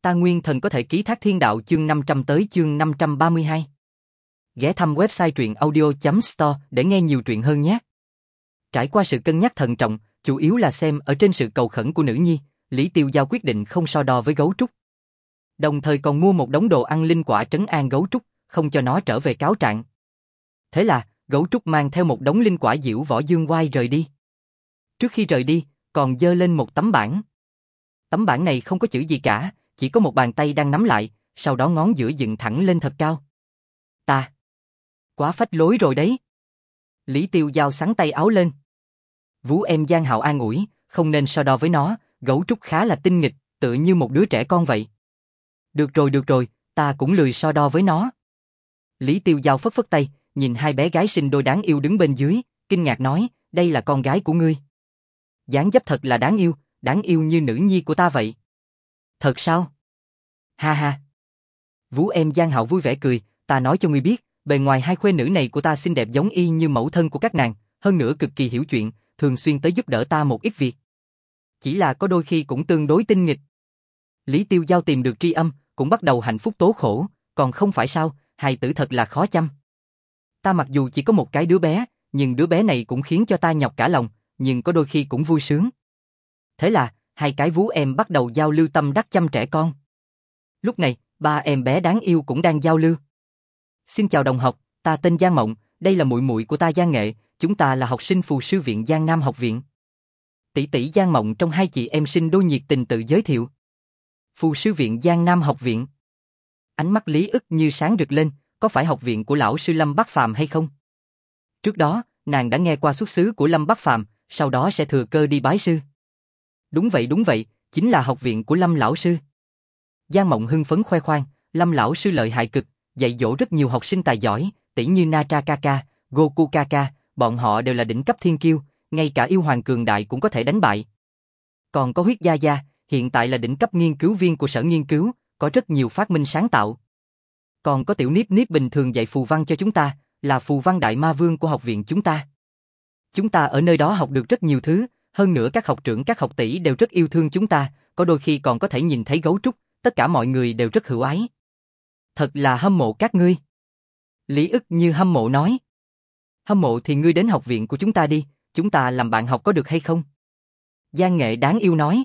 Ta Nguyên Thần có thể ký thác thiên đạo chương 500 tới chương 532. Ghé thăm website truyện audio.store để nghe nhiều truyện hơn nhé. Trải qua sự cân nhắc thận trọng, chủ yếu là xem ở trên sự cầu khẩn của nữ nhi, Lý Tiêu Giao quyết định không so đo với gấu trúc. Đồng thời còn mua một đống đồ ăn linh quả trấn an gấu trúc, không cho nó trở về cáo trạng. Thế là, gấu trúc mang theo một đống linh quả diễu võ dương oai rời đi. Trước khi rời đi, còn giơ lên một tấm bảng. Tấm bảng này không có chữ gì cả, chỉ có một bàn tay đang nắm lại, sau đó ngón giữa dựng thẳng lên thật cao. Ta! Quá phách lối rồi đấy! Lý Tiêu Giao xắn tay áo lên. Vú em Giang Hạo an ủi, không nên so đo với nó, gấu trúc khá là tinh nghịch, tựa như một đứa trẻ con vậy. Được rồi, ta cũng lười so đo với nó. Lý Tiêu Giao phất phất tay, nhìn hai bé gái sinh đôi đáng yêu đứng bên dưới, kinh ngạc nói, đây là con gái của ngươi. Dáng dấp thật là đáng yêu như nữ nhi của ta vậy. Thật sao? Ha ha. Vú em Giang Hạo vui vẻ cười, ta nói cho ngươi biết, bề ngoài hai khuê nữ này của ta xinh đẹp giống y như mẫu thân của các nàng, hơn nữa cực kỳ hiểu chuyện, thường xuyên tới giúp đỡ ta một ít việc. Chỉ là có đôi khi cũng tương đối tinh nghịch. Lý Tiêu Giao tìm được tri âm, cũng bắt đầu hạnh phúc tố khổ, còn không phải sao, hài tử thật là khó chăm. Ta mặc dù chỉ có một cái đứa bé, nhưng đứa bé này cũng khiến cho ta nhọc cả lòng, nhưng có đôi khi cũng vui sướng. Thế là, hai cái vú em bắt đầu giao lưu tâm đắc chăm trẻ con. Lúc này, ba em bé đáng yêu cũng đang giao lưu. Xin chào đồng học, ta tên Giang Mộng, đây là muội muội của ta Giang Nghệ, chúng ta là học sinh Phù Sư viện Giang Nam học viện. Tỷ tỷ Giang Mộng trong hai chị em sinh đôi nhiệt tình tự giới thiệu. Phù Sư viện Giang Nam học viện. Ánh mắt Lý Ức như sáng rực lên, có phải học viện của lão sư Lâm Bắc Phàm hay không? Trước đó, nàng đã nghe qua xuất xứ của Lâm Bắc Phàm, sau đó sẽ thừa cơ đi bái sư. Đúng vậy, chính là học viện của Lâm lão sư. Giang Mộng hưng phấn khoe khoang, Lâm lão sư lợi hại cực, dạy dỗ rất nhiều học sinh tài giỏi, tỷ như Natra Kaka, Goku Kaka, bọn họ đều là đỉnh cấp thiên kiêu, ngay cả yêu hoàng cường đại cũng có thể đánh bại. Còn có Huyết Gia Gia, hiện tại là đỉnh cấp nghiên cứu viên của sở nghiên cứu, có rất nhiều phát minh sáng tạo. Còn có Tiểu Niếp Niếp bình thường dạy phù văn cho chúng ta, là phù văn đại ma vương của học viện chúng ta. Chúng ta ở nơi đó học được rất nhiều thứ, hơn nữa các học trưởng các học tỷ đều rất yêu thương chúng ta, có đôi khi còn có thể nhìn thấy gấu trúc, tất cả mọi người đều rất hữu ái. Thật là hâm mộ các ngươi. Lý Ức như hâm mộ nói. Hâm mộ thì ngươi đến học viện của chúng ta đi, chúng ta làm bạn học có được hay không? Giang Nghệ đáng yêu nói.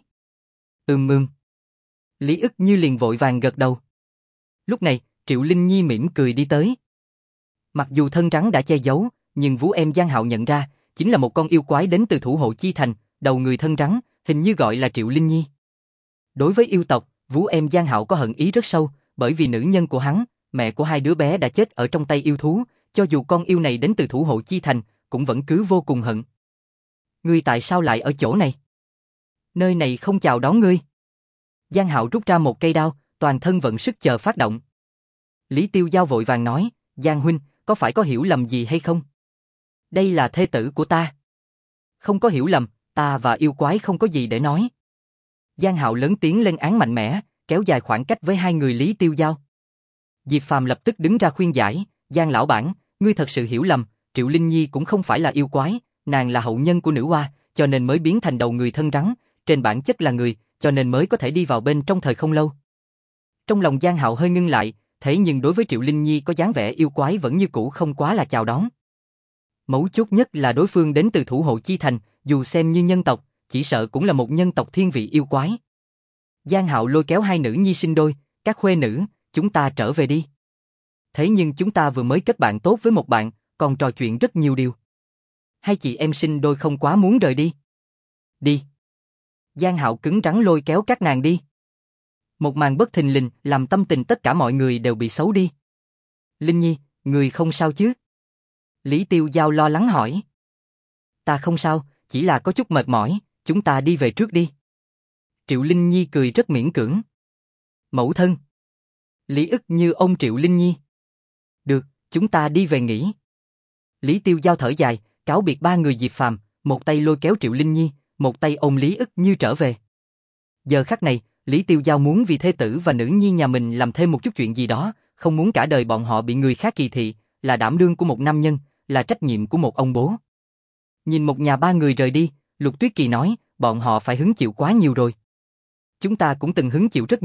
Lý Ức như liền vội vàng gật đầu. Lúc này, Triệu Linh Nhi mỉm cười đi tới. Mặc dù thân rắn đã che giấu, nhưng vú em Giang Hạo nhận ra, chính là một con yêu quái đến từ Thủ Hộ Chi Thành, đầu người thân rắn, hình như gọi là Triệu Linh Nhi. Đối với yêu tộc, vú em Giang Hạo có hận ý rất sâu, bởi vì nữ nhân của hắn, mẹ của hai đứa bé đã chết ở trong tay yêu thú, cho dù con yêu này đến từ Thủ Hộ Chi Thành, cũng vẫn cứ vô cùng hận. Ngươi tại sao lại ở chỗ này? Nơi này không chào đón ngươi. Giang Hạo rút ra một cây đao, toàn thân vận sức chờ phát động. Lý Tiêu Giao vội vàng nói, Giang huynh, có phải có hiểu lầm gì hay không? Đây là thê tử của ta. Không có hiểu lầm, ta và yêu quái không có gì để nói. Giang Hạo lớn tiếng lên án mạnh mẽ, kéo dài khoảng cách với hai người Lý Tiêu Giao. Diệp Phàm lập tức đứng ra khuyên giải, Giang lão bản, ngươi thật sự hiểu lầm, Triệu Linh Nhi cũng không phải là yêu quái, nàng là hậu nhân của nữ hoa, cho nên mới biến thành đầu người thân rắn, trên bản chất là người, cho nên mới có thể đi vào bên trong thời không lâu. Trong lòng Giang Hạo hơi ngưng lại, thế nhưng đối với Triệu Linh Nhi có dáng vẻ yêu quái vẫn như cũ không quá là chào đón. Mấu chốt nhất là đối phương đến từ Thủ Hộ Chi Thành, dù xem như nhân tộc, chỉ sợ cũng là một nhân tộc thiên vị yêu quái. Giang Hạo lôi kéo hai nữ nhi sinh đôi, các khuê nữ, chúng ta trở về đi. Thế nhưng chúng ta vừa mới kết bạn tốt với một bạn, còn trò chuyện rất nhiều điều. Hai chị em sinh đôi không quá muốn rời đi. Đi. Giang Hạo cứng rắn lôi kéo các nàng đi. Một màn bất thình lình làm tâm tình tất cả mọi người đều bị xấu đi. Linh Nhi, người không sao chứ? Lý Tiêu Giao lo lắng hỏi. Ta không sao, chỉ là có chút mệt mỏi, chúng ta đi về trước đi. Triệu Linh Nhi cười rất miễn cưỡng. Mẫu thân. Lý Ức như ôm Triệu Linh Nhi. Được, chúng ta đi về nghỉ. Lý Tiêu Giao thở dài, cáo biệt ba người Diệp Phàm, một tay lôi kéo Triệu Linh Nhi, một tay ôm Lý Ức như trở về. Giờ khắc này, Lý Tiêu Giao muốn vì thê tử và nữ nhi nhà mình làm thêm một chút chuyện gì đó, không muốn cả đời bọn họ bị người khác kỳ thị, là đảm đương của một nam nhân, là trách nhiệm của một ông bố. Nhìn một nhà ba người rời đi, Lục Tuyết Kỳ nói, bọn họ phải hứng chịu quá nhiều rồi. Chúng ta cũng từng hứng chịu rất nhiều,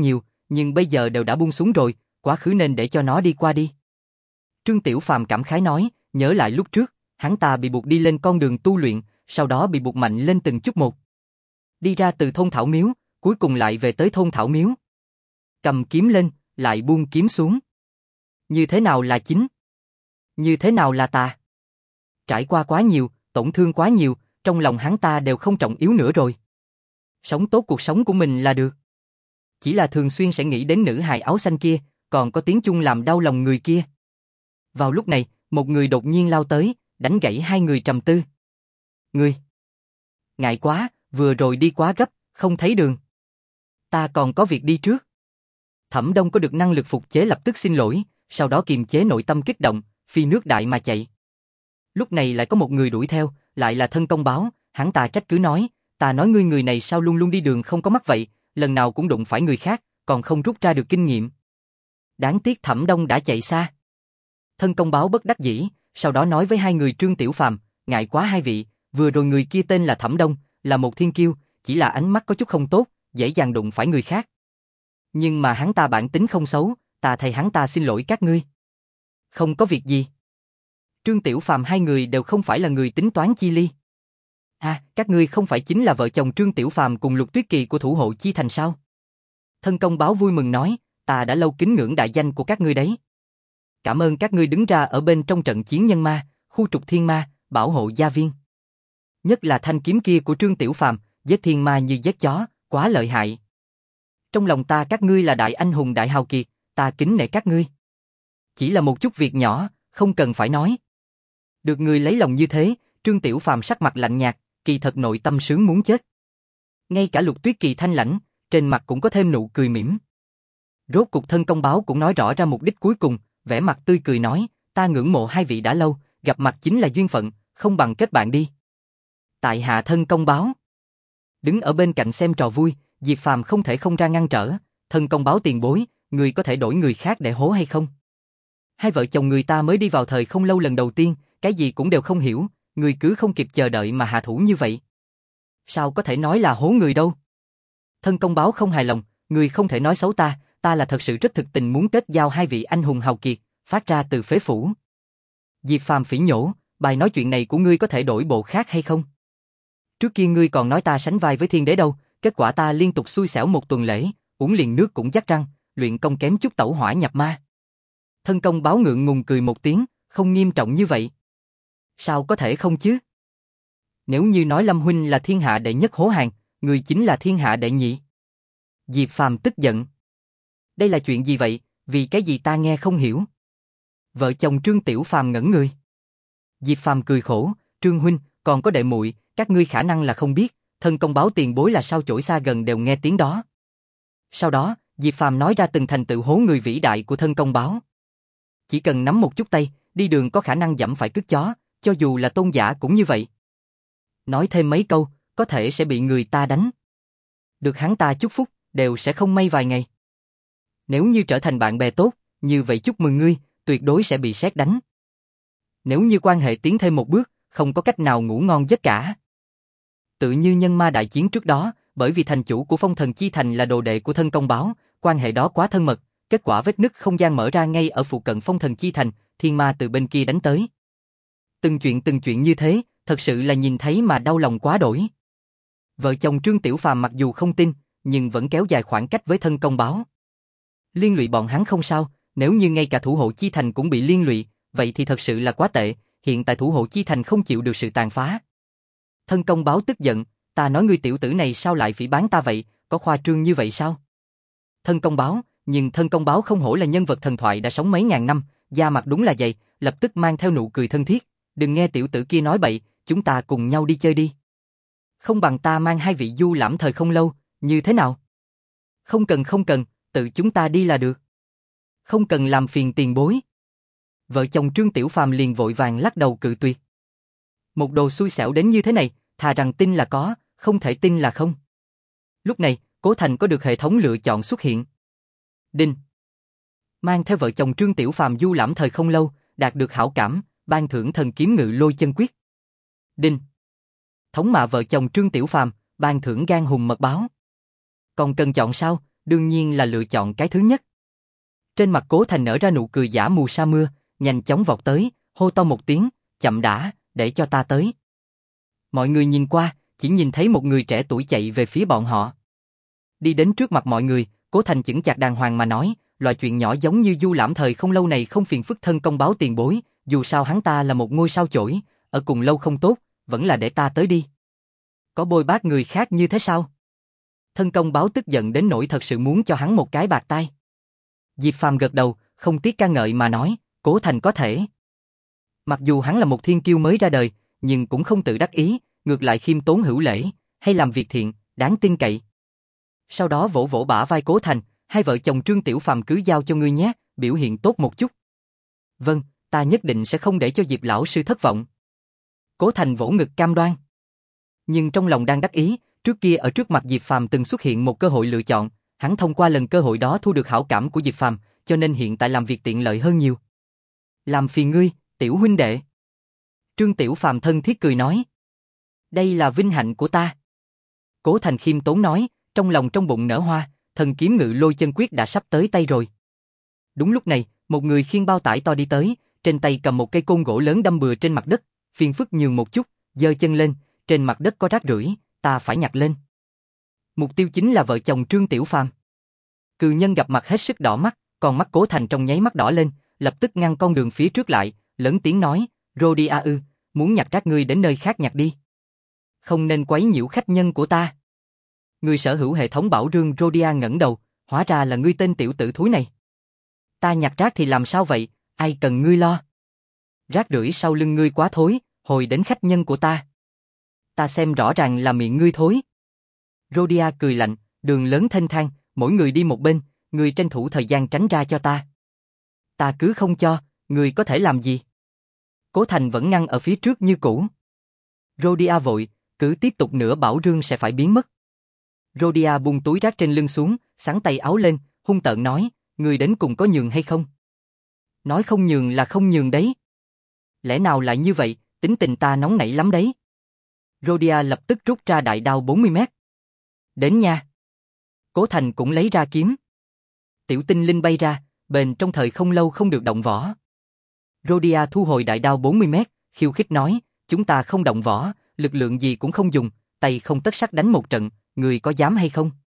nhưng bây giờ đều đã buông xuống rồi, quá khứ nên để cho nó đi qua đi. Trương Tiểu Phàm cảm khái nói, nhớ lại lúc trước, hắn ta bị buộc đi lên con đường tu luyện, sau đó bị buộc mạnh lên từng chút một. Đi ra từ thôn Thảo Miếu, cuối cùng lại về tới thôn Thảo Miếu. Cầm kiếm lên, lại buông kiếm xuống. Như thế nào là chính? Như thế nào là tà? Trải qua quá nhiều, tổn thương quá nhiều, trong lòng hắn ta đều không trọng yếu nữa rồi. Sống tốt cuộc sống của mình là được. Chỉ là thường xuyên sẽ nghĩ đến nữ hài áo xanh kia, còn có tiếng chung làm đau lòng người kia. Vào lúc này, một người đột nhiên lao tới, đánh gãy hai người trầm tư. Ngươi! Ngại quá, vừa rồi đi quá gấp, không thấy đường. Ta còn có việc đi trước. Thẩm Đông có được năng lực phục chế lập tức xin lỗi, sau đó kiềm chế nội tâm kích động, phi nước đại mà chạy. Lúc này lại có một người đuổi theo, lại là thân công báo, hắn ta trách cứ nói, ta nói ngươi người này sao luôn luôn đi đường không có mắt vậy, lần nào cũng đụng phải người khác, còn không rút ra được kinh nghiệm. Đáng tiếc Thẩm Đông đã chạy xa. Thân công báo bất đắc dĩ, sau đó nói với hai người Trương Tiểu Phàm, ngại quá hai vị, vừa rồi người kia tên là Thẩm Đông, là một thiên kiêu, chỉ là ánh mắt có chút không tốt, dễ dàng đụng phải người khác. Nhưng mà hắn ta bản tính không xấu, ta thay hắn ta xin lỗi các ngươi. Không có việc gì. Trương Tiểu Phàm hai người đều không phải là người tính toán chi ly. Các ngươi không phải chính là vợ chồng Trương Tiểu Phàm cùng Lục Tuyết Kỳ của thủ hộ chi thành sao? Thân công báo vui mừng nói, ta đã lâu kính ngưỡng đại danh của các ngươi đấy. Cảm ơn các ngươi đứng ra ở bên trong trận chiến nhân ma, khu trục thiên ma, bảo hộ gia viên. Nhất là thanh kiếm kia của Trương Tiểu Phàm, giết thiên ma như giết chó, quá lợi hại. Trong lòng ta các ngươi là đại anh hùng đại hào kiệt, ta kính nể các ngươi. Chỉ là một chút việc nhỏ, không cần phải nói. Được người lấy lòng như thế, Trương Tiểu Phàm sắc mặt lạnh nhạt, kỳ thật nội tâm sướng muốn chết. Ngay cả Lục Tuyết Kỳ thanh lãnh, trên mặt cũng có thêm nụ cười mỉm. Rốt cục thân công báo cũng nói rõ ra mục đích cuối cùng, vẻ mặt tươi cười nói, ta ngưỡng mộ hai vị đã lâu, gặp mặt chính là duyên phận, không bằng kết bạn đi. Tại hạ thân công báo. Đứng ở bên cạnh xem trò vui, Diệp Phàm không thể không ra ngăn trở, thân công báo tiền bối, người có thể đổi người khác để hố hay không? Hai vợ chồng người ta mới đi vào thời không lâu lần đầu tiên, cái gì cũng đều không hiểu, người cứ không kịp chờ đợi mà hạ thủ như vậy. Sao có thể nói là hố người đâu? Thân công báo không hài lòng, người không thể nói xấu ta, ta là thật sự rất thực tình muốn kết giao hai vị anh hùng hào kiệt, phát ra từ phế phủ. Diệp Phàm phỉ nhổ, bài nói chuyện này của ngươi có thể đổi bộ khác hay không? Trước kia ngươi còn nói ta sánh vai với thiên đế đâu, kết quả ta liên tục xui xẻo một tuần lễ, uống liền nước cũng dắt răng, luyện công kém chút tẩu hỏa nhập ma. Thân công báo ngượng ngùng cười một tiếng, không nghiêm trọng như vậy. Sao có thể không chứ? Nếu như nói Lâm huynh là thiên hạ đệ nhất hố hàng, người chính là thiên hạ đệ nhị. Diệp Phàm tức giận. Đây là chuyện gì vậy, vì cái gì ta nghe không hiểu? Vợ chồng Trương Tiểu Phàm ngẩn người. Diệp Phàm cười khổ, Trương huynh, còn có đệ muội, các ngươi khả năng là không biết, thân công báo tiền bối là sao chổi xa gần đều nghe tiếng đó. Sau đó, Diệp Phàm nói ra từng thành tựu hố người vĩ đại của thân công báo. Chỉ cần nắm một chút tay, đi đường có khả năng dẫm phải cứt chó, cho dù là tôn giả cũng như vậy. Nói thêm mấy câu, có thể sẽ bị người ta đánh. Được hắn ta chúc phúc, đều sẽ không may vài ngày. Nếu như trở thành bạn bè tốt, như vậy chúc mừng ngươi, tuyệt đối sẽ bị sét đánh. Nếu như quan hệ tiến thêm một bước, không có cách nào ngủ ngon giấc cả. Tự như nhân ma đại chiến trước đó, bởi vì thành chủ của Phong Thần Chi Thành là đồ đệ của thân công báo, quan hệ đó quá thân mật, kết quả vết nứt không gian mở ra ngay ở phụ cận Phong Thần Chi Thành, thiên ma từ bên kia đánh tới. Từng chuyện như thế, thật sự là nhìn thấy mà đau lòng quá đổi. Vợ chồng Trương Tiểu Phàm mặc dù không tin, nhưng vẫn kéo dài khoảng cách với thân công báo. Liên lụy bọn hắn không sao, nếu như ngay cả thủ hộ Chi Thành cũng bị liên lụy, vậy thì thật sự là quá tệ, hiện tại thủ hộ Chi Thành không chịu được sự tàn phá. Thân công báo tức giận, ta nói ngươi tiểu tử này sao lại phỉ báng ta vậy, có khoa trương như vậy sao? Thân công báo, nhưng thân công báo không hổ là nhân vật thần thoại đã sống mấy ngàn năm, da mặt đúng là dày, lập tức mang theo nụ cười thân thiết, đừng nghe tiểu tử kia nói bậy, chúng ta cùng nhau đi chơi đi. Không bằng ta mang hai vị du lãm thời không lâu, như thế nào? Không cần, tự chúng ta đi là được. Không cần làm phiền tiền bối. Vợ chồng Trương Tiểu Phàm liền vội vàng lắc đầu cự tuyệt. Một đồ xui xẻo đến như thế này, thà rằng tin là có, không thể tin là không. Lúc này, Cố Thành có được hệ thống lựa chọn xuất hiện. Đinh. Mang theo vợ chồng Trương Tiểu Phàm du lãm thời không lâu, đạt được hảo cảm, ban thưởng thần kiếm ngự lôi chân quyết. Đinh. Thống mạ vợ chồng Trương Tiểu Phàm, ban thưởng gan hùng mật báo. Còn cần chọn sao, đương nhiên là lựa chọn cái thứ nhất. Trên mặt Cố Thành nở ra nụ cười giả mù sa mưa, nhanh chóng vọt tới, hô to một tiếng, chậm đã, để cho ta tới. Mọi người nhìn qua, chỉ nhìn thấy một người trẻ tuổi chạy về phía bọn họ. Đi đến trước mặt mọi người, Cố Thành chững chạc đàng hoàng mà nói, loại chuyện nhỏ giống như du lãm thời không lâu này không phiền phức thân công báo tiền bối, dù sao hắn ta là một ngôi sao chổi, ở cùng lâu không tốt, vẫn là để ta tới đi. Có bôi bác người khác như thế sao? Thân công báo tức giận đến nỗi thật sự muốn cho hắn một cái bạt tai. Diệp Phàm gật đầu, không tiếc ca ngợi mà nói, Cố Thành có thể. Mặc dù hắn là một thiên kiêu mới ra đời, nhưng cũng không tự đắc ý, ngược lại khiêm tốn hữu lễ, hay làm việc thiện, đáng tin cậy. Sau đó vỗ vỗ bả vai Cố Thành, hai vợ chồng Trương Tiểu Phàm cứ giao cho ngươi nhé, biểu hiện tốt một chút. Vâng, ta nhất định sẽ không để cho Diệp lão sư thất vọng. Cố Thành vỗ ngực cam đoan. Nhưng trong lòng đang đắc ý, trước kia ở trước mặt Diệp Phàm từng xuất hiện một cơ hội lựa chọn, hắn thông qua lần cơ hội đó thu được hảo cảm của Diệp Phàm, cho nên hiện tại làm việc tiện lợi hơn nhiều. Làm phiền ngươi, tiểu huynh đệ. Trương Tiểu Phàm thân thiết cười nói. Đây là vinh hạnh của ta. Cố Thành khiêm tốn nói, trong lòng trong bụng nở hoa, thần kiếm ngự lôi chân quyết đã sắp tới tay rồi. Đúng lúc này, một người khiêng bao tải to đi tới, trên tay cầm một cây côn gỗ lớn đâm bừa trên mặt đất, phiền phức nhường một chút, giơ chân lên, trên mặt đất có rác rưởi, ta phải nhặt lên. Mục tiêu chính là vợ chồng Trương Tiểu Phàm. Cừ nhân gặp mặt hết sức đỏ mắt, còn mắt Cố Thành trong nháy mắt đỏ lên, lập tức ngăn con đường phía trước lại, lớn tiếng nói, Rhodia muốn nhặt rác ngươi đến nơi khác nhặt đi. Không nên quấy nhiễu khách nhân của ta. Người sở hữu hệ thống bảo rương Rhodia ngẩng đầu, hóa ra là ngươi tên tiểu tử thúi này. Ta nhặt rác thì làm sao vậy, ai cần ngươi lo. Rác rưởi sau lưng ngươi quá thối, hồi đến khách nhân của ta. Ta xem rõ ràng là miệng ngươi thối. Rhodia cười lạnh, đường lớn thênh thang, mỗi người đi một bên, ngươi tranh thủ thời gian tránh ra cho ta. Ta cứ không cho, ngươi có thể làm gì? Cố Thành vẫn ngăn ở phía trước như cũ. Rhodia vội, cứ tiếp tục nữa bảo rương sẽ phải biến mất. Rhodia buông túi rác trên lưng xuống, xắn tay áo lên, hung tợn nói, ngươi đến cùng có nhường hay không? Nói không nhường là không nhường đấy. Lẽ nào lại như vậy, tính tình ta nóng nảy lắm đấy. Rhodia lập tức rút ra đại đao 40 mét. Đến nha. Cố Thành cũng lấy ra kiếm. Tiểu tinh linh bay ra, bền trong thời không lâu không được động võ. Rhodia thu hồi đại đao 40 mét, khiêu khích nói, chúng ta không động võ, lực lượng gì cũng không dùng, tay không tất sắt đánh một trận, ngươi có dám hay không?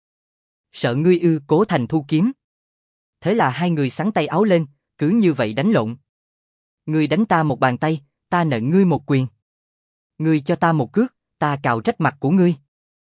Sợ ngươi ư? Cố Thành thu kiếm. Thế là hai người xắn tay áo lên, cứ như vậy đánh lộn. Ngươi đánh ta một bàn tay, ta nện ngươi một quyền. Ngươi cho ta một cước, ta cào rách mặt của ngươi.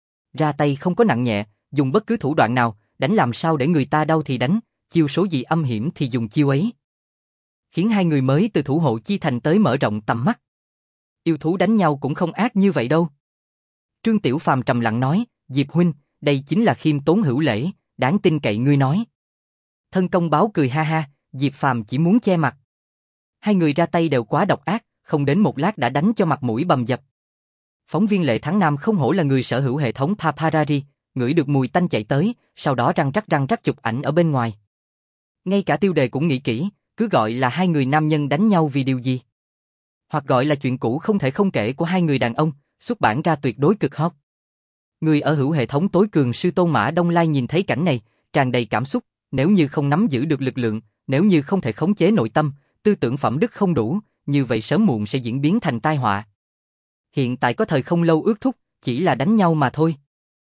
Ra tay không có nặng nhẹ, dùng bất cứ thủ đoạn nào, đánh làm sao để người ta đau thì đánh, chiêu số gì âm hiểm thì dùng chiêu ấy. Khiến hai người mới từ thủ hộ chi thành tới mở rộng tầm mắt. Yêu thú đánh nhau cũng không ác như vậy đâu. Trương Tiểu Phàm trầm lặng nói, Diệp huynh, đây chính là khiêm tốn hữu lễ, đáng tin cậy ngươi nói. Thân công báo cười ha ha, Diệp Phàm chỉ muốn che mặt. Hai người ra tay đều quá độc ác, không đến một lát đã đánh cho mặt mũi bầm dập. Phóng viên Lệ Thắng Nam không hổ là người sở hữu hệ thống paparazzi, ngửi được mùi tanh chạy tới, sau đó răng rắc chụp ảnh ở bên ngoài. Ngay cả tiêu đề cũng nghĩ kỹ, cứ gọi là hai người nam nhân đánh nhau vì điều gì. Hoặc gọi là chuyện cũ không thể không kể của hai người đàn ông, xuất bản ra tuyệt đối cực hot. Người ở hữu hệ thống tối cường sư tôn Mã Đông Lai nhìn thấy cảnh này, tràn đầy cảm xúc, nếu như không nắm giữ được lực lượng, nếu như không thể khống chế nội tâm, tư tưởng phẩm đức không đủ, như vậy sớm muộn sẽ diễn biến thành tai họa. Hiện tại có thời không lâu ước thúc, chỉ là đánh nhau mà thôi.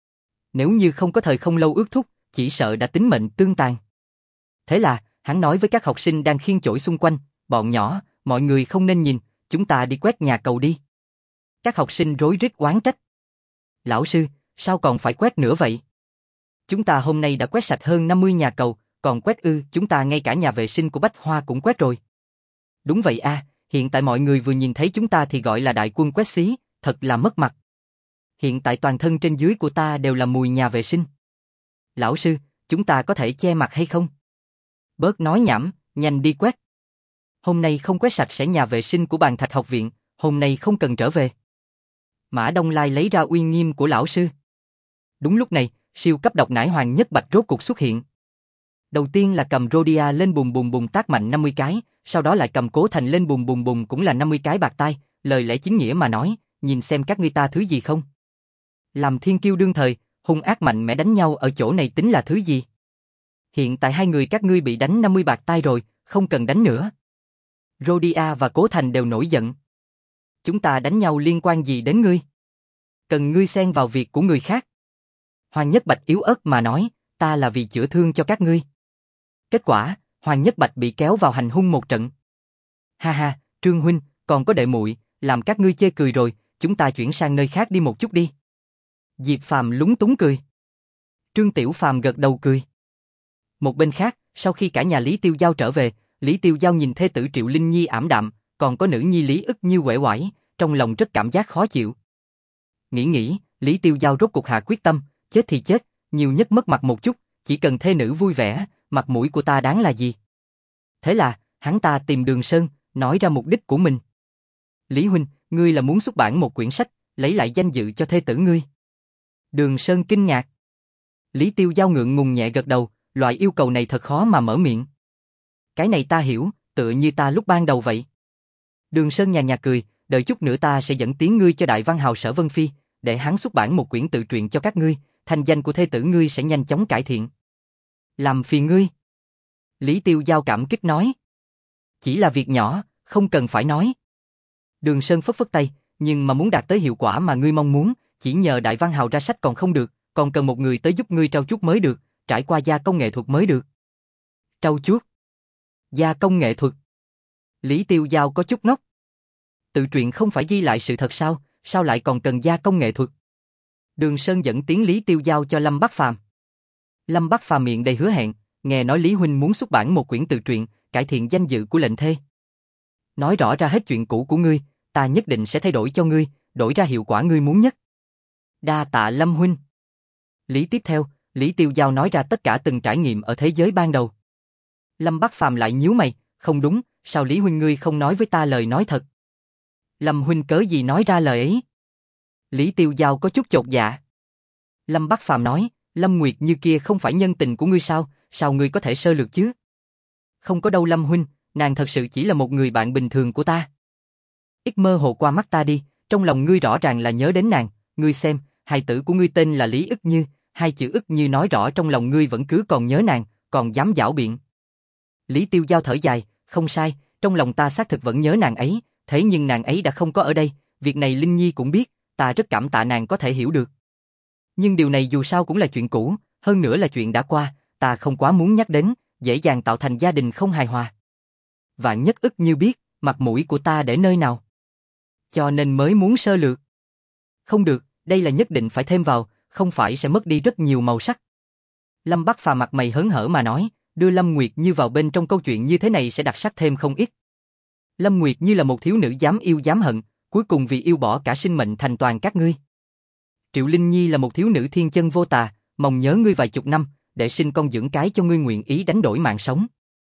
Nếu như không có thời không lâu ước thúc, chỉ sợ đã tính mệnh tương tàn. Thế là, hắn nói với các học sinh đang khiêng chổi xung quanh, bọn nhỏ, mọi người không nên nhìn, chúng ta đi quét nhà cầu đi. Các học sinh rối rít oán trách. Lão sư, sao còn phải quét nữa vậy? Chúng ta hôm nay đã quét sạch hơn 50 nhà cầu, còn quét ư? Chúng ta ngay cả nhà vệ sinh của Bách Hoa cũng quét rồi. Đúng vậy a, hiện tại mọi người vừa nhìn thấy chúng ta thì gọi là đại quân quét xí, thật là mất mặt. Hiện tại toàn thân trên dưới của ta đều là mùi nhà vệ sinh. Lão sư, chúng ta có thể che mặt hay không? Bớt nói nhảm, nhanh đi quét. Hôm nay không quét sạch sẽ nhà vệ sinh của Bàn Thạch học viện, hôm nay không cần trở về. Mã Đông Lai lấy ra uy nghiêm của lão sư. Đúng lúc này, siêu cấp độc nải hoàng nhất bạch rốt cuộc xuất hiện. Đầu tiên là cầm Rhodia lên bùm bùm bùm tác mạnh 50 cái, sau đó lại cầm Cố Thành lên bùm bùm bùm cũng là 50 cái bạc tai, lời lẽ chính nghĩa mà nói, nhìn xem các ngươi ta thứ gì không? Làm thiên kiêu đương thời, hung ác mạnh mẽ đánh nhau ở chỗ này tính là thứ gì? Hiện tại hai người các ngươi bị đánh 50 bạt tai rồi, không cần đánh nữa. Rhodia và Cố Thành đều nổi giận. Chúng ta đánh nhau liên quan gì đến ngươi? Cần ngươi xen vào việc của người khác. Hoàng Nhất Bạch yếu ớt mà nói, ta là vì chữa thương cho các ngươi. Kết quả, Hoàng Nhất Bạch bị kéo vào hành hung một trận. Ha ha, Trương huynh, còn có đệ muội, làm các ngươi chê cười rồi, chúng ta chuyển sang nơi khác đi một chút đi. Diệp Phàm lúng túng cười. Trương Tiểu Phàm gật đầu cười. Một bên khác, sau khi cả nhà Lý Tiêu Giao trở về, Lý Tiêu Giao nhìn thê tử Triệu Linh Nhi ảm đạm, còn có nữ nhi Lý ức như uể oải, trong lòng rất cảm giác khó chịu. Nghĩ, Lý Tiêu Giao rốt cuộc hạ quyết tâm, chết thì chết, nhiều nhất mất mặt một chút, chỉ cần thê nữ vui vẻ, mặt mũi của ta đáng là gì. Thế là, hắn ta tìm Đường Sơn, nói ra mục đích của mình. Lý huynh, ngươi là muốn xuất bản một quyển sách, lấy lại danh dự cho thê tử ngươi. Đường Sơn kinh ngạc. Lý Tiêu Giao ngượng ngùng nhẹ gật đầu, loại yêu cầu này thật khó mà mở miệng. Cái này ta hiểu, tựa như ta lúc ban đầu vậy. Đường Sơn nhàn nhạt cười, đợi chút nữa ta sẽ dẫn tiếng ngươi cho đại văn hào Sở Vân Phi, để hắn xuất bản một quyển tự truyện cho các ngươi, thanh danh của thê tử ngươi sẽ nhanh chóng cải thiện. Làm phiền ngươi. Lý Tiêu Giao cảm kích nói. Chỉ là việc nhỏ, không cần phải nói. Đường Sơn phất phất tay, nhưng mà muốn đạt tới hiệu quả mà ngươi mong muốn, chỉ nhờ đại văn hào ra sách còn không được, còn cần một người tới giúp ngươi trau chuốt mới được, trải qua gia công nghệ thuật mới được. Trau chuốt? Gia công nghệ thuật? Lý Tiêu Giao có chút ngốc. Tự truyện không phải ghi lại sự thật sao, sao lại còn cần gia công nghệ thuật? Đường Sơn dẫn tiếng Lý Tiêu Giao cho Lâm Bắc Phàm. Lâm Bắc Phàm miệng đầy hứa hẹn, nghe nói Lý huynh muốn xuất bản một quyển tự truyện, cải thiện danh dự của lệnh thê. Nói rõ ra hết chuyện cũ của ngươi, ta nhất định sẽ thay đổi cho ngươi, đổi ra hiệu quả ngươi muốn nhất. Đa tạ Lâm huynh. Lý tiếp theo, Lý Tiêu Giao nói ra tất cả từng trải nghiệm ở thế giới ban đầu. Lâm Bắc Phàm lại nhíu mày, không đúng, sao Lý huynh ngươi không nói với ta lời nói thật? Lâm huynh cớ gì nói ra lời ấy? Lý Tiêu Giao có chút chột dạ. Lâm Bắc Phàm nói, Lâm Nguyệt Như kia không phải nhân tình của ngươi sao, sao ngươi có thể sơ lược chứ? Không có đâu Lâm huynh, nàng thật sự chỉ là một người bạn bình thường của ta. Ít mơ hồ qua mắt ta đi, trong lòng ngươi rõ ràng là nhớ đến nàng, ngươi xem, hài tử của ngươi tên là Lý ức Như, hai chữ ức như nói rõ trong lòng ngươi vẫn cứ còn nhớ nàng, còn dám giảo biện. Lý Tiêu Giao thở dài, không sai, trong lòng ta xác thực vẫn nhớ nàng ấy, thế nhưng nàng ấy đã không có ở đây, việc này Linh Nhi cũng biết, ta rất cảm tạ nàng có thể hiểu được. Nhưng điều này dù sao cũng là chuyện cũ, hơn nữa là chuyện đã qua, ta không quá muốn nhắc đến, dễ dàng tạo thành gia đình không hài hòa. Vạn nhất ức như biết, mặt mũi của ta để nơi nào. Cho nên mới muốn sơ lược. Không được, đây là nhất định phải thêm vào, không phải sẽ mất đi rất nhiều màu sắc. Lâm Bắc Phàm mặt mày hớn hở mà nói, đưa Lâm Nguyệt Như vào bên trong câu chuyện như thế này sẽ đặc sắc thêm không ít. Lâm Nguyệt Như là một thiếu nữ dám yêu dám hận, cuối cùng vì yêu bỏ cả sinh mệnh thành toàn các ngươi. Triệu Linh Nhi là một thiếu nữ thiên chân vô tà, mong nhớ ngươi vài chục năm, để sinh con dưỡng cái cho ngươi nguyện ý đánh đổi mạng sống.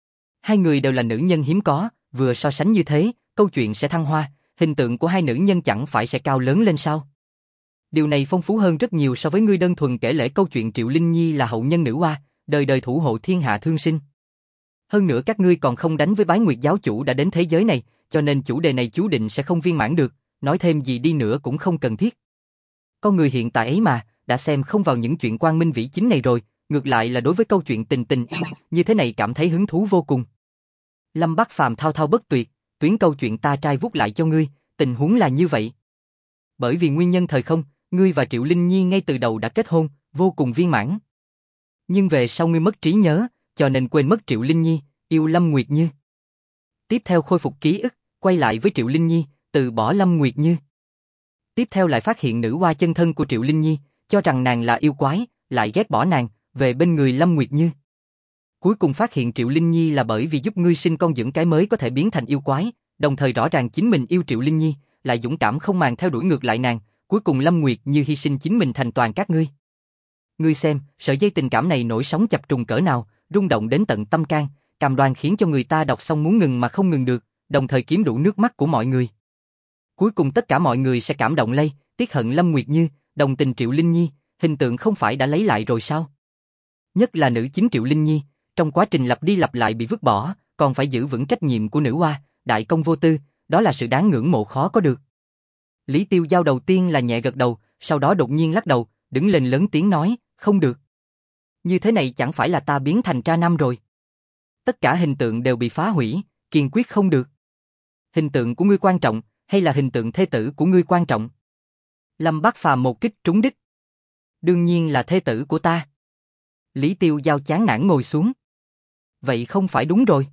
Hai người đều là nữ nhân hiếm có, vừa so sánh như thế, câu chuyện sẽ thăng hoa, hình tượng của hai nữ nhân chẳng phải sẽ cao lớn lên sao? Điều này phong phú hơn rất nhiều so với ngươi đơn thuần kể lể câu chuyện Triệu Linh Nhi là hậu nhân nữ oa, đời đời thủ hộ thiên hạ thương sinh. Hơn nữa các ngươi còn không đánh với Bái Nguyệt giáo chủ đã đến thế giới này, cho nên chủ đề này chú định sẽ không viên mãn được, nói thêm gì đi nữa cũng không cần thiết. Con người hiện tại ấy mà, đã xem không vào những chuyện quang minh vĩ chính này rồi, ngược lại là đối với câu chuyện tình tình như thế này cảm thấy hứng thú vô cùng. Lâm Bắc Phàm thao thao bất tuyệt, tuyến câu chuyện ta trai vút lại cho ngươi, tình huống là như vậy. Bởi vì nguyên nhân thời không, ngươi và Triệu Linh Nhi ngay từ đầu đã kết hôn, vô cùng viên mãn. Nhưng về sau ngươi mất trí nhớ, cho nên quên mất Triệu Linh Nhi, yêu Lâm Nguyệt Như. Tiếp theo khôi phục ký ức, quay lại với Triệu Linh Nhi, từ bỏ Lâm Nguyệt Như. Tiếp theo lại phát hiện nữ oa chân thân của Triệu Linh Nhi, cho rằng nàng là yêu quái, lại ghét bỏ nàng, về bên người Lâm Nguyệt Như. Cuối cùng phát hiện Triệu Linh Nhi là bởi vì giúp ngươi sinh con dưỡng cái mới có thể biến thành yêu quái, đồng thời rõ ràng chính mình yêu Triệu Linh Nhi, lại dũng cảm không màng theo đuổi ngược lại nàng, cuối cùng Lâm Nguyệt Như hy sinh chính mình thành toàn các ngươi. Ngươi xem, sợi dây tình cảm này nổi sóng chập trùng cỡ nào, rung động đến tận tâm can, cam đoan khiến cho người ta đọc xong muốn ngừng mà không ngừng được, đồng thời kiếm đủ nước mắt của mọi người. Cuối cùng tất cả mọi người sẽ cảm động lây, tiếc hận Lâm Nguyệt Như, đồng tình Triệu Linh Nhi, hình tượng không phải đã lấy lại rồi sao? Nhất là nữ chính Triệu Linh Nhi, trong quá trình lặp đi lặp lại bị vứt bỏ, còn phải giữ vững trách nhiệm của nữ oa, đại công vô tư, đó là sự đáng ngưỡng mộ khó có được. Lý Tiêu Giao đầu tiên là nhẹ gật đầu, sau đó đột nhiên lắc đầu, đứng lên lớn tiếng nói, không được. Như thế này chẳng phải là ta biến thành tra nam rồi. Tất cả hình tượng đều bị phá hủy, kiên quyết không được. Hình tượng của ngươi quan trọng, hay là hình tượng thê tử của ngươi quan trọng? Lâm Bác Phàm một kích trúng đích. Đương nhiên là thê tử của ta. Lý Tiêu Giao chán nản ngồi xuống. Vậy không phải đúng rồi.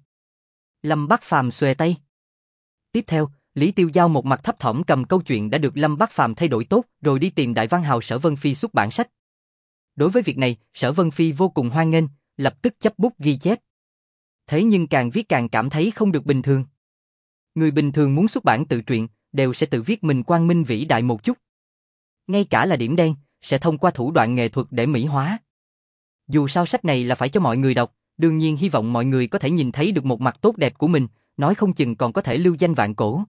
Lâm Bác Phàm xòe tay. Tiếp theo, Lý Tiêu Giao một mặt thấp thỏm cầm câu chuyện đã được Lâm Bác Phàm thay đổi tốt rồi đi tìm đại văn hào Sở Vân Phi xuất bản sách. Đối với việc này, Sở Vân Phi vô cùng hoan nghênh, lập tức chấp bút ghi chép. Thế nhưng càng viết càng cảm thấy không được bình thường. Người bình thường muốn xuất bản tự truyện, đều sẽ tự viết mình quang minh vĩ đại một chút. Ngay cả là điểm đen, sẽ thông qua thủ đoạn nghệ thuật để mỹ hóa. Dù sao sách này là phải cho mọi người đọc, đương nhiên hy vọng mọi người có thể nhìn thấy được một mặt tốt đẹp của mình, nói không chừng còn có thể lưu danh vạn cổ.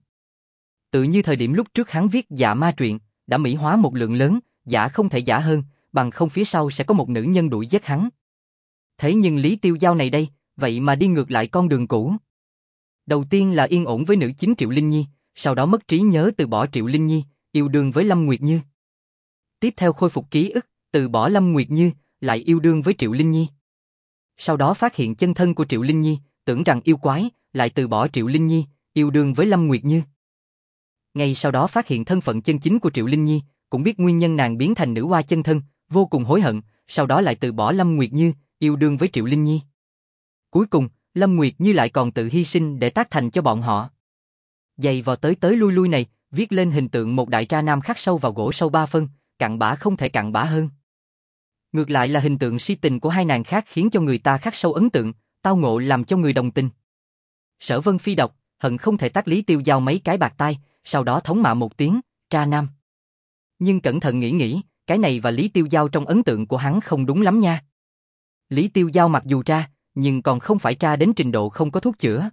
Tự như thời điểm lúc trước hắn viết Dạ Ma truyện, đã mỹ hóa một lượng lớn, giả không thể giả hơn, bằng không phía sau sẽ có một nữ nhân đuổi giết hắn. Thế nhưng Lý Tiêu Giao này đây, vậy mà đi ngược lại con đường cũ. Đầu tiên là yên ổn với nữ chính Triệu Linh Nhi, sau đó mất trí nhớ từ bỏ Triệu Linh Nhi, yêu đương với Lâm Nguyệt Như. Tiếp theo khôi phục ký ức, từ bỏ Lâm Nguyệt Như, lại yêu đương với Triệu Linh Nhi. Sau đó phát hiện chân thân của Triệu Linh Nhi, tưởng rằng yêu quái, lại từ bỏ Triệu Linh Nhi, yêu đương với Lâm Nguyệt Như. Ngay sau đó phát hiện thân phận chân chính của Triệu Linh Nhi, cũng biết nguyên nhân nàng biến thành nữ oa chân thân, vô cùng hối hận, sau đó lại từ bỏ Lâm Nguyệt Như, yêu đương với Triệu Linh Nhi. Cuối cùng, Lâm Nguyệt Như lại còn tự hy sinh để tác thành cho bọn họ. Giày vò tới tới lui lui này, viết lên hình tượng một đại tra nam khắc sâu vào gỗ sâu 3 phân, cặn bã không thể cặn bã hơn. Ngược lại là hình tượng si tình của hai nàng khác khiến cho người ta khắc sâu ấn tượng, tao ngộ làm cho người đồng tình. Sở Vân Phi đọc, hận không thể tát Lý Tiêu Giao mấy cái bạc tai, sau đó thống mạ một tiếng, tra nam. Nhưng cẩn thận nghĩ nghĩ, cái này và Lý Tiêu Giao trong ấn tượng của hắn không đúng lắm nha. Lý Tiêu Giao mặc dù tra, nhưng còn không phải tra đến trình độ không có thuốc chữa.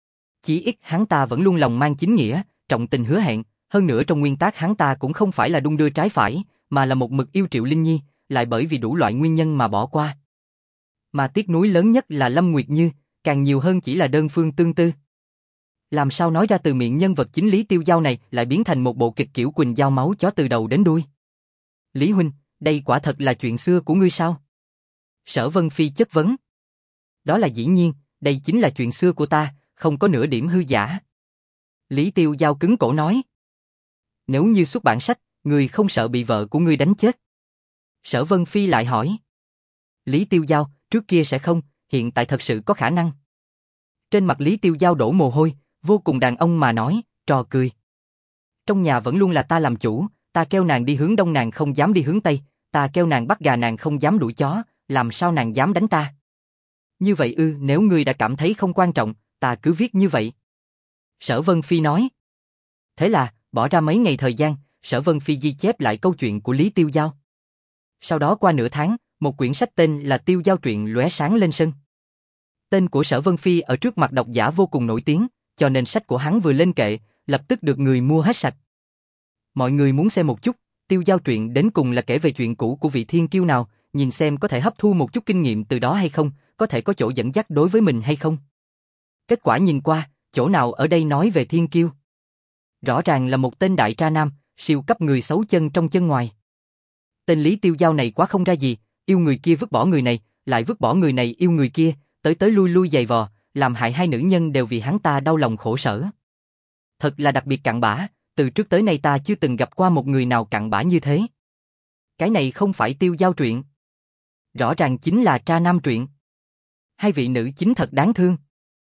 Chỉ ít hắn ta vẫn luôn lòng mang chính nghĩa, trọng tình hứa hẹn, hơn nữa trong nguyên tắc hắn ta cũng không phải là đung đưa trái phải, mà là một mực yêu Triệu Linh Nhi, lại bởi vì đủ loại nguyên nhân mà bỏ qua. Mà tiếc nuối lớn nhất là Lâm Nguyệt Như, càng nhiều hơn chỉ là đơn phương tương tư. Làm sao nói ra từ miệng nhân vật chính Lý Tiêu Giao này lại biến thành một bộ kịch kiểu Quỳnh Giao máu chó từ đầu đến đuôi. Lý huynh, đây quả thật là chuyện xưa của ngươi sao? Sở Vân Phi chất vấn. Đó là dĩ nhiên, đây chính là chuyện xưa của ta, không có nửa điểm hư giả. Lý Tiêu Giao cứng cổ nói. Nếu như xuất bản sách, ngươi không sợ bị vợ của ngươi đánh chết? Sở Vân Phi lại hỏi. Lý Tiêu Giao, trước kia sẽ không, hiện tại thật sự có khả năng. Trên mặt Lý Tiêu Giao đổ mồ hôi, vô cùng đàn ông mà nói, trò cười. Trong nhà vẫn luôn là ta làm chủ, ta kêu nàng đi hướng đông nàng không dám đi hướng tây, ta kêu nàng bắt gà nàng không dám đuổi chó, làm sao nàng dám đánh ta? Như vậy nếu ngươi đã cảm thấy không quan trọng, ta cứ viết như vậy. Sở Vân Phi nói. Thế là, bỏ ra mấy ngày thời gian, Sở Vân Phi ghi chép lại câu chuyện của Lý Tiêu Giao. Sau đó qua nửa tháng, một quyển sách tên là Tiêu Giao truyện lóe sáng lên sân. Tên của Sở Vân Phi ở trước mặt độc giả vô cùng nổi tiếng, cho nên sách của hắn vừa lên kệ, lập tức được người mua hết sạch. Mọi người muốn xem một chút, Tiêu Giao truyện đến cùng là kể về chuyện cũ của vị thiên kiêu nào, nhìn xem có thể hấp thu một chút kinh nghiệm từ đó hay không, có thể có chỗ dẫn dắt đối với mình hay không. Kết quả nhìn qua, chỗ nào ở đây nói về thiên kiêu? Rõ ràng là một tên đại tra nam, siêu cấp người xấu chân trong chân ngoài. Tên Lý Tiêu Giao này quá không ra gì, yêu người kia vứt bỏ người này, lại vứt bỏ người này yêu người kia, tới tới lui lui giày vò, làm hại hai nữ nhân đều vì hắn ta đau lòng khổ sở. Thật là đặc biệt cặn bã, từ trước tới nay ta chưa từng gặp qua một người nào cặn bã như thế. Cái này không phải Tiêu Giao truyện. Rõ ràng chính là tra nam truyện. Hai vị nữ chính thật đáng thương.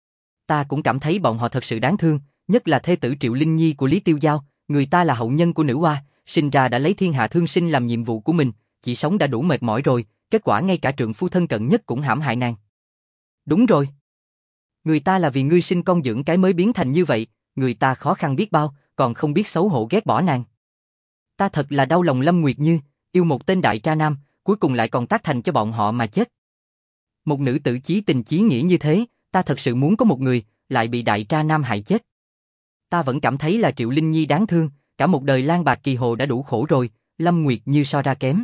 Ta cũng cảm thấy bọn họ thật sự đáng thương, nhất là thê tử Triệu Linh Nhi của Lý Tiêu Giao, người ta là hậu nhân của nữ oa, sinh ra đã lấy thiên hạ thương sinh làm nhiệm vụ của mình, chỉ sống đã đủ mệt mỏi rồi, kết quả ngay cả trượng phu thân cận nhất cũng hãm hại nàng. Đúng rồi. Người ta là vì ngươi sinh con dưỡng cái mới biến thành như vậy, người ta khó khăn biết bao, còn không biết xấu hổ ghét bỏ nàng. Ta thật là đau lòng Lâm Nguyệt Như, yêu một tên đại tra nam, cuối cùng lại còn tác thành cho bọn họ mà chết. Một nữ tử chí tình chí nghĩa như thế, ta thật sự muốn có một người, lại bị đại tra nam hại chết. Ta vẫn cảm thấy là Triệu Linh Nhi đáng thương, cả một đời lang bạc kỳ hồ đã đủ khổ rồi, Lâm Nguyệt Như so ra kém.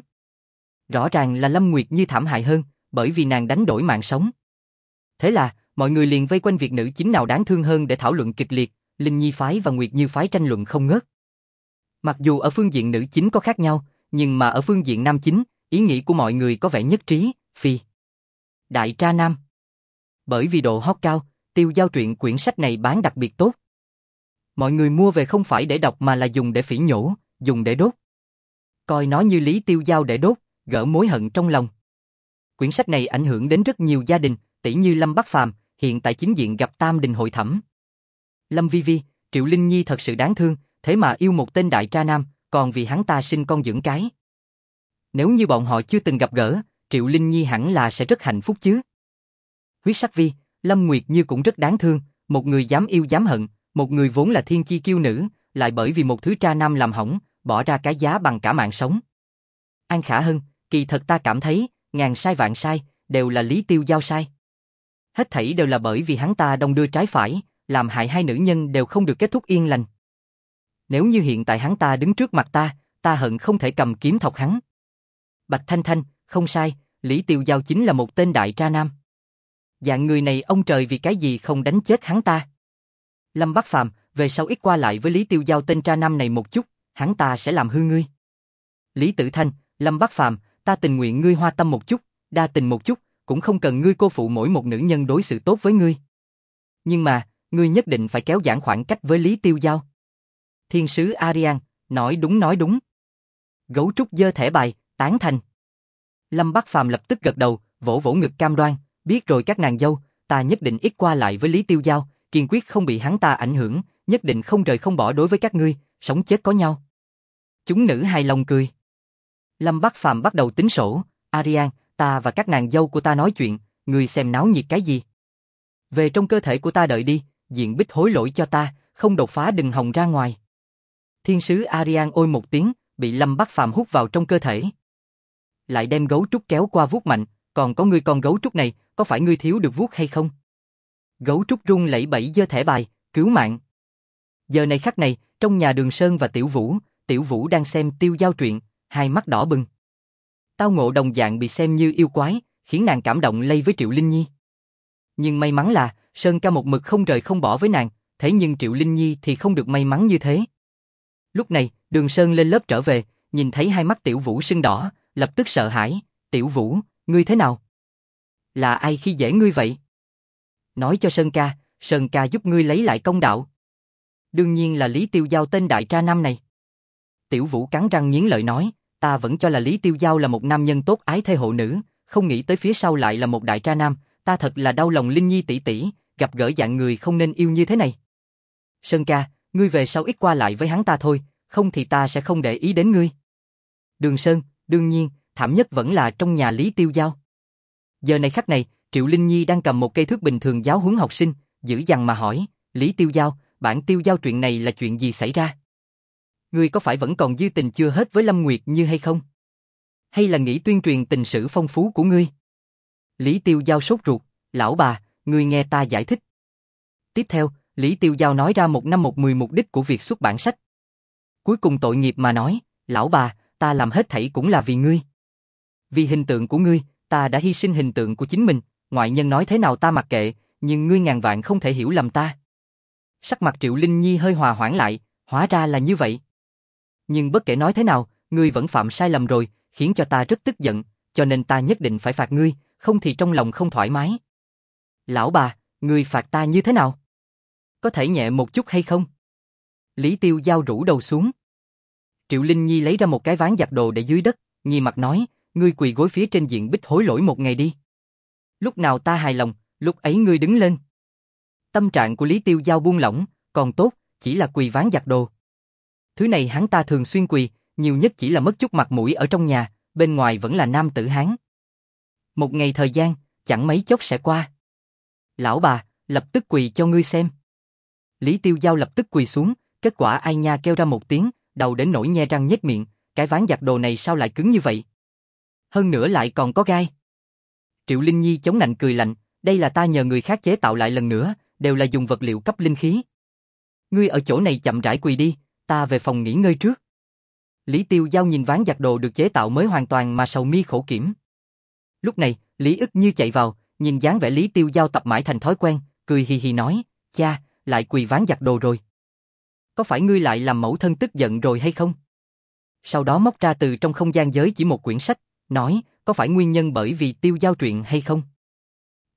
Rõ ràng là Lâm Nguyệt Như thảm hại hơn, bởi vì nàng đánh đổi mạng sống. Thế là, mọi người liền vây quanh việc nữ chính nào đáng thương hơn để thảo luận kịch liệt, Linh Nhi phái và Nguyệt Như phái tranh luận không ngớt. Mặc dù ở phương diện nữ chính có khác nhau, nhưng mà ở phương diện nam chính, ý nghĩ của mọi người có vẻ nhất trí, Phi. Đại Tra Nam. Bởi vì độ hot cao, Tiêu Giao truyện quyển sách này bán đặc biệt tốt. Mọi người mua về không phải để đọc mà là dùng để phỉ nhổ, dùng để đốt. Coi nó như Lý Tiêu Giao để đốt, gỡ mối hận trong lòng. Quyển sách này ảnh hưởng đến rất nhiều gia đình, tỷ như Lâm Bắc Phàm, hiện tại chính diện gặp Tam Đình hội thẩm. Lâm Vi Vi, Triệu Linh Nhi thật sự đáng thương, thế mà yêu một tên đại tra nam, còn vì hắn ta sinh con dưỡng cái. Nếu như bọn họ chưa từng gặp gỡ, Triệu Linh Nhi hẳn là sẽ rất hạnh phúc chứ. Huyết Sắc Vi, Lâm Nguyệt Như cũng rất đáng thương, một người dám yêu dám hận, một người vốn là thiên chi kiêu nữ, lại bởi vì một thứ tra nam làm hỏng, bỏ ra cái giá bằng cả mạng sống. An Khả Hân, kỳ thật ta cảm thấy, ngàn sai vạn sai, đều là Lý Tiêu Giao sai. Hết thảy đều là bởi vì hắn ta đong đưa trái phải, làm hại hai nữ nhân đều không được kết thúc yên lành. Nếu như hiện tại hắn ta đứng trước mặt ta hận không thể cầm kiếm thọc hắn. Bạch Thanh Thanh, không sai, Lý Tiêu Giao chính là một tên đại tra nam. Dạng người này ông trời vì cái gì không đánh chết hắn ta. Lâm Bắc Phàm, về sau ít qua lại với Lý Tiêu Giao tên tra nam này một chút, hắn ta sẽ làm hư ngươi. Lý Tử Thanh, Lâm Bắc Phàm, ta tình nguyện ngươi hoa tâm một chút, đa tình một chút, cũng không cần ngươi cô phụ mỗi một nữ nhân đối xử tốt với ngươi. Nhưng mà, ngươi nhất định phải kéo giãn khoảng cách với Lý Tiêu Giao. Thiên sứ Arian, nói đúng nói đúng. Gấu trúc giơ thẻ bài, tán thành. Lâm Bắc Phàm lập tức gật đầu, vỗ vỗ ngực cam đoan, biết rồi các nàng dâu, ta nhất định ít qua lại với Lý Tiêu Giao, kiên quyết không bị hắn ta ảnh hưởng, nhất định không rời không bỏ đối với các ngươi, sống chết có nhau. Chúng nữ hài lòng cười. Lâm Bắc Phàm bắt đầu tính sổ, Arian, ta và các nàng dâu của ta nói chuyện, ngươi xem náo nhiệt cái gì. Về trong cơ thể của ta đợi đi, diện bích hối lỗi cho ta, không đột phá đừng hòng ra ngoài. Thiên sứ Arian ôi một tiếng, bị Lâm Bắc Phàm hút vào trong cơ thể. Lại đem gấu trúc kéo qua vuốt mạnh, còn có ngươi con gấu trúc này, có phải ngươi thiếu được vuốt hay không? Gấu trúc run lẩy bẩy giơ thẻ bài, cứu mạng. Giờ này khắc này, trong nhà Đường Sơn và Tiểu Vũ đang xem Tiêu Giao truyện, hai mắt đỏ bừng. Tao ngộ đồng dạng bị xem như yêu quái, khiến nàng cảm động lây với Triệu Linh Nhi. Nhưng may mắn là, Sơn ca một mực không rời không bỏ với nàng, thế nhưng Triệu Linh Nhi thì không được may mắn như thế. Lúc này, Đường Sơn lên lớp trở về, nhìn thấy hai mắt Tiểu Vũ sưng đỏ, lập tức sợ hãi, Tiểu Vũ, ngươi thế nào? Là ai khi dễ ngươi vậy? Nói cho Sơn ca giúp ngươi lấy lại công đạo. Đương nhiên là Lý Tiêu Giao tên đại tra nam này. Tiểu Vũ cắn răng nghiến lợi nói, ta vẫn cho là Lý Tiêu Giao là một nam nhân tốt ái thê hộ nữ, không nghĩ tới phía sau lại là một đại tra nam, ta thật là đau lòng Linh Nhi tỷ tỷ, gặp gỡ dạng người không nên yêu như thế này. Sơn ca, ngươi về sau ít qua lại với hắn ta thôi, không thì ta sẽ không để ý đến ngươi. Đường Sơn, đương nhiên, thảm nhất vẫn là trong nhà Lý Tiêu Giao. Giờ này khắc này, Triệu Linh Nhi đang cầm một cây thước bình thường giáo huấn học sinh, dữ dằn mà hỏi, Lý Tiêu Giao, bản Tiêu Giao chuyện này là chuyện gì xảy ra? Ngươi có phải vẫn còn dư tình chưa hết với Lâm Nguyệt Như hay không? Hay là nghĩ tuyên truyền tình sử phong phú của ngươi? Lý Tiêu Giao sốt ruột, lão bà, ngươi nghe ta giải thích. Tiếp theo, Lý Tiêu Giao nói ra 1 năm 1 10 mục đích của việc xuất bản sách. Cuối cùng tội nghiệp mà nói, lão bà, ta làm hết thảy cũng là vì ngươi. Vì hình tượng của ngươi, ta đã hy sinh hình tượng của chính mình, ngoại nhân nói thế nào ta mặc kệ, nhưng ngươi ngàn vạn không thể hiểu lầm ta. Sắc mặt Triệu Linh Nhi hơi hòa hoãn lại, hóa ra là như vậy. Nhưng bất kể nói thế nào, ngươi vẫn phạm sai lầm rồi, khiến cho ta rất tức giận, cho nên ta nhất định phải phạt ngươi, không thì trong lòng không thoải mái. Lão bà, ngươi phạt ta như thế nào? Có thể nhẹ một chút hay không? Lý Tiêu Giao rũ đầu xuống. Triệu Linh Nhi lấy ra một cái ván giặt đồ để dưới đất, nghi mặt nói, ngươi quỳ gối phía trên diện bích hối lỗi một ngày đi. Lúc nào ta hài lòng, lúc ấy ngươi đứng lên. Tâm trạng của Lý Tiêu Giao buông lỏng, còn tốt, chỉ là quỳ ván giặt đồ. Thứ này hắn ta thường xuyên quỳ, nhiều nhất chỉ là mất chút mặt mũi ở trong nhà, bên ngoài vẫn là nam tử Hán. Một ngày thời gian, chẳng mấy chốc sẽ qua. Lão bà, lập tức quỳ cho ngươi xem. Lý Tiêu Giao lập tức quỳ xuống, kết quả ai nha kêu ra một tiếng, đầu đến nỗi nhe răng nhếch miệng, cái ván giặt đồ này sao lại cứng như vậy? Hơn nữa lại còn có gai. Triệu Linh Nhi chống nạnh cười lạnh, đây là ta nhờ người khác chế tạo lại lần nữa, đều là dùng vật liệu cấp linh khí. Ngươi ở chỗ này chậm rãi quỳ đi, ta về phòng nghỉ ngơi trước. Lý Tiêu Giao nhìn ván giặt đồ được chế tạo mới hoàn toàn mà sầu mi khổ kiểm. Lúc này, Lý Ức Như chạy vào, nhìn dáng vẻ Lý Tiêu Giao tập mãi thành thói quen, cười hì hì nói, cha, lại quỳ ván giặt đồ rồi. Có phải ngươi lại làm mẫu thân tức giận rồi hay không? Sau đó móc ra từ trong không gian giới chỉ một quyển sách, nói, có phải nguyên nhân bởi vì Tiêu Giao truyện hay không?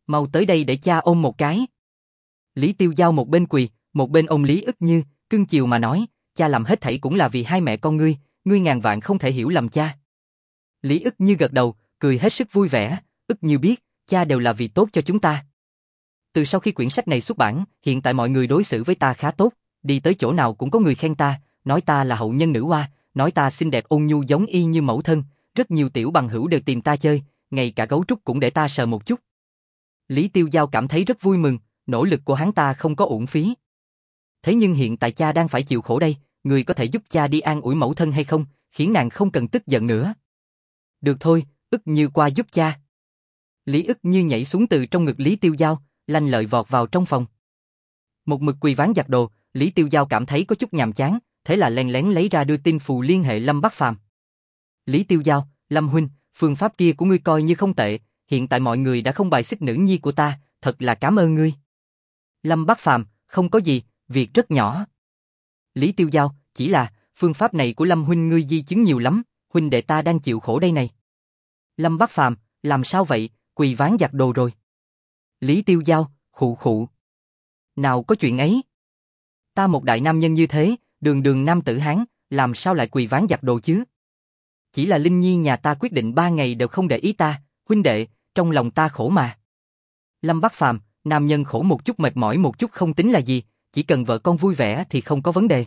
Mau tới đây để cha ôm một cái. Lý Tiêu Giao một bên quỳ, một bên ôm Lý Ức Như, cưng chiều mà nói, cha làm hết thảy cũng là vì hai mẹ con ngươi ngàn vạn không thể hiểu lầm cha. Lý Ức Như gật đầu, cười hết sức vui vẻ, Ức Như biết, cha đều là vì tốt cho chúng ta. Từ sau khi quyển sách này xuất bản, hiện tại mọi người đối xử với ta khá tốt, đi tới chỗ nào cũng có người khen ta, nói ta là hậu nhân nữ hoa, nói ta xinh đẹp ôn nhu giống y như mẫu thân, rất nhiều tiểu bằng hữu đều tìm ta chơi, ngay cả gấu trúc cũng để ta sờ một chút. Lý Tiêu Giao cảm thấy rất vui mừng, nỗ lực của hắn ta không có uổng phí. Thế nhưng hiện tại cha đang phải chịu khổ đây, người có thể giúp cha đi an ủi mẫu thân hay không, khiến nàng không cần tức giận nữa. Được thôi, Ức Như qua giúp cha. Lý Ức Như nhảy xuống từ trong ngực Lý Tiêu Giao, lanh lợi vọt vào trong phòng. Một mực quỳ ván giặt đồ, Lý Tiêu Giao cảm thấy có chút nhàm chán, thế là len lén lấy ra đưa tin phù liên hệ Lâm Bắc Phàm. Lý Tiêu Giao, Lâm huynh, phương pháp kia của ngươi coi như không tệ, hiện tại mọi người đã không bài xích nữ nhi của ta, thật là cảm ơn ngươi. Lâm Bắc Phàm, không có gì, việc rất nhỏ. Lý Tiêu Giao, chỉ là, phương pháp này của Lâm huynh ngươi di chứng nhiều lắm, huynh đệ ta đang chịu khổ đây này. Lâm Bắc Phàm, làm sao vậy, quỳ ván giặt đồ rồi. Lý Tiêu Giao, khụ khụ. Nào có chuyện ấy. Ta một đại nam nhân như thế, đường đường nam tử Hán, làm sao lại quỳ ván giặt đồ chứ? Chỉ là Linh Nhi nhà ta quyết định 3 ngày đều không để ý ta, huynh đệ, trong lòng ta khổ mà. Lâm Bắc Phàm, nam nhân khổ một chút mệt mỏi một chút không tính là gì, chỉ cần vợ con vui vẻ thì không có vấn đề.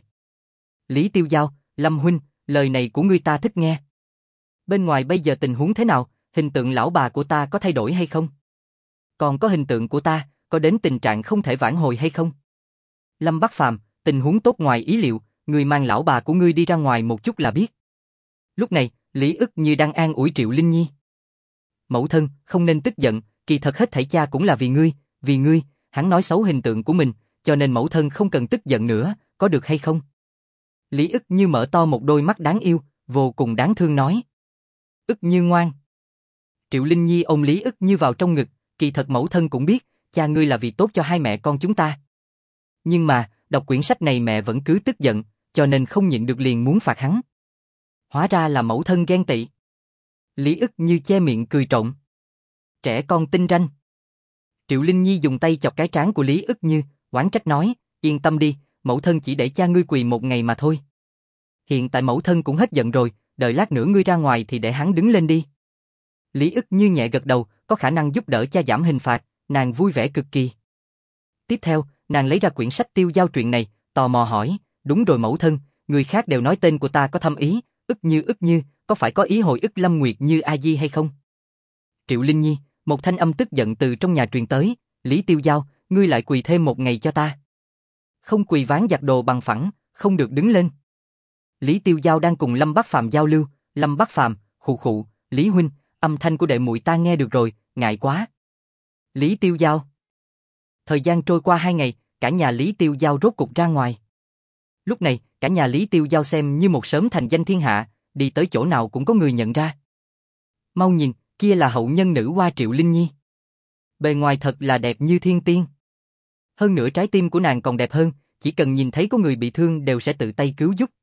Lý Tiêu Giao, Lâm huynh, lời này của ngươi ta thích nghe. Bên ngoài bây giờ tình huống thế nào, hình tượng lão bà của ta có thay đổi hay không? Còn có hình tượng của ta, có đến tình trạng không thể vãn hồi hay không? Lâm Bắc Phàm, tình huống tốt ngoài ý liệu, người mang lão bà của ngươi đi ra ngoài một chút là biết. Lúc này, Lý Ức Như đang an ủi Triệu Linh Nhi. Mẫu thân, không nên tức giận, kỳ thật hết thảy cha cũng là vì ngươi, hắn nói xấu hình tượng của mình, cho nên mẫu thân không cần tức giận nữa, có được hay không? Lý Ức Như mở to một đôi mắt đáng yêu, vô cùng đáng thương nói. Ức Như ngoan. Triệu Linh Nhi ôm Lý Ức Như vào trong ngực, kỳ thật mẫu thân cũng biết, cha ngươi là vì tốt cho hai mẹ con chúng ta. Nhưng mà, đọc quyển sách này mẹ vẫn cứ tức giận, cho nên không nhịn được liền muốn phạt hắn. Hóa ra là mẫu thân ghen tị. Lý Ức Như che miệng cười trộm. Trẻ con tinh ranh. Triệu Linh Nhi dùng tay chọc cái trán của Lý Ức Như, oán trách nói, yên tâm đi, mẫu thân chỉ để cha ngươi quỳ một ngày mà thôi. Hiện tại mẫu thân cũng hết giận rồi, đợi lát nữa ngươi ra ngoài thì để hắn đứng lên đi. Lý Ức Như nhẹ gật đầu, có khả năng giúp đỡ cha giảm hình phạt, nàng vui vẻ cực kỳ. Tiếp theo, nàng lấy ra quyển sách Tiêu Giao truyện này, tò mò hỏi, đúng rồi mẫu thân, người khác đều nói tên của ta có thâm ý, Ức Như, có phải có ý hồi ức Lâm Nguyệt Như A Di hay không? Triệu Linh Nhi, một thanh âm tức giận từ trong nhà truyền tới, Lý Tiêu Giao, ngươi lại quỳ thêm một ngày cho ta. Không quỳ ván giặt đồ bằng phẳng, không được đứng lên. Lý Tiêu Giao đang cùng Lâm Bắc Phàm giao lưu, Lâm Bắc Phàm, khụ khụ, Lý huynh, âm thanh của đệ muội ta nghe được rồi, ngại quá. Lý Tiêu Giao. Thời gian trôi qua 2 ngày, cả nhà Lý Tiêu Giao rốt cục ra ngoài. Lúc này, cả nhà Lý Tiêu Giao xem như một sớm thành danh thiên hạ, đi tới chỗ nào cũng có người nhận ra. Mau nhìn, kia là hậu nhân nữ hoa Triệu Linh Nhi. Bề ngoài thật là đẹp như thiên tiên. Hơn nữa trái tim của nàng còn đẹp hơn, chỉ cần nhìn thấy có người bị thương đều sẽ tự tay cứu giúp.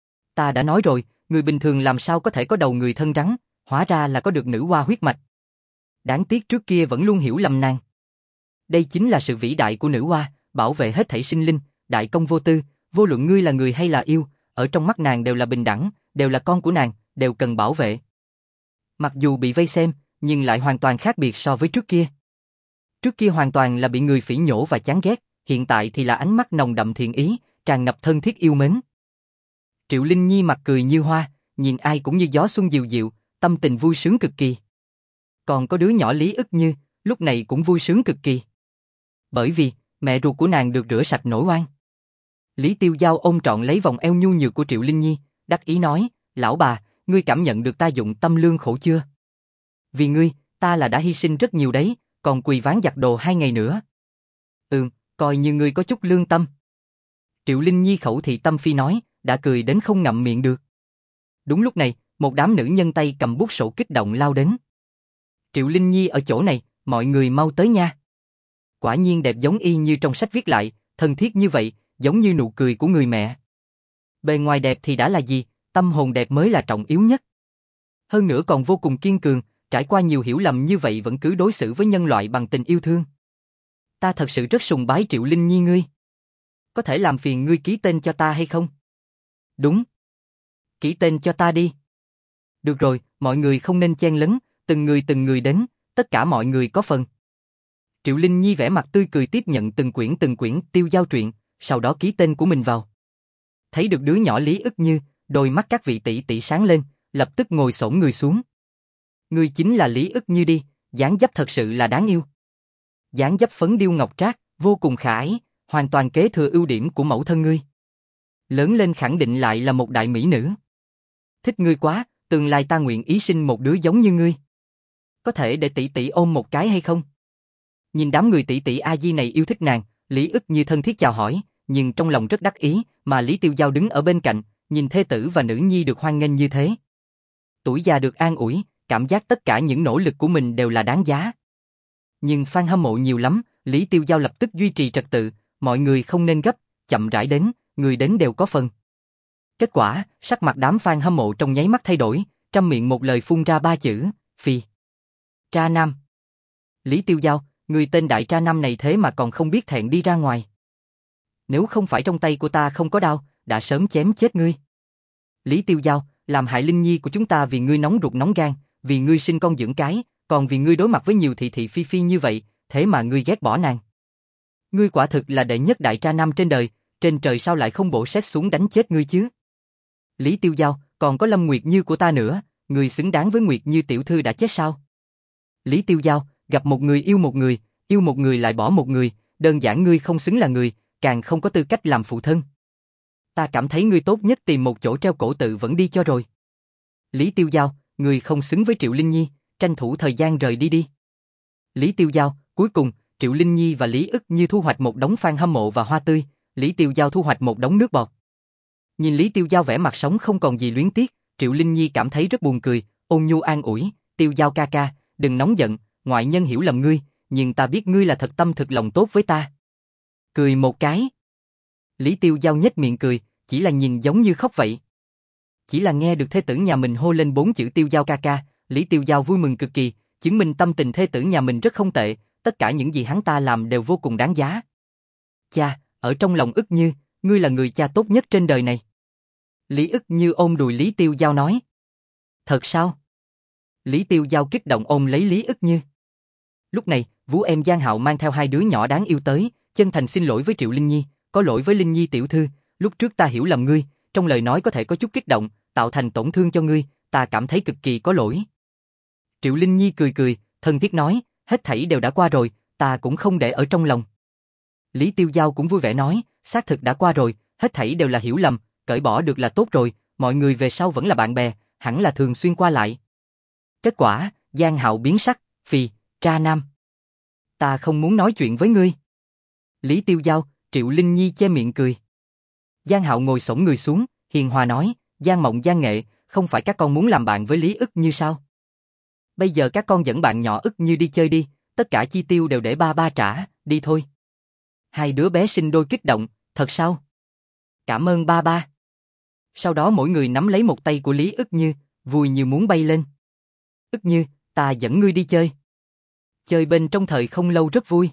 Ta đã nói rồi, người bình thường làm sao có thể có đầu người thân rắn, hóa ra là có được nữ hoa huyết mạch. Đáng tiếc trước kia vẫn luôn hiểu lầm nàng. Đây chính là sự vĩ đại của nữ hoa, bảo vệ hết thảy sinh linh, đại công vô tư, vô luận ngươi là người hay là yêu, ở trong mắt nàng đều là bình đẳng, đều là con của nàng, đều cần bảo vệ. Mặc dù bị vây xem, nhưng lại hoàn toàn khác biệt so với trước kia. Trước kia hoàn toàn là bị người phỉ nhổ và chán ghét, hiện tại thì là ánh mắt nồng đậm thiện ý, tràn ngập thân thiết yêu mến. Triệu Linh Nhi mặt cười như hoa, nhìn ai cũng như gió xuân dịu dịu, tâm tình vui sướng cực kỳ. Còn có đứa nhỏ Lý Ức Như, lúc này cũng vui sướng cực kỳ. Bởi vì, mẹ ruột của nàng được rửa sạch nổi oan. Lý Tiêu Giao ôm trọn lấy vòng eo nhu nhược của Triệu Linh Nhi, đắc ý nói, lão bà, ngươi cảm nhận được ta dụng tâm lương khổ chưa? Vì ngươi, ta là đã hy sinh rất nhiều đấy, còn quỳ ván giặt đồ 2 ngày nữa. Coi như ngươi có chút lương tâm. Triệu Linh Nhi khẩu thị tâm phi nói, đã cười đến không ngậm miệng được. Đúng lúc này, một đám nữ nhân tay cầm bút sổ kích động lao đến. Triệu Linh Nhi ở chỗ này, mọi người mau tới nha. Quả nhiên đẹp giống y như trong sách viết lại, thân thiết như vậy, giống như nụ cười của người mẹ. Bề ngoài đẹp thì đã là gì, tâm hồn đẹp mới là trọng yếu nhất. Hơn nữa còn vô cùng kiên cường, trải qua nhiều hiểu lầm như vậy vẫn cứ đối xử với nhân loại bằng tình yêu thương. Ta thật sự rất sùng bái Triệu Linh Nhi ngươi. Có thể làm phiền ngươi ký tên cho ta hay không? Đúng. Ký tên cho ta đi. Được rồi, mọi người không nên chen lấn, từng người đến, tất cả mọi người có phần. Triệu Linh Nhi vẻ mặt tươi cười tiếp nhận từng quyển tiêu giao truyện, sau đó ký tên của mình vào. Thấy được đứa nhỏ Lý Ức Như, đôi mắt các vị tỷ tỷ sáng lên, lập tức ngồi xổm người xuống. Ngươi chính là Lý Ức Như đi, dáng dấp thật sự là đáng yêu. Dáng dấp phấn điêu ngọc trác, vô cùng khả ái, hoàn toàn kế thừa ưu điểm của mẫu thân ngươi. Lớn lên khẳng định lại là một đại mỹ nữ. Thích ngươi quá, tương lai ta nguyện ý sinh một đứa giống như ngươi. Có thể để tỷ tỷ ôm một cái hay không? Nhìn đám người tỷ tỷ A Di này yêu thích nàng, Lý Ức Như thân thiết chào hỏi, nhưng trong lòng rất đắc ý, mà Lý Tiêu Giao đứng ở bên cạnh, nhìn thê tử và nữ nhi được hoan nghênh như thế. Tuổi già được an ủi, cảm giác tất cả những nỗ lực của mình đều là đáng giá. Nhưng fan hâm mộ nhiều lắm, Lý Tiêu Giao lập tức duy trì trật tự, mọi người không nên gấp, chậm rãi đến, người đến đều có phần. Kết quả, sắc mặt đám fan hâm mộ trong nháy mắt thay đổi, trăm miệng một lời phun ra ba chữ, phi. Tra nam. Lý Tiêu Giao, người tên đại tra nam này thế mà còn không biết thẹn đi ra ngoài. Nếu không phải trong tay của ta không có đao, đã sớm chém chết ngươi. Lý Tiêu Giao, làm hại Linh Nhi của chúng ta vì ngươi nóng ruột nóng gan, vì ngươi sinh con dưỡng cái, còn vì ngươi đối mặt với nhiều thị thị phi phi như vậy, thế mà ngươi ghét bỏ nàng. Ngươi quả thực là đệ nhất đại tra nam trên đời, trên trời sao lại không bổ sét xuống đánh chết ngươi chứ? Lý Tiêu Giao, còn có Lâm Nguyệt Như của ta nữa, ngươi xứng đáng với Nguyệt Như tiểu thư đã chết sao? Lý Tiêu Giao, gặp một người yêu một người lại bỏ một người, đơn giản ngươi không xứng là người, càng không có tư cách làm phụ thân. Ta cảm thấy ngươi tốt nhất tìm một chỗ treo cổ tự vẫn đi cho rồi. Lý Tiêu Giao, ngươi không xứng với Triệu Linh Nhi, tranh thủ thời gian rời đi đi. Lý Tiêu Giao, cuối cùng, Triệu Linh Nhi và Lý Ức Như thu hoạch một đống fan hâm mộ và hoa tươi, Lý Tiêu Giao thu hoạch một đống nước bọt. Nhìn Lý Tiêu Giao vẻ mặt sống không còn gì luyến tiếc, Triệu Linh Nhi cảm thấy rất buồn cười, ôn nhu an ủi, Tiêu Giao ca ca, đừng nóng giận, ngoại nhân hiểu lầm ngươi, nhưng ta biết ngươi là thật tâm thực lòng tốt với ta. Cười một cái. Lý Tiêu Giao nhếch miệng cười, chỉ là nhìn giống như khóc vậy. Chỉ là nghe được thê tử nhà mình hô lên 4 chữ Tiêu Giao ca ca, Lý Tiêu Giao vui mừng cực kỳ, chứng minh tâm tình thê tử nhà mình rất không tệ, tất cả những gì hắn ta làm đều vô cùng đáng giá. Cha, ở trong lòng Ức Như, ngươi là người cha tốt nhất trên đời này. Lý Ức Như ôm đùi Lý Tiêu Giao nói. Thật sao? Lý Tiêu Giao kích động ôm lấy Lý Ức Như. Lúc này, Vũ em Giang Hạo mang theo hai đứa nhỏ đáng yêu tới, chân thành xin lỗi với Triệu Linh Nhi, có lỗi với Linh Nhi tiểu thư, lúc trước ta hiểu lầm ngươi, trong lời nói có thể có chút kích động, tạo thành tổn thương cho ngươi, ta cảm thấy cực kỳ có lỗi. Triệu Linh Nhi cười cười, thân thiết nói, hết thảy đều đã qua rồi, ta cũng không để ở trong lòng. Lý Tiêu Giao cũng vui vẻ nói, xác thực đã qua rồi, hết thảy đều là hiểu lầm, cởi bỏ được là tốt rồi, mọi người về sau vẫn là bạn bè, hẳn là thường xuyên qua lại. Kết quả, Giang Hạo biến sắc, phì, tra nam. Ta không muốn nói chuyện với ngươi. Lý Tiêu Giao, Triệu Linh Nhi che miệng cười. Giang Hạo ngồi xổm người xuống, hiền hòa nói, Giang Mộng Giang Nghệ, không phải các con muốn làm bạn với Lý Ức Như sao? Bây giờ các con dẫn bạn nhỏ Ức Như đi chơi đi, tất cả chi tiêu đều để ba ba trả, đi thôi. Hai đứa bé sinh đôi kích động, thật sao? Cảm ơn ba ba. Sau đó mỗi người nắm lấy một tay của Lý Ức Như, vui như muốn bay lên. Ức Như, ta dẫn ngươi đi chơi. Chơi bên trong thời không lâu rất vui.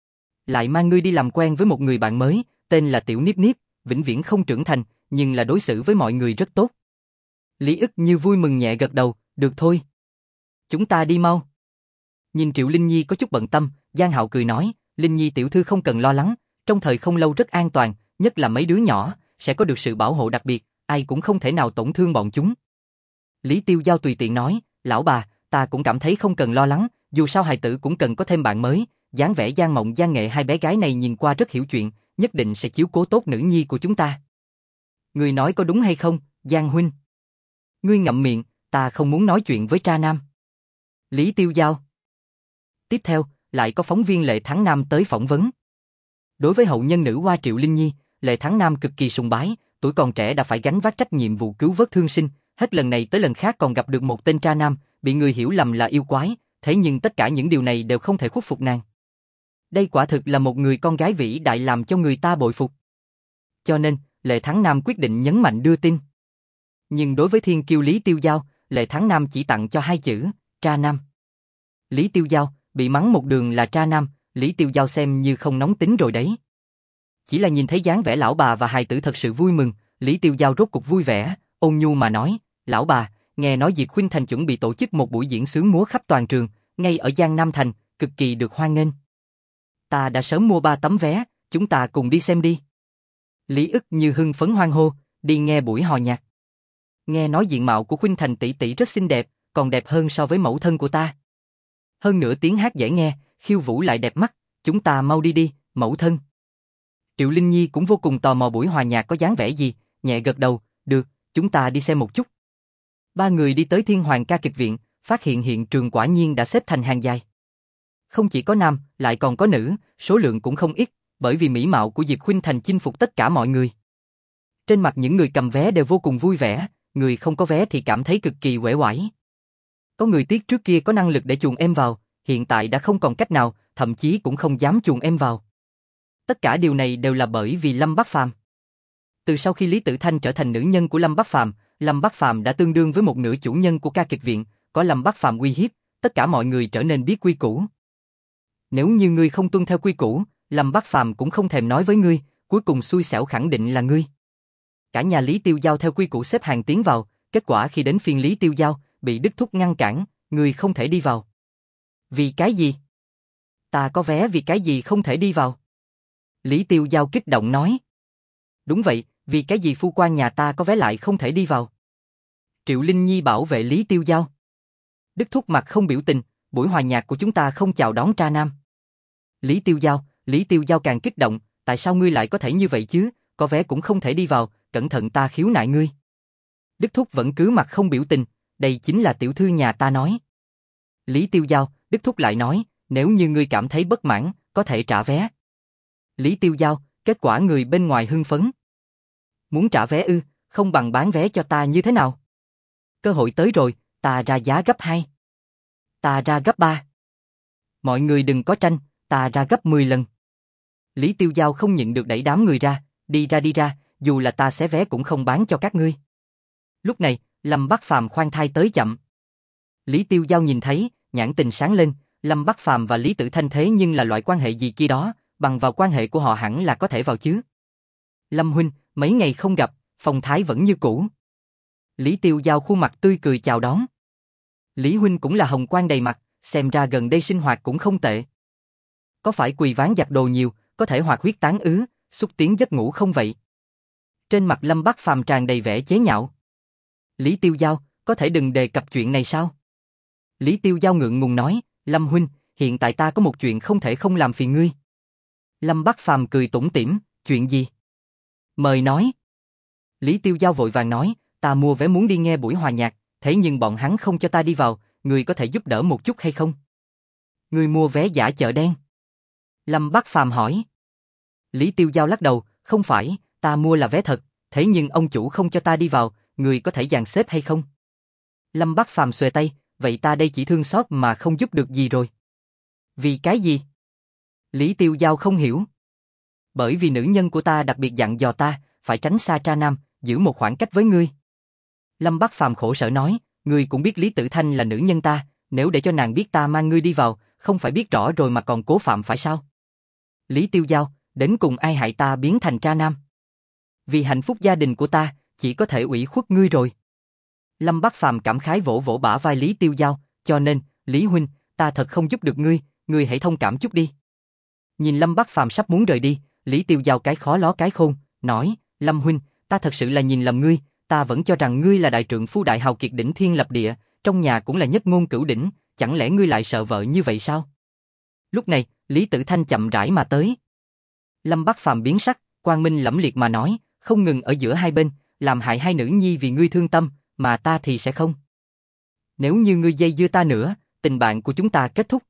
Lại mang ngươi đi làm quen với một người bạn mới, tên là Tiểu Niếp Niếp, vĩnh viễn không trưởng thành, nhưng là đối xử với mọi người rất tốt. Lý Ức Như vui mừng nhẹ gật đầu, được thôi. Chúng ta đi mau. Nhìn Triệu Linh Nhi có chút bận tâm, Giang Hạo cười nói, Linh Nhi tiểu thư không cần lo lắng, trong thời không lâu rất an toàn, nhất là mấy đứa nhỏ, sẽ có được sự bảo hộ đặc biệt, ai cũng không thể nào tổn thương bọn chúng. Lý Tiêu Giao tùy tiện nói, lão bà, ta cũng cảm thấy không cần lo lắng, dù sao hài tử cũng cần có thêm bạn mới, dáng vẻ Giang Mộng Giang Nghệ hai bé gái này nhìn qua rất hiểu chuyện, nhất định sẽ chiếu cố tốt nữ nhi của chúng ta. Ngươi nói có đúng hay không, Giang huynh? Ngươi ngậm miệng, ta không muốn nói chuyện với tra nam. Lý Tiêu Giao. Tiếp theo, lại có phóng viên Lệ Thắng Nam tới phỏng vấn. Đối với hậu nhân nữ hoa Triệu Linh Nhi, Lệ Thắng Nam cực kỳ sùng bái, tuổi còn trẻ đã phải gánh vác trách nhiệm vụ cứu vớt thương sinh, hết lần này tới lần khác còn gặp được một tên tra nam, bị người hiểu lầm là yêu quái, thế nhưng tất cả những điều này đều không thể khuất phục nàng. Đây quả thực là một người con gái vĩ đại làm cho người ta bội phục. Cho nên, Lệ Thắng Nam quyết định nhấn mạnh đưa tin. Nhưng đối với thiên kiêu Lý Tiêu Giao, Lệ Thắng Nam chỉ tặng cho hai chữ, Tra nam. Lý Tiêu Giao, bị mắng một đường là tra nam, Lý Tiêu Giao xem như không nóng tính rồi đấy. Chỉ là nhìn thấy dáng vẻ lão bà và hài tử thật sự vui mừng, Lý Tiêu Giao rốt cục vui vẻ, ôn nhu mà nói, lão bà, nghe nói Diệp Khuynh Thành chuẩn bị tổ chức một buổi diễn xướng múa khắp toàn trường, ngay ở Giang Nam Thành, cực kỳ được hoan nghênh. Ta đã sớm mua 3 tấm vé, chúng ta cùng đi xem đi. Lý ức như hưng phấn hoan hô, đi nghe buổi hò nhạc. Nghe nói diện mạo của Khuynh Thành tỷ tỷ rất xinh đẹp, còn đẹp hơn so với mẫu thân của ta. Hơn nữa tiếng hát dễ nghe, khiêu vũ lại đẹp mắt, chúng ta mau đi đi, mẫu thân. Triệu Linh Nhi cũng vô cùng tò mò buổi hòa nhạc có dáng vẻ gì, nhẹ gật đầu, được, chúng ta đi xem một chút. 3 người đi tới Thiên Hoàng ca kịch viện, phát hiện hiện trường quả nhiên đã xếp thành hàng dài. Không chỉ có nam, lại còn có nữ, số lượng cũng không ít, bởi vì mỹ mạo của Diệp Khuynh Thành chinh phục tất cả mọi người. Trên mặt những người cầm vé đều vô cùng vui vẻ, người không có vé thì cảm thấy cực kỳ uể oải. Có người tiếc trước kia có năng lực để chuồn em vào, hiện tại đã không còn cách nào, thậm chí cũng không dám chuồn em vào. Tất cả điều này đều là bởi vì Lâm Bắc Phàm. Từ sau khi Lý Tử Thanh trở thành nữ nhân của Lâm Bắc Phàm đã tương đương với một nửa chủ nhân của ca kịch viện, có Lâm Bắc Phàm uy hiếp, tất cả mọi người trở nên biết quy củ. Nếu như ngươi không tuân theo quy củ, Lâm Bắc Phàm cũng không thèm nói với ngươi, cuối cùng xui xẻo khẳng định là ngươi. Cả nhà Lý Tiêu Giao theo quy củ xếp hàng tiến vào, kết quả khi đến phiên Lý Tiêu Giao, bị Đức Thúc ngăn cản, ngươi không thể đi vào. Vì cái gì? Ta có vé vì cái gì không thể đi vào? Lý Tiêu Giao kích động nói. Đúng vậy, vì cái gì phu quan nhà ta có vé lại không thể đi vào? Triệu Linh Nhi bảo vệ Lý Tiêu Giao. Đức Thúc mặt không biểu tình, buổi hòa nhạc của chúng ta không chào đón tra nam. Lý Tiêu Giao càng kích động, tại sao ngươi lại có thể như vậy chứ, có vé cũng không thể đi vào, cẩn thận ta khiếu nại ngươi. Đức Thúc vẫn cứ mặt không biểu tình, đây chính là tiểu thư nhà ta nói. Lý Tiêu Giao, Đức Thúc lại nói, nếu như ngươi cảm thấy bất mãn, có thể trả vé. Lý Tiêu Giao, kết quả người bên ngoài hưng phấn. Muốn trả vé ư, không bằng bán vé cho ta như thế nào? Cơ hội tới rồi, ta ra giá gấp 2. Ta ra gấp 3. Mọi người đừng có tranh, ta ra gấp 10 lần. Lý Tiêu Giao không nhịn được đẩy đám người ra, đi ra, dù là ta xé vé cũng không bán cho các ngươi. Lúc này, Lâm Bắc Phàm khoan thai tới chậm. Lý Tiêu Giao nhìn thấy, nhãn tình sáng lên, Lâm Bắc Phàm và Lý Tử Thanh thế nhưng là loại quan hệ gì kia đó, bằng vào quan hệ của họ hẳn là có thể vào chứ. Lâm huynh, mấy ngày không gặp, phong thái vẫn như cũ. Lý Tiêu Giao khuôn mặt tươi cười chào đón. Lý huynh cũng là hồng quang đầy mặt, xem ra gần đây sinh hoạt cũng không tệ. Có phải quỳ ván giặt đồ nhiều, có thể hoạt huyết tán ứ, xúc tiến giấc ngủ không vậy? Trên mặt Lâm Bắc Phàm tràn đầy vẻ chế nhạo. Lý Tiêu Giao, có thể đừng đề cập chuyện này sao? Lý Tiêu Giao ngượng ngùng nói, Lâm huynh, hiện tại ta có một chuyện không thể không làm phiền ngươi. Lâm Bắc Phàm cười tủm tỉm, chuyện gì? Mời nói. Lý Tiêu Giao vội vàng nói, ta mua vé muốn đi nghe buổi hòa nhạc, thế nhưng bọn hắn không cho ta đi vào, ngươi có thể giúp đỡ một chút hay không? Ngươi mua vé giả chợ đen? Lâm Bắc Phàm hỏi. Lý Tiêu Giao lắc đầu, không phải, ta mua là vé thật, thế nhưng ông chủ không cho ta đi vào, ngươi có thể dàn xếp hay không? Lâm Bắc Phàm xuề tay, vậy ta đây chỉ thương xót mà không giúp được gì rồi. Vì cái gì? Lý Tiêu Giao không hiểu. Bởi vì nữ nhân của ta đặc biệt dặn dò ta, phải tránh xa tra nam, giữ một khoảng cách với ngươi. Lâm Bắc Phàm khổ sở nói, ngươi cũng biết Lý Tử Thanh là nữ nhân ta, nếu để cho nàng biết ta mang ngươi đi vào, không phải biết rõ rồi mà còn cố phạm phải sao? Lý Tiêu Giao, đến cùng ai hại ta biến thành tra nam? Vì hạnh phúc gia đình của ta, chỉ có thể ủy khuất ngươi rồi. Lâm Bắc Phàm cảm khái vỗ vỗ bả vai Lý Tiêu Giao, cho nên, Lý huynh, ta thật không giúp được ngươi hãy thông cảm chút đi. Nhìn Lâm Bắc Phàm sắp muốn rời đi, Lý Tiêu Giao cái khó ló cái khôn, nói, Lâm huynh, ta thật sự là nhìn lầm ngươi, ta vẫn cho rằng ngươi là đại trượng phu đại hào kiệt đỉnh thiên lập địa, trong nhà cũng là nhất ngôn cửu đỉnh, chẳng lẽ ngươi lại sợ vợ như vậy sao? Lúc này, Lý Tử Thanh chậm rãi mà tới. Lâm Bắc Phàm biến sắc, quang minh lẫm liệt mà nói, không ngừng ở giữa hai bên, làm hại hai nữ nhi vì ngươi thương tâm, mà ta thì sẽ không. Nếu như ngươi dây dưa ta nữa, tình bạn của chúng ta kết thúc.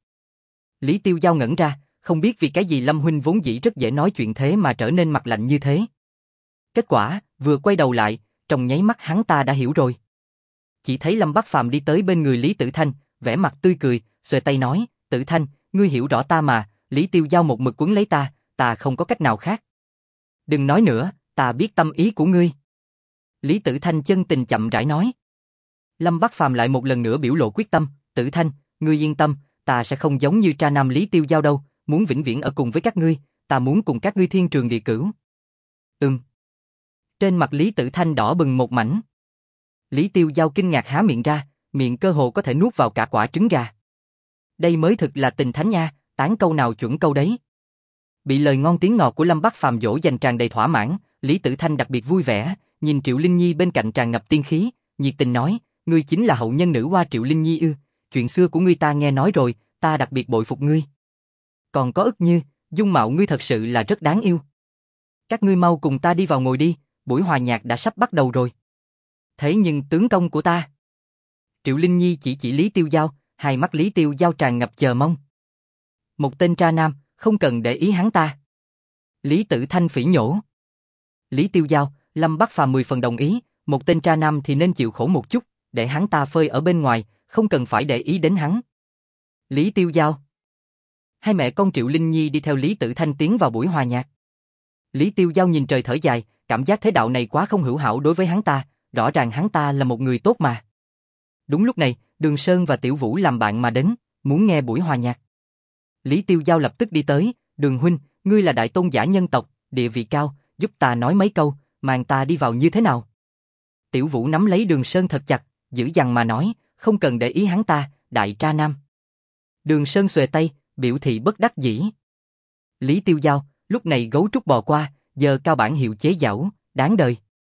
Lý Tiêu Giao ngẩn ra, không biết vì cái gì Lâm huynh vốn dĩ rất dễ nói chuyện thế mà trở nên mặt lạnh như thế. Kết quả, vừa quay đầu lại, trong nháy mắt hắn ta đã hiểu rồi. Chỉ thấy Lâm Bắc Phàm đi tới bên người Lý Tử Thanh, vẻ mặt tươi cười, xuề tay nói, Tử Thanh, ngươi hiểu rõ ta mà, Lý Tiêu Giao một mực quấn lấy ta không có cách nào khác. Đừng nói nữa, ta biết tâm ý của ngươi. Lý Tử Thanh chân tình chậm rãi nói. Lâm Bắc Phàm lại một lần nữa biểu lộ quyết tâm, Tử Thanh, ngươi yên tâm, ta sẽ không giống như tra nam Lý Tiêu Giao đâu, muốn vĩnh viễn ở cùng với các ngươi, ta muốn cùng các ngươi thiên trường địa cửu. Trên mặt Lý Tử Thanh đỏ bừng một mảnh. Lý Tiêu Giao kinh ngạc há miệng ra, miệng cơ hồ có thể nuốt vào cả quả trứng gà. Đây mới thực là tình thánh nha, tán câu nào chuẩn câu đấy. Bị lời ngon tiếng ngọt của Lâm Bắc Phàm dỗ dành tràn đầy thỏa mãn, Lý Tử Thanh đặc biệt vui vẻ, nhìn Triệu Linh Nhi bên cạnh tràn ngập tiên khí, nhiệt tình nói, ngươi chính là hậu nhân nữ hoa Triệu Linh Nhi ư? Chuyện xưa của ngươi ta nghe nói rồi, ta đặc biệt bội phục ngươi. Còn có Ức Như, dung mạo ngươi thật sự là rất đáng yêu. Các ngươi mau cùng ta đi vào ngồi đi, buổi hòa nhạc đã sắp bắt đầu rồi. Thế nhưng tướng công của ta. Triệu Linh Nhi chỉ Lý Tiêu Giao, hai mắt Lý Tiêu Giao tràn ngập chờ mong. Một tên tra nam, không cần để ý hắn ta. Lý Tử Thanh phỉ nhổ. Lý Tiêu Giao, Lâm Bắc Phàm 10 phần đồng ý, một tên tra nam thì nên chịu khổ một chút, để hắn ta phơi ở bên ngoài, không cần phải để ý đến hắn. Lý Tiêu Giao. Hai mẹ con Triệu Linh Nhi đi theo Lý Tử Thanh tiến vào buổi hòa nhạc. Lý Tiêu Giao nhìn trời thở dài, cảm giác thế đạo này quá không hữu hảo đối với hắn ta, rõ ràng hắn ta là một người tốt mà. Đúng lúc này, Đường Sơn và Tiểu Vũ làm bạn mà đến, muốn nghe buổi hòa nhạc. Lý Tiêu Giao lập tức đi tới, Đường huynh, ngươi là đại tôn giả nhân tộc, địa vị cao, giúp ta nói mấy câu, mang ta đi vào như thế nào? Tiểu Vũ nắm lấy Đường Sơn thật chặt, dữ dằn mà nói, không cần để ý hắn ta, đại tra nam. Đường Sơn xuề tay, biểu thị bất đắc dĩ. Lý Tiêu Giao, lúc này gấu trúc bò qua, giờ cao bản hiệu chế giảo, đáng đời.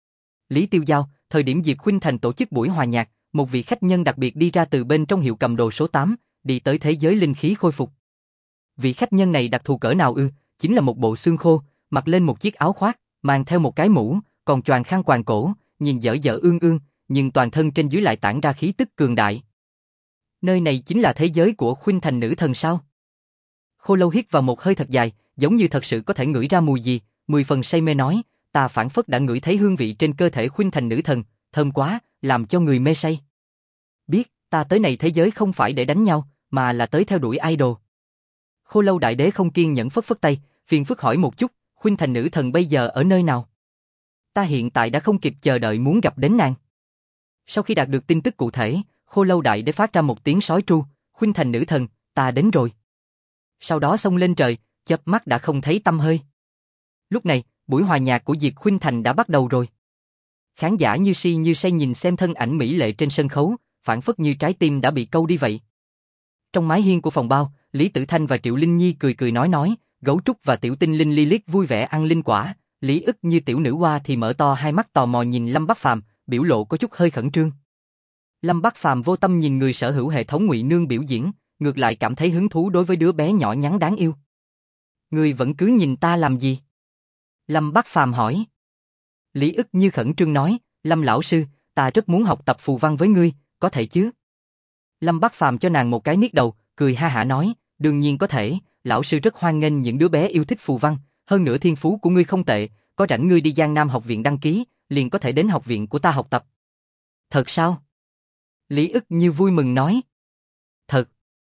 Lý Tiêu Giao, thời điểm Diệp Khuynh Thành tổ chức buổi hòa nhạc, một vị khách nhân đặc biệt đi ra từ bên trong hiệu cầm đồ số 8, đi tới thế giới linh khí khôi phục. Vị khách nhân này đặc thù cỡ nào ư? Chính là một bộ xương khô, mặc lên một chiếc áo khoác, mang theo một cái mũ, còn choàng khăn quàng cổ, nhìn dở dở ương ương, nhưng toàn thân trên dưới lại tản ra khí tức cường đại. Nơi này chính là thế giới của Khuynh Thành nữ thần sao? Khô Lâu hít vào một hơi thật dài, giống như thật sự có thể ngửi ra mùi gì, 10 phần say mê nói, ta phảng phất đã ngửi thấy hương vị trên cơ thể Khuynh Thành nữ thần, thơm quá, làm cho người mê say. Biết, ta tới này thế giới không phải để đánh nhau, mà là tới theo đuổi idol. Khô Lâu đại đế không kiên nhẫn phất phất tay, phiền phức hỏi một chút, Khuynh Thành nữ thần bây giờ ở nơi nào? Ta hiện tại đã không kịp chờ đợi muốn gặp đến nàng. Sau khi đạt được tin tức cụ thể, Khô Lâu đại đế phát ra một tiếng sói tru, Khuynh Thành nữ thần, ta đến rồi. Sau đó xông lên trời, chớp mắt đã không thấy tăm hơi. Lúc này, buổi hòa nhạc của Diệp Khuynh Thành đã bắt đầu rồi. Khán giả như si như say nhìn xem thân ảnh mỹ lệ trên sân khấu, phảng phất như trái tim đã bị câu đi vậy. Trong mái hiên của phòng bao, Lý Tử Thanh và Triệu Linh Nhi cười cười nói, Gấu Trúc và Tiểu Tinh Linh Lilith vui vẻ ăn linh quả, Lý Ức như tiểu nữ hoa thì mở to hai mắt tò mò nhìn Lâm Bắc Phàm, biểu lộ có chút hơi khẩn trương. Lâm Bắc Phàm vô tâm nhìn người sở hữu hệ thống Ngụy Nương biểu diễn, ngược lại cảm thấy hứng thú đối với đứa bé nhỏ nhắn đáng yêu. Ngươi vẫn cứ nhìn ta làm gì? Lâm Bắc Phàm hỏi. Lý Ức như khẩn trương nói, Lâm lão sư, ta rất muốn học tập phù văn với ngươi, có thể chứ? Lâm Bắc Phàm cho nàng một cái niết đầu, cười ha hả nói, đương nhiên có thể, lão sư rất hoan nghênh những đứa bé yêu thích phù văn, hơn nữa thiên phú của ngươi không tệ, có rảnh ngươi đi Giang Nam học viện đăng ký, liền có thể đến học viện của ta học tập. Thật sao? Lý Ức như vui mừng nói. Thật.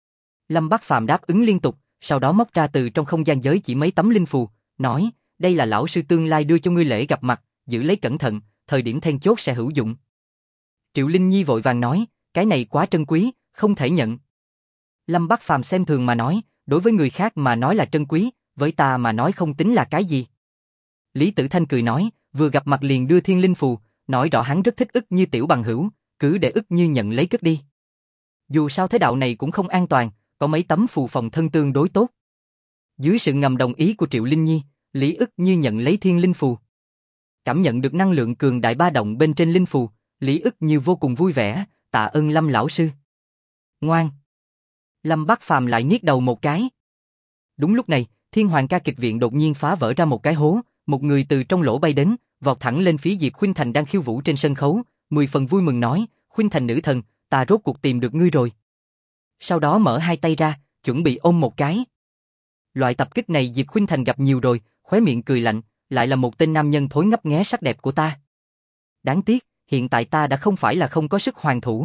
Lâm Bắc Phàm đáp ứng liên tục, sau đó móc ra từ trong không gian giới chỉ mấy tấm linh phù, nói, đây là lão sư tương lai đưa cho ngươi lễ gặp mặt, giữ lấy cẩn thận, thời điểm then chốt sẽ hữu dụng. Triệu Linh Nhi vội vàng nói, cái này quá trân quý, không thể nhận. Lâm Bắc Phàm xem thường mà nói, đối với người khác mà nói là trân quý, với ta mà nói không tính là cái gì. Lý Tử Thanh cười nói, vừa gặp mặt liền đưa thiên linh phù, nói rõ hắn rất thích Ức Như tiểu bằng hữu, cứ để Ức Như nhận lấy cất đi. Dù sao thế đạo này cũng không an toàn, có mấy tấm phù phòng thân tương đối tốt. Dưới sự ngầm đồng ý của Triệu Linh Nhi, Lý Ức Như nhận lấy thiên linh phù. Cảm nhận được năng lượng cường đại ba động bên trên linh phù, Lý Ức Như vô cùng vui vẻ, tạ ơn Lâm lão sư. Ngoan. Lâm Bắc Phàm lại niết đầu một cái. Đúng lúc này, Thiên Hoàng ca kịch viện đột nhiên phá vỡ ra một cái hố, một người từ trong lỗ bay đến, vọt thẳng lên phía Diệp Khuynh Thành đang khiêu vũ trên sân khấu, 10 phần vui mừng nói, Khuynh Thành nữ thần, ta rốt cuộc tìm được ngươi rồi. Sau đó mở hai tay ra, chuẩn bị ôm một cái. Loại tập kích này Diệp Khuynh Thành gặp nhiều rồi, khóe miệng cười lạnh, lại là một tên nam nhân thối ngấp nghé sắc đẹp của ta. Đáng tiếc, hiện tại ta đã không phải là không có sức hoàn thủ.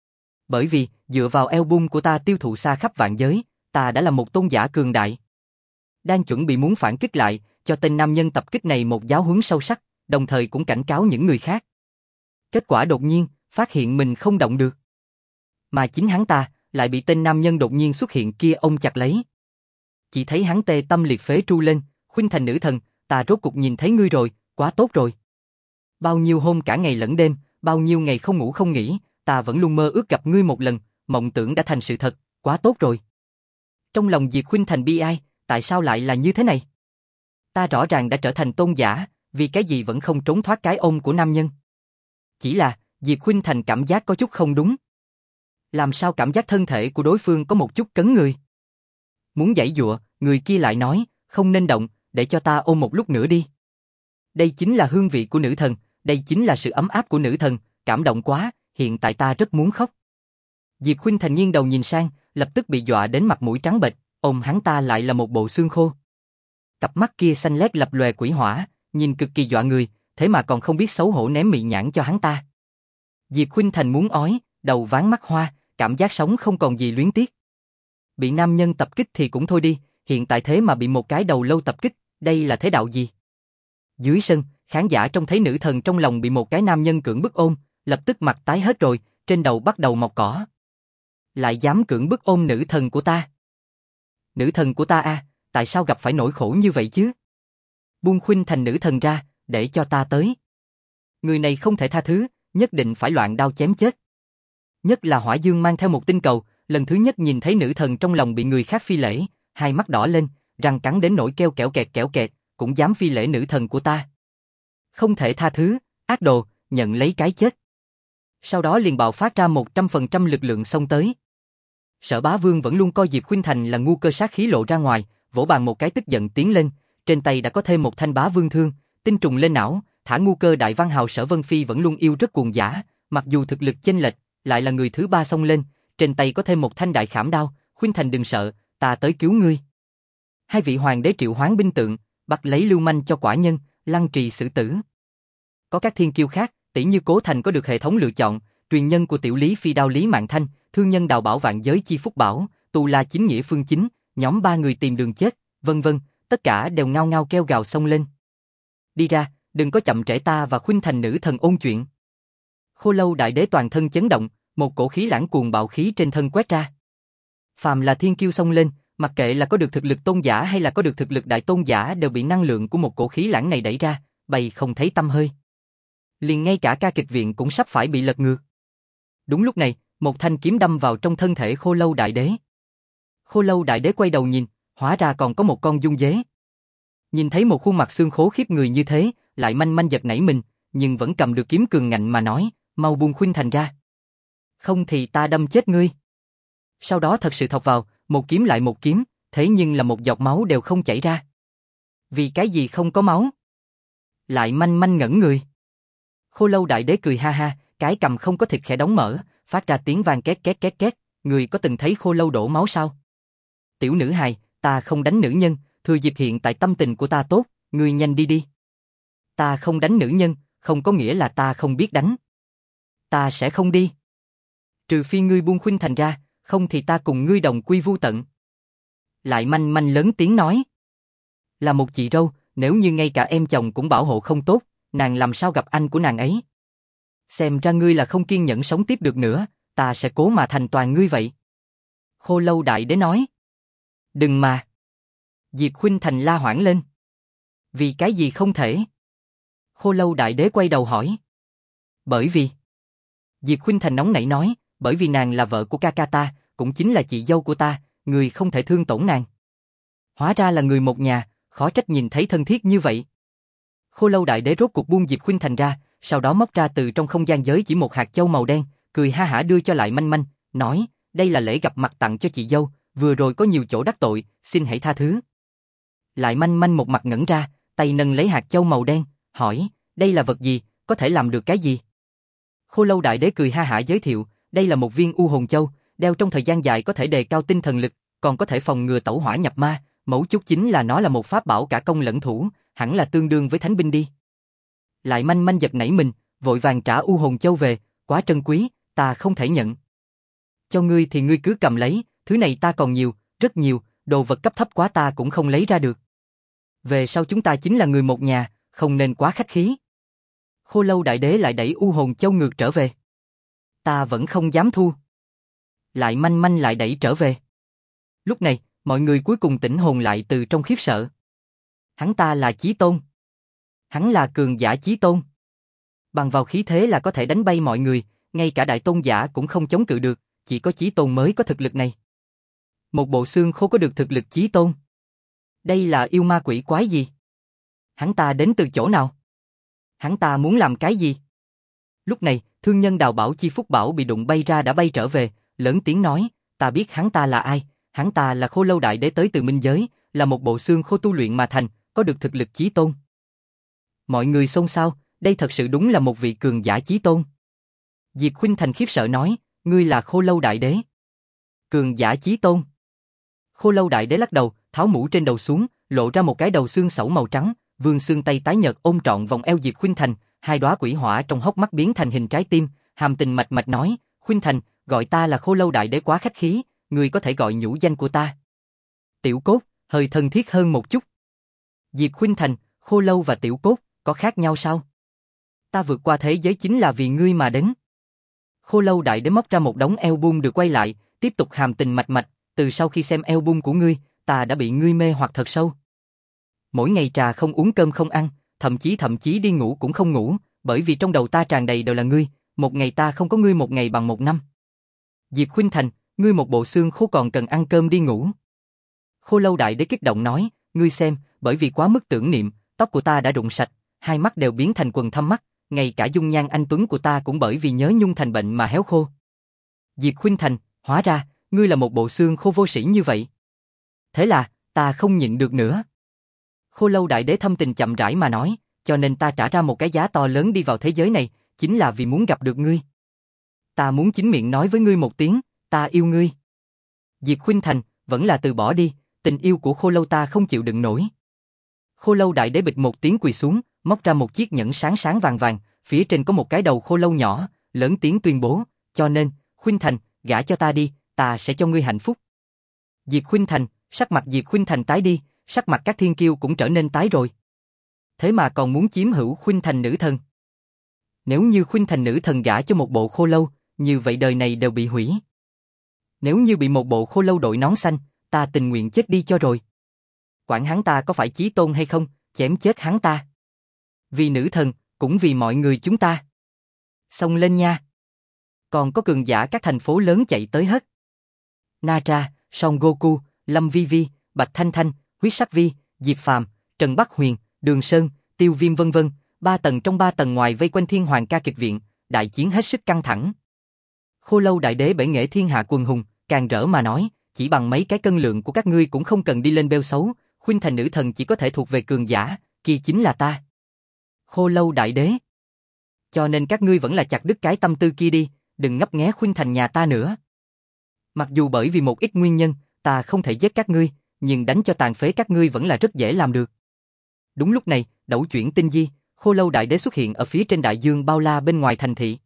Bởi vì, dựa vào album của ta tiêu thụ xa khắp vạn giới, ta đã là một tôn giả cường đại. Đang chuẩn bị muốn phản kích lại, cho tên nam nhân tập kích này một giáo huấn sâu sắc, đồng thời cũng cảnh cáo những người khác. Kết quả đột nhiên, phát hiện mình không động được. Mà chính hắn ta, lại bị tên nam nhân đột nhiên xuất hiện kia ôm chặt lấy. Chỉ thấy hắn tê tâm liệt phế tru lên, Khuynh Thành nữ thần, ta rốt cục nhìn thấy ngươi rồi, quá tốt rồi. Bao nhiêu hôm cả ngày lẫn đêm, bao nhiêu ngày không ngủ không nghỉ, ta vẫn luôn mơ ước gặp ngươi một lần, mộng tưởng đã thành sự thật, quá tốt rồi. Trong lòng Diệp Khuynh Thành bi ai, tại sao lại là như thế này? Ta rõ ràng đã trở thành tôn giả, vì cái gì vẫn không trốn thoát cái ôm của nam nhân? Chỉ là, Diệp Khuynh Thành cảm giác có chút không đúng. Làm sao cảm giác thân thể của đối phương có một chút cấn người? Muốn giãy giụa, người kia lại nói, không nên động, để cho ta ôm một lúc nữa đi. Đây chính là hương vị của nữ thần, đây chính là sự ấm áp của nữ thần, cảm động quá, hiện tại ta rất muốn khóc. Diệp Khuynh Thành nghiêng đầu nhìn sang, lập tức bị dọa đến mặt mũi trắng bệch, ôm hắn ta lại là một bộ xương khô. Cặp mắt kia xanh lét lập lòe quỷ hỏa, nhìn cực kỳ dọa người, thế mà còn không biết xấu hổ ném mị nhãn cho hắn ta. Diệp Khuynh Thành muốn ói, đầu váng mắt hoa, cảm giác sống không còn gì luyến tiếc. Bị nam nhân tập kích thì cũng thôi đi, hiện tại thế mà bị một cái đầu lâu tập kích, đây là thế đạo gì? Dưới sân, khán giả trông thấy nữ thần trong lòng bị một cái nam nhân cưỡng bức ôm, lập tức mặt tái hết rồi, trên đầu bắt đầu mọc cỏ. Lại dám cưỡng bức ôm nữ thần của ta? Nữ thần của ta à, tại sao gặp phải nỗi khổ như vậy chứ? Buông Khuynh Thành nữ thần ra, để cho ta tới. Người này không thể tha thứ, nhất định phải loạn đao chém chết. Nhất là Hỏa Dương mang theo một tinh cầu, lần thứ nhất nhìn thấy nữ thần trong lòng bị người khác phi lễ, hai mắt đỏ lên, răng cắn đến nỗi kêu kẽo kẹt, cũng dám phi lễ nữ thần của ta. Không thể tha thứ, ác đồ, nhận lấy cái chết. Sau đó liền bạo phát ra 100% lực lượng xông tới. Sở Bá Vương vẫn luôn coi Diệp Khuynh Thành là ngu cơ, sát khí lộ ra ngoài, vỗ bàn một cái tức giận tiến lên, trên tay đã có thêm một thanh Bá Vương thương, tinh trùng lên não, thả ngu cơ đại văn hào Sở Vân Phi vẫn luôn yêu rất cuồng dã, mặc dù thực lực chênh lệch, lại là người thứ ba xông lên, trên tay có thêm một thanh đại khảm đao, Khuynh Thành đừng sợ, ta tới cứu ngươi. Hai vị hoàng đế triệu hoán binh tượng, bắt lấy lưu manh cho quả nhân, lăng trì xử tử. Có các thiên kiêu khác, tỷ như Cố Thành có được hệ thống lựa chọn, truyền nhân của tiểu Lý Phi đao Lý Mạn Thanh, thương nhân đào bảo vạn giới chi Phúc Bảo, Tù La chính nghĩa Phương Chính, nhóm ba người tìm đường chết, vân vân, tất cả đều ngao ngao kêu gào xông lên. Đi ra, đừng có chậm trễ ta và Khuynh Thành nữ thần ôn chuyện. Khô Lâu đại đế toàn thân chấn động, một cổ khí lãng cuồng bạo khí trên thân quét ra. Phàm là thiên kiêu xông lên, mặc kệ là có được thực lực tôn giả hay là có được thực lực đại tôn giả đều bị năng lượng của một cổ khí lãng này đẩy ra, bay không thấy tăm hơi. Liền ngay cả ca kịch viện cũng sắp phải bị lật ngược. Đúng lúc này, một thanh kiếm đâm vào trong thân thể Khô Lâu đại đế. Khô Lâu đại đế quay đầu nhìn, hóa ra còn có một con dung dế. Nhìn thấy một khuôn mặt xương khố khiếp người như thế, lại manh manh giật nảy mình, nhưng vẫn cầm được kiếm cường ngạnh mà nói, mau buông Khuynh Thành ra. Không thì ta đâm chết ngươi. Sau đó thật sự thọc vào, một kiếm lại một kiếm, thế nhưng là một giọt máu đều không chảy ra. Vì cái gì không có máu? Lại manh manh ngẩn người. Khô Lâu đại đế cười ha ha, cái cầm không có thịt khẽ đóng mở, phát ra tiếng vang két két két két, người có từng thấy Khô Lâu đổ máu sao? Tiểu nữ hài, ta không đánh nữ nhân, thừa dịp hiện tại tâm tình của ta tốt, ngươi nhanh đi đi. Ta không đánh nữ nhân, không có nghĩa là ta không biết đánh. Ta sẽ không đi. Trừ phi ngươi buông Khuynh Thành ra, không thì ta cùng ngươi đồng quy vu tận. Lại manh manh lớn tiếng nói. Là một chị dâu, nếu như ngay cả em chồng cũng bảo hộ không tốt, nàng làm sao gặp anh của nàng ấy? Xem ra ngươi là không kiên nhẫn sống tiếp được nữa, ta sẽ cố mà thành toàn ngươi vậy. Khô Lâu đại đế nói. Đừng mà. Diệp Khuynh Thành la hoảng lên. Vì cái gì không thể? Khô Lâu đại đế quay đầu hỏi. Bởi vì. Diệp Khuynh Thành nóng nảy nói, bởi vì nàng là vợ của ca ca ta, cũng chính là chị dâu của ta, người không thể thương tổn nàng. Hóa ra là người một nhà, khó trách nhìn thấy thân thiết như vậy. Khô Lâu đại đế rốt cuộc buông Diệp Khuynh Thành ra, sau đó móc ra từ trong không gian giới chỉ một hạt châu màu đen, cười ha hả đưa cho lại manh manh, nói, đây là lễ gặp mặt tặng cho chị dâu, vừa rồi có nhiều chỗ đắc tội, xin hãy tha thứ. Lại manh manh một mặt ngẩn ra, tay nâng lấy hạt châu màu đen, hỏi, đây là vật gì, có thể làm được cái gì? Khô Lâu đại đế cười ha hả giới thiệu, đây là một viên u hồn châu, đeo trong thời gian dài có thể đề cao tinh thần lực, còn có thể phòng ngừa tẩu hỏa nhập ma, mấu chốt chính là nó là một pháp bảo cả công lẫn thủ, hẳn là tương đương với thánh binh đi. Lại manh manh giật nảy mình, vội vàng trả u hồn châu về, quá trân quý, ta không thể nhận. Cho ngươi thì ngươi cứ cầm lấy, thứ này ta còn nhiều, rất nhiều, đồ vật cấp thấp quá ta cũng không lấy ra được. Về sau chúng ta chính là người một nhà, không nên quá khách khí. Khô Lâu đại đế lại đẩy u hồn châu ngược trở về. Ta vẫn không dám thu. lại manh manh lại đẩy trở về. Lúc này, mọi người cuối cùng tỉnh hồn lại từ trong khiếp sợ. Hắn ta là Chí Tôn. Hắn là cường giả Chí Tôn. Bằng vào khí thế là có thể đánh bay mọi người, ngay cả đại tôn giả cũng không chống cự được, chỉ có Chí Tôn mới có thực lực này. Một bộ xương khô có được thực lực Chí Tôn. Đây là yêu ma quỷ quái gì? Hắn ta đến từ chỗ nào? Hắn ta muốn làm cái gì? Lúc này, thương nhân Đào Bảo Chi Phúc Bảo bị đụng bay ra đã bay trở về, lớn tiếng nói, ta biết hắn ta là ai, hắn ta là Khô Lâu Đại Đế tới từ minh giới, là một bộ xương khô tu luyện mà thành, có được thực lực Chí Tôn. Mọi người xôn xao, đây thật sự đúng là một vị cường giả Chí Tôn. Diệp Khuynh Thành khiếp sợ nói, ngươi là Khô Lâu Đại Đế. Cường giả Chí Tôn. Khô Lâu Đại Đế lắc đầu, tháo mũ trên đầu xuống, lộ ra một cái đầu xương sẩu màu trắng, vương xương tay tái nhợt ôm trọn vòng eo Diệp Khuynh Thành, hai đóa quỷ hỏa trong hốc mắt biến thành hình trái tim, hàm tình mạch mạch nói, Khuynh Thành, gọi ta là Khô Lâu Đại Đế quá khách khí, ngươi có thể gọi nhũ danh của ta. Tiểu Cốt, hơi thân thiết hơn một chút. Diệp Khuynh Thành, Khô Lâu và Tiểu Cốt, có khác nhau sao? Ta vượt qua thế giới chính là vì ngươi mà đến. Khô Lâu Đại Đế móc ra một đống album được quay lại, tiếp tục hàm tình mạch mạch, từ sau khi xem album của ngươi, ta đã bị ngươi mê hoặc thật sâu. Mỗi ngày trà không uống cơm không ăn, thậm chí đi ngủ cũng không ngủ, bởi vì trong đầu ta tràn đầy đều là ngươi, một ngày ta không có ngươi một ngày bằng một năm. Diệp Khuynh Thành, ngươi một bộ xương khô còn cần ăn cơm đi ngủ. Khô Lâu Đại Đế kích động nói, ngươi xem, bởi vì quá mức tưởng niệm, tóc của ta đã rụng sạch, hai mắt đều biến thành quần thâm mắt, ngay cả dung nhan anh tuấn của ta cũng bởi vì nhớ nhung thành bệnh mà héo khô. Diệp Khuynh Thành, hóa ra, ngươi là một bộ xương khô vô sĩ như vậy. Thế là, ta không nhịn được nữa. Khô Lâu Đại Đế thâm tình chậm rãi mà nói, cho nên ta trả ra một cái giá to lớn đi vào thế giới này, chính là vì muốn gặp được ngươi. Ta muốn chính miệng nói với ngươi một tiếng, ta yêu ngươi. Diệp Khuynh Thành, vẫn là từ bỏ đi, tình yêu của Khô Lâu ta không chịu đựng nổi. Khô Lâu Đại Đế bịch một tiếng quỳ xuống, móc ra một chiếc nhẫn sáng sáng vàng vàng, phía trên có một cái đầu khô lâu nhỏ, lớn tiếng tuyên bố, cho nên, Khuynh Thành, gả cho ta đi, ta sẽ cho ngươi hạnh phúc. Diệp Khuynh Thành, sắc mặt Diệp Khuynh Thành tái đi, sắc mặt các thiên kiêu cũng trở nên tái rồi. Thế mà còn muốn chiếm hữu Khuynh Thành nữ thần. Nếu như Khuynh Thành nữ thần gả cho một bộ khô lâu, như vậy đời này đều bị hủy. Nếu như bị một bộ khô lâu đội nón xanh, ta tình nguyện chết đi cho rồi. Quản hắn ta có phải Chí Tôn hay không, chém chết hắn ta. Vì nữ thần, cũng vì mọi người chúng ta. Xông lên nha. Còn có cường giả các thành phố lớn chạy tới hết. Nara, Son Goku, Lâm Vi Vi, Bạch Thanh Thanh, Huyết Sắc Vi, Diệp Phàm, Trần Bắc Huyền, Đường Sơn, Tiêu Viêm vân vân, 3 tầng trong 3 tầng ngoài vây quanh Thiên Hoàng ca kịch viện, đại chiến hết sức căng thẳng. Khô Lâu Đại Đế bể nghệ thiên hạ quần hùng, càng rỡ mà nói, chỉ bằng mấy cái cân lượng của các ngươi cũng không cần đi lên bêu xấu, Khuynh Thành nữ thần chỉ có thể thuộc về cường giả, kia chính là ta. Khô Lâu Đại Đế. Cho nên các ngươi vẫn là chặt đứt cái tâm tư kia đi, đừng ngấp nghé Khuynh Thành nhà ta nữa. Mặc dù bởi vì một ít nguyên nhân, ta không thể giết các ngươi, nhưng đánh cho tàn phế các ngươi vẫn là rất dễ làm được. Đúng lúc này, đẩu chuyển tinh di, Khô Lâu Đại Đế xuất hiện ở phía trên đại dương bao la bên ngoài thành thị.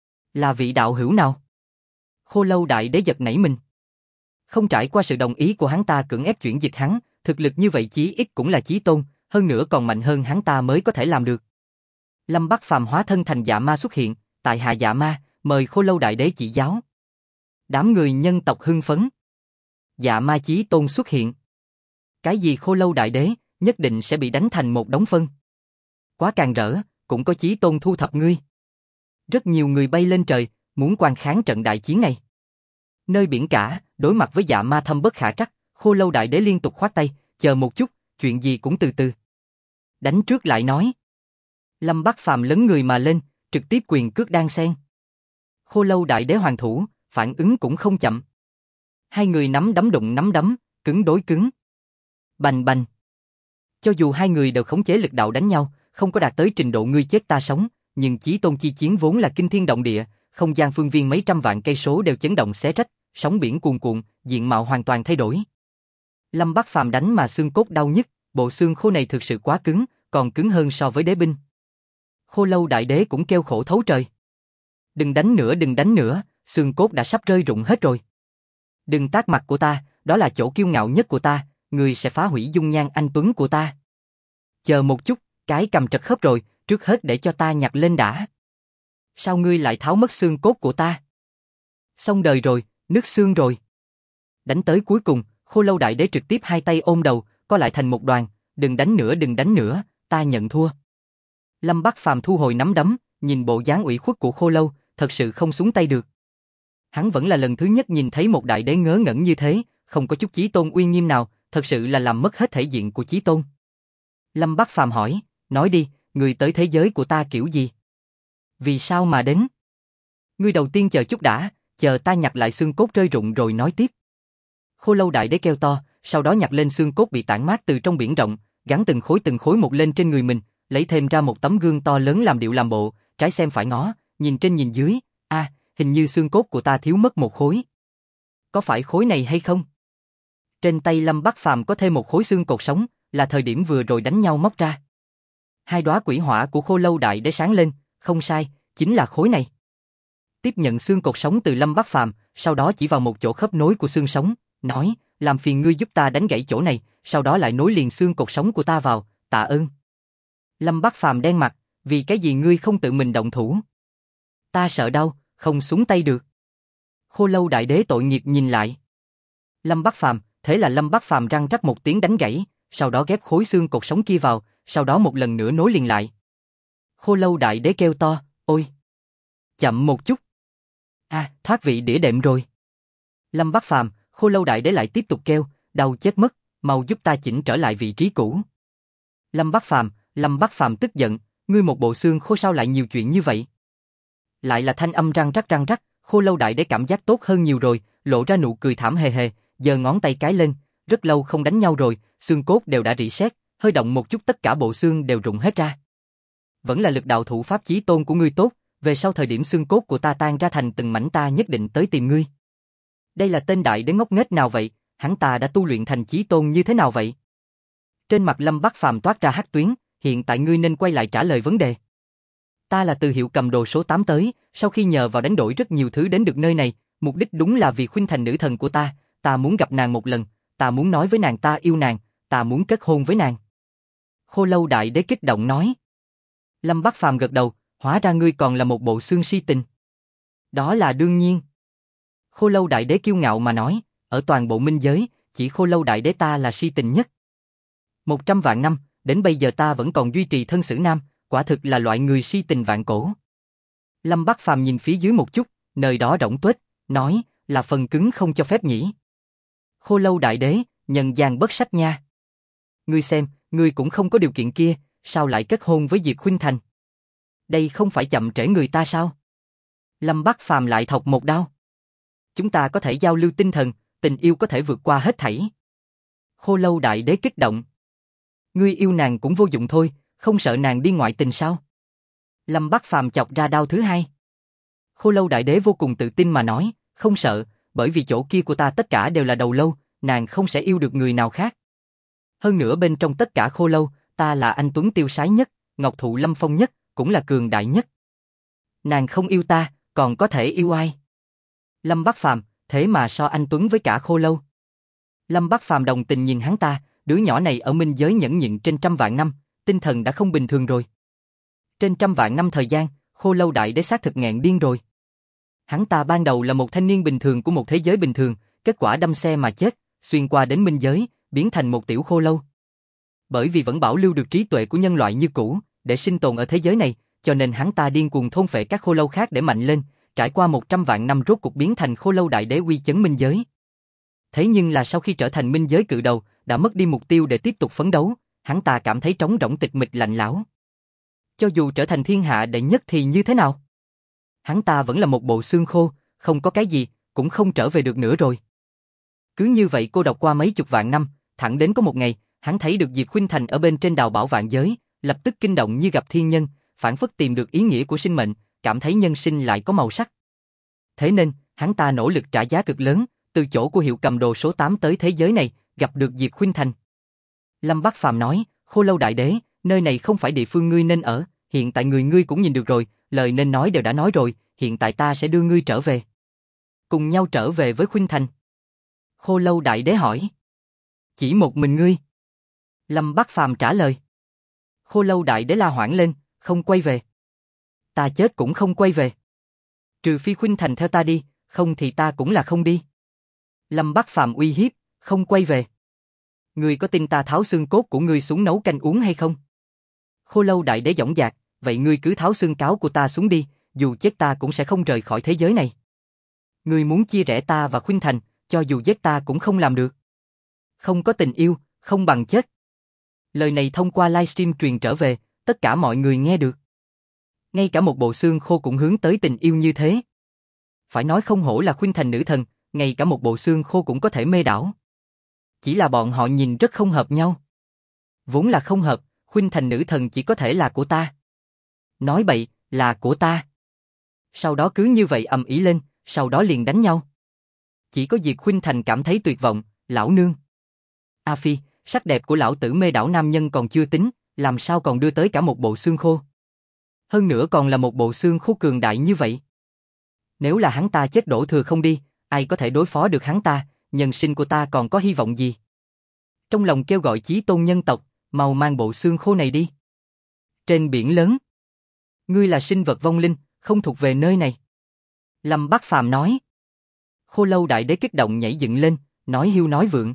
Là vị đạo hữu nào? Khô Lâu Đại Đế giật nảy mình. Không trải qua sự đồng ý của hắn ta cưỡng ép chuyển dịch hắn, thực lực như vậy chí ít cũng là chí tôn, hơn nữa còn mạnh hơn hắn ta mới có thể làm được. Lâm Bắc Phàm hóa thân thành dạ ma xuất hiện, tại hạ dạ ma, mời Khô Lâu Đại Đế chỉ giáo. Đám người nhân tộc hưng phấn. Dạ ma chí tôn xuất hiện. Cái gì Khô Lâu Đại Đế, nhất định sẽ bị đánh thành một đống phân. Quá càng rỡ, cũng có chí tôn thu thập ngươi. Rất nhiều người bay lên trời, muốn quan kháng trận đại chiến này. Nơi biển cả, đối mặt với dạ ma thâm bất khả trắc, Khô Lâu Đại Đế liên tục khoát tay, chờ một chút, chuyện gì cũng từ từ. Đánh trước lại nói. Lâm Bắc Phàm lấn người mà lên, trực tiếp quyền cước đan xen. Khô Lâu Đại Đế hoàn thủ, phản ứng cũng không chậm. Hai người nắm đấm đụng nắm đấm, cứng đối cứng. Bành bành. Cho dù hai người đều khống chế lực đạo đánh nhau, không có đạt tới trình độ ngươi chết ta sống, nhưng chí tôn chi chiến vốn là kinh thiên động địa, không gian phương viên mấy trăm vạn cây số đều chấn động xé rách, sóng biển cuồn cuộn, diện mạo hoàn toàn thay đổi. Lâm Bắc Phàm đánh mà xương cốt đau nhức, bộ xương khô này thực sự quá cứng, còn cứng hơn so với đế binh. Khô Lâu Đại Đế cũng kêu khổ thấu trời. Đừng đánh nữa, xương cốt đã sắp rơi rụng hết rồi. Đừng tát mặt của ta, đó là chỗ kiêu ngạo nhất của ta, ngươi sẽ phá hủy dung nhan anh tuấn của ta. Chờ một chút, cái cầm trật khớp rồi, trước hết để cho ta nhặt lên đã. Sao ngươi lại tháo mất xương cốt của ta? Xong đời rồi, Nứt xương rồi. Đánh tới cuối cùng, Khô Lâu Đại Đế trực tiếp hai tay ôm đầu, co lại thành một đoàn, đừng đánh nữa, ta nhận thua. Lâm Bắc Phàm thu hồi nắm đấm, nhìn bộ dáng ủy khuất của Khô Lâu, thật sự không xuống tay được. Hắn vẫn là lần thứ nhất nhìn thấy một đại đế ngớ ngẩn như thế, không có chút chí tôn uy nghiêm nào, thật sự là làm mất hết thể diện của chí tôn. Lâm Bắc Phàm hỏi, nói đi, người tới thế giới của ta kiểu gì? Vì sao mà đến? Ngươi đầu tiên chờ chút đã, chờ ta nhặt lại xương cốt rơi rụng rồi nói tiếp. Khô Lâu Đại Đế kêu to, sau đó nhặt lên xương cốt bị tản mát từ trong biển rộng, gắn từng khối một lên trên người mình, lấy thêm ra một tấm gương to lớn làm điệu làm bộ, trái xem phải ngó, nhìn trên nhìn dưới, hình như xương cốt của ta thiếu mất một khối. Có phải khối này hay không? Trên tay Lâm Bắc Phàm có thêm một khối xương cột sống, là thời điểm vừa rồi đánh nhau móc ra. Hai đóa quỷ hỏa của Khô Lâu Đại Đế sáng lên, không sai, chính là khối này. Tiếp nhận xương cột sống từ Lâm Bắc Phàm, sau đó chỉ vào một chỗ khớp nối của xương sống, nói, làm phiền ngươi giúp ta đánh gãy chỗ này, sau đó lại nối liền xương cột sống của ta vào, tạ ơn. Lâm Bắc Phàm đen mặt, vì cái gì ngươi không tự mình động thủ? Ta sợ đau, không xuống tay được. Khô Lâu Đại Đế tội nghiệp nhìn lại. Lâm Bắc Phàm, thế là Lâm Bắc Phàm răng rắc một tiếng đánh gãy, sau đó ghép khối xương cột sống kia vào, sau đó một lần nữa nối liền lại. Khô Lâu Đại Đế kêu to, ôi! Chậm một chút. Thoát vị đĩa đệm rồi. Lâm Bắc Phàm, Khô Lâu Đại Đế lại tiếp tục kêu, đau chết mất, mau giúp ta chỉnh trở lại vị trí cũ. Lâm Bắc Phàm tức giận, ngươi một bộ xương khô sao lại nhiều chuyện như vậy? Lại là thanh âm răng rắc, Khô Lâu Đại Đế cảm giác tốt hơn nhiều rồi, lộ ra nụ cười thảm hề hề, giơ ngón tay cái lên, rất lâu không đánh nhau rồi, xương cốt đều đã rỉ sét, hơi động một chút tất cả bộ xương đều rụng hết ra. Vẫn là lực đạo thủ pháp chí tôn của ngươi tốt, về sau thời điểm xương cốt của ta tan ra thành từng mảnh ta nhất định tới tìm ngươi. Đây là tên đại đế ngốc nghếch nào vậy, hắn ta đã tu luyện thành chí tôn như thế nào vậy? Trên mặt Lâm Bắc Phàm toát ra hắc tuyến, hiện tại ngươi nên quay lại trả lời vấn đề. Ta là từ Hiệu Cầm Đồ số 8 tới, sau khi nhờ vào đánh đổi rất nhiều thứ đến được nơi này, mục đích đúng là vì Khuynh Thành nữ thần của ta muốn gặp nàng một lần, ta muốn nói với nàng ta yêu nàng, ta muốn kết hôn với nàng. Khô Lâu Đại Đế kích động nói. Lâm Bắc Phàm gật đầu, hóa ra ngươi còn là một bộ xương si tình. Đó là đương nhiên. Khô Lâu Đại Đế kiêu ngạo mà nói, ở toàn bộ minh giới, chỉ Khô Lâu Đại Đế ta là si tình nhất. 100 vạn năm, đến bây giờ ta vẫn còn duy trì thân xử nam, quả thực là loại người si tình vạn cổ. Lâm Bắc Phàm nhìn phía dưới một chút, nơi đó rỗng tuếch, nói, là phần cứng không cho phép nhỉ. Khô Lâu Đại Đế, nhân gian bất sách nha. Ngươi xem, ngươi cũng không có điều kiện kia, sao lại kết hôn với Diệp Khuynh Thành? Đây không phải chậm trễ người ta sao? Lâm Bắc Phàm lại thọc một đao. Chúng ta có thể giao lưu tinh thần, tình yêu có thể vượt qua hết thảy. Khô Lâu Đại Đế kích động. Ngươi yêu nàng cũng vô dụng thôi, không sợ nàng đi ngoại tình sao? Lâm Bắc Phàm chọc ra đao thứ hai. Khô Lâu Đại Đế vô cùng tự tin mà nói, không sợ, bởi vì chỗ kia của ta tất cả đều là đầu lâu, nàng không sẽ yêu được người nào khác. Hơn nữa bên trong tất cả Khô Lâu, ta là anh tuấn tiêu sái nhất, ngọc thụ lâm phong nhất, cũng là cường đại nhất. Nàng không yêu ta, còn có thể yêu ai? Lâm Bắc Phàm, thế mà so anh tuấn với cả Khô Lâu. Lâm Bắc Phàm đồng tình nhìn hắn ta, đứa nhỏ này ở minh giới nhẫn nhịn trên trăm vạn năm, tinh thần đã không bình thường rồi. Trên trăm vạn năm thời gian, Khô Lâu Đại Đế xác thực nghẹn điên rồi. Hắn ta ban đầu là một thanh niên bình thường của một thế giới bình thường, kết quả đâm xe mà chết, xuyên qua đến minh giới, biến thành một tiểu khô lâu. Bởi vì vẫn bảo lưu được trí tuệ của nhân loại như cũ, để sinh tồn ở thế giới này, cho nên hắn ta điên cuồng thôn phệ các khô lâu khác để mạnh lên, trải qua 100 vạn năm rốt cuộc biến thành Khô Lâu Đại Đế uy chấn minh giới. Thế nhưng là sau khi trở thành minh giới cự đầu, đã mất đi mục tiêu để tiếp tục phấn đấu, hắn ta cảm thấy trống rỗng tịch mịch lạnh lẽo. Cho dù trở thành thiên hạ đệ nhất thì như thế nào? Hắn ta vẫn là một bộ xương khô, không có cái gì, cũng không trở về được nữa rồi. Cứ như vậy cô độc qua mấy chục vạn năm, thẳng đến có một ngày, hắn thấy được Diệp Khuynh Thành ở bên trên đào bảo vạn giới, lập tức kinh động như gặp thiên nhân, phảng phất tìm được ý nghĩa của sinh mệnh, cảm thấy nhân sinh lại có màu sắc. Thế nên, hắn ta nỗ lực trả giá cực lớn, từ chỗ của Hiệu Cầm Đồ số 8 tới thế giới này, gặp được Diệp Khuynh Thành. Lâm Bắc Phàm nói, Khô Lâu Đại Đế, nơi này không phải địa phương ngươi nên ở, hiện tại người ngươi cũng nhìn được rồi, lời nên nói đều đã nói rồi, hiện tại ta sẽ đưa ngươi trở về. Cùng nhau trở về với Khuynh Thành. Khô Lâu Đại Đế hỏi. Chỉ một mình ngươi? Lâm Bắc Phàm trả lời. Khô Lâu Đại Đế la hoảng lên, không quay về. Ta chết cũng không quay về. Trừ phi Khuynh Thành theo ta đi, Không thì ta cũng là không đi. Lâm Bắc Phàm uy hiếp, không quay về. Ngươi có tin ta tháo xương cốt của ngươi xuống nấu canh uống hay không? Khô Lâu Đại Đế dõng dạc, vậy ngươi cứ tháo xương cáo của ta xuống đi, dù chết ta cũng sẽ không rời khỏi thế giới này. Ngươi muốn chia rẽ ta và Khuynh Thành, cho dù giết ta cũng không làm được. Không có tình yêu, không bằng chết. Lời này thông qua livestream truyền trở về, tất cả mọi người nghe được. Ngay cả một bộ xương khô cũng hướng tới tình yêu như thế. Phải nói không hổ là Khuynh Thành nữ thần, ngay cả một bộ xương khô cũng có thể mê đảo. Chỉ là bọn họ nhìn rất không hợp nhau. Vốn là không hợp, Khuynh Thành nữ thần chỉ có thể là của ta. Nói bậy, là của ta. Sau đó cứ như vậy ầm ĩ lên, sau đó liền đánh nhau. Chỉ có Diệp Khuynh Thành cảm thấy tuyệt vọng, lão nương. A Phi, sắc đẹp của lão tử mê đảo nam nhân còn chưa tính, làm sao còn đưa tới cả một bộ xương khô. Hơn nữa còn là một bộ xương khô cường đại như vậy. Nếu là hắn ta chết đổ thừa không đi, ai có thể đối phó được hắn ta, nhân sinh của ta còn có hy vọng gì? Trong lòng kêu gọi chí tôn nhân tộc, mau mang bộ xương khô này đi. Trên biển lớn, ngươi là sinh vật vong linh, không thuộc về nơi này. Lâm Bắc Phàm nói. Khô Lâu Đại Đế kích động nhảy dựng lên, nói hiu nói vượng.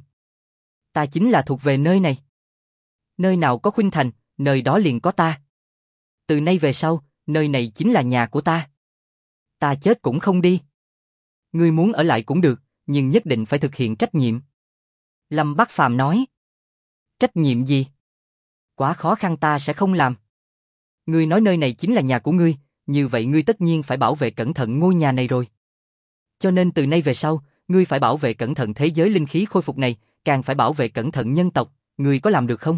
Ta chính là thuộc về nơi này. Nơi nào có Khuynh Thành, nơi đó liền có ta. Từ nay về sau, nơi này chính là nhà của ta. Ta chết cũng không đi. Ngươi muốn ở lại cũng được, nhưng nhất định phải thực hiện trách nhiệm. Lâm Bắc Phàm nói. Trách nhiệm gì? Quá khó khăn ta sẽ không làm. Ngươi nói nơi này chính là nhà của ngươi, như vậy ngươi tất nhiên phải bảo vệ cẩn thận ngôi nhà này rồi. Cho nên từ nay về sau, ngươi phải bảo vệ cẩn thận thế giới linh khí khôi phục này, càng phải bảo vệ cẩn thận nhân tộc, ngươi có làm được không?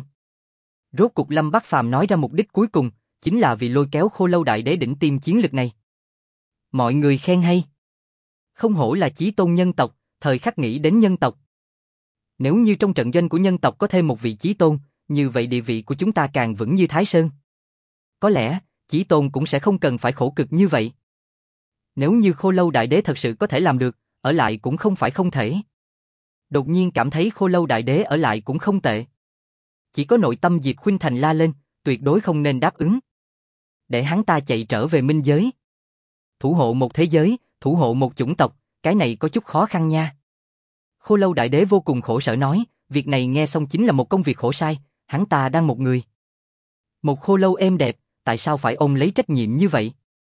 Rốt cục Lâm Bắc Phàm nói ra mục đích cuối cùng, chính là vì lôi kéo Khô Lâu Đại Đế đỉnh tiêm chiến lực này. Mọi người khen hay. Không hổ là chí tôn nhân tộc, thời khắc nghĩ đến nhân tộc. Nếu như trong trận doanh của nhân tộc có thêm một vị chí tôn, như vậy địa vị của chúng ta càng vững như Thái Sơn. Có lẽ, chí tôn cũng sẽ không cần phải khổ cực như vậy. Nếu như Khô Lâu Đại Đế thật sự có thể làm được, ở lại cũng không phải không thể. Đột nhiên cảm thấy Khô Lâu Đại Đế ở lại cũng không tệ. Chỉ có nội tâm Diệp Khuynh Thành la lên, tuyệt đối không nên đáp ứng. Để hắn ta chạy trở về minh giới. Thủ hộ một thế giới, thủ hộ một chủng tộc, cái này có chút khó khăn nha. Khô Lâu Đại Đế vô cùng khổ sở nói, việc này nghe xong chính là một công việc khổ sai, hắn ta đang một người. Một khô lâu êm đẹp, tại sao phải ôm lấy trách nhiệm như vậy?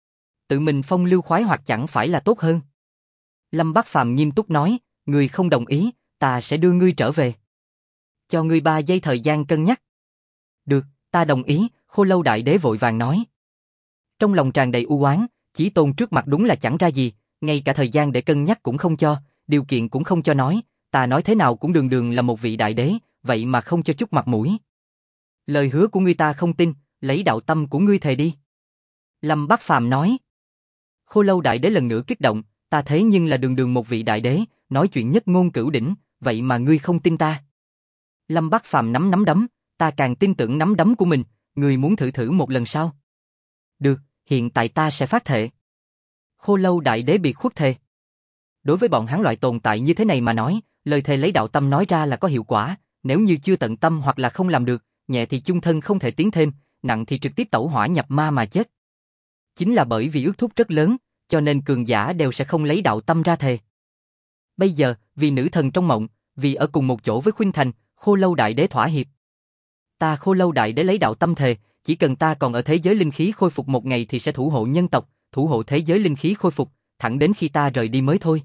Tự mình phong lưu khoái hoặc chẳng phải là tốt hơn? Lâm Bắc Phàm nghiêm túc nói, ngươi không đồng ý, ta sẽ đưa ngươi trở về. Cho ngươi 3 giây thời gian cân nhắc. Được, ta đồng ý, Khô Lâu Đại Đế vội vàng nói. Trong lòng tràn đầy u oán, Chí Tôn trước mặt đúng là chẳng ra gì, ngay cả thời gian để cân nhắc cũng không cho, điều kiện cũng không cho nói, ta nói thế nào cũng đường đường là một vị đại đế, vậy mà không cho chút mặt mũi. Lời hứa của ngươi ta không tin, lấy đạo tâm của ngươi thề đi. Lâm Bắc Phàm nói. Khô Lâu Đại Đế lần nữa kích động, ta thế nhưng là đường đường một vị đại đế, nói chuyện nhất ngôn cửu đỉnh, vậy mà ngươi không tin ta. Lâm Bắc Phàm nắm nắm đấm, ta càng tin tưởng nắm đấm của mình, ngươi muốn thử thử một lần sao? Được, hiện tại ta sẽ phát thệ. Khô Lâu Đại Đế biệt khuất thề. Đối với bọn hắn loại tồn tại như thế này mà nói, lời thề lấy đạo tâm nói ra là có hiệu quả, nếu như chưa tận tâm hoặc là không làm được, nhẹ thì chung thân không thể tiến thêm, nặng thì trực tiếp tẩu hỏa nhập ma mà chết. Chính là bởi vì ước thúc rất lớn, cho nên cường giả đều sẽ không lấy đạo tâm ra thề. Bây giờ, vì nữ thần trong mộng, vì ở cùng một chỗ với Khuynh Thành, Khô Lâu Đại Đế thỏa hiệp. Ta Khô Lâu Đại Đế lấy đạo tâm thề, chỉ cần ta còn ở thế giới linh khí khôi phục 1 ngày thì sẽ thủ hộ nhân tộc, thủ hộ thế giới linh khí khôi phục, thẳng đến khi ta rời đi mới thôi.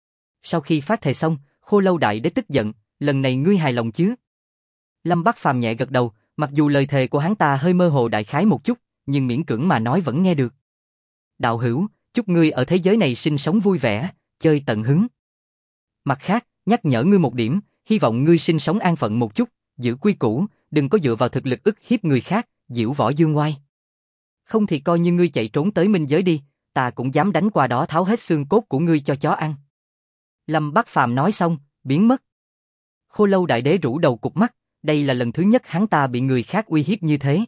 Sau khi phát thề xong, Khô Lâu Đại Đế tức giận, lần này ngươi hài lòng chứ? Lâm Bắc Phàm nhẹ gật đầu, mặc dù lời thề của hắn ta hơi mơ hồ đại khái một chút, nhưng miễn cưỡng mà nói vẫn nghe được. Đạo hữu, chúc ngươi ở thế giới này sinh sống vui vẻ, chơi tận hứng. Mặt khác, nhắc nhở ngươi một điểm, hy vọng ngươi sinh sống an phận một chút, giữ quy củ, đừng có dựa vào thực lực ức hiếp người khác, diễu võ dương oai. Không thì coi như ngươi chạy trốn tới minh giới đi, ta cũng dám đánh qua đó tháo hết xương cốt của ngươi cho chó ăn. Lâm Bắc Phàm nói xong, biến mất. Khô Lâu Đại Đế rũ đầu cụp mắt, đây là lần thứ nhất hắn ta bị người khác uy hiếp như thế.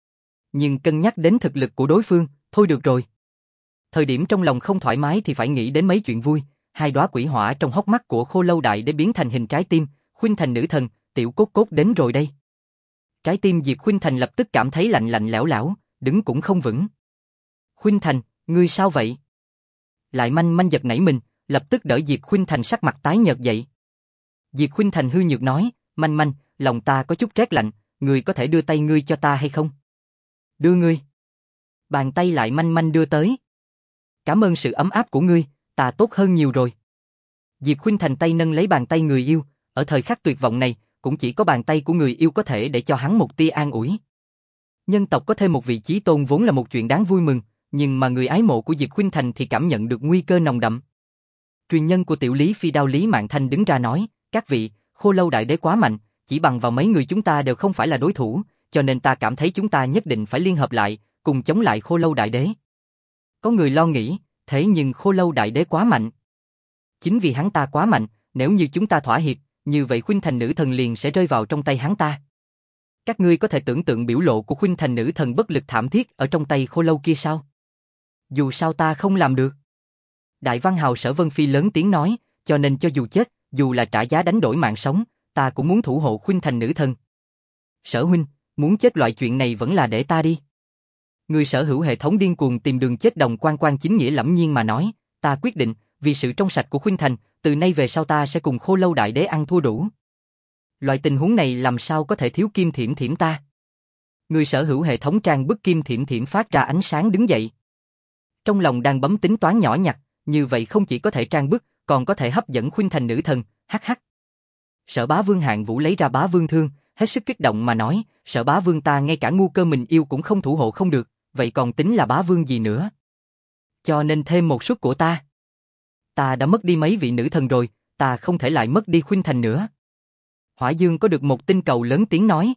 Nhưng cân nhắc đến thực lực của đối phương, thôi được rồi. Thời điểm trong lòng không thoải mái thì phải nghĩ đến mấy chuyện vui, 2 đóa quỷ hỏa trong hốc mắt của Khô Lâu Đại Đế biến thành hình trái tim, Khuynh Thành nữ thần, tiểu cốt cốt đến rồi đây. Trái tim Diệp Khuynh Thành lập tức cảm thấy lạnh lạnh lẽo lẽo, đứng cũng không vững. Khuynh Thành, ngươi sao vậy? Lại manh manh giật nảy mình, lập tức đỡ Diệp Khuynh Thành sắc mặt tái nhợt dậy. Diệp Khuynh Thành hư nhược nói, Manh Manh, lòng ta có chút rét lạnh, ngươi có thể đưa tay ngươi cho ta hay không? Đưa ngươi. Bàn tay lại Manh Manh đưa tới. Cảm ơn sự ấm áp của ngươi, ta tốt hơn nhiều rồi. Diệp Khuynh Thành tay nâng lấy bàn tay người yêu, ở thời khắc tuyệt vọng này, cũng chỉ có bàn tay của người yêu có thể để cho hắn một tia an ủi. Nhân tộc có thêm một vị chí tôn vốn là một chuyện đáng vui mừng, nhưng mà người ái mộ của Diệp Khuynh Thành thì cảm nhận được nguy cơ nồng đậm. Truyền nhân của Tiểu Lý Phi Đao Lý Mạn Thanh đứng ra nói, các vị, Khô Lâu Đại Đế quá mạnh, chỉ bằng vào mấy người chúng ta đều không phải là đối thủ, cho nên ta cảm thấy chúng ta nhất định phải liên hợp lại, cùng chống lại Khô Lâu Đại Đế. Có người lo nghĩ, thế nhưng Khô Lâu Đại Đế quá mạnh. Chính vì hắn ta quá mạnh, nếu như chúng ta thỏa hiệp, như vậy Khuynh Thành nữ thần liền sẽ rơi vào trong tay hắn ta. Các ngươi có thể tưởng tượng biểu lộ của Khuynh Thành nữ thần bất lực thảm thiết ở trong tay Khô Lâu kia sao? Dù sao ta không làm được. Đại văn hào Sở Vân Phi lớn tiếng nói, cho nên cho dù chết, dù là trả giá đánh đổi mạng sống, ta cũng muốn thủ hộ Khuynh Thành nữ thần. Sở huynh, muốn chết loại chuyện này vẫn là để ta đi. Người sở hữu hệ thống điên cuồng tìm đường chết đồng quan quan chính nghĩa lẫm nhiên mà nói, ta quyết định, vì sự trong sạch của Khuynh Thành, từ nay về sau ta sẽ cùng Khô Lâu Đại Đế ăn thua đủ. Loại tình huống này làm sao có thể thiếu Kim Thiểm Thiểm ta? Người sở hữu hệ thống trang bức Kim Thiểm Thiểm phát ra ánh sáng đứng dậy. Trong lòng đang bấm tính toán nhỏ nhặt, như vậy không chỉ có thể trang bức, còn có thể hấp dẫn Khuynh Thành nữ thần, hắc hắc. Sở Bá Vương Hạng Vũ lấy ra Bá Vương thương, hết sức kích động mà nói, Sở Bá Vương ta ngay cả ngu cơ mình yêu cũng không thủ hộ không được, vậy còn tính là Bá Vương gì nữa? Cho nên thêm một suất của ta. Ta đã mất đi mấy vị nữ thần rồi, ta không thể lại mất đi Khuynh Thành nữa. Hỏa Dương có được một tinh cầu lớn tiếng nói.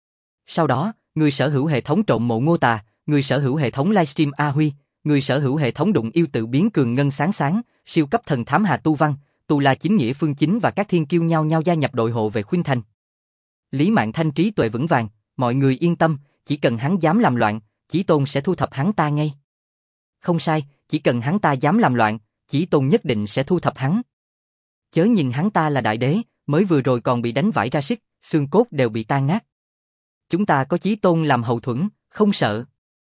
Sau đó, người sở hữu hệ thống trộn mộ Ngô Tà, người sở hữu hệ thống livestream A Huy, người sở hữu hệ thống đụng yêu tự biến cường ngân sáng sáng, siêu cấp thần thám Hà Tu Văn, Tu La Chính Nghĩa Phương Chính và các thiên kiêu nhau nhau gia nhập đội hộ về Khuynh Thành. Lý Mạn Thanh trí tuệ vững vàng, mọi người yên tâm, chỉ cần hắn dám làm loạn, Chí Tôn sẽ thu thập hắn ta ngay. Không sai, chỉ cần hắn ta dám làm loạn, Chí Tôn nhất định sẽ thu thập hắn. Chớ nhìn hắn ta là đại đế, mới vừa rồi còn bị đánh vãi ra xích, xương cốt đều bị tan nát. Chúng ta có Chí Tôn làm hậu thuẫn, không sợ.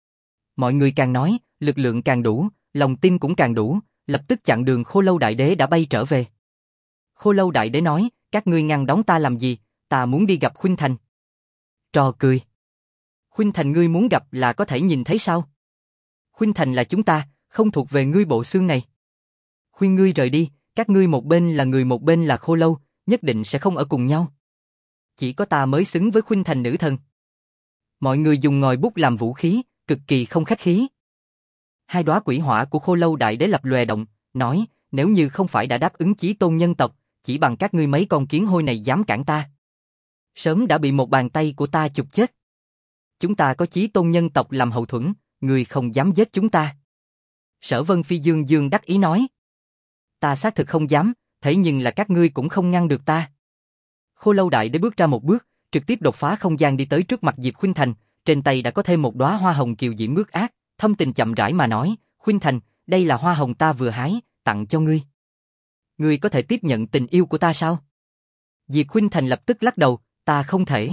Mọi người càng nói, lực lượng càng đủ, lòng tin cũng càng đủ, lập tức chặn đường Khô Lâu Đại Đế đã bay trở về. Khô Lâu Đại Đế nói, các ngươi ngăn đón ta làm gì, ta muốn đi gặp Khuynh Thành. Trò cười. Khuynh Thành ngươi muốn gặp là có thể nhìn thấy sao? Khuynh Thành là chúng ta, không thuộc về ngươi bộ xương này. Khuyên ngươi rời đi, các ngươi một bên là người một bên là Khô Lâu, nhất định sẽ không ở cùng nhau. Chỉ có ta mới xứng với Khuynh Thành nữ thần. Mọi người dùng ngòi bút làm vũ khí, cực kỳ không khách khí. Hai đóa quỷ hỏa của Khô Lâu Đại Đế lập lòe động, nói, nếu như không phải đã đáp ứng Chí Tôn nhân tộc, chỉ bằng các ngươi mấy con kiến hôi này dám cản ta, sớm đã bị một bàn tay của ta chụp chết. Chúng ta có Chí Tôn nhân tộc làm hậu thuẫn, người không dám giết chúng ta. Sở Vân Phi dương dương đắc ý nói, ta xác thực không dám, thế nhưng là các ngươi cũng không ngăn được ta. Khô Lâu Đại Đế bước ra một bước, trực tiếp đột phá không gian đi tới trước mặt Diệp Khuynh Thành, trên tay đã có thêm một đóa hoa hồng kiều diễm ướt át, thâm tình chậm rãi mà nói, Khuynh Thành, đây là hoa hồng ta vừa hái, tặng cho ngươi. Ngươi có thể tiếp nhận tình yêu của ta sao? Diệp Khuynh Thành lập tức lắc đầu, ta không thể.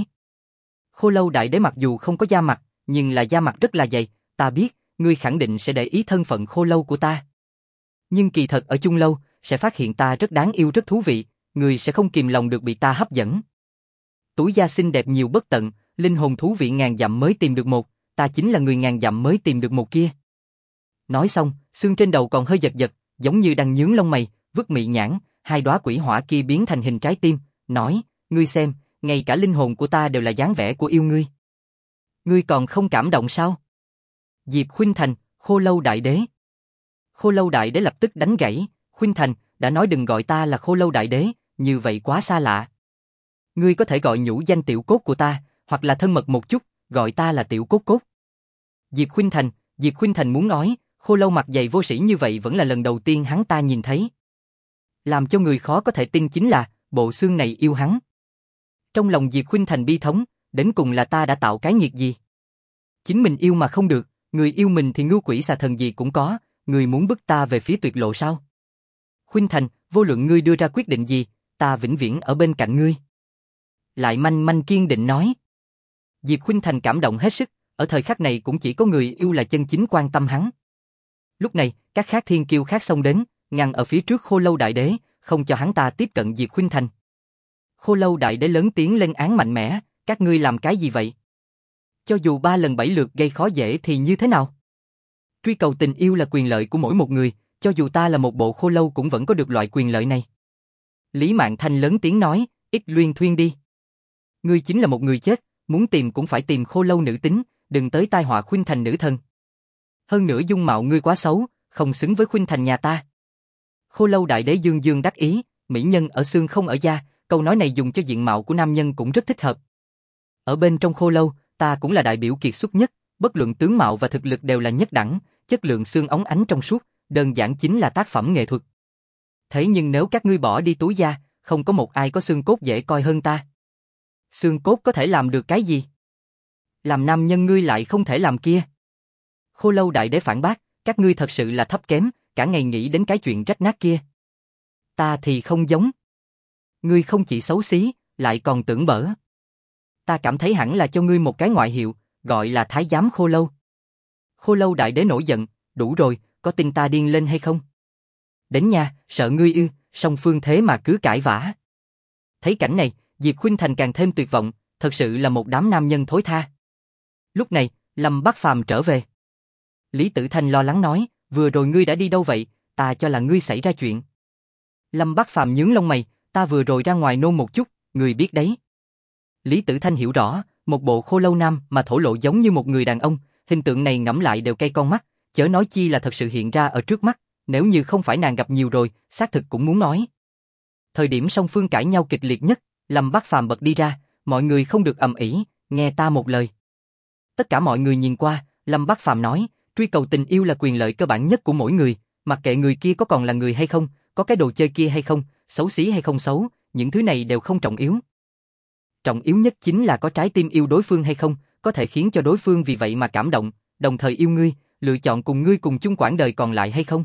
Khô Lâu Đại Đế mặc dù không có da mặt, nhưng là da mặt rất là dày, ta biết, ngươi khẳng định sẽ để ý thân phận Khô Lâu của ta. Nhưng kỳ thật ở chung lâu, sẽ phát hiện ta rất đáng yêu rất thú vị, ngươi sẽ không kìm lòng được bị ta hấp dẫn. Túi da xinh đẹp nhiều bất tận, linh hồn thú vị ngàn dặm mới tìm được một, ta chính là người ngàn dặm mới tìm được một kia. Nói xong, xương trên đầu còn hơi giật giật, giống như đang nhướng lông mày, vứt mị nhãn, hai đóa quỷ hỏa kia biến thành hình trái tim, nói, ngươi xem, ngay cả linh hồn của ta đều là dáng vẻ của yêu ngươi. Ngươi còn không cảm động sao? Diệp Khuynh Thành, Khô Lâu Đại Đế. Khô Lâu Đại Đế lập tức đánh gãy, Khuynh Thành, đã nói đừng gọi ta là Khô Lâu Đại Đế, như vậy quá xa lạ. Ngươi có thể gọi nhũ danh tiểu cốt của ta, hoặc là thân mật một chút, gọi ta là tiểu cốt cốt. Diệp Khuynh Thành muốn nói, Khô Lâu mặt dày vô sĩ như vậy vẫn là lần đầu tiên hắn ta nhìn thấy. Làm cho người khó có thể tin chính là, bộ xương này yêu hắn. Trong lòng Diệp Khuynh Thành bi thống, đến cùng là ta đã tạo cái nghiệt gì? Chính mình yêu mà không được, người yêu mình thì ngưu quỷ xà thần gì cũng có, người muốn bức ta về phía tuyệt lộ sao? Khuynh Thành, vô luận ngươi đưa ra quyết định gì, ta vĩnh viễn ở bên cạnh ngươi. Lại Manh Manh kiên định nói. Diệp Khuynh Thành cảm động hết sức, ở thời khắc này cũng chỉ có người yêu là chân chính quan tâm hắn. Lúc này, các khác thiên kiêu khác xông đến, ngăn ở phía trước Khô Lâu Đại Đế, không cho hắn ta tiếp cận Diệp Khuynh Thành. Khô Lâu Đại Đế lớn tiếng lên án mạnh mẽ, các ngươi làm cái gì vậy? Cho dù 3 lần 7 lượt gây khó dễ thì như thế nào? Truy cầu tình yêu là quyền lợi của mỗi một người, cho dù ta là một bộ khô lâu cũng vẫn có được loại quyền lợi này. Lý Mạn Thanh lớn tiếng nói, ít luyên thuyên đi. Ngươi chính là một người chết, muốn tìm cũng phải tìm khô lâu nữ tính, đừng tới tai họa Khuynh Thành nữ thần. Hơn nữa dung mạo ngươi quá xấu, không xứng với Khuynh Thành nhà ta. Khô Lâu Đại Đế dương dương đắc ý, mỹ nhân ở xương không ở da, câu nói này dùng cho diện mạo của nam nhân cũng rất thích hợp. Ở bên trong khô lâu, ta cũng là đại biểu kiệt xuất nhất, bất luận tướng mạo và thực lực đều là nhất đẳng, chất lượng xương óng ánh trong suốt, đơn giản chính là tác phẩm nghệ thuật. Thế nhưng nếu các ngươi bỏ đi túi da, không có một ai có xương cốt dễ coi hơn ta. Xương cốt có thể làm được cái gì? Làm nam nhân ngươi lại không thể làm kia. Khô Lâu Đại Đế phản bác, các ngươi thật sự là thấp kém, cả ngày nghĩ đến cái chuyện rách nát kia. Ta thì không giống. Ngươi không chỉ xấu xí, lại còn tưởng bở. Ta cảm thấy hẳn là cho ngươi một cái ngoại hiệu, gọi là Thái Giám Khô Lâu. Khô Lâu Đại Đế nổi giận, đủ rồi, có tin ta điên lên hay không? Đến nha, sợ ngươi ư, song phương thế mà cứ cãi vã. Thấy cảnh này, Diệp Khuynh Thành càng thêm tuyệt vọng, thật sự là một đám nam nhân thối tha. Lúc này, Lâm Bắc Phàm trở về. Lý Tử Thanh lo lắng nói, vừa rồi ngươi đã đi đâu vậy, ta cho là ngươi xảy ra chuyện. Lâm Bắc Phàm nhướng lông mày, ta vừa rồi ra ngoài nôn một chút, ngươi biết đấy. Lý Tử Thanh hiểu rõ, một bộ khô lâu nam mà thổ lộ giống như một người đàn ông, hình tượng này ngẫm lại đều cay con mắt, chớ nói chi là thật sự hiện ra ở trước mắt, nếu như không phải nàng gặp nhiều rồi, xác thực cũng muốn nói. Thời điểm song phương cãi nhau kịch liệt nhất, Lâm Bắc Phàm bật đi ra, mọi người không được ầm ĩ, nghe ta một lời. Tất cả mọi người nhìn qua, Lâm Bắc Phàm nói, truy cầu tình yêu là quyền lợi cơ bản nhất của mỗi người, mặc kệ người kia có còn là người hay không, có cái đồ chơi kia hay không, xấu xí hay không xấu, những thứ này đều không trọng yếu. Trọng yếu nhất chính là có trái tim yêu đối phương hay không, có thể khiến cho đối phương vì vậy mà cảm động, đồng thời yêu ngươi, lựa chọn cùng ngươi cùng chung quãng đời còn lại hay không.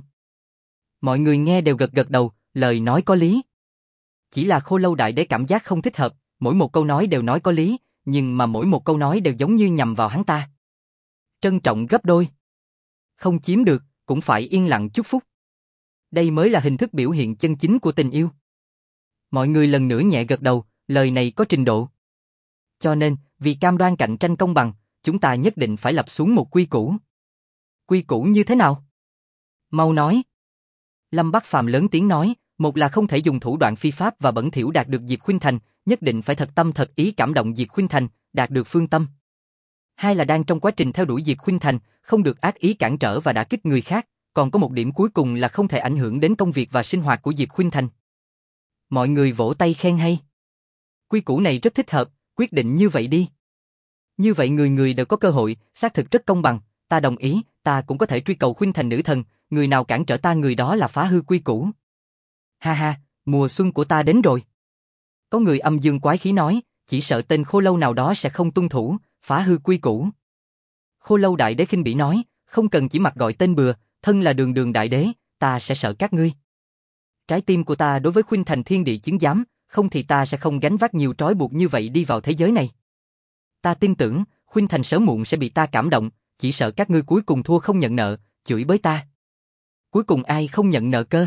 Mọi người nghe đều gật gật đầu, lời nói có lý. Chỉ là Khô Lâu Đại Đế cảm giác không thích hợp, mỗi một câu nói đều nói có lý, nhưng mà mỗi một câu nói đều giống như nhằm vào hắn ta. Trân trọng gấp đôi. Không chiếm được, cũng phải yên lặng chúc phúc. Đây mới là hình thức biểu hiện chân chính của tình yêu. Mọi người lần nữa nhẹ gật đầu, lời này có trình độ. Cho nên, vì cam đoan cạnh tranh công bằng, chúng ta nhất định phải lập xuống một quy củ. Quy củ như thế nào? Mau nói. Lâm Bắc Phàm lớn tiếng nói, một là không thể dùng thủ đoạn phi pháp và bẩn thỉu đạt được Diệp Khuynh Thành, nhất định phải thật tâm thật ý cảm động Diệp Khuynh Thành, đạt được phương tâm. Hai là đang trong quá trình theo đuổi Diệp Khuynh Thành, không được ác ý cản trở và đả kích người khác, còn có một điểm cuối cùng là không thể ảnh hưởng đến công việc và sinh hoạt của Diệp Khuynh Thành. Mọi người vỗ tay khen hay. Quy củ này rất thích hợp, quyết định như vậy đi. Như vậy người người đều có cơ hội, xác thực rất công bằng, ta đồng ý, ta cũng có thể truy cầu Khuynh Thành nữ thần, người nào cản trở ta người đó là phá hư quy củ. Ha ha, mùa xuân của ta đến rồi. Có người âm dương quái khí nói, chỉ sợ tên khô lâu nào đó sẽ không tuân thủ, phá hư quy củ. Khô Lâu Đại Đế khinh bỉ nói, không cần chỉ mặc gọi tên bừa, thân là Đường Đường Đại Đế, ta sẽ sợ các ngươi. Trái tim của ta đối với Khuynh Thành thiên địa chứng giám, không thì ta sẽ không gánh vác nhiều trói buộc như vậy đi vào thế giới này. Ta tin tưởng, Khuynh Thành sớm muộn sẽ bị ta cảm động, chỉ sợ các ngươi cuối cùng thua không nhận nợ, chửi bới ta. Cuối cùng ai không nhận nợ cơ?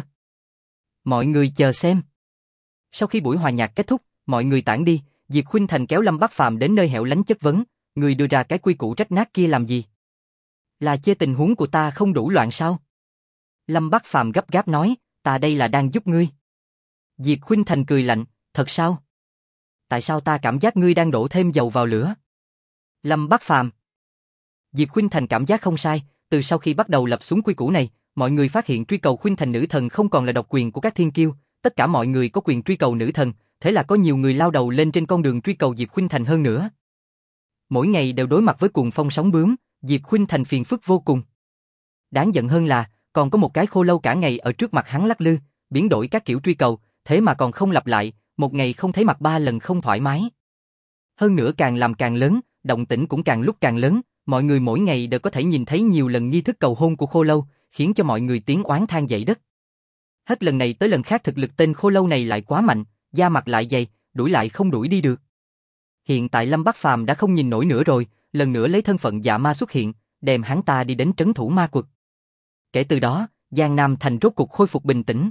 Mọi người chờ xem. Sau khi buổi hòa nhạc kết thúc, mọi người tản đi, Diệp Khuynh Thành kéo Lâm Bắc Phàm đến nơi hẻo lánh chất vấn, người đưa ra cái quy củ rách nát kia làm gì? Là chê tình huống của ta không đủ loạn sao? Lâm Bắc Phàm gấp gáp nói, ta đây là đang giúp ngươi. Diệp Khuynh Thành cười lạnh, thật sao? Tại sao ta cảm giác ngươi đang đổ thêm dầu vào lửa? Lâm Bắc Phàm. Diệp Khuynh Thành cảm giác không sai, từ sau khi bắt đầu lập xuống quy củ này, mọi người phát hiện truy cầu Khuynh Thành nữ thần không còn là độc quyền của các thiên kiêu, tất cả mọi người có quyền truy cầu nữ thần, thế là có nhiều người lao đầu lên trên con đường truy cầu Diệp Khuynh Thành hơn nữa. Mỗi ngày đều đối mặt với cuồng phong sóng bướm, Diệp Khuynh Thành phiền phức vô cùng. Đáng giận hơn là, còn có một cái khô lâu cả ngày ở trước mặt hắn lắc lư, biến đổi các kiểu truy cầu, thế mà còn không lặp lại, một ngày không thấy mặt 3 lần không thoải mái. Hơn nữa càng làm càng lớn, động tĩnh cũng càng lúc càng lớn, mọi người mỗi ngày đều có thể nhìn thấy nhiều lần nghi thức cầu hôn của khô lâu, khiến cho mọi người tiếng oán than dậy đất. Hết lần này tới lần khác thực lực tên khô lâu này lại quá mạnh, da mặt lại dày, đuổi lại không đuổi đi được. Hiện tại Lâm Bắc Phàm đã không nhìn nổi nữa rồi, lần nữa lấy thân phận dạ ma xuất hiện, đem hắn ta đi đến trấn thủ ma quật. Kể từ đó, Giang Nam thành rốt cục khôi phục bình tĩnh.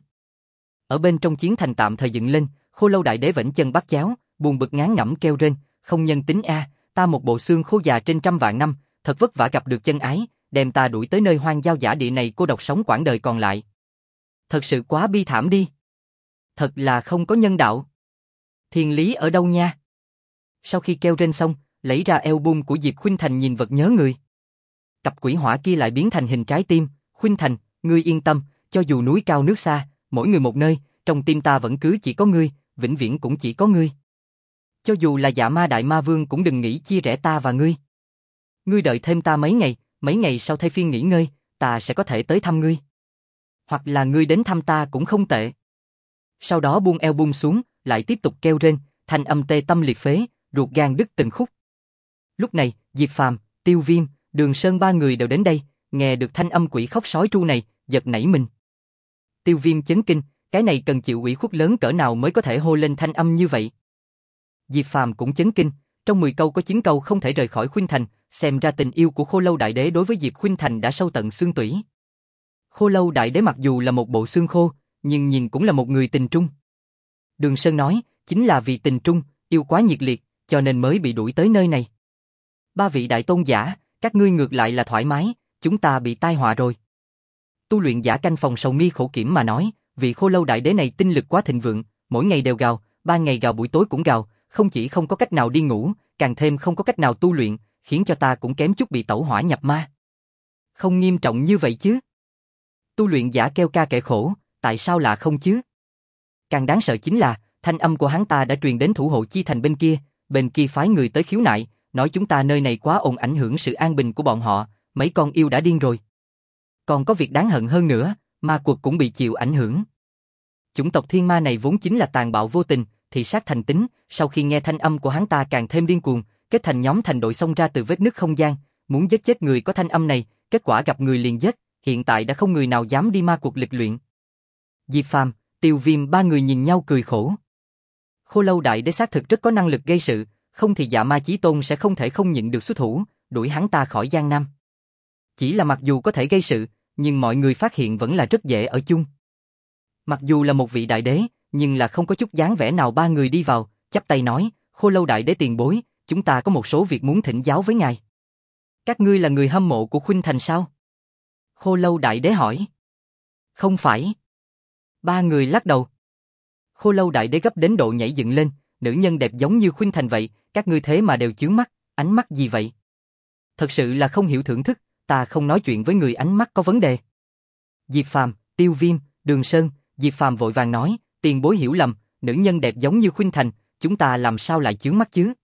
Ở bên trong chiến thành tạm thời dựng lên, Khô Lâu Đại Đế vẫy chân bắt chéo, buồn bực ngán ngẩm kêu rên, không nhân tính a, ta một bộ xương khô già trên trăm vạn năm, thật vất vả gặp được chân ái, đem ta đuổi tới nơi hoang giao giả địa này cô độc sống quãng đời còn lại. Thật sự quá bi thảm đi. Thật là không có nhân đạo. Thiên lý ở đâu nha? Sau khi kêu rên xong, lấy ra album của Diệp Khuynh Thành nhìn vật nhớ người. Cặp quỷ hỏa kia lại biến thành hình trái tim, Khuynh Thành, ngươi yên tâm, cho dù núi cao nước xa, mỗi người một nơi, trong tim ta vẫn cứ chỉ có ngươi, vĩnh viễn cũng chỉ có ngươi. Cho dù là Dạ Ma Đại Ma Vương cũng đừng nghĩ chia rẽ ta và ngươi. Ngươi đợi thêm ta mấy ngày sau thay phiên nghỉ ngơi, ta sẽ có thể tới thăm ngươi. Hoặc là ngươi đến thăm ta cũng không tệ. Sau đó buông album xuống, lại tiếp tục kêu rên, thanh âm tê tâm liệt phế, ruột gan đứt từng khúc. Lúc này, Diệp Phàm, Tiêu Viêm, Đường Sơn ba người đều đến đây, nghe được thanh âm quỷ khóc sói tru này, giật nảy mình. Tiêu Viêm chấn kinh, cái này cần chịu ủy khuất lớn cỡ nào mới có thể hô lên thanh âm như vậy. Diệp Phàm cũng chấn kinh, trong 10 câu có 9 câu không thể rời khỏi Khuynh Thành, xem ra tình yêu của Khô Lâu Đại Đế đối với Diệp Khuynh Thành đã sâu tận xương tủy. Khô Lâu Đại Đế mặc dù là một bộ xương khô, nhưng nhìn cũng là một người tình trung. Đường Sơn nói, chính là vì tình trung, yêu quá nhiệt liệt, cho nên mới bị đuổi tới nơi này. Ba vị đại tôn giả, các ngươi ngược lại là thoải mái, chúng ta bị tai họa rồi. Tu luyện giả canh phòng sầu mi khổ kiểm mà nói, vị Khô Lâu Đại Đế này tinh lực quá thịnh vượng, mỗi ngày đều gào, ban ngày gào buổi tối cũng gào, không chỉ không có cách nào đi ngủ, càng thêm không có cách nào tu luyện, khiến cho ta cũng kém chút bị tẩu hỏa nhập ma. Không nghiêm trọng như vậy chứ? Tu luyện giả kêu ca kể khổ, tại sao lạ không chứ? Càng đáng sợ chính là, thanh âm của hắn ta đã truyền đến thủ hộ chi thành bên kia phái người tới khiếu nại, nói chúng ta nơi này quá ồn ảnh hưởng sự an bình của bọn họ, mấy con yêu đã điên rồi. Còn có việc đáng hận hơn nữa, ma quật cũng bị chịu ảnh hưởng. Chủng tộc thiên ma này vốn chính là tàn bạo vô tình, thị sát thành tính, sau khi nghe thanh âm của hắn ta càng thêm điên cuồng, kết thành nhóm thành đội xông ra từ vết nứt không gian, muốn giết chết người có thanh âm này, kết quả gặp người liền giết, hiện tại đã không người nào dám đi ma quật lịch luyện. Diệp Phàm, Tiêu Viêm ba người nhìn nhau cười khổ. Khô Lâu Đại Đế xác thực rất có năng lực gây sự, không thì Dạ Ma Chí Tôn sẽ không thể không nhịn được xuất thủ, đuổi hắn ta khỏi Giang Nam. Chỉ là mặc dù có thể gây sự, nhưng mọi người phát hiện vẫn là rất dễ ở chung. Mặc dù là một vị đại đế, nhưng là không có chút dáng vẻ nào ba người đi vào, chắp tay nói, Khô Lâu Đại Đế tiền bối, chúng ta có một số việc muốn thỉnh giáo với ngài. Các ngươi là người hâm mộ của Khuynh Thành sao? Khô Lâu Đại Đế hỏi. Không phải. Ba người lắc đầu. Khô Lâu Đại Đế gấp đến độ nhảy dựng lên, nữ nhân đẹp giống như Khuynh Thành vậy, các ngươi thế mà đều chướng mắt, ánh mắt gì vậy? Thật sự là không hiểu thưởng thức, ta không nói chuyện với người ánh mắt có vấn đề. Diệp Phàm, Tiêu Viêm, Đường Sơn, Diệp Phàm vội vàng nói, tiền bối hiểu lầm, nữ nhân đẹp giống như Khuynh Thành, chúng ta làm sao lại chướng mắt chứ?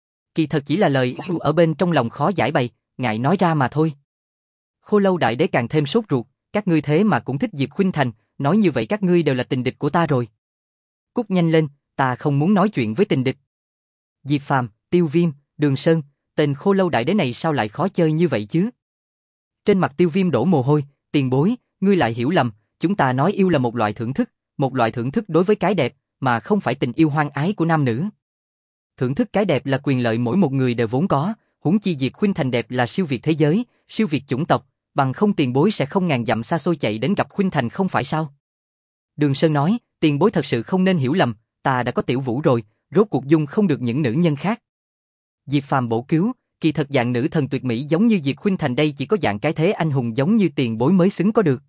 Kỳ thật chỉ là lời ở bên trong lòng khó giải bày, ngại nói ra mà thôi. Khô Lâu Đại Đế càng thêm sốt ruột, các ngươi thế mà cũng thích Diệp Khuynh Thành, nói như vậy các ngươi đều là tình địch của ta rồi. Cút nhanh lên, ta không muốn nói chuyện với tình địch. Diệp Phàm, Tiêu Viêm, Đường Sơn, tên Khô Lâu Đại Đế này sao lại khó chơi như vậy chứ? Trên mặt Tiêu Viêm đổ mồ hôi, tiền bối, ngươi lại hiểu lầm, chúng ta nói yêu là một loại thưởng thức đối với cái đẹp, mà không phải tình yêu hoang ái của nam nữ. Thưởng thức cái đẹp là quyền lợi mỗi một người đều vốn có, huống chi Diệp Khuynh Thành đẹp là siêu việt thế giới, siêu việt chủng tộc, bằng không tiền bối sẽ không ngàn dặm xa xôi chạy đến gặp Khuynh Thành không phải sao? Đường Sơn nói, tiền bối thật sự không nên hiểu lầm, ta đã có tiểu vũ rồi, rốt cuộc dung không được những nữ nhân khác. Diệp Phàm bổ cứu, kỳ thật dạng nữ thần tuyệt mỹ giống như Diệp Khuynh Thành đây chỉ có dạng cái thế anh hùng giống như tiền bối mới xứng có được.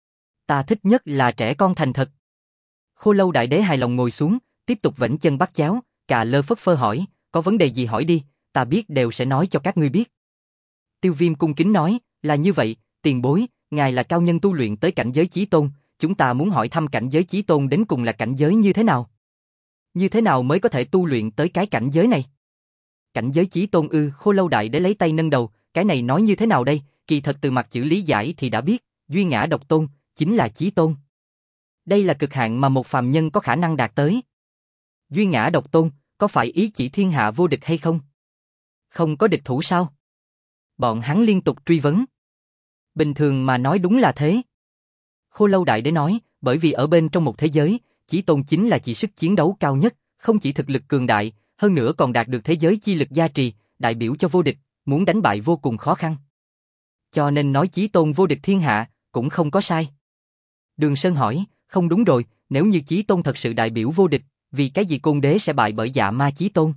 Ta thích nhất là trẻ con thành thật. Khô Lâu Đại Đế hài lòng ngồi xuống, tiếp tục vẫy chân bắt chéo, cà lơ phất phơ hỏi, có vấn đề gì hỏi đi, ta biết đều sẽ nói cho các ngươi biết. Tiêu Viêm cung kính nói, là như vậy, tiền bối, ngài là cao nhân tu luyện tới cảnh giới chí tôn, chúng ta muốn hỏi thăm cảnh giới chí tôn đến cùng là cảnh giới như thế nào? Như thế nào mới có thể tu luyện tới cái cảnh giới này? Cảnh giới chí tôn ư? Khô Lâu Đại Đế lấy tay nâng đầu, cái này nói như thế nào đây? Kỳ thật từ mặt chữ lý giải thì đã biết, duy ngã độc tôn, chính là chí tôn. Đây là cực hạn mà một phàm nhân có khả năng đạt tới. Duy ngã độc tôn, có phải ý chỉ thiên hạ vô địch hay không? Không có địch thủ sao? Bọn hắn liên tục truy vấn. Bình thường mà nói đúng là thế. Khô Lâu Đại Đế nói, bởi vì ở bên trong một thế giới, chí tôn chính là chỉ sức chiến đấu cao nhất, không chỉ thực lực cường đại, hơn nữa còn đạt được thế giới chi lực gia trì, đại biểu cho vô địch, muốn đánh bại vô cùng khó khăn. Cho nên nói chí tôn vô địch thiên hạ, cũng không có sai. Đường Sơn hỏi, không đúng rồi, nếu như Chí Tôn thật sự đại biểu vô địch, vì cái gì Côn Đế sẽ bại bởi Dạ Ma Chí Tôn?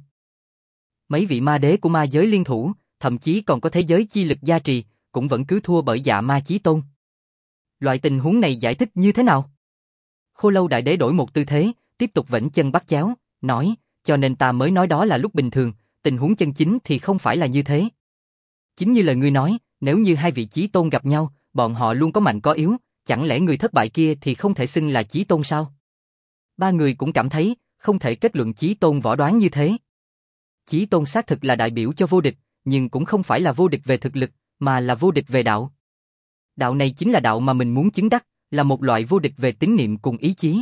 Mấy vị ma đế của ma giới liên thủ, thậm chí còn có thế giới chi lực gia trì, cũng vẫn cứ thua bởi Dạ Ma Chí Tôn. Loại tình huống này giải thích như thế nào? Khô Lâu Đại Đế đổi một tư thế, tiếp tục vểnh chân bắt chéo, nói, cho nên ta mới nói đó là lúc bình thường, tình huống chân chính thì không phải là như thế. Chính như lời ngươi nói, nếu như hai vị Chí Tôn gặp nhau, bọn họ luôn có mạnh có yếu, chẳng lẽ người thất bại kia thì không thể xưng là Chí Tôn sao? Ba người cũng cảm thấy, không thể kết luận Chí Tôn võ đoán như thế. Chí Tôn xác thực là đại biểu cho vô địch, nhưng cũng không phải là vô địch về thực lực, mà là vô địch về đạo. Đạo này chính là đạo mà mình muốn chứng đắc, là một loại vô địch về tín niệm cùng ý chí.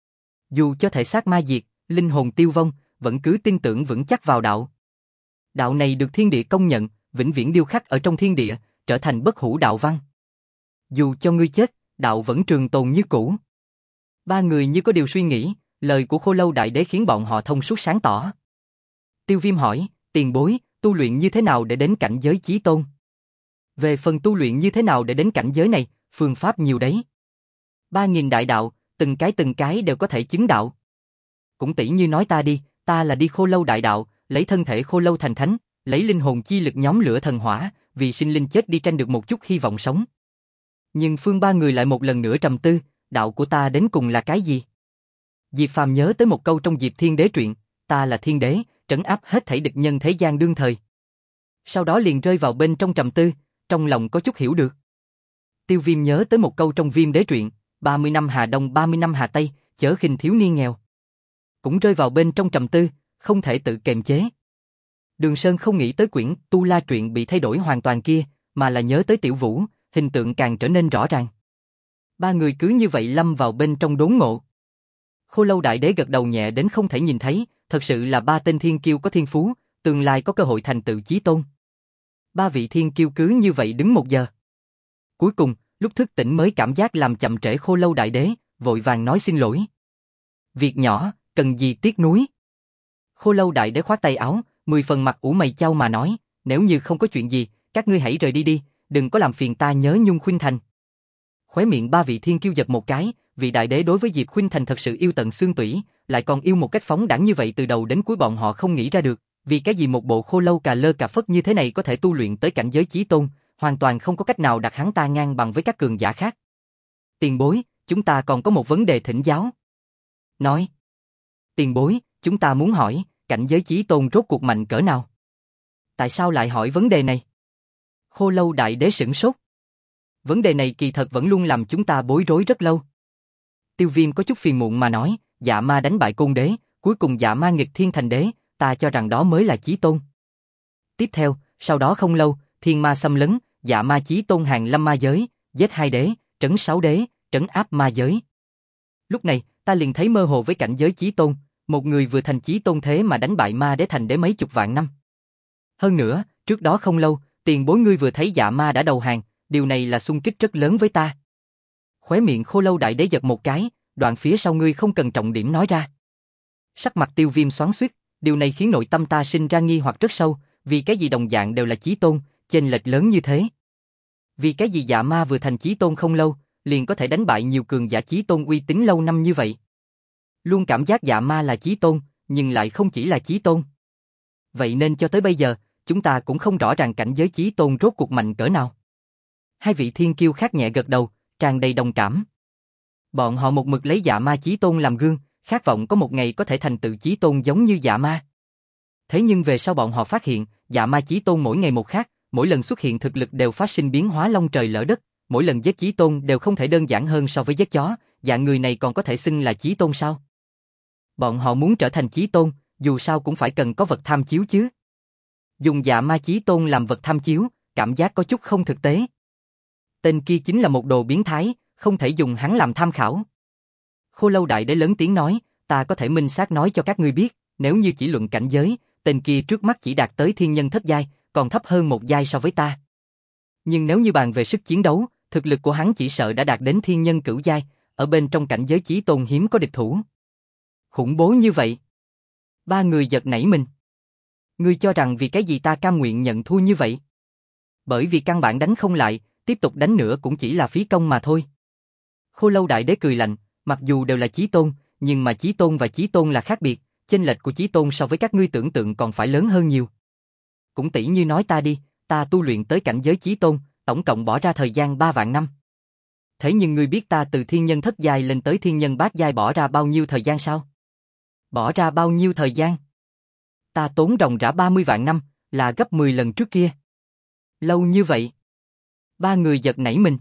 Dù cho thể xác ma diệt, linh hồn tiêu vong, vẫn cứ tin tưởng vững chắc vào đạo. Đạo này được thiên địa công nhận, vĩnh viễn điêu khắc ở trong thiên địa, trở thành bất hủ đạo văn. Dù cho ngươi chết, đạo vẫn trường tồn như cũ. Ba người như có điều suy nghĩ, lời của Khô Lâu Đại Đế khiến bọn họ thông suốt sáng tỏ. Tiêu Viêm hỏi, tiền bối, tu luyện như thế nào để đến cảnh giới Chí Tôn? Về phần tu luyện như thế nào để đến cảnh giới này, phương pháp nhiều đấy. 3.000 đại đạo, từng cái đều có thể chứng đạo. Cũng tỷ như nói ta đi, ta là đi Khô Lâu đại đạo, lấy thân thể Khô Lâu thành thánh, lấy linh hồn chi lực nhóm lửa thần hỏa, vì sinh linh chết đi tranh được một chút hy vọng sống. Nhưng Phương ba người lại một lần nữa trầm tư, đạo của ta đến cùng là cái gì? Diệp Phàm nhớ tới một câu trong Diệp Thiên Đế truyện, ta là thiên đế, trấn áp hết thảy địch nhân thế gian đương thời. Sau đó liền rơi vào bên trong trầm tư, trong lòng có chút hiểu được. Tiêu Viêm nhớ tới một câu trong Viêm Đế truyện, 30 năm Hà Đông 30 năm Hà Tây, chớ khinh thiếu niên nghèo. Cũng rơi vào bên trong trầm tư, không thể tự kiềm chế. Đường Sơn không nghĩ tới quyển Tu La truyện bị thay đổi hoàn toàn kia, mà là nhớ tới Tiểu Vũ, hình tượng càng trở nên rõ ràng. Ba người cứ như vậy lâm vào bên trong đốn ngộ. Khô Lâu Đại Đế gật đầu nhẹ đến không thể nhìn thấy, thật sự là ba tên thiên kiêu có thiên phú, tương lai có cơ hội thành tựu chí tôn. Ba vị thiên kiêu cứ như vậy đứng 1 giờ. Cuối cùng, lúc thức tỉnh mới cảm giác làm chậm trễ Khô Lâu Đại Đế, vội vàng nói xin lỗi. Việc nhỏ, cần gì tiếc nuối. Khô Lâu Đại Đế khoát tay áo, 10 phần mặt ủ mày chau mà nói, nếu như không có chuyện gì, các ngươi hãy rời đi đi, đừng có làm phiền ta nhớ Nhung Khuynh Thành. Khóe miệng ba vị thiên kiêu giật một cái, vị đại đế đối với Diệp Khuynh Thành thật sự yêu tận xương tủy, lại còn yêu một cách phóng đãng như vậy, từ đầu đến cuối bọn họ không nghĩ ra được, vì cái gì một bộ Khô Lâu cà lơ cà phất như thế này có thể tu luyện tới cảnh giới chí tôn, hoàn toàn không có cách nào đặt hắn ta ngang bằng với các cường giả khác. Tiền bối, chúng ta còn có một vấn đề thỉnh giáo. Nói. Tiền bối, chúng ta muốn hỏi, cảnh giới chí tôn rốt cuộc mạnh cỡ nào? Tại sao lại hỏi vấn đề này? Khô Lâu Đại Đế sửng sốt. Vấn đề này kỳ thật vẫn luôn làm chúng ta bối rối rất lâu. Tiêu Viêm có chút phiền muộn mà nói, Dạ Ma đánh bại Côn Đế, cuối cùng Dạ Ma nghịch thiên thành đế, ta cho rằng đó mới là chí tôn. Tiếp theo, sau đó không lâu, thiên ma xâm lấn, Dạ Ma chí tôn hàng lâm ma giới, giết 2 đế, trấn 6 đế, trấn áp ma giới. Lúc này, ta liền thấy mơ hồ với cảnh giới chí tôn, một người vừa thành chí tôn thế mà đánh bại ma đế thành đế mấy chục vạn năm. Hơn nữa, trước đó không lâu, tiền bối ngươi vừa thấy Dạ Ma đã đầu hàng, điều này là xung kích rất lớn với ta. Khóe miệng Khô Lâu Đại Đế giật một cái, đoạn phía sau ngươi không cần trọng điểm nói ra. Sắc mặt Tiêu Viêm xoắn xuýt, điều này khiến nội tâm ta sinh ra nghi hoặc rất sâu, vì cái gì đồng dạng đều là chí tôn, chênh lệch lớn như thế? Vì cái gì Dạ Ma vừa thành chí tôn không lâu, liền có thể đánh bại nhiều cường giả chí tôn uy tín lâu năm như vậy? Luôn cảm giác Dạ Ma là chí tôn, nhưng lại không chỉ là chí tôn. Vậy nên cho tới bây giờ, chúng ta cũng không rõ ràng cảnh giới chí tôn rốt cuộc mạnh cỡ nào. Hai vị thiên kiêu khác nhẹ gật đầu, tràn đầy đồng cảm. Bọn họ một mực lấy Dạ Ma chí tôn làm gương, khát vọng có một ngày có thể thành tựu chí tôn giống như Dạ Ma. Thế nhưng về sau bọn họ phát hiện, Dạ Ma chí tôn mỗi ngày một khác, mỗi lần xuất hiện thực lực đều phát sinh biến hóa long trời lỡ đất, mỗi lần giết chí tôn đều không thể đơn giản hơn so với giết chó, dạng người này còn có thể xưng là chí tôn sao? Bọn họ muốn trở thành chí tôn, dù sao cũng phải cần có vật tham chiếu chứ. Dùng Dạ Ma chí tôn làm vật tham chiếu, cảm giác có chút không thực tế. Tên kia chính là một đồ biến thái, không thể dùng hắn làm tham khảo. Khô Lâu Đại Đế lớn tiếng nói, ta có thể minh xác nói cho các ngươi biết, nếu như chỉ luận cảnh giới, tên kia trước mắt chỉ đạt tới thiên nhân thất giai, còn thấp hơn một giai so với ta. Nhưng nếu như bàn về sức chiến đấu, thực lực của hắn chỉ sợ đã đạt đến thiên nhân cửu giai, ở bên trong cảnh giới chí tôn hiếm có địch thủ. Khủng bố như vậy. Ba người giật nảy mình. Ngươi cho rằng vì cái gì ta cam nguyện nhận thua như vậy? Bởi vì căn bản đánh không lại, tiếp tục đánh nữa cũng chỉ là phí công mà thôi. Khô Lâu Đại Đế cười lạnh, mặc dù đều là chí tôn, nhưng mà chí tôn và chí tôn là khác biệt, chênh lệch của chí tôn so với các ngươi tưởng tượng còn phải lớn hơn nhiều. Cũng tỷ như nói ta đi, ta tu luyện tới cảnh giới chí tôn, tổng cộng bỏ ra thời gian 3 vạn năm. Thế nhưng ngươi biết ta từ thiên nhân thất giai lên tới thiên nhân bát giai bỏ ra bao nhiêu thời gian sao? Bỏ ra bao nhiêu thời gian? Ta tốn ròng rã 30 vạn năm, là gấp 10 lần trước kia. Lâu như vậy. Ba người giật nảy mình.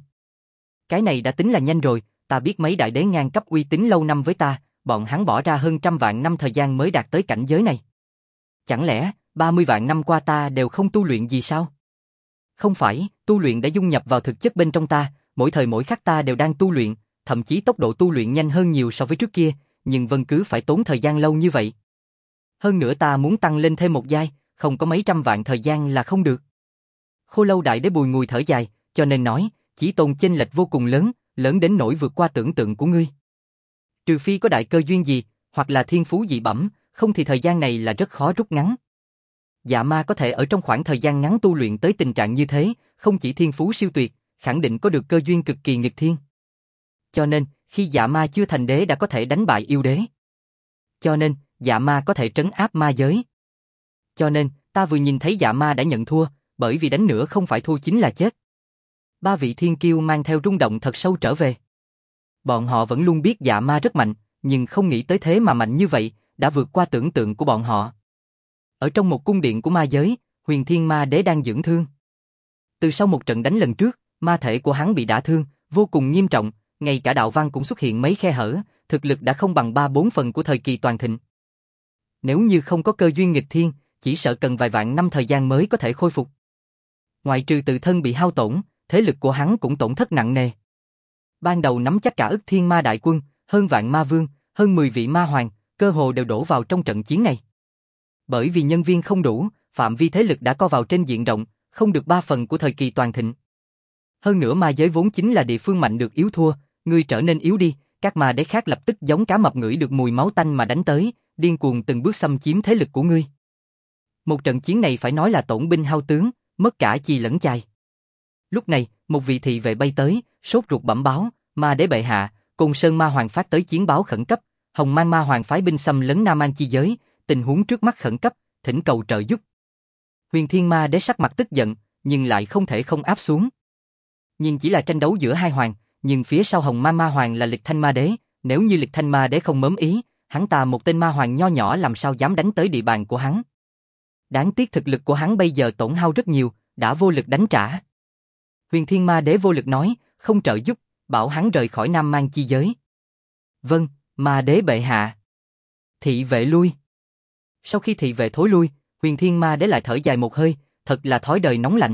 Cái này đã tính là nhanh rồi, ta biết mấy đại đế ngang cấp uy tín lâu năm với ta, bọn hắn bỏ ra hơn 100 vạn năm thời gian mới đạt tới cảnh giới này. Chẳng lẽ, 30 vạn năm qua ta đều không tu luyện gì sao? Không phải, tu luyện đã dung nhập vào thực chất bên trong ta, mỗi thời mỗi khắc ta đều đang tu luyện, thậm chí tốc độ tu luyện nhanh hơn nhiều so với trước kia, nhưng vẫn cứ phải tốn thời gian lâu như vậy. Hơn nữa ta muốn tăng lên thêm một giai, không có mấy trăm vạn thời gian là không được. Khô Lâu Đại Đế bùi ngùi thở dài, cho nên nói, chí tôn chênh lệch vô cùng lớn, lớn đến nỗi vượt qua tưởng tượng của ngươi. Trừ phi có đại cơ duyên gì, hoặc là thiên phú dị bẩm, không thì thời gian này là rất khó rút ngắn. Dạ ma có thể ở trong khoảng thời gian ngắn tu luyện tới tình trạng như thế, không chỉ thiên phú siêu tuyệt, khẳng định có được cơ duyên cực kỳ nghịch thiên. Cho nên, khi dạ ma chưa thành đế đã có thể đánh bại yêu đế. Cho nên, dạ ma có thể trấn áp ma giới. Cho nên, ta vừa nhìn thấy dạ ma đã nhận thua, bởi vì đánh nữa không phải thua chính là chết. Ba vị thiên kiêu mang theo rung động thật sâu trở về. Bọn họ vẫn luôn biết dạ ma rất mạnh, nhưng không nghĩ tới thế mà mạnh như vậy, đã vượt qua tưởng tượng của bọn họ. Ở trong một cung điện của ma giới, Huyền Thiên Ma Đế đang dưỡng thương. Từ sau một trận đánh lần trước, ma thể của hắn bị đả thương, vô cùng nghiêm trọng, ngay cả đạo văn cũng xuất hiện mấy khe hở, thực lực đã không bằng 3/4 phần của thời kỳ toàn thịnh. Nếu như không có cơ duyên nghịch thiên, chỉ sợ cần vài vạn năm thời gian mới có thể khôi phục. Ngoại trừ tự thân bị hao tổn, thế lực của hắn cũng tổn thất nặng nề. Ban đầu nắm chắc cả ức thiên ma đại quân, hơn vạn ma vương, hơn 10 vị ma hoàng, cơ hồ đều đổ vào trong trận chiến này. Bởi vì nhân viên không đủ, phạm vi thế lực đã co vào trên diện rộng, không được 3 phần của thời kỳ toàn thịnh. Hơn nữa ma giới vốn chính là địa phương mạnh được yếu thua, ngươi trở nên yếu đi, các ma đế khác lập tức giống cá mập ngửi được mùi máu tanh mà đánh tới, điên cuồng từng bước xâm chiếm thế lực của ngươi. Một trận chiến này phải nói là tổn binh hao tướng, mất cả chì lẫn chài. Lúc này, một vị thị vệ bay tới, sốt ruột bẩm báo, ma đế bệ hạ, Côn Sơn Ma Hoàng phát tới chiến báo khẩn cấp, Hồng Mang Ma Hoàng phái binh xâm lấn Nam An chi giới, tình huống trước mắt khẩn cấp, thỉnh cầu trợ giúp. Huyền Thiên Ma Đế sắc mặt tức giận, nhưng lại không thể không áp xuống. Nhưng chỉ là tranh đấu giữa hai hoàng, nhưng phía sau Hồng Mang Ma Hoàng là Lịch Thanh Ma Đế, nếu như Lịch Thanh Ma Đế không mớm ý, hắn ta một tên ma hoàng nho nhỏ làm sao dám đánh tới địa bàn của hắn. Đáng tiếc thực lực của hắn bây giờ tổn hao rất nhiều, đã vô lực đánh trả. Huyền Thiên Ma Đế vô lực nói, không trợ giúp, bảo hắn rời khỏi Nam Man chi giới. Vâng, Ma Đế bệ hạ. Thị vệ lui. Sau khi thị vệ thối lui, Huyền Thiên Ma Đế lại thở dài một hơi, thật là thói đời nóng lạnh.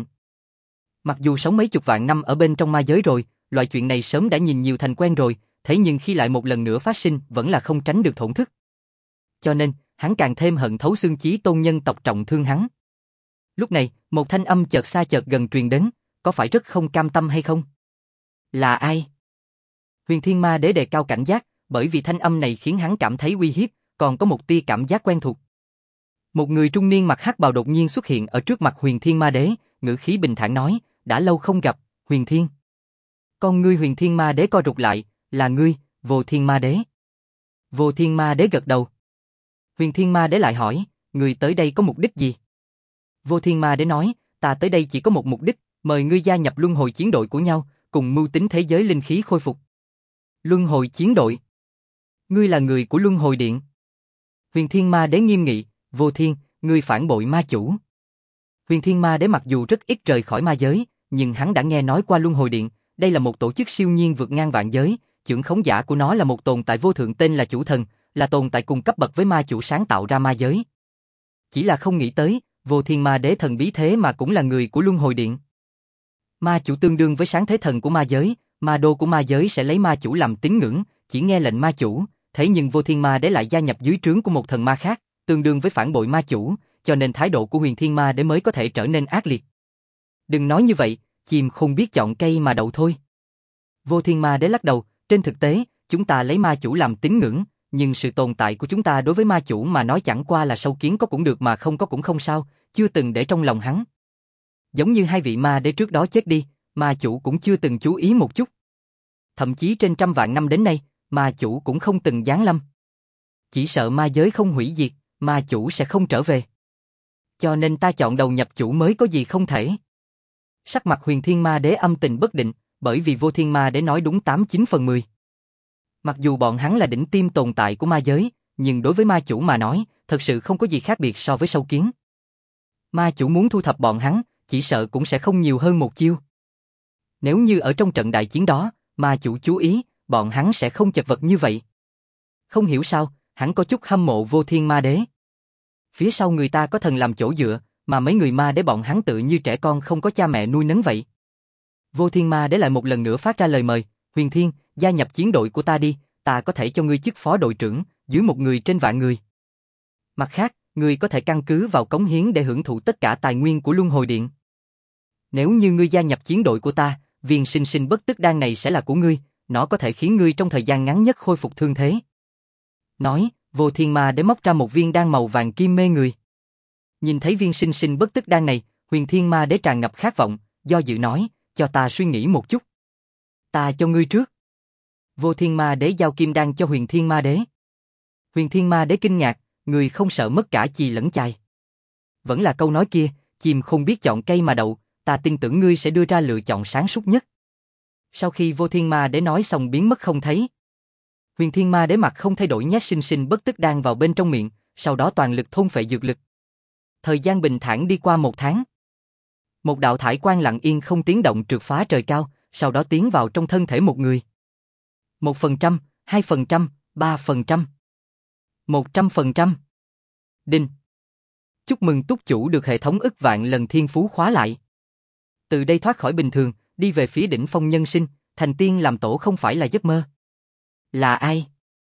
Mặc dù sống mấy chục vạn năm ở bên trong ma giới rồi, loại chuyện này sớm đã nhìn nhiều thành quen rồi, thế nhưng khi lại một lần nữa phát sinh vẫn là không tránh được thổn thức. Cho nên, hắn càng thêm hận thấu xương chí tôn nhân tộc trọng thương hắn. Lúc này, một thanh âm chợt xa chợt gần truyền đến, có phải rất không cam tâm hay không? Là ai? Huyền Thiên Ma Đế đề cao cảnh giác, bởi vì thanh âm này khiến hắn cảm thấy uy hiếp, còn có một tia cảm giác quen thuộc. Một người trung niên mặc hắc bào đột nhiên xuất hiện ở trước mặt Huyền Thiên Ma Đế, ngữ khí bình thản nói, đã lâu không gặp, Huyền Thiên. Con ngươi Huyền Thiên Ma Đế co rụt lại, là ngươi, Vô Thiên Ma Đế. Vô Thiên Ma Đế gật đầu. Huyền Thiên Ma Đế lại hỏi, ngươi tới đây có mục đích gì? Vô Thiên Ma Đế nói, ta tới đây chỉ có một mục đích, mời ngươi gia nhập luân hồi chiến đội của nhau, cùng mưu tính thế giới linh khí khôi phục. Luân hồi chiến đội? Ngươi là người của Luân Hồi Điện. Huyền Thiên Ma Đế nghiêm nghị, Vô Thiên, ngươi phản bội ma chủ. Huyền Thiên Ma Đế mặc dù rất ít rời khỏi ma giới, nhưng hắn đã nghe nói qua Luân Hồi Điện, đây là một tổ chức siêu nhiên vượt ngang vạn giới, trưởng khống giả của nó là một tồn tại vô thượng tên là Chủ Thần, là tồn tại cùng cấp bậc với ma chủ sáng tạo ra ma giới. Chỉ là không nghĩ tới, Vô Thiên Ma Đế thần bí thế mà cũng là người của Luân Hồi Điện. Ma chủ tương đương với sáng thế thần của ma giới, ma đô của ma giới sẽ lấy ma chủ làm tín ngưỡng, chỉ nghe lệnh ma chủ, thế nhưng Vô Thiên Ma Đế lại gia nhập dưới trướng của một thần ma khác, tương đương với phản bội ma chủ, cho nên thái độ của Huyền Thiên Ma Đế mới có thể trở nên ác liệt. Đừng nói như vậy, chim không biết chọn cây mà đậu thôi. Vô Thiên Ma Đế lắc đầu, trên thực tế, chúng ta lấy ma chủ làm tín ngưỡng, nhưng sự tồn tại của chúng ta đối với ma chủ mà nói chẳng qua là sâu kiến có cũng được mà không có cũng không sao, chưa từng để trong lòng hắn. Giống như hai vị ma đế trước đó chết đi, ma chủ cũng chưa từng chú ý một chút. thậm chí trên trăm vạn năm đến nay, ma chủ cũng không từng giáng lâm. Chỉ sợ ma giới không hủy diệt, ma chủ sẽ không trở về. Cho nên ta chọn đầu nhập chủ mới có gì không thể. Sắc mặt Huyền Thiên Ma Đế âm tình bất định, bởi vì Vô Thiên Ma Đế nói đúng 89/10. Mặc dù bọn hắn là đỉnh tiêm tồn tại của ma giới, nhưng đối với ma chủ mà nói, thật sự không có gì khác biệt so với sâu kiến. Ma chủ muốn thu thập bọn hắn, chỉ sợ cũng sẽ không nhiều hơn một chiêu. Nếu như ở trong trận đại chiến đó, ma chủ chú ý, bọn hắn sẽ không chật vật như vậy. Không hiểu sao, hắn có chút hâm mộ Vô Thiên Ma Đế. Phía sau người ta có thần làm chỗ dựa, mà mấy người ma đế bọn hắn tự như trẻ con không có cha mẹ nuôi nấng vậy. Vô Thiên Ma Đế lại một lần nữa phát ra lời mời, Huyền Thiên, gia nhập chiến đội của ta đi, ta có thể cho ngươi chức phó đội trưởng, dưới một người trên vạn người. Mặt khác, ngươi có thể căn cứ vào cống hiến để hưởng thụ tất cả tài nguyên của Luân Hồi Điện. Nếu như ngươi gia nhập chiến đội của ta, viên sinh sinh bất tức đan này sẽ là của ngươi, nó có thể khiến ngươi trong thời gian ngắn nhất khôi phục thương thế. Nói, Vô Thiên Ma Đế móc ra một viên đan màu vàng kim mê người. Nhìn thấy viên sinh sinh bất tức đan này, Huyền Thiên Ma Đế tràn ngập khát vọng, do dự nói, cho ta suy nghĩ một chút. Ta cho ngươi trước. Vô Thiên Ma Đế giao kim đan cho Huyền Thiên Ma Đế. Huyền Thiên Ma Đế kinh ngạc, người không sợ mất cả chì lẫn chài. Vẫn là câu nói kia, chim không biết chọn cây mà đậu, ta tin tưởng ngươi sẽ đưa ra lựa chọn sáng suốt nhất. Sau khi Vô Thiên Ma Đế nói xong biến mất không thấy, Huyền Thiên Ma Đế mặt không thay đổi nhét sinh sinh bất tức đan vào bên trong miệng, sau đó toàn lực thôn phệ dược lực. Thời gian bình thản đi qua 1 tháng. Một đạo thải quang lặng yên không tiếng động trượt phá trời cao, sau đó tiến vào trong thân thể một người. 1%, 2%, 3%, 100%. Đinh. Chúc mừng túc chủ được hệ thống ức vạn lần thiên phú khóa lại. Từ đây thoát khỏi bình thường, đi về phía đỉnh phong nhân sinh, thành tiên làm tổ không phải là giấc mơ. Là ai?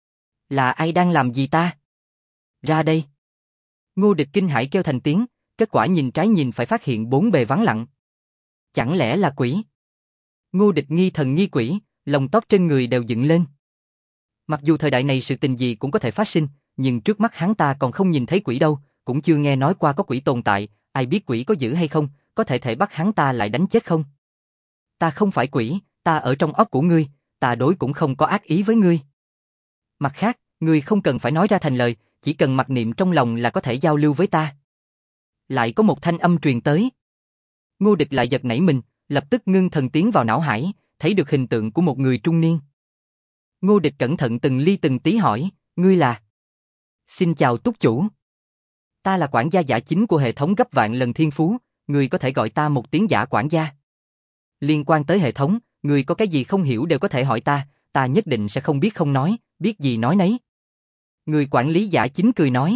Là ai đang làm gì ta? Ra đây. Ngô Địch kinh hãi kêu thành tiếng, kết quả nhìn trái nhìn phải phát hiện bốn bề vắng lặng. Chẳng lẽ là quỷ? Ngô Địch nghi thần nghi quỷ, lông tóc trên người đều dựng lên. Mặc dù thời đại này sự tình gì cũng có thể phát sinh, nhưng trước mắt hắn ta còn không nhìn thấy quỷ đâu, cũng chưa nghe nói qua có quỷ tồn tại, ai biết quỷ có dữ hay không, có thể bắt hắn ta lại đánh chết không? Ta không phải quỷ, ta ở trong óc của ngươi, ta đối cũng không có ác ý với ngươi. Mặt khác, ngươi không cần phải nói ra thành lời, chỉ cần mặc niệm trong lòng là có thể giao lưu với ta. Lại có một thanh âm truyền tới. Ngô Địch lại giật nảy mình, lập tức ngưng thần tiến vào não hải, thấy được hình tượng của một người trung niên. Ngô Địch cẩn thận từng ly từng tí hỏi, ngươi là? Xin chào túc chủ. Ta là quản gia giả chính của hệ thống gấp vạn lần thiên phú, ngươi có thể gọi ta một tiếng giả quản gia. Liên quan tới hệ thống, ngươi có cái gì không hiểu đều có thể hỏi ta, ta nhất định sẽ không biết không nói, biết gì nói nấy. Người quản lý giả chính cười nói.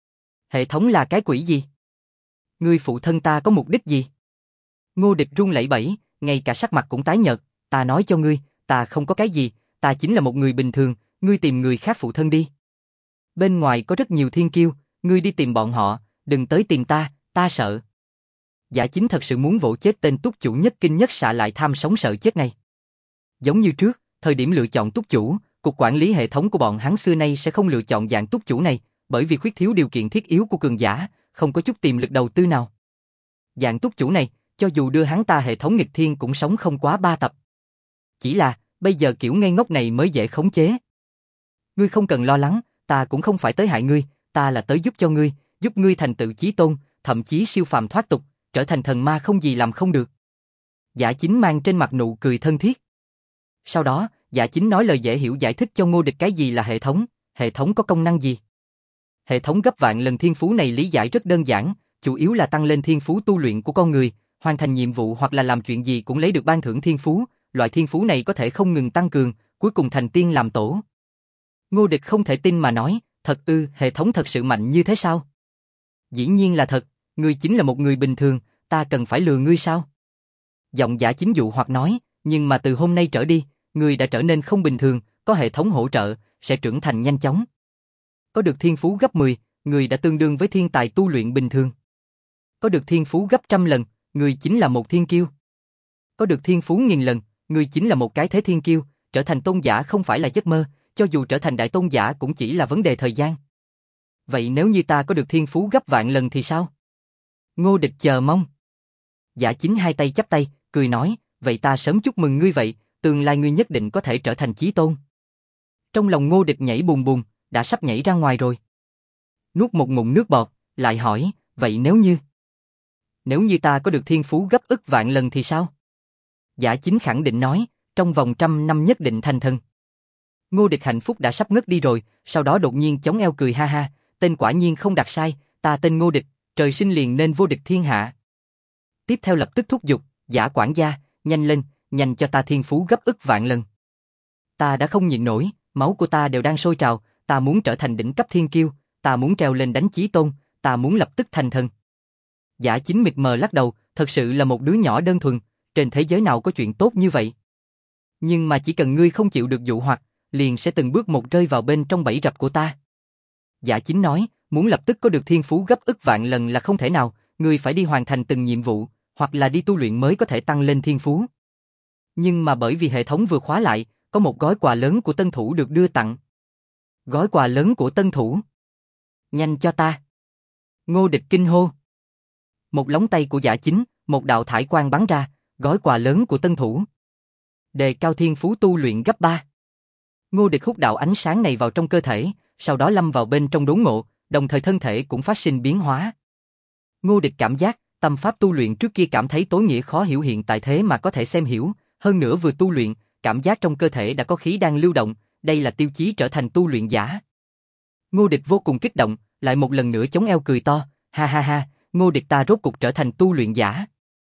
Hệ thống là cái quỷ gì? Ngươi phụ thân ta có mục đích gì? Ngô Địch run lẩy bẩy, ngay cả sắc mặt cũng tái nhợt, ta nói cho ngươi, ta không có cái gì, ta chính là một người bình thường, ngươi tìm người khác phụ thân đi. Bên ngoài có rất nhiều thiên kiêu, ngươi đi tìm bọn họ, đừng tới tìm ta, ta sợ. Giả chính thật sự muốn vỗ chết tên túc chủ nhất kinh nhất xạ lại tham sống sợ chết này. Giống như trước, thời điểm lựa chọn túc chủ, cục quản lý hệ thống của bọn hắn xưa nay sẽ không lựa chọn dạng túc chủ này, bởi vì khuyết thiếu điều kiện thiết yếu của cường giả, không có chút tiềm lực đầu tư nào. Dạng túc chủ này, cho dù đưa hắn ta hệ thống nghịch thiên cũng sống không quá 3 tập. Chỉ là, bây giờ kiểu ngây ngốc này mới dễ khống chế. Ngươi không cần lo lắng, ta cũng không phải tới hại ngươi, ta là tới giúp cho ngươi, giúp ngươi thành tựu chí tôn, thậm chí siêu phàm thoát tục, trở thành thần ma không gì làm không được. Giả chính mang trên mặt nụ cười thân thiết. Sau đó, giả chính nói lời dễ hiểu giải thích cho Ngô Địch cái gì là hệ thống có công năng gì. Hệ thống gấp vạn lần thiên phú này lý giải rất đơn giản, chủ yếu là tăng lên thiên phú tu luyện của con người, hoàn thành nhiệm vụ hoặc là làm chuyện gì cũng lấy được ban thưởng thiên phú, loại thiên phú này có thể không ngừng tăng cường, cuối cùng thành tiên làm tổ. Ngô Địch không thể tin mà nói, thật ư, hệ thống thật sự mạnh như thế sao? Dĩ nhiên là thật, ngươi chính là một người bình thường, ta cần phải lừa ngươi sao? Giọng giả chính dụ hoặc nói, nhưng mà từ hôm nay trở đi, ngươi đã trở nên không bình thường, có hệ thống hỗ trợ, sẽ trưởng thành nhanh chóng. Có được thiên phú gấp 10, ngươi đã tương đương với thiên tài tu luyện bình thường. Có được thiên phú gấp 100 lần, ngươi chính là một thiên kiêu. Có được thiên phú 1000 lần, ngươi chính là một cái thế thiên kiêu, trở thành tôn giả không phải là giấc mơ, cho dù trở thành đại tôn giả cũng chỉ là vấn đề thời gian. Vậy nếu như ta có được thiên phú gấp vạn lần thì sao? Ngô Địch chờ mong. Giả chính hai tay chắp tay, cười nói, vậy ta sớm chúc mừng ngươi vậy, tương lai ngươi nhất định có thể trở thành chí tôn. Trong lòng Ngô Địch nhảy bùm bùm, đã sắp nhảy ra ngoài rồi. Nuốt một ngụm nước bọt, lại hỏi, vậy nếu như ta có được thiên phú gấp ức vạn lần thì sao? Giả Chính khẳng định nói, trong vòng 100 năm nhất định thành thần. Ngô Địch hạnh phúc đã sắp ngất đi rồi, sau đó đột nhiên chống eo cười ha ha, tên quả nhiên không đặt sai, ta tên Ngô Địch, trời sinh liền nên vô địch thiên hạ. Tiếp theo lập tức thúc giục, Giả quản gia, nhanh lên, nhanh cho ta thiên phú gấp ức vạn lần. Ta đã không nhịn nổi, máu của ta đều đang sôi trào, ta muốn trở thành đỉnh cấp thiên kiêu, ta muốn treo lên đánh chí tôn, ta muốn lập tức thành thần. Giả Chính mịt mờ lắc đầu, thật sự là một đứa nhỏ đơn thuần, trên thế giới nào có chuyện tốt như vậy. Nhưng mà chỉ cần ngươi không chịu được dụ hoặc, liền sẽ từng bước một rơi vào bên trong bẫy rập của ta. Giả Chính nói, muốn lập tức có được thiên phú gấp ức vạn lần là không thể nào, ngươi phải đi hoàn thành từng nhiệm vụ, hoặc là đi tu luyện mới có thể tăng lên thiên phú. Nhưng mà bởi vì hệ thống vừa khóa lại, có một gói quà lớn của tân thủ được đưa tặng. Gói quà lớn của tân thủ? Nhanh cho ta! Ngô Địch kinh hô. Một lóng tay của Giả Chính, một đạo thải quang bắn ra, gói quà lớn của tân thủ. Đề cao thiên phú tu luyện gấp 3. Ngô Địch hút đạo ánh sáng này vào trong cơ thể, sau đó lâm vào bên trong đốn ngộ, đồng thời thân thể cũng phát sinh biến hóa. Ngô Địch cảm giác, tâm pháp tu luyện trước kia cảm thấy tối nghĩa khó hiểu hiện tại thế mà có thể xem hiểu, hơn nữa vừa tu luyện, cảm giác trong cơ thể đã có khí đang lưu động, đây là tiêu chí trở thành tu luyện giả. Ngô Địch vô cùng kích động, lại một lần nữa chống eo cười to, ha ha ha, Ngô Địch ta rốt cục trở thành tu luyện giả.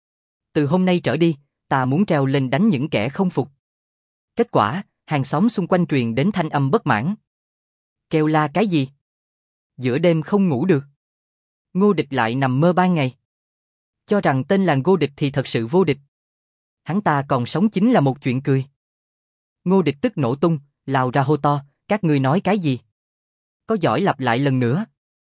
Từ hôm nay trở đi, ta muốn treo lên đánh những kẻ không phục. Kết quả, hàng xóm xung quanh truyền đến thanh âm bất mãn. Kêu la cái gì? Giữa đêm không ngủ được. Ngô Địch lại nằm mơ ban ngày. Cho rằng tên là Ngô Địch thì thật sự vô địch. Hắn ta còn sống chính là một chuyện cười. Ngô Địch tức nổ tung, lao ra hô to, các ngươi nói cái gì? Có giỏi lặp lại lần nữa.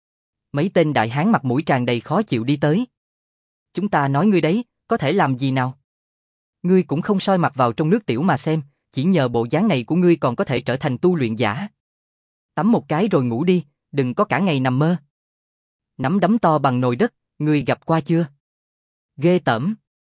Mấy tên đại hán mặt mũi tràn đầy khó chịu đi tới. Chúng ta nói ngươi đấy, có thể làm gì nào? Ngươi cũng không soi mặt vào trong nước tiểu mà xem, chỉ nhờ bộ dáng này của ngươi còn có thể trở thành tu luyện giả. Tắm một cái rồi ngủ đi, đừng có cả ngày nằm mơ. Nắm đấm to bằng nồi đất, ngươi gặp qua chưa? Ghê tởm.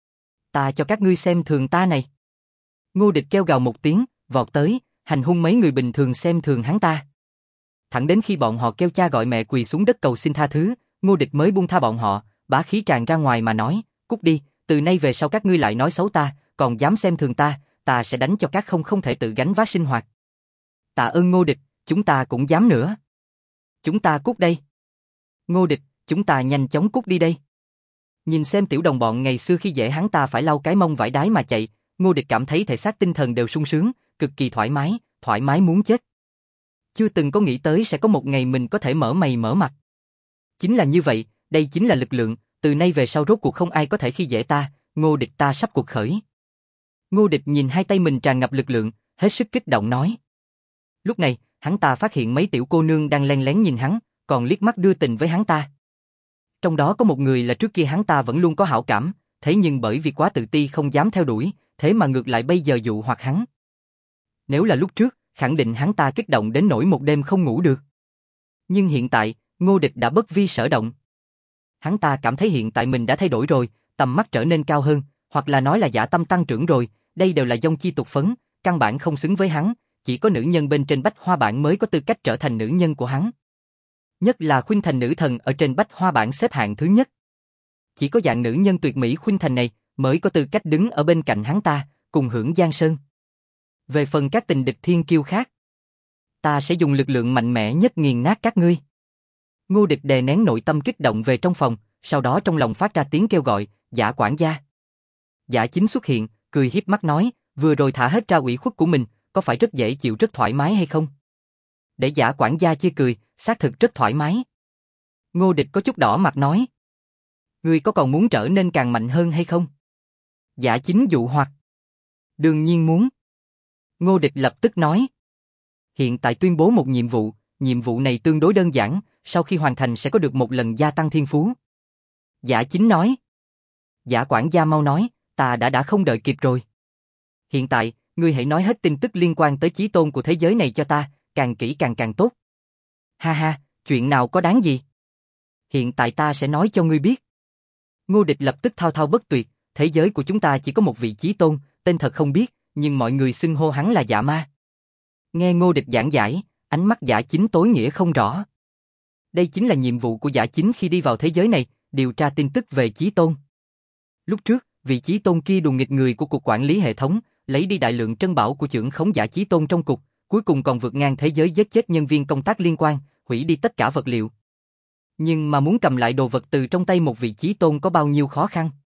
Ta cho các ngươi xem thường ta này. Ngô Địch kêu gào một tiếng, vọt tới, hành hung mấy người bình thường xem thường hắn ta. Thẳng đến khi bọn họ kêu cha gọi mẹ quỳ xuống đất cầu xin tha thứ, Ngô Địch mới buông tha bọn họ, bá khí tràn ra ngoài mà nói, cút đi, từ nay về sau các ngươi lại nói xấu ta, còn dám xem thường ta, ta sẽ đánh cho các không thể tự gánh vác sinh hoạt. Tạ ơn Ngô Địch, chúng ta cũng dám nữa. Chúng ta cút đây. Ngô Địch, chúng ta nhanh chóng cút đi đây. Nhìn xem tiểu đồng bọn ngày xưa khi dễ hắn ta phải lau cái mông vải đái mà chạy, Ngô Địch cảm thấy thể xác tinh thần đều sung sướng, cực kỳ thoải mái muốn chết. Chưa từng có nghĩ tới sẽ có một ngày mình có thể mở mày mở mặt. Chính là như vậy, đây chính là lực lượng, từ nay về sau rốt cuộc không ai có thể khi dễ ta, Ngô Địch ta sắp cuộc khởi. Ngô Địch nhìn hai tay mình tràn ngập lực lượng, hết sức kích động nói. Lúc này, hắn ta phát hiện mấy tiểu cô nương đang len lén nhìn hắn, còn liếc mắt đưa tình với hắn ta. Trong đó có một người là trước kia hắn ta vẫn luôn có hảo cảm, thế nhưng bởi vì quá tự ti không dám theo đuổi, thế mà ngược lại bây giờ dụ hoặc hắn. Nếu là lúc trước, khẳng định hắn ta kích động đến nỗi một đêm không ngủ được. Nhưng hiện tại, Ngô Địch đã bất vi sở động. Hắn ta cảm thấy hiện tại mình đã thay đổi rồi, tầm mắt trở nên cao hơn, hoặc là nói là dã tâm tăng trưởng rồi, đây đều là dông chi tục phấn, căn bản không xứng với hắn, chỉ có nữ nhân bên trên bách hoa bảng mới có tư cách trở thành nữ nhân của hắn. Nhất là Khuynh Thành nữ thần ở trên bách hoa bảng xếp hạng thứ nhất. Chỉ có dạng nữ nhân tuyệt mỹ Khuynh Thành này mới có tư cách đứng ở bên cạnh hắn ta, cùng hưởng giang sơn. Về phần các tình địch thiên kiêu khác, ta sẽ dùng lực lượng mạnh mẽ nhất nghiền nát các ngươi. Ngô Địch đè nén nội tâm kích động về trong phòng, sau đó trong lòng phát ra tiếng kêu gọi, Giả quản gia. Giả Chính xuất hiện, cười hiếp mắt nói, vừa rồi thả hết ra ủy khuất của mình, có phải rất dễ chịu rất thoải mái hay không? Để Giả quản gia chia cười, xác thực rất thoải mái. Ngô Địch có chút đỏ mặt nói, ngươi có còn muốn trở nên càng mạnh hơn hay không? Giả Chính dụ hoặc. Đương nhiên muốn. Ngô Địch lập tức nói, hiện tại tuyên bố một nhiệm vụ này tương đối đơn giản, sau khi hoàn thành sẽ có được một lần gia tăng thiên phú. Giả Chính nói, Giả quản gia mau nói, ta đã không đợi kịp rồi. Hiện tại, ngươi hãy nói hết tin tức liên quan tới chí tôn của thế giới này cho ta, càng kỹ càng tốt. Ha ha, chuyện nào có đáng gì? Hiện tại ta sẽ nói cho ngươi biết. Ngô Địch lập tức thao thao bất tuyệt, thế giới của chúng ta chỉ có một vị chí tôn, tên thật không biết, nhưng mọi người xưng hô hắn là Dạ Ma. Nghe Ngô Địch giảng giải, ánh mắt Dạ Chính tối nghĩa không rõ. Đây chính là nhiệm vụ của Dạ Chính khi đi vào thế giới này, điều tra tin tức về Chí Tôn. Lúc trước, vị Chí Tôn kia đùa nghịch người của cục quản lý hệ thống, lấy đi đại lượng trân bảo của chưởng khống giả Chí Tôn trong cục, cuối cùng còn vượt ngang thế giới giết chết nhân viên công tác liên quan, hủy đi tất cả vật liệu. Nhưng mà muốn cầm lại đồ vật từ trong tay một vị Chí Tôn có bao nhiêu khó khăn.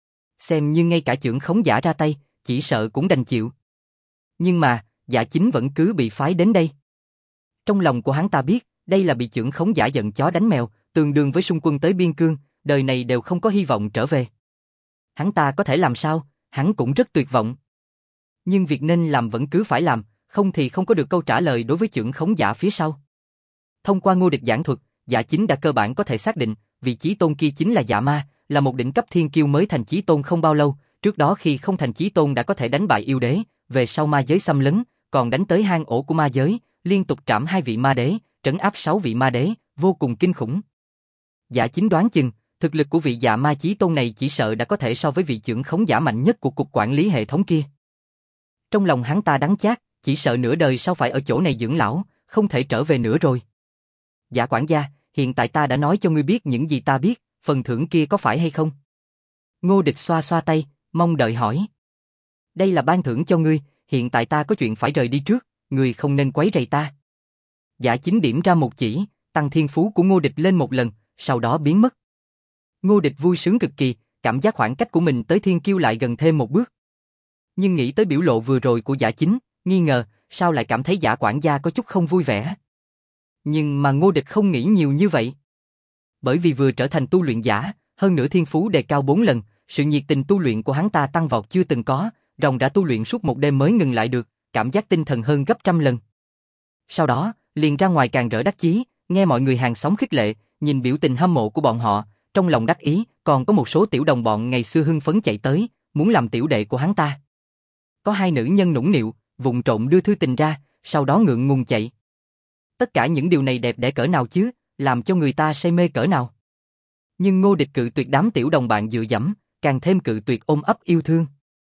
Xem như ngay cả chưởng khống giả ra tay, chỉ sợ cũng đành chịu. Nhưng mà, Dạ Chính vẫn cứ bị phái đến đây. Trong lòng của hắn ta biết, đây là bị chưởng khống giả giận chó đánh mèo, tương đương với xung quân tới biên cương, đời này đều không có hy vọng trở về. Hắn ta có thể làm sao, hắn cũng rất tuyệt vọng. Nhưng việc nên làm vẫn cứ phải làm, không thì không có được câu trả lời đối với chưởng khống giả phía sau. Thông qua Ngô Địch giảng thuật, Dạ Chính đã cơ bản có thể xác định, vị Chí Tôn kia chính là Dạ Ma, là một đỉnh cấp thiên kiêu mới thành Chí Tôn không bao lâu, trước đó khi không thành Chí Tôn đã có thể đánh bại yêu đế, về sau ma giới xâm lấn, còn đánh tới hang ổ của ma giới, liên tục trảm 2 vị ma đế, trấn áp 6 vị ma đế, vô cùng kinh khủng. Dạ Chính đoán chừng, thực lực của vị Dạ Ma Chí Tôn này chỉ sợ đã có thể so với vị chưởng khống giả mạnh nhất của cục quản lý hệ thống kia. Trong lòng hắn ta đắng chát, chỉ sợ nửa đời sau phải ở chỗ này dưỡng lão, không thể trở về nữa rồi. Dạ quản gia, hiện tại ta đã nói cho ngươi biết những gì ta biết, phần thưởng kia có phải hay không? Ngô Địch xoa xoa tay, mong đợi hỏi. Đây là ban thưởng cho ngươi, hiện tại ta có chuyện phải rời đi trước, ngươi không nên quấy rầy ta. Dạ Chính điểm ra một chỉ, tăng thiên phú của Ngô Địch lên một lần, sau đó biến mất. Ngô Địch vui sướng cực kỳ, cảm giác khoảng cách của mình tới thiên kiêu lại gần thêm một bước. Nhưng nghĩ tới biểu lộ vừa rồi của Dạ Chính, nghi ngờ, sao lại cảm thấy Dạ quản gia có chút không vui vẻ. Nhưng mà Ngô Địch không nghĩ nhiều như vậy. Bởi vì vừa trở thành tu luyện giả, hơn nữa thiên phú đề cao 4 lần, sự nhiệt tình tu luyện của hắn ta tăng vọt chưa từng có, ròng đã tu luyện suốt một đêm mới ngừng lại được, cảm giác tinh thần hơn gấp trăm lần. Sau đó, liền ra ngoài càng rỡ đắc chí, nghe mọi người hàng xóm khích lệ, nhìn biểu tình hâm mộ của bọn họ, trong lòng đắc ý, còn có một số tiểu đồng bọn ngày xưa hưng phấn chạy tới, muốn làm tiểu đệ của hắn ta. Có 2 nữ nhân nũng nịu, vụng trộm đưa thư tình ra, sau đó ngượng ngùng chạy. Tất cả những điều này đẹp đẽ cỡ nào chứ, làm cho người ta say mê cỡ nào. Nhưng Ngô Địch cự tuyệt đám tiểu đồng bạn dựa dẫm, càng thêm cự tuyệt ôm ấp yêu thương.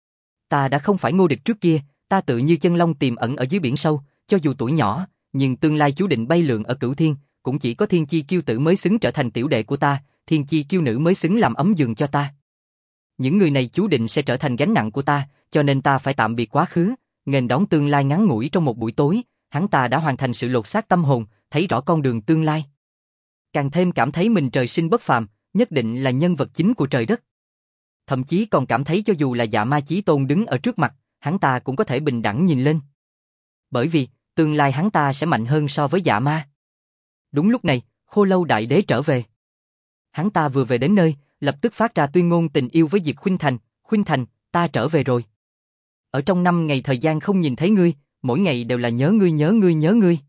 Ta đã không phải Ngô Địch trước kia, ta tự như chân long tiềm ẩn ở dưới biển sâu, cho dù tuổi nhỏ, nhưng tương lai chú định bay lượn ở cửu thiên, cũng chỉ có thiên chi kiêu tử mới xứng trở thành tiểu đệ của ta, thiên chi kiêu nữ mới xứng làm ấm giường cho ta. Những người này chú định sẽ trở thành gánh nặng của ta, cho nên ta phải tạm biệt quá khứ, nghênh đón tương lai ngắn ngủi trong một buổi tối, hắn ta đã hoàn thành sự lột xác tâm hồn, thấy rõ con đường tương lai. Càng thêm cảm thấy mình trời sinh bất phàm, nhất định là nhân vật chính của trời đất. Thậm chí còn cảm thấy cho dù là Dạ Ma Chí Tôn đứng ở trước mặt, hắn ta cũng có thể bình đẳng nhìn lên. Bởi vì, tương lai hắn ta sẽ mạnh hơn so với Dạ Ma. Đúng lúc này, Khô Lâu Đại Đế trở về. Hắn ta vừa về đến nơi, lập tức phát ra tuyên ngôn tình yêu với Diệp Khuynh Thành, ta trở về rồi. Ở trong 5 ngày thời gian không nhìn thấy ngươi, mỗi ngày đều là nhớ ngươi.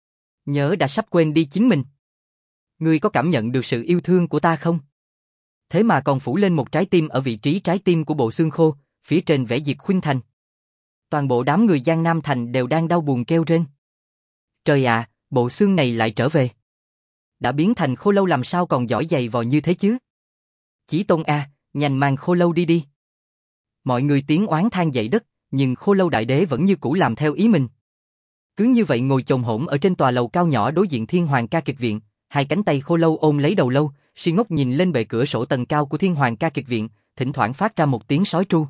Nhớ đã sắp quên đi chính mình. Ngươi có cảm nhận được sự yêu thương của ta không? Thế mà còn phủ lên một trái tim ở vị trí trái tim của bộ xương khô, phía trên vẽ Diệp Khuynh Thành. Toàn bộ đám người Giang Nam Thành đều đang đau buồn kêu rên. Trời ạ, bộ xương này lại trở về. Đã biến thành Khô Lâu làm sao còn giỏi giày vò như thế chứ? Chí Tôn a, nhanh mang Khô Lâu đi. Mọi người tiếng oán than dậy đất, nhưng Khô Lâu Đại Đế vẫn như cũ làm theo ý mình. Cứ như vậy ngồi chồm hổm ở trên tòa lầu cao nhỏ đối diện Thiên Hoàng Ca Kịch Viện, hai cánh tay Khô Lâu ôm lấy đầu lâu, si ngốc nhìn lên bệ cửa sổ tầng cao của Thiên Hoàng Ca Kịch Viện, thỉnh thoảng phát ra một tiếng sói tru.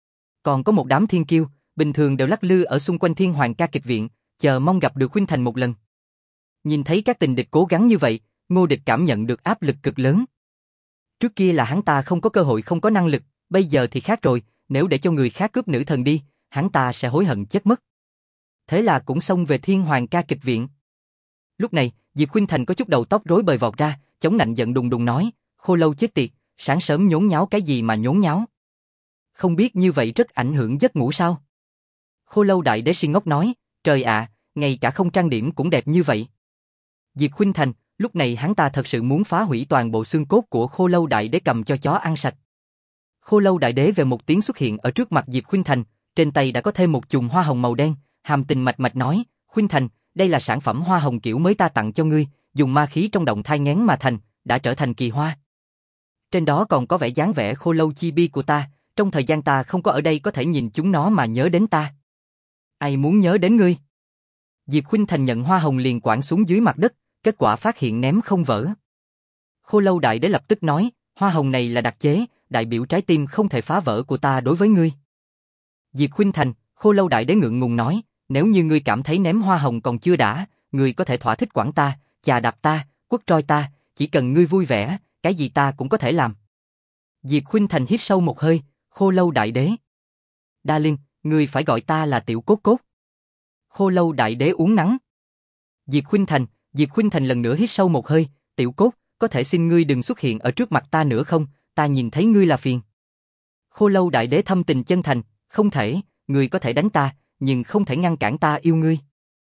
Còn có một đám thiên kiêu, bình thường đều lắc lư ở xung quanh Thiên Hoàng Ca Kịch Viện, chờ mong gặp được Khuynh Thành một lần. Nhìn thấy các tình địch cố gắng như vậy, Ngô Địch cảm nhận được áp lực cực lớn. Trước kia là hắn ta không có cơ hội không có năng lực, bây giờ thì khác rồi, nếu để cho người khác cướp nữ thần đi, hắn ta sẽ hối hận chết mất. Thế là cũng xông về Thiên Hoàng Ca Kịch Viện. Lúc này, Diệp Khuynh Thành có chút đầu tóc rối bời vọt ra, chống nạnh giận đùng đùng nói, Khô Lâu chết tiệt, sáng sớm nhốn nháo cái gì mà nhốn nháo? Không biết như vậy rất ảnh hưởng giấc ngủ sao? Khô Lâu Đại Đế si ngốc nói, trời ạ, ngay cả không trang điểm cũng đẹp như vậy. Diệp Khuynh Thành, lúc này hắn ta thật sự muốn phá hủy toàn bộ xương cốt của Khô Lâu Đại Đế cầm cho chó ăn sạch. Khô Lâu Đại Đế về một tiếng xuất hiện ở trước mặt Diệp Khuynh Thành, trên tay đã có thêm một chùm hoa hồng màu đen, hàm tình mạch mạch nói, Khuynh Thành, đây là sản phẩm hoa hồng kiểu mới ta tặng cho ngươi, dùng ma khí trong động thai nghén mà thành, đã trở thành kỳ hoa. Trên đó còn có vẻ dáng vẻ Khô Lâu Chi Bi của ta, trong thời gian ta không có ở đây có thể nhìn chúng nó mà nhớ đến ta. Ai muốn nhớ đến ngươi? Diệp Khuynh Thành nhận hoa hồng liền quẳng xuống dưới mặt đất, kết quả phát hiện ném không vỡ. Khô Lâu Đại Đế lập tức nói, hoa hồng này là đặc chế, đại biểu trái tim không thể phá vỡ của ta đối với ngươi. Diệp Khuynh Thành, Khô Lâu Đại Đế ngượng ngùng nói, nếu như ngươi cảm thấy ném hoa hồng còn chưa đã, ngươi có thể thỏa thích quẳng ta, chà đạp ta, quất roi ta, chỉ cần ngươi vui vẻ, cái gì ta cũng có thể làm. Diệp Khuynh Thành hít sâu một hơi, Khô Lâu Đại Đế. Đa Liên, ngươi phải gọi ta là Tiểu Cốt Cốt. Khô Lâu Đại Đế uống nắng. Diệp Khuynh Thành lần nữa hít sâu một hơi, Tiểu Cốt, có thể xin ngươi đừng xuất hiện ở trước mặt ta nữa không, ta nhìn thấy ngươi là phiền. Khô Lâu Đại Đế thâm tình chân thành, không thể, ngươi có thể đánh ta, nhưng không thể ngăn cản ta yêu ngươi.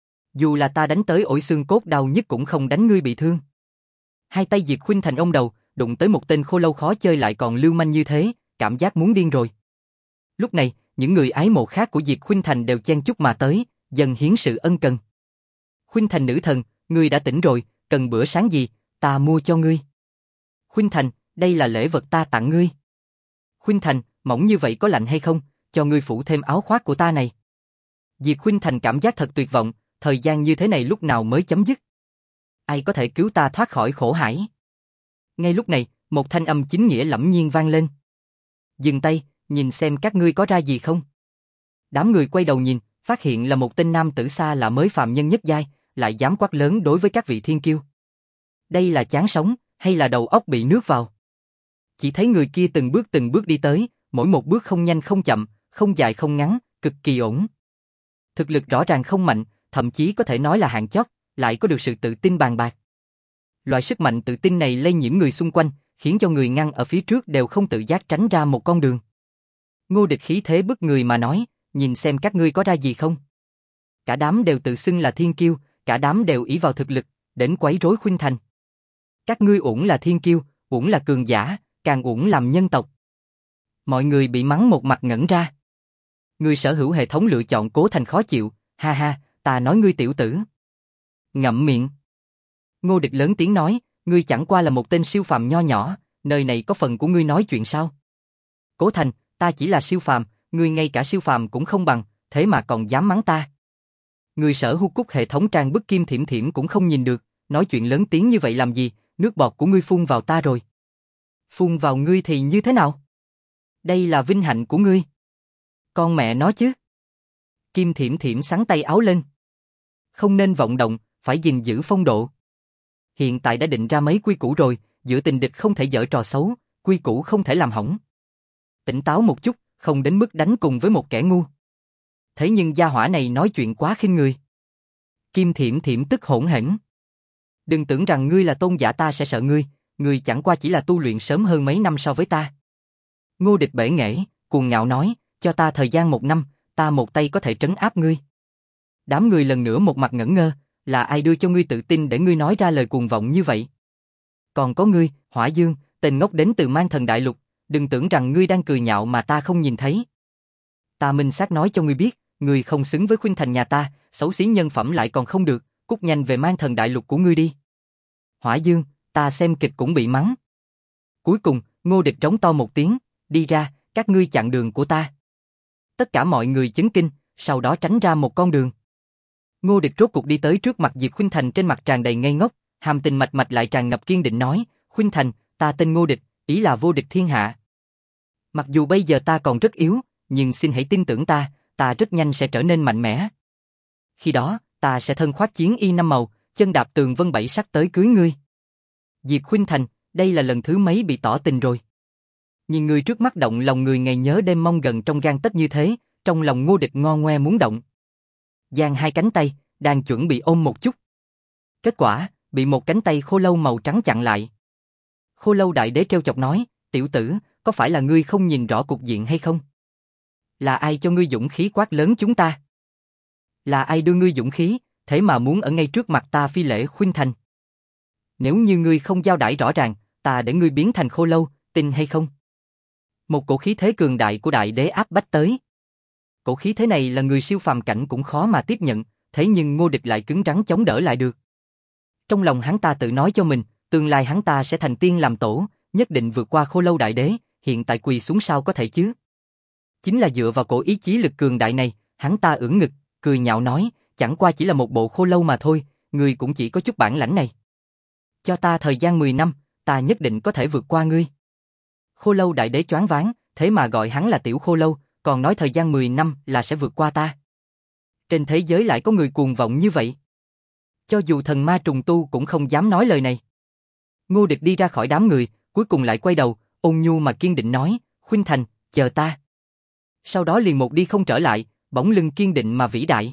Dù là ta đánh tới ổi xương cốt đau nhất cũng không đánh ngươi bị thương. Hai tay Diệp Khuynh Thành ôm đầu, đụng tới một tên khô lâu khó chơi lại còn lưu manh như thế, cảm giác muốn điên rồi. Lúc này, những người ái mộ khác của Diệp Khuynh Thành đều chen chúc mà tới, dần hiến sự ân cần. Khuynh Thành nữ thần, ngươi đã tỉnh rồi, cần bữa sáng gì, ta mua cho ngươi. Khuynh Thành, đây là lễ vật ta tặng ngươi. Khuynh Thành, mỏng như vậy có lạnh hay không, cho ngươi phủ thêm áo khoác của ta này. Diệp Khuynh Thành cảm giác thật tuyệt vọng, thời gian như thế này lúc nào mới chấm dứt. Ai có thể cứu ta thoát khỏi khổ hải? Ngay lúc này, một thanh âm chính nghĩa lẫm nhiên vang lên. Dừng tay, nhìn xem các ngươi có ra gì không. Đám người quay đầu nhìn, phát hiện là một tên nam tử xa lạ mới phàm nhân nhất giai, lại dám quát lớn đối với các vị thiên kiêu. Đây là chán sống, hay là đầu óc bị nước vào? Chỉ thấy người kia từng bước đi tới, mỗi một bước không nhanh không chậm, không dài không ngắn, cực kỳ ổn. Thực lực rõ ràng không mạnh, thậm chí có thể nói là hạng chót, lại có được sự tự tin bàn bạc. Loại sức mạnh tự tin này lây nhiễm người xung quanh, khiến cho người ngăn ở phía trước đều không tự giác tránh ra một con đường. Ngô Địch khí thế bức người mà nói, nhìn xem các ngươi có ra gì không. Cả đám đều tự xưng là thiên kiêu, cả đám đều ỷ vào thực lực, đến quấy rối Khuynh Thành. Các ngươi uổng là thiên kiêu, uổng là cường giả, càng uổng làm nhân tộc. Mọi người bị mắng một mặt ngẩn ra. Người sở hữu hệ thống lựa chọn Cố Thành khó chịu, ha ha, ta nói ngươi tiểu tử. Ngậm miệng. Ngô Địch lớn tiếng nói, ngươi chẳng qua là một tên siêu phàm nho nhỏ, nơi này có phần của ngươi nói chuyện sao? Cố Thành, ta chỉ là siêu phàm, ngươi ngay cả siêu phàm cũng không bằng, thế mà còn dám mắng ta. Người sở hữu cúc hệ thống trang bức Kim Thiểm Thiểm cũng không nhìn được, nói chuyện lớn tiếng như vậy làm gì, nước bọt của ngươi phun vào ta rồi. Phun vào ngươi thì như thế nào? Đây là vinh hạnh của ngươi. Con mẹ nó chứ. Kim Thiểm Thiểm xắn tay áo lên. Không nên vọng động, phải gìn giữ phong độ. Hiện tại đã định ra mấy quy củ rồi, giữa tình địch không thể giở trò xấu, quy củ không thể làm hỏng. Tỉnh táo một chút, không đến mức đánh cùng với một kẻ ngu. Thế nhưng gia hỏa này nói chuyện quá khinh người. Kim Thiểm Thiểm tức hỗn hển. Đừng tưởng rằng ngươi là tôn giả ta sẽ sợ ngươi, ngươi chẳng qua chỉ là tu luyện sớm hơn mấy năm so với ta. Ngô Địch bể nghễ, cuồng ngạo nói, cho ta thời gian 1 năm, ta một tay có thể trấn áp ngươi. Đám người lần nữa một mặt ngẩn ngơ, là ai đưa cho ngươi tự tin để ngươi nói ra lời cuồng vọng như vậy? Còn có ngươi, Hỏa Dương, tên ngốc đến từ Mang Thần Đại Lục, đừng tưởng rằng ngươi đang cười nhạo mà ta không nhìn thấy. Ta minh xác nói cho ngươi biết, ngươi không xứng với Khuynh Thành nhà ta, xấu xí nhân phẩm lại còn không được, cút nhanh về Mang Thần Đại Lục của ngươi đi. Hỏa Dương, ta xem kịch cũng bị mắng. Cuối cùng, Ngô Địch trống to một tiếng, đi ra, các ngươi chặn đường của ta. Tất cả mọi người chấn kinh, sau đó tránh ra một con đường. Ngô Địch rốt cuộc đi tới trước mặt Diệp Khuynh Thành, trên mặt tràn đầy ngây ngốc, hàm tình mạch mạch lại tràn ngập kiên định nói, Khuynh Thành, ta tên Ngô Địch, ý là vô địch thiên hạ. Mặc dù bây giờ ta còn rất yếu, nhưng xin hãy tin tưởng ta rất nhanh sẽ trở nên mạnh mẽ. Khi đó, ta sẽ thân khoác chiến y 5 màu, chân đạp tường vân 7 sắc tới cưới ngươi. Diệp Khuynh Thành, đây là lần thứ mấy bị tỏ tình rồi. Nhìn người trước mắt động lòng người ngày nhớ đêm mong gần trong gang tấc như thế, trong lòng Ngô Địch ngo ngoe muốn động. Giang hai cánh tay, đang chuẩn bị ôm một chút. Kết quả, bị một cánh tay khô lâu màu trắng chặn lại. Khô lâu đại đế trêu chọc nói, tiểu tử, có phải là ngươi không nhìn rõ cục diện hay không? Là ai cho ngươi dũng khí quát lớn chúng ta? Là ai đưa ngươi dũng khí, thế mà muốn ở ngay trước mặt ta phi lễ Khuynh Thành? Nếu như ngươi không giao đãi rõ ràng, ta để ngươi biến thành khô lâu, tin hay không? Một cổ khí thế cường đại của đại đế áp bách tới. Cổ khí thế này là người siêu phàm cảnh cũng khó mà tiếp nhận, thế nhưng Ngô Địch lại cứng rắn chống đỡ lại được. Trong lòng hắn ta tự nói cho mình, tương lai hắn ta sẽ thành tiên làm tổ, nhất định vượt qua khô lâu đại đế, hiện tại quỳ xuống sao có thể chứ? Chính là dựa vào cổ ý chí lực cường đại này, hắn ta ưỡn ngực, cười nhạo nói, chẳng qua chỉ là một bộ khô lâu mà thôi, ngươi cũng chỉ có chút bản lãnh này. Cho ta thời gian 10 năm, ta nhất định có thể vượt qua ngươi. Khô lâu đại đế choáng váng, thế mà gọi hắn là tiểu khô lâu, còn nói thời gian 10 năm là sẽ vượt qua ta. Trên thế giới lại có người cuồng vọng như vậy. Cho dù thần ma trùng tu cũng không dám nói lời này. Ngô Địch đi ra khỏi đám người, cuối cùng lại quay đầu, ôn nhu mà kiên định nói, Khuynh Thành, chờ ta. Sau đó liền một đi không trở lại, bóng lưng kiên định mà vĩ đại.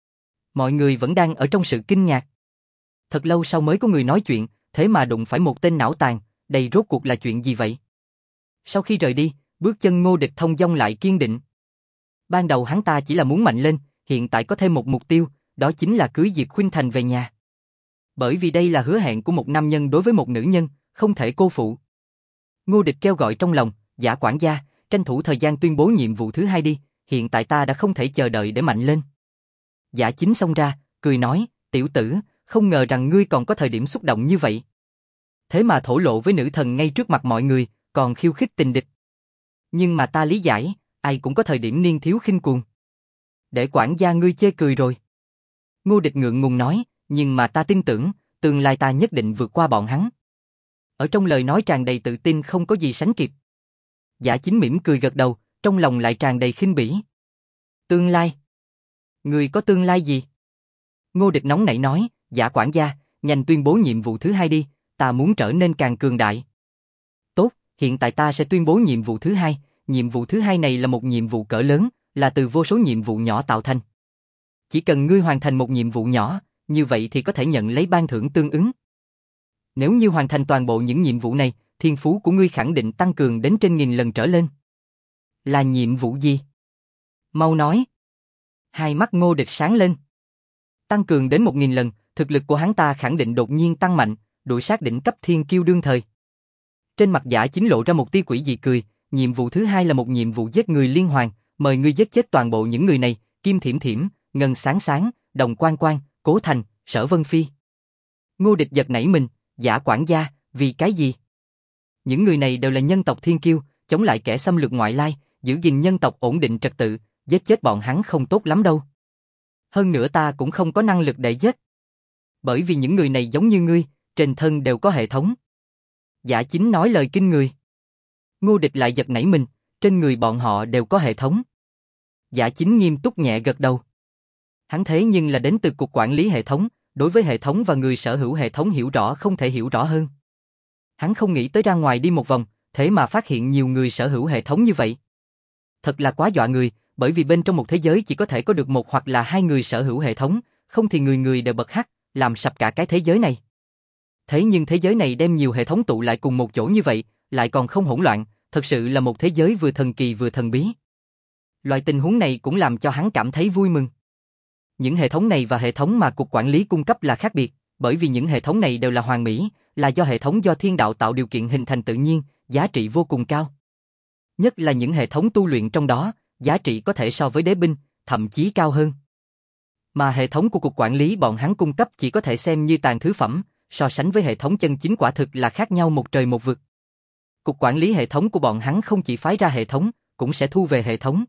Mọi người vẫn đang ở trong sự kinh ngạc. Thật lâu sau mới có người nói chuyện, thế mà đụng phải một tên não tàn, đây rốt cuộc là chuyện gì vậy? Sau khi rời đi, bước chân Ngô Địch thông dong lại kiên định. Ban đầu hắn ta chỉ là muốn mạnh lên, hiện tại có thêm một mục tiêu, đó chính là cưới Diệp Khuynh Thành về nhà. Bởi vì đây là hứa hẹn của một nam nhân đối với một nữ nhân, không thể cô phụ. Ngô Địch kêu gọi trong lòng, Dã quản gia, tranh thủ thời gian tuyên bố nhiệm vụ thứ 2 đi, hiện tại ta đã không thể chờ đợi để mạnh lên. Dã Chính xông ra, cười nói, tiểu tử, không ngờ rằng ngươi còn có thời điểm xúc động như vậy. Thế mà thổ lộ với nữ thần ngay trước mặt mọi người, còn khiêu khích tình địch. Nhưng mà ta lý giải, ai cũng có thời điểm niên thiếu khinh cuồng. Để quản gia ngươi chê cười rồi. Ngô Địch ngượng ngùng nói, nhưng mà ta tin tưởng, tương lai ta nhất định vượt qua bọn hắn. Ở trong lời nói tràn đầy tự tin không có gì sánh kịp. Dã Chính mỉm cười gật đầu, trong lòng lại tràn đầy khinh bỉ. Tương lai? Ngươi có tương lai gì? Ngô Địch nóng nảy nói, Dã quản gia, nhanh tuyên bố nhiệm vụ thứ 2 đi, ta muốn trở nên càng cường đại. Tốt, hiện tại ta sẽ tuyên bố nhiệm vụ thứ 2, nhiệm vụ thứ 2 này là một nhiệm vụ cỡ lớn, là từ vô số nhiệm vụ nhỏ tạo thành. Chỉ cần ngươi hoàn thành một nhiệm vụ nhỏ, như vậy thì có thể nhận lấy ban thưởng tương ứng. Nếu như hoàn thành toàn bộ những nhiệm vụ này, thiên phú của ngươi khẳng định tăng cường đến trên 1000 lần trở lên. Là nhiệm vụ gì? Mau nói. Hai mắt Ngô Địch sáng lên. Tăng cường đến 1000 lần, thực lực của hắn ta khẳng định đột nhiên tăng mạnh, đuổi sát đỉnh cấp thiên kiêu đương thời. Trên mặt Dã Chính lộ ra một tia quỷ dị cười, nhiệm vụ thứ 2 là một nhiệm vụ giết người liên hoàn, mời ngươi giết chết toàn bộ những người này, Kim Thiểm Thiểm, Ngân Sáng Sáng, Đồng Quan Quan, Cố Thành, Sở Vân Phi. Ngô Địch giật nảy mình, Dã quản gia, vì cái gì? Những người này đều là nhân tộc thiên kiêu, chống lại kẻ xâm lược ngoại lai, giữ gìn nhân tộc ổn định trật tự, giết chết bọn hắn không tốt lắm đâu. Hơn nữa ta cũng không có năng lực để giết. Bởi vì những người này giống như ngươi, trên thân đều có hệ thống. Dã Chính nói lời kinh người. Ngô Địch lại giật nảy mình, trên người bọn họ đều có hệ thống. Dã Chính nghiêm túc nhẹ gật đầu. Hắn thế nhưng là đến từ cục quản lý hệ thống, đối với hệ thống và người sở hữu hệ thống hiểu rõ không thể hiểu rõ hơn. Hắn không nghĩ tới ra ngoài đi một vòng, thế mà phát hiện nhiều người sở hữu hệ thống như vậy. Thật là quá dọa người, bởi vì bên trong một thế giới chỉ có thể có được một hoặc là hai người sở hữu hệ thống, không thì người người đều bật hắc, làm sập cả cái thế giới này. Thế nhưng thế giới này đem nhiều hệ thống tụ lại cùng một chỗ như vậy, lại còn không hỗn loạn, thật sự là một thế giới vừa thần kỳ vừa thần bí. Loại tình huống này cũng làm cho hắn cảm thấy vui mừng. Những hệ thống này và hệ thống mà cục quản lý cung cấp là khác biệt, bởi vì những hệ thống này đều là hoàn mỹ, là do hệ thống do thiên đạo tạo điều kiện hình thành tự nhiên, giá trị vô cùng cao. Nhất là những hệ thống tu luyện trong đó, giá trị có thể so với đế binh, thậm chí cao hơn. Mà hệ thống của cục quản lý bọn hắn cung cấp chỉ có thể xem như tàn thứ phẩm, so sánh với hệ thống chân chính quả thực là khác nhau một trời một vực. Cục quản lý hệ thống của bọn hắn không chỉ phái ra hệ thống, cũng sẽ thu về hệ thống.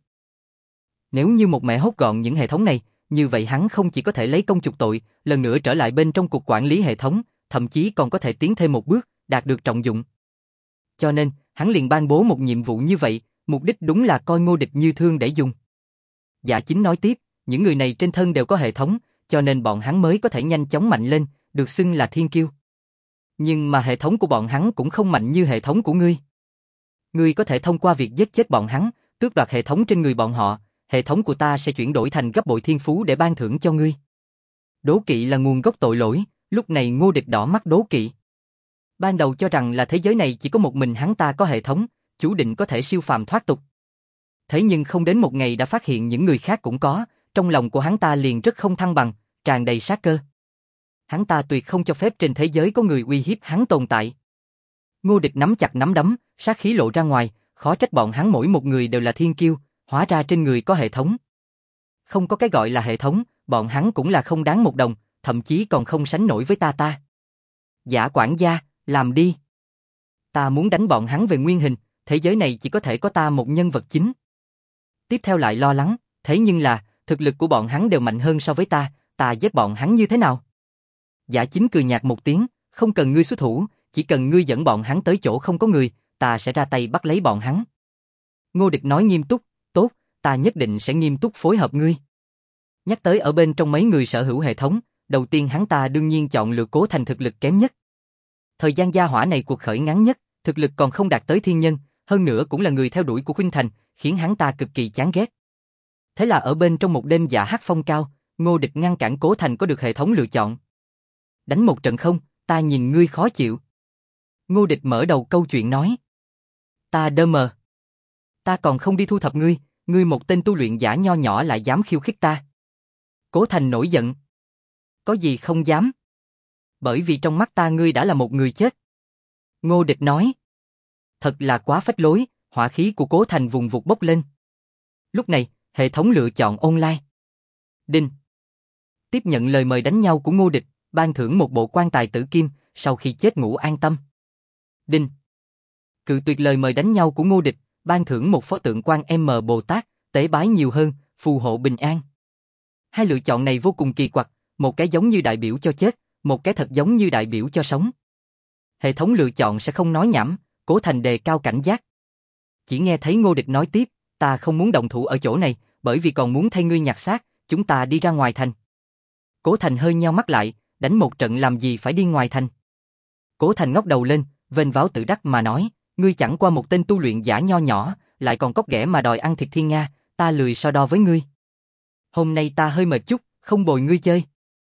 Nếu như một mẹ hốt gọn những hệ thống này, như vậy hắn không chỉ có thể lấy công chuộc tội, lần nữa trở lại bên trong cục quản lý hệ thống, thậm chí còn có thể tiến thêm một bước, đạt được trọng dụng. Cho nên, hắn liền ban bố một nhiệm vụ như vậy, mục đích đúng là coi Ngô Địch như thương để dùng. Dã Chính nói tiếp, những người này trên thân đều có hệ thống, cho nên bọn hắn mới có thể nhanh chóng mạnh lên, được xưng là thiên kiêu. Nhưng mà hệ thống của bọn hắn cũng không mạnh như hệ thống của ngươi. Ngươi có thể thông qua việc giết chết bọn hắn, tước đoạt hệ thống trên người bọn họ, hệ thống của ta sẽ chuyển đổi thành gấp bội thiên phú để ban thưởng cho ngươi. Đố kỵ là nguồn gốc tội lỗi, lúc này Ngô Địch đỏ mắt đố kỵ. Ban đầu cho rằng là thế giới này chỉ có một mình hắn ta có hệ thống, chú định có thể siêu phàm thoát tục. Thế nhưng không đến một ngày đã phát hiện những người khác cũng có, trong lòng của hắn ta liền rất không thăng bằng, tràn đầy sát cơ. Hắn ta tuyệt không cho phép trên thế giới có người uy hiếp hắn tồn tại. Ngô Địch nắm chặt nắm đấm, sát khí lộ ra ngoài, khó trách bọn hắn mỗi một người đều là thiên kiêu, hóa ra trên người có hệ thống. Không có cái gọi là hệ thống, bọn hắn cũng là không đáng một đồng, thậm chí còn không sánh nổi với ta. Dã quản gia, làm đi. Ta muốn đánh bọn hắn về nguyên hình, thế giới này chỉ có thể có ta một nhân vật chính. Tiếp theo lại lo lắng, thế nhưng là, thực lực của bọn hắn đều mạnh hơn so với ta giết bọn hắn như thế nào? Giả Chính cười nhạt một tiếng, không cần ngươi xuất thủ, chỉ cần ngươi dẫn bọn hắn tới chỗ không có người, ta sẽ ra tay bắt lấy bọn hắn. Ngô Địch nói nghiêm túc, tốt, ta nhất định sẽ nghiêm túc phối hợp ngươi. Nhắc tới ở bên trong mấy người sở hữu hệ thống, đầu tiên hắn ta đương nhiên chọn lựa Cố Thành thực lực kém nhất. Thời gian gia hỏa này cuộc khởi ngắn nhất, thực lực còn không đạt tới thiên nhân, hơn nữa cũng là người theo đuổi của Khuynh Thành, khiến hắn ta cực kỳ chán ghét. Thế là ở bên trong một đêm dạ hát phong cao, Ngô Địch ngăn cản Cố Thành có được hệ thống lựa chọn. Đánh một trận không, ta nhìn ngươi khó chịu. Ngô Địch mở đầu câu chuyện nói. Ta đơ mờ. Ta còn không đi thu thập ngươi, ngươi một tên tu luyện giả nho nhỏ lại dám khiêu khích ta. Cố Thành nổi giận. Có gì không dám? Bởi vì trong mắt ta ngươi đã là một người chết. Ngô Địch nói. Thật là quá phách lối, hỏa khí của Cố Thành vùng vụt bốc lên. Lúc này, hệ thống lựa chọn online. Đinh. Tiếp nhận lời mời đánh nhau của Ngô Địch, ban thưởng một bộ quan tài tử kim, sau khi chết ngủ an tâm. Đinh. Cự tuyệt lời mời đánh nhau của Ngô Địch, ban thưởng một pho tượng Quan M Bồ Tát, tế bái nhiều hơn, phù hộ bình an. Hai lựa chọn này vô cùng kỳ quặc, một cái giống như đại biểu cho chết, một cái thật giống như đại biểu cho sống. Hệ thống lựa chọn sẽ không nói nhảm, Cố Thành đề cao cảnh giác. Chỉ nghe thấy Ngô Địch nói tiếp, ta không muốn động thủ ở chỗ này, bởi vì còn muốn thay ngươi nhặt xác, chúng ta đi ra ngoài thành. Cố Thành hơi nheo mắt lại, đánh một trận làm gì phải đi ngoài thành. Cố Thành ngóc đầu lên, vênh váo tự đắc mà nói, ngươi chẳng qua một tên tu luyện giả nho nhỏ, lại còn cóc ghẻ mà đòi ăn thịt thiên nga, ta lười so đo với ngươi. Hôm nay ta hơi mệt chút, không bồi ngươi chơi.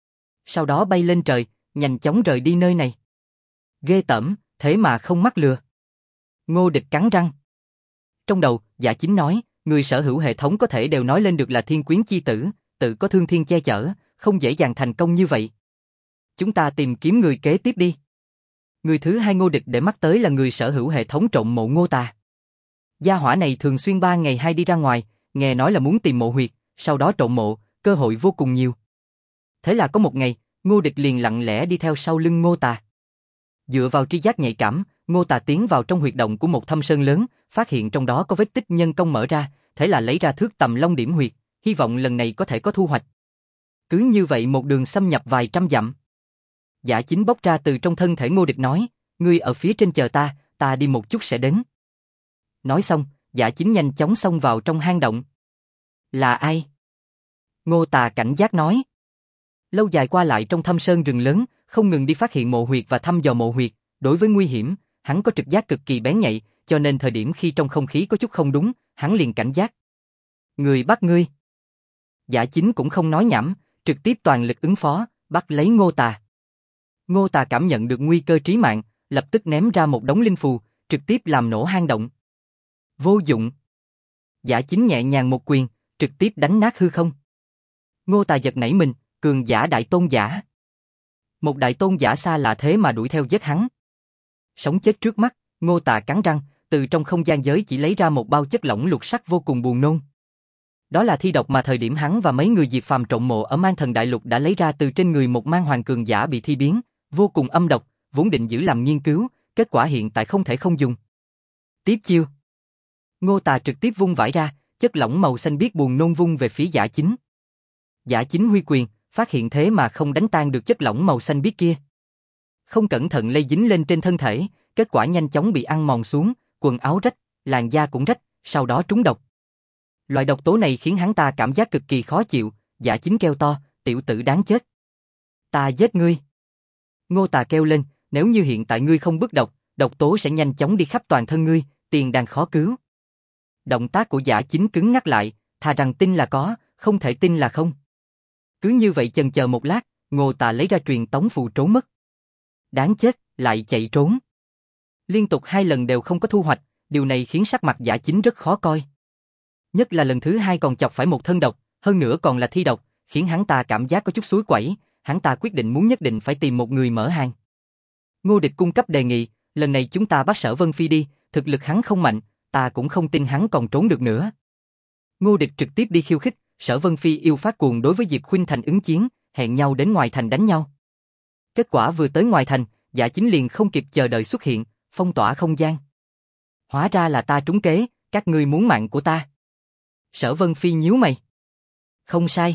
Sau đó bay lên trời, nhanh chóng rời đi nơi này. Ghê tởm, thế mà không mắc lừa. Ngô Địch cắn răng. Trong đầu, Dạ Chính nói, người sở hữu hệ thống có thể đều nói lên được là thiên quyến chi tử, tự có thương thiên che chở, không dễ dàng thành công như vậy. Chúng ta tìm kiếm người kế tiếp đi. Người thứ hai Ngô Địch để mắt tới là người sở hữu hệ thống trộm mộ Ngô Tà. Gia hỏa này thường xuyên 3 ngày 2 đi ra ngoài, nghe nói là muốn tìm mộ huyệt, sau đó trộm mộ, cơ hội vô cùng nhiều. Thế là có một ngày, Ngô Địch liền lặng lẽ đi theo sau lưng Ngô Tà. Dựa vào tri giác nhạy cảm, Ngô Tà tiến vào trong huyệt động của một thâm sơn lớn, phát hiện trong đó có vết tích nhân công mở ra, thế là lấy ra thước tầm long điểm huyệt, hy vọng lần này có thể có thu hoạch. Cứ như vậy một đường xâm nhập vài trăm dặm. Dạ Chính bốc ra từ trong thân thể Ngô Địch nói, ngươi ở phía trên chờ ta đi một chút sẽ đến. Nói xong, Dạ Chính nhanh chóng xông vào trong hang động. Là ai? Ngô Tà cảnh giác nói. Lâu dài qua lại trong thâm sơn rừng lớn, không ngừng đi phát hiện mộ huyệt và thăm dò mộ huyệt, đối với nguy hiểm, hắn có trực giác cực kỳ bén nhạy, cho nên thời điểm khi trong không khí có chút không đúng, hắn liền cảnh giác. Người bắt ngươi. Dạ Chính cũng không nói nhảm, trực tiếp toàn lực ứng phó, bắt lấy Ngô Tà. Ngô Tà cảm nhận được nguy cơ chí mạng, lập tức ném ra một đống linh phù, trực tiếp làm nổ hang động. Vô dụng. Dạ Chính nhẹ nhàng một quyền, trực tiếp đánh nát hư không. Ngô Tà giật nảy mình, cường giả đại tôn giả. Một đại tôn giả xa lạ thế mà đuổi theo giết hắn. Sống chết trước mắt, Ngô Tà cắn răng, từ trong không gian giới chỉ lấy ra một bao chất lỏng lục sắc vô cùng buồn nôn. Đó là thi độc mà thời điểm hắn và mấy người Diệp Phàm trộm mộ ở Man Thần Đại Lục đã lấy ra từ trên người một man hoàng cường giả bị thi biến, vô cùng âm độc, vốn định giữ làm nghiên cứu, kết quả hiện tại không thể không dùng. Tiếp chiêu. Ngô Tà trực tiếp vung vãi ra, chất lỏng màu xanh biếc buồn nôn vung về phía Dạ Chính. Dạ Chính huy quyền, phát hiện thế mà không đánh tan được chất lỏng màu xanh biếc kia. Không cẩn thận lây dính lên trên thân thể, kết quả nhanh chóng bị ăn mòn xuống, quần áo rách, làn da cũng rách, sau đó trúng độc. Loại độc tố này khiến hắn ta cảm giác cực kỳ khó chịu, Dạ Chính kêu to, tiểu tử đáng chết. Ta giết ngươi. Ngô Tà kêu lên, nếu như hiện tại ngươi không bức độc, độc tố sẽ nhanh chóng đi khắp toàn thân ngươi, tiền đang khó cứu. Động tác của Dạ Chính cứng ngắc lại, thà rằng tin là có, không thể tin là không. Cứ như vậy chần chờ một lát, Ngô Tà lấy ra truyền tống phù trốn mất. Đáng chết, lại chạy trốn. Liên tục 2 lần đều không có thu hoạch, điều này khiến sắc mặt Dạ Chính rất khó coi. Nhất là lần thứ 2 còn chọc phải một thân độc, hơn nữa còn là thi độc, khiến hắn ta cảm giác có chút xúi quẩy, hắn ta quyết định muốn nhất định phải tìm một người mở hàng. Ngô Địch cung cấp đề nghị, lần này chúng ta bắt Sở Vân Phi đi, thực lực hắn không mạnh, ta cũng không tin hắn còn trốn được nữa. Ngô Địch trực tiếp đi khiêu khích, Sở Vân Phi yêu phát cuồng đối với Diệp Khuynh Thành ứng chiến, hẹn nhau đến ngoài thành đánh nhau. Kết quả vừa tới ngoài thành, Dạ Chính liền không kịp chờ đợi xuất hiện, phong tỏa không gian. Hóa ra là ta trúng kế, các ngươi muốn mạng của ta. Sở Vân Phi nhíu mày. Không sai.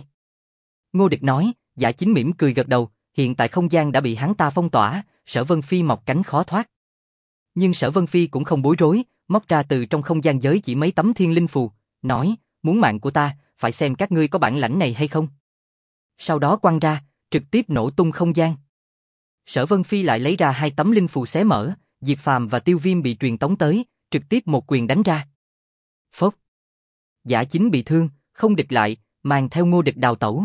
Ngô Địch nói, Giả Chính mỉm cười gật đầu, hiện tại không gian đã bị hắn ta phong tỏa, Sở Vân Phi mọc cánh khó thoát. Nhưng Sở Vân Phi cũng không bối rối, móc ra từ trong không gian giới chỉ mấy tấm thiên linh phù, nói, muốn mạng của ta, phải xem các ngươi có bản lãnh này hay không. Sau đó quăng ra, trực tiếp nổ tung không gian. Sở Vân Phi lại lấy ra 2 tấm linh phù xé mở, Diệp Phàm và Tiêu Viêm bị truyền tống tới, trực tiếp một quyền đánh ra. Phốc. Giả Chính bị thương, không địch lại, mang theo Ngô Địch đào tẩu.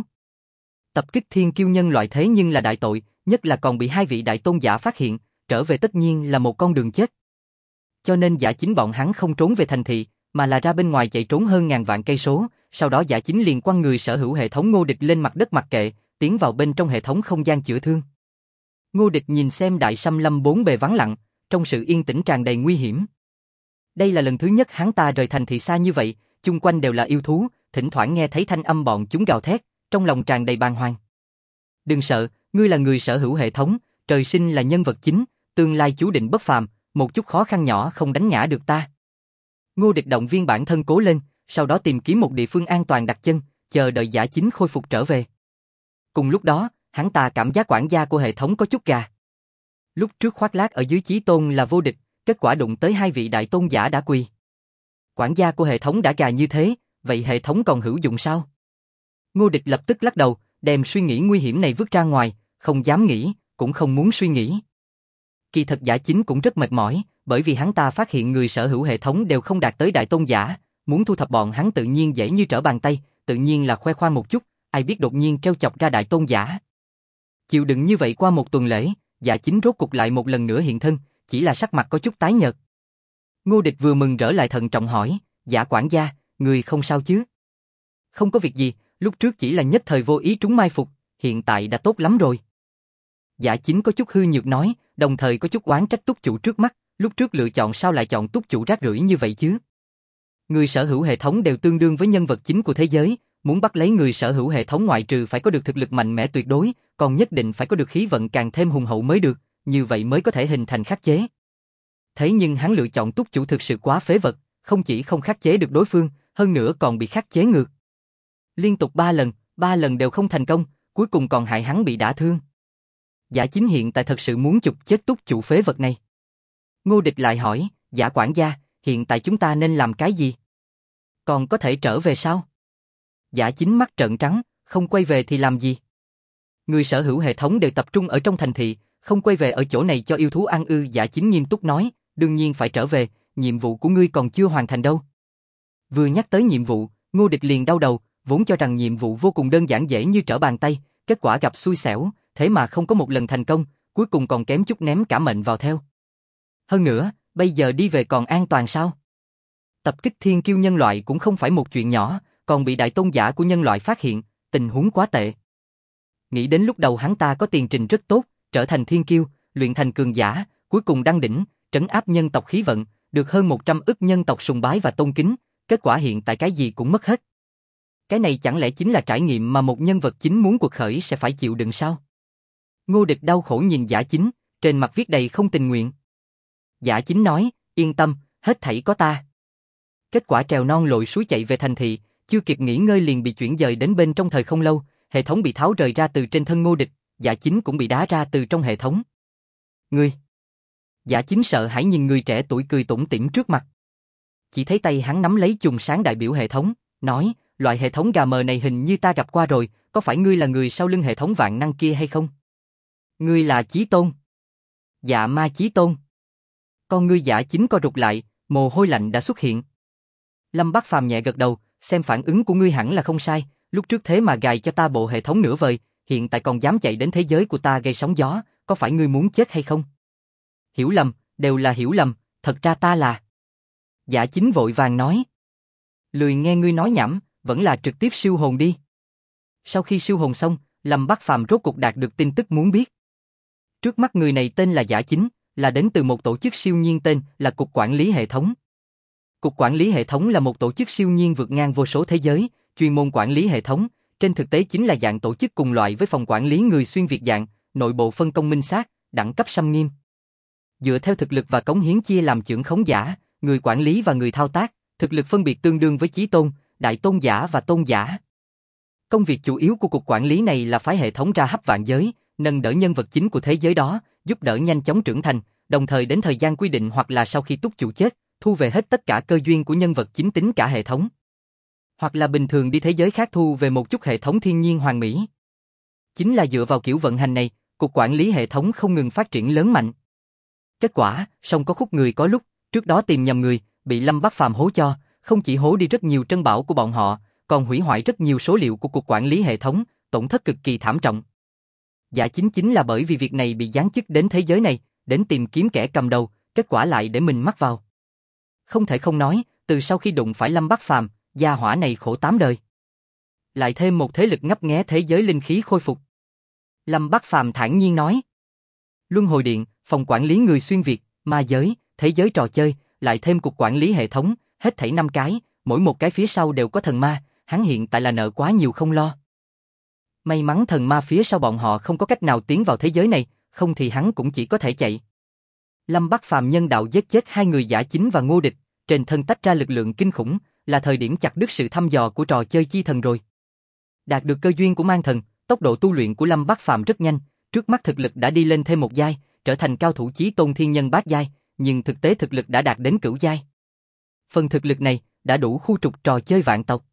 Tập kích thiên kiêu nhân loại thế nhưng là đại tội, nhất là còn bị 2 vị đại tôn giả phát hiện, trở về tất nhiên là một con đường chết. Cho nên Giả Chính bọn hắn không trốn về thành thị, mà là ra bên ngoài chạy trốn hơn ngàn vạn cây số, sau đó Giả Chính liền quăng người sở hữu hệ thống Ngô Địch lên mặt đất mặc kệ, tiến vào bên trong hệ thống không gian chữa thương. Ngô Địch nhìn xem Đại Sâm Lâm bốn bề vắng lặng, trong sự yên tĩnh tràn đầy nguy hiểm. Đây là lần thứ nhất hắn ta rời thành thị xa như vậy, chung quanh đều là yêu thú, thỉnh thoảng nghe thấy thanh âm bọn chúng gào thét, trong lòng tràn đầy bàng hoàng. Đừng sợ, ngươi là người sở hữu hệ thống, trời sinh là nhân vật chính, tương lai chú định bất phàm, một chút khó khăn nhỏ không đánh ngã được ta. Ngô Địch động viên bản thân cố lên, sau đó tìm kiếm một địa phương an toàn đặt chân, chờ đợi Giả Chính khôi phục trở về. Cùng lúc đó, hắn ta cảm giác quản gia của hệ thống có chút gà. Lúc trước khoác lác ở dưới Chí Tôn là vô địch, kết quả đụng tới 2 vị đại tôn giả đã quỳ. Quản gia của hệ thống đã gà như thế, vậy hệ thống còn hữu dụng sao? Ngô Địch lập tức lắc đầu, đem suy nghĩ nguy hiểm này vứt ra ngoài, không dám nghĩ, cũng không muốn suy nghĩ. Kỳ thật Giả Chính cũng rất mệt mỏi, bởi vì hắn ta phát hiện người sở hữu hệ thống đều không đạt tới đại tôn giả, muốn thu thập bọn hắn tự nhiên dễ như trở bàn tay, tự nhiên là khoe khoang một chút, ai biết đột nhiên trêu chọc ra đại tôn giả. Chịu đựng như vậy qua một tuần lễ, Giả Chính rốt cục lại một lần nữa hiện thân, chỉ là sắc mặt có chút tái nhợt. Ngô Địch vừa mừng rỡ lại thận trọng hỏi, Giả quản gia, người không sao chứ? Không có việc gì, lúc trước chỉ là nhất thời vô ý trúng mai phục, hiện tại đã tốt lắm rồi. Giả Chính có chút hư nhược nói, đồng thời có chút oán trách túc chủ trước mắt, lúc trước lựa chọn sao lại chọn túc chủ rác rưởi như vậy chứ? Người sở hữu hệ thống đều tương đương với nhân vật chính của thế giới, muốn bắt lấy người sở hữu hệ thống ngoại trừ phải có được thực lực mạnh mẽ tuyệt đối, còn nhất định phải có được khí vận càng thêm hùng hậu mới được, như vậy mới có thể hình thành khắc chế. Thế nhưng hắn lựa chọn túc chủ thực sự quá phế vật, không chỉ không khắc chế được đối phương, hơn nữa còn bị khắc chế ngược. Liên tục 3 lần đều không thành công, cuối cùng còn hại hắn bị đả thương. Giả Chính hiện tại thật sự muốn chụp chết túc chủ phế vật này. Ngô Địch lại hỏi, Giả quản gia, hiện tại chúng ta nên làm cái gì? Còn có thể trở về sao? Giả Chính mắt trợn trắng, không quay về thì làm gì? Người sở hữu hệ thống đều tập trung ở trong thành thị, không quay về ở chỗ này cho yêu thú ăn ư? Giả Chính nghiêm túc nói, đương nhiên phải trở về, nhiệm vụ của ngươi còn chưa hoàn thành đâu. Vừa nhắc tới nhiệm vụ, Ngô Địch liền đau đầu, vốn cho rằng nhiệm vụ vô cùng đơn giản dễ như trở bàn tay, kết quả gặp xui xẻo, thế mà không có một lần thành công, cuối cùng còn kém chút ném cả mệnh vào theo. Hơn nữa, bây giờ đi về còn an toàn sao? Tập kích thiên kiêu nhân loại cũng không phải một chuyện nhỏ, còn bị đại tôn giả của nhân loại phát hiện, tình huống quá tệ. Nghĩ đến lúc đầu hắn ta có tiền trình rất tốt, trở thành thiên kiêu, luyện thành cường giả, cuối cùng đăng đỉnh, trấn áp nhân tộc khí vận, được hơn 100 ức nhân tộc sùng bái và tôn kính, kết quả hiện tại cái gì cũng mất hết. Cái này chẳng lẽ chính là trải nghiệm mà một nhân vật chính muốn cuộc khởi sẽ phải chịu đựng sao? Ngô Địch đau khổ nhìn Giả Chính, trên mặt viết đầy không tình nguyện. Giả Chính nói, yên tâm, hết thảy có ta. Kết quả trèo non lội suối chạy về thành thị, chưa kịp nghỉ ngơi liền bị chuyển dời đến bên trong thời không lâu, hệ thống bị tháo rời ra từ trên thân Ngô Địch, Giả Chính cũng bị đá ra từ trong hệ thống. Ngươi! Giả Chính sợ hãi nhìn người trẻ tuổi cười tủm tỉm trước mặt. Chỉ thấy tay hắn nắm lấy chùm sáng đại biểu hệ thống, nói, loại hệ thống gà mờ này hình như ta gặp qua rồi, có phải ngươi là người sau lưng hệ thống vạn năng kia hay không? Ngươi là Chí Tôn. Dạ ma Chí Tôn. Con ngươi Giả Chính co rụt lại, mồ hôi lạnh đã xuất hiện. Lâm Bác Phàm nhẹ gật đầu, xem phản ứng của ngươi hẳn là không sai, lúc trước thế mà gài cho ta bộ hệ thống nửa vời, hiện tại còn dám chạy đến thế giới của ta gây sóng gió, có phải ngươi muốn chết hay không? Hiểu lầm, đều là hiểu lầm, thật ra ta là... Giả Chính vội vàng nói. Lười nghe ngươi nói nhảm, vẫn là trực tiếp siêu hồn đi. Sau khi siêu hồn xong, Lâm Bác Phàm rốt cục đạt được tin tức muốn biết. Trước mắt người này tên là Giả Chính, là đến từ một tổ chức siêu nhiên tên là Cục Quản lý Hệ thống. Cục Quản lý Hệ thống là một tổ chức siêu nhiên vượt ngang vô số thế giới, chuyên môn quản lý hệ thống, trên thực tế chính là dạng tổ chức cùng loại với phòng quản lý người xuyên việt dạng, nội bộ phân công minh xác, đẳng cấp xâm nghiêm. Dựa theo thực lực và cống hiến chia làm chưởng khống giả, người quản lý và người thao tác, thực lực phân biệt tương đương với Chí Tôn, đại tôn giả và tôn giả. Công việc chủ yếu của cục quản lý này là phái hệ thống ra hấp vạn giới, nâng đỡ nhân vật chính của thế giới đó, giúp đỡ nhanh chóng trưởng thành, đồng thời đến thời gian quy định hoặc là sau khi túc chủ chết, thu về hết tất cả cơ duyên của nhân vật chính tính cả hệ thống. Hoặc là bình thường đi thế giới khác thu về một chút hệ thống thiên nhiên hoàn mỹ. Chính là dựa vào kiểu vận hành này, cục quản lý hệ thống không ngừng phát triển lớn mạnh. Kết quả, song có khúc người có lúc, trước đó tìm nhầm người, bị Lâm Bắc Phàm hố cho, không chỉ hố đi rất nhiều trân bảo của bọn họ, còn hủy hoại rất nhiều số liệu của cục quản lý hệ thống, tổn thất cực kỳ thảm trọng. Giả chính là bởi vì việc này bị giáng chức đến thế giới này, đến tìm kiếm kẻ cầm đầu, kết quả lại để mình mắc vào. Không thể không nói, từ sau khi đụng phải Lâm Bắc Phàm, gia hỏa này khổ 8 đời. Lại thêm một thế lực ngấp nghé thế giới linh khí khôi phục. Lâm Bắc Phàm thản nhiên nói. Luân hồi điện, phòng quản lý người xuyên Việt, ma giới, thế giới trò chơi, lại thêm cục quản lý hệ thống, hết thảy 5 cái, mỗi một cái phía sau đều có thần ma, hắn hiện tại là nợ quá nhiều không lo. May mắn thần ma phía sau bọn họ không có cách nào tiến vào thế giới này, không thì hắn cũng chỉ có thể chạy. Lâm Bắc Phàm nhân đạo giết chết 2 người giả chính và Ngô Địch, trên thân tách ra lực lượng kinh khủng, là thời điểm chặt đứt sự thăm dò của trò chơi chi thần rồi. Đạt được cơ duyên của mang thần, tốc độ tu luyện của Lâm Bắc Phàm rất nhanh, trước mắt thực lực đã đi lên thêm một giai, trở thành cao thủ chí tôn thiên nhân bát giai, nhưng thực tế thực lực đã đạt đến cửu giai. Phần thực lực này đã đủ khu trục trò chơi vạn tộc.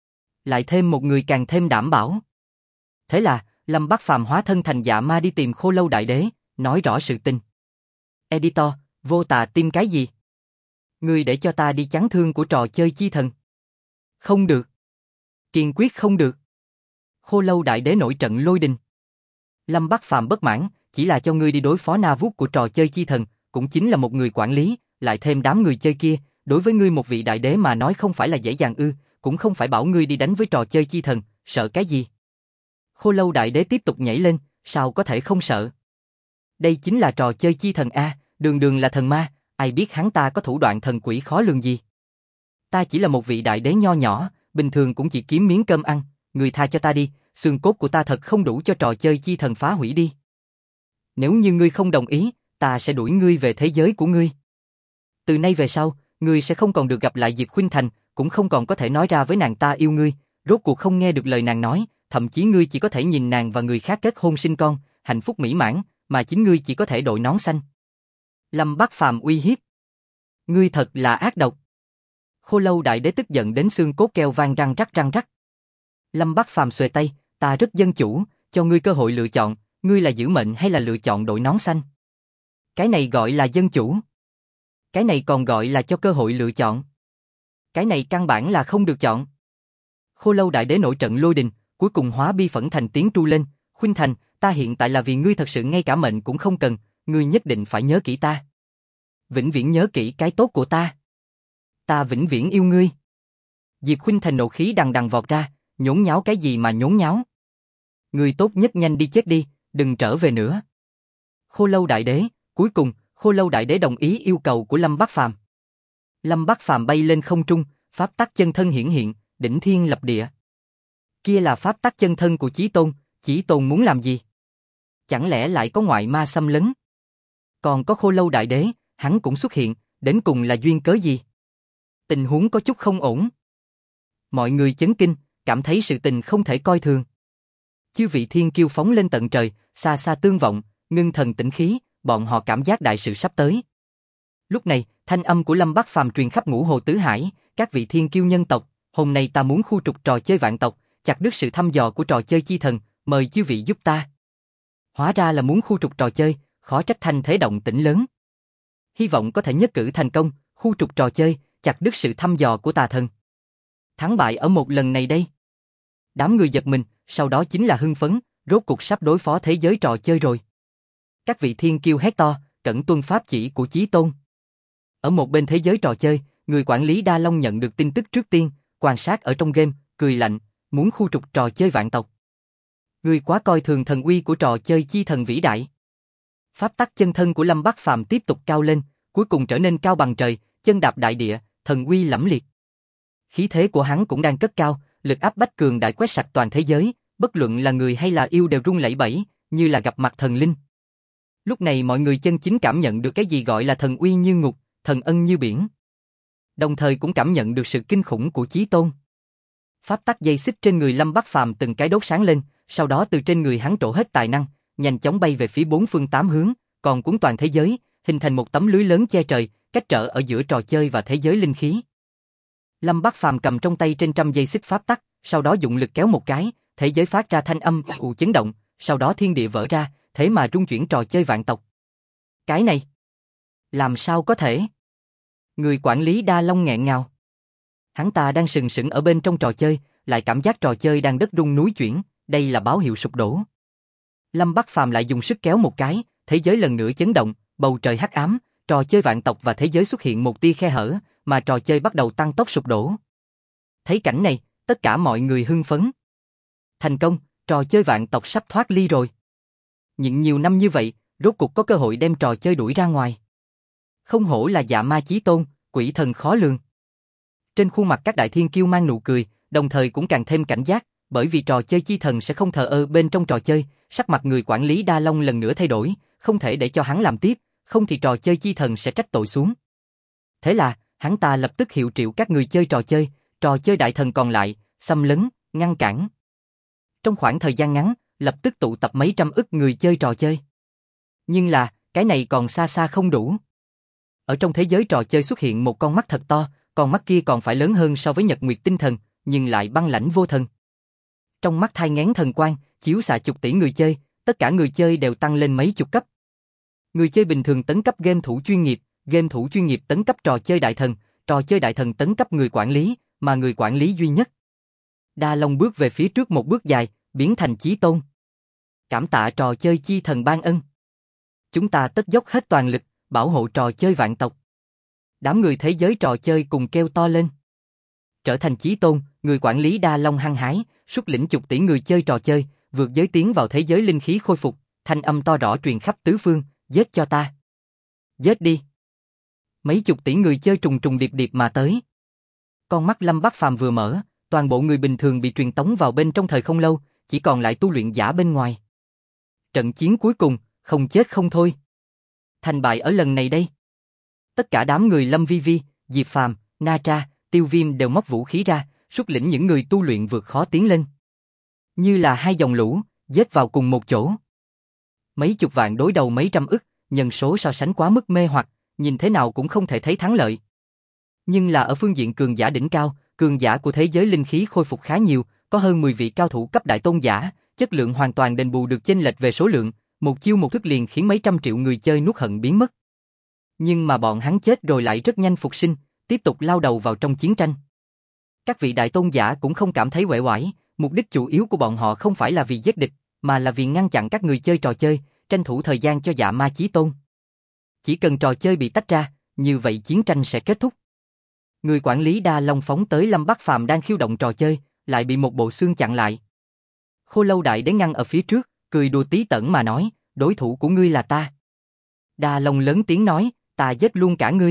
Lại thêm một người càng thêm đảm bảo. Thế là, Lâm Bắc Phàm hóa thân thành dạ ma đi tìm Khô Lâu Đại Đế, nói rõ sự tình. Editor, vô tà tìm cái gì? Ngươi để cho ta đi chắn thương của trò chơi chi thần. Không được. Kiên quyết không được. Khô Lâu Đại Đế nổi trận lôi đình. Lâm Bắc Phàm bất mãn, chỉ là cho ngươi đi đối phó na vuốt của trò chơi chi thần, cũng chính là một người quản lý, lại thêm đám người chơi kia, đối với ngươi một vị đại đế mà nói không phải là dễ dàng ư, cũng không phải bảo ngươi đi đánh với trò chơi chi thần, sợ cái gì? Khô Lâu Đại Đế tiếp tục nhảy lên, sao có thể không sợ? Đây chính là trò chơi chi thần a, đường đường là thần ma, ai biết hắn ta có thủ đoạn thần quỷ khó lường gì? Ta chỉ là một vị đại đế nho nhỏ, bình thường cũng chỉ kiếm miếng cơm ăn, người tha cho ta đi, xương cốt của ta thật không đủ cho trò chơi chi thần phá hủy đi. Nếu như ngươi không đồng ý, ta sẽ đuổi ngươi về thế giới của ngươi. Từ nay về sau, ngươi sẽ không còn được gặp lại Diệp Khuynh Thành, cũng không còn có thể nói ra với nàng ta yêu ngươi, rốt cuộc không nghe được lời nàng nói, thậm chí ngươi chỉ có thể nhìn nàng và người khác kết hôn sinh con, hạnh phúc mỹ mãn, mà chính ngươi chỉ có thể đội nón xanh. Lâm Bắc Phàm uy hiếp. Ngươi thật là ác độc. Khô Lâu Đại Đế tức giận đến xương cốt keo vang răng rắc răng rắc. Lâm Bắc Phàm xuề tay, ta rất dân chủ, cho ngươi cơ hội lựa chọn, ngươi là giữ mệnh hay là lựa chọn đội nón xanh? Cái này gọi là dân chủ. Cái này còn gọi là cho cơ hội lựa chọn. Cái này căn bản là không được chọn. Khô Lâu Đại Đế nổi trận lôi đình, cuối cùng hóa bi phẫn thành tiếng tru lên, Khuynh Thành, ta hiện tại là vì ngươi thật sự ngay cả mệnh cũng không cần, ngươi nhất định phải nhớ kỹ ta. Vĩnh viễn nhớ kỹ cái tốt của ta. Ta vĩnh viễn yêu ngươi. Diệp Khuynh Thành nộ khí đằng đằng vọt ra, nhốn nháo cái gì mà nhốn nháo. Ngươi tốt nhất nhanh đi chết đi, đừng trở về nữa. Khô Lâu Đại Đế, cuối cùng, Khô Lâu Đại Đế đồng ý yêu cầu của Lâm Bắc Phàm. Lâm Bắc Phàm bay lên không trung, pháp tắc chân thân hiển hiện, đỉnh thiên lập địa. Kia là pháp tắc chân thân của Chí Tôn muốn làm gì? Chẳng lẽ lại có ngoại ma xâm lấn? Còn có Khô Lâu Đại Đế, hắn cũng xuất hiện, đến cùng là duyên cớ gì? Tình huống có chút không ổn. Mọi người chấn kinh, cảm thấy sự tình không thể coi thường. Chư vị thiên kiêu phóng lên tận trời, xa xa tương vọng, ngưng thần tĩnh khí, bọn họ cảm giác đại sự sắp tới. Lúc này, thanh âm của Lâm Bắc Phàm truyền khắp ngũ hồ tứ hải, các vị thiên kiêu nhân tộc, hôm nay ta muốn khu trục trò chơi vạn tộc, chặt đứt sự thăm dò của trò chơi chi thần, mời chư vị giúp ta. Hóa ra là muốn khu trục trò chơi, khó trách thanh thế động tĩnh lớn. Hy vọng có thể nhất cử thành công, khu trục trò chơi, chặt đứt sự thăm dò của tà thần. Thắng bại ở một lần này đây. Đám người giật mình, sau đó chính là hưng phấn, rốt cuộc sắp đối phó thế giới trò chơi rồi. Các vị thiên kiêu hét to, cẩn tuân pháp chỉ của Chí Tôn. Ở một bên thế giới trò chơi, người quản lý Đa Long nhận được tin tức trước tiên, quan sát ở trong game, cười lạnh, muốn khu trục trò chơi vạn tộc. Người quá coi thường thần uy của trò chơi chi thần vĩ đại. Pháp tắc chân thân của Lâm Bắc Phàm tiếp tục cao lên, cuối cùng trở nên cao bằng trời, chân đạp đại địa, thần uy lẫm liệt. Khí thế của hắn cũng đang cất cao, lực áp bách cường đại quét sạch toàn thế giới, bất luận là người hay là yêu đều run lẩy bẩy, như là gặp mặt thần linh. Lúc này mọi người chân chính cảm nhận được cái gì gọi là thần uy như ngục, thần ân như biển. Đồng thời cũng cảm nhận được sự kinh khủng của Chí Tôn. Pháp tắc dây xích trên người Lâm Bắc Phàm từng cái đốt sáng lên, sau đó từ trên người hắn trổ hết tài năng, nhanh chóng bay về phía bốn phương tám hướng, còn cuốn toàn thế giới, hình thành một tấm lưới lớn che trời, cách trở ở giữa trò chơi và thế giới linh khí. Lâm Bắc Phàm cầm trong tay trên trăm dây xích pháp tắc, sau đó dụng lực kéo một cái, thế giới phát ra thanh âm ù chấn động, sau đó thiên địa vỡ ra, thế mà rung chuyển trò chơi vạn tộc. Cái này, làm sao có thể? Người quản lý Đa Long nghẹn ngào. Hắn ta đang sừng sững ở bên trong trò chơi, lại cảm giác trò chơi đang đất rung núi chuyển, đây là báo hiệu sụp đổ. Lâm Bắc Phàm lại dùng sức kéo một cái, thế giới lần nữa chấn động, bầu trời hắc ám, trò chơi vạn tộc và thế giới xuất hiện một tia khe hở, mà trò chơi bắt đầu tăng tốc sụp đổ. Thấy cảnh này, tất cả mọi người hưng phấn. Thành công, trò chơi vạn tộc sắp thoát ly rồi. Nhịn nhiều năm như vậy, rốt cuộc có cơ hội đem trò chơi đuổi ra ngoài. Không hổ là Dạ Ma Chí Tôn, quỷ thần khó lường. Trên khuôn mặt các đại thiên kiêu mang nụ cười, đồng thời cũng càng thêm cảnh giác, bởi vì trò chơi chi thần sẽ không thờ ơ bên trong trò chơi, sắc mặt người quản lý Đa Long lần nữa thay đổi, không thể để cho hắn làm tiếp, không thì trò chơi chi thần sẽ trách tội xuống. Thế là, hắn ta lập tức hiệu triệu các người chơi trò chơi đại thần còn lại, xâm lấn, ngăn cản. Trong khoảng thời gian ngắn, lập tức tụ tập mấy trăm ức người chơi trò chơi. Nhưng là, cái này còn xa xa không đủ. Ở trong thế giới trò chơi xuất hiện một con mắt thật to, con mắt kia còn phải lớn hơn so với Nhật Nguyệt Tinh Thần, nhưng lại băng lãnh vô thần. Trong mắt thai nghén thần quang, chiếu xạ chục tỷ người chơi, tất cả người chơi đều tăng lên mấy chục cấp. Người chơi bình thường tấn cấp game thủ chuyên nghiệp tấn cấp trò chơi đại thần tấn cấp người quản lý, mà người quản lý duy nhất. Đa Long bước về phía trước một bước dài, biến thành chí tôn. Cảm tạ trò chơi chi thần ban ân. Chúng ta tất dốc hết toàn lực, bảo hộ trò chơi vạn tộc. Đám người thế giới trò chơi cùng kêu to lên. Trở thành chí tôn, người quản lý Đa Long hăng hái, xuất lĩnh chục tỷ người chơi trò chơi, vượt giới tiến vào thế giới linh khí khôi phục, thanh âm to rõ truyền khắp tứ phương, giết cho ta. Giết đi. Mấy chục tỷ người chơi trùng trùng điệp điệp mà tới. Con mắt Lâm Bắc Phàm vừa mở, toàn bộ người bình thường bị truyền tống vào bên trong thời không lâu, chỉ còn lại tu luyện giả bên ngoài. Trận chiến cuối cùng, không chết không thôi. Thành bại ở lần này đây. Tất cả đám người Lâm Vi Vi, Diệp Phàm, Na Tra, Tiêu Viêm đều móc vũ khí ra, xuất lĩnh những người tu luyện vượt khó tiến lên. Như là hai dòng lũ, giết vào cùng một chỗ. Mấy chục vạn đối đầu mấy trăm ức, nhân số so sánh quá mức mê hoặc, nhìn thế nào cũng không thể thấy thắng lợi. Nhưng là ở phương diện cường giả đỉnh cao, cường giả của thế giới linh khí khôi phục khá nhiều, có hơn 10 vị cao thủ cấp đại tôn giả, chất lượng hoàn toàn đền bù được chênh lệch về số lượng, một chiêu một thức liền khiến mấy trăm triệu người chơi nuốt hận biến mất. Nhưng mà bọn hắn chết rồi lại rất nhanh phục sinh, tiếp tục lao đầu vào trong chiến tranh. Các vị đại tôn giả cũng không cảm thấy uể oải, mục đích chủ yếu của bọn họ không phải là vì giết địch, mà là vì ngăn chặn các người chơi trò chơi, tranh thủ thời gian cho Dạ Ma Chí Tôn. Chỉ cần trò chơi bị tách ra, như vậy chiến tranh sẽ kết thúc. Người quản lý Đa Long phóng tới Lâm Bắc Phàm đang khiêu động trò chơi, lại bị một bộ xương chặn lại. Khô Lâu Đại Đế ngăn ở phía trước, cười đùa tí tởn mà nói, đối thủ của ngươi là ta. Đa Long lớn tiếng nói, ta giết luôn cả ngươi.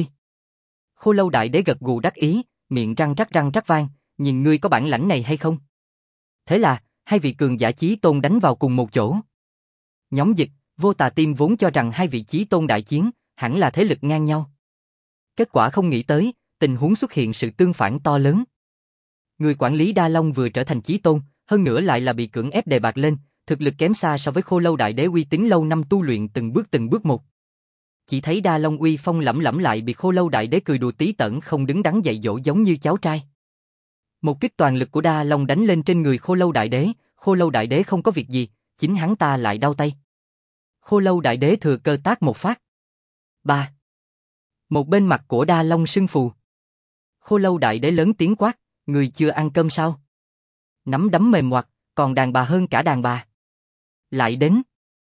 Khô Lâu Đại Đế gật gù đắc ý, miệng răng rắc vang, nhìn ngươi có bản lãnh này hay không? Thế là, hai vị cường giả chí tôn đánh vào cùng một chỗ. Nhóm Dịch, Vô Tà Tim vốn cho rằng hai vị chí tôn đại chiến, hẳn là thế lực ngang nhau. Kết quả không nghĩ tới, tình huống xuất hiện sự tương phản to lớn. Người quản lý Đa Long vừa trở thành chí tôn, hơn nữa lại là bị cưỡng ép đề bạt lên, thực lực kém xa so với Khô Lâu Đại Đế uy tín lâu năm tu luyện từng bước một. Chỉ thấy Đa Long uy phong lẫm lẫm lại bị Khô Lâu Đại Đế cười đùa tí tởn không đứng đắn dạy dỗ giống như cháu trai. Một kích toàn lực của Đa Long đánh lên trên người Khô Lâu Đại Đế không có việc gì, chính hắn ta lại đau tay. Khô Lâu Đại Đế thừa cơ tát một phát. Ba. Một bên mặt của Đa Long sưng phù. Khô Lâu Đại Đế lớn tiếng quát, người chưa ăn cơm sao? Nắm đấm mềm ngoặt, còn đàn bà hơn cả đàn bà. Lại đến.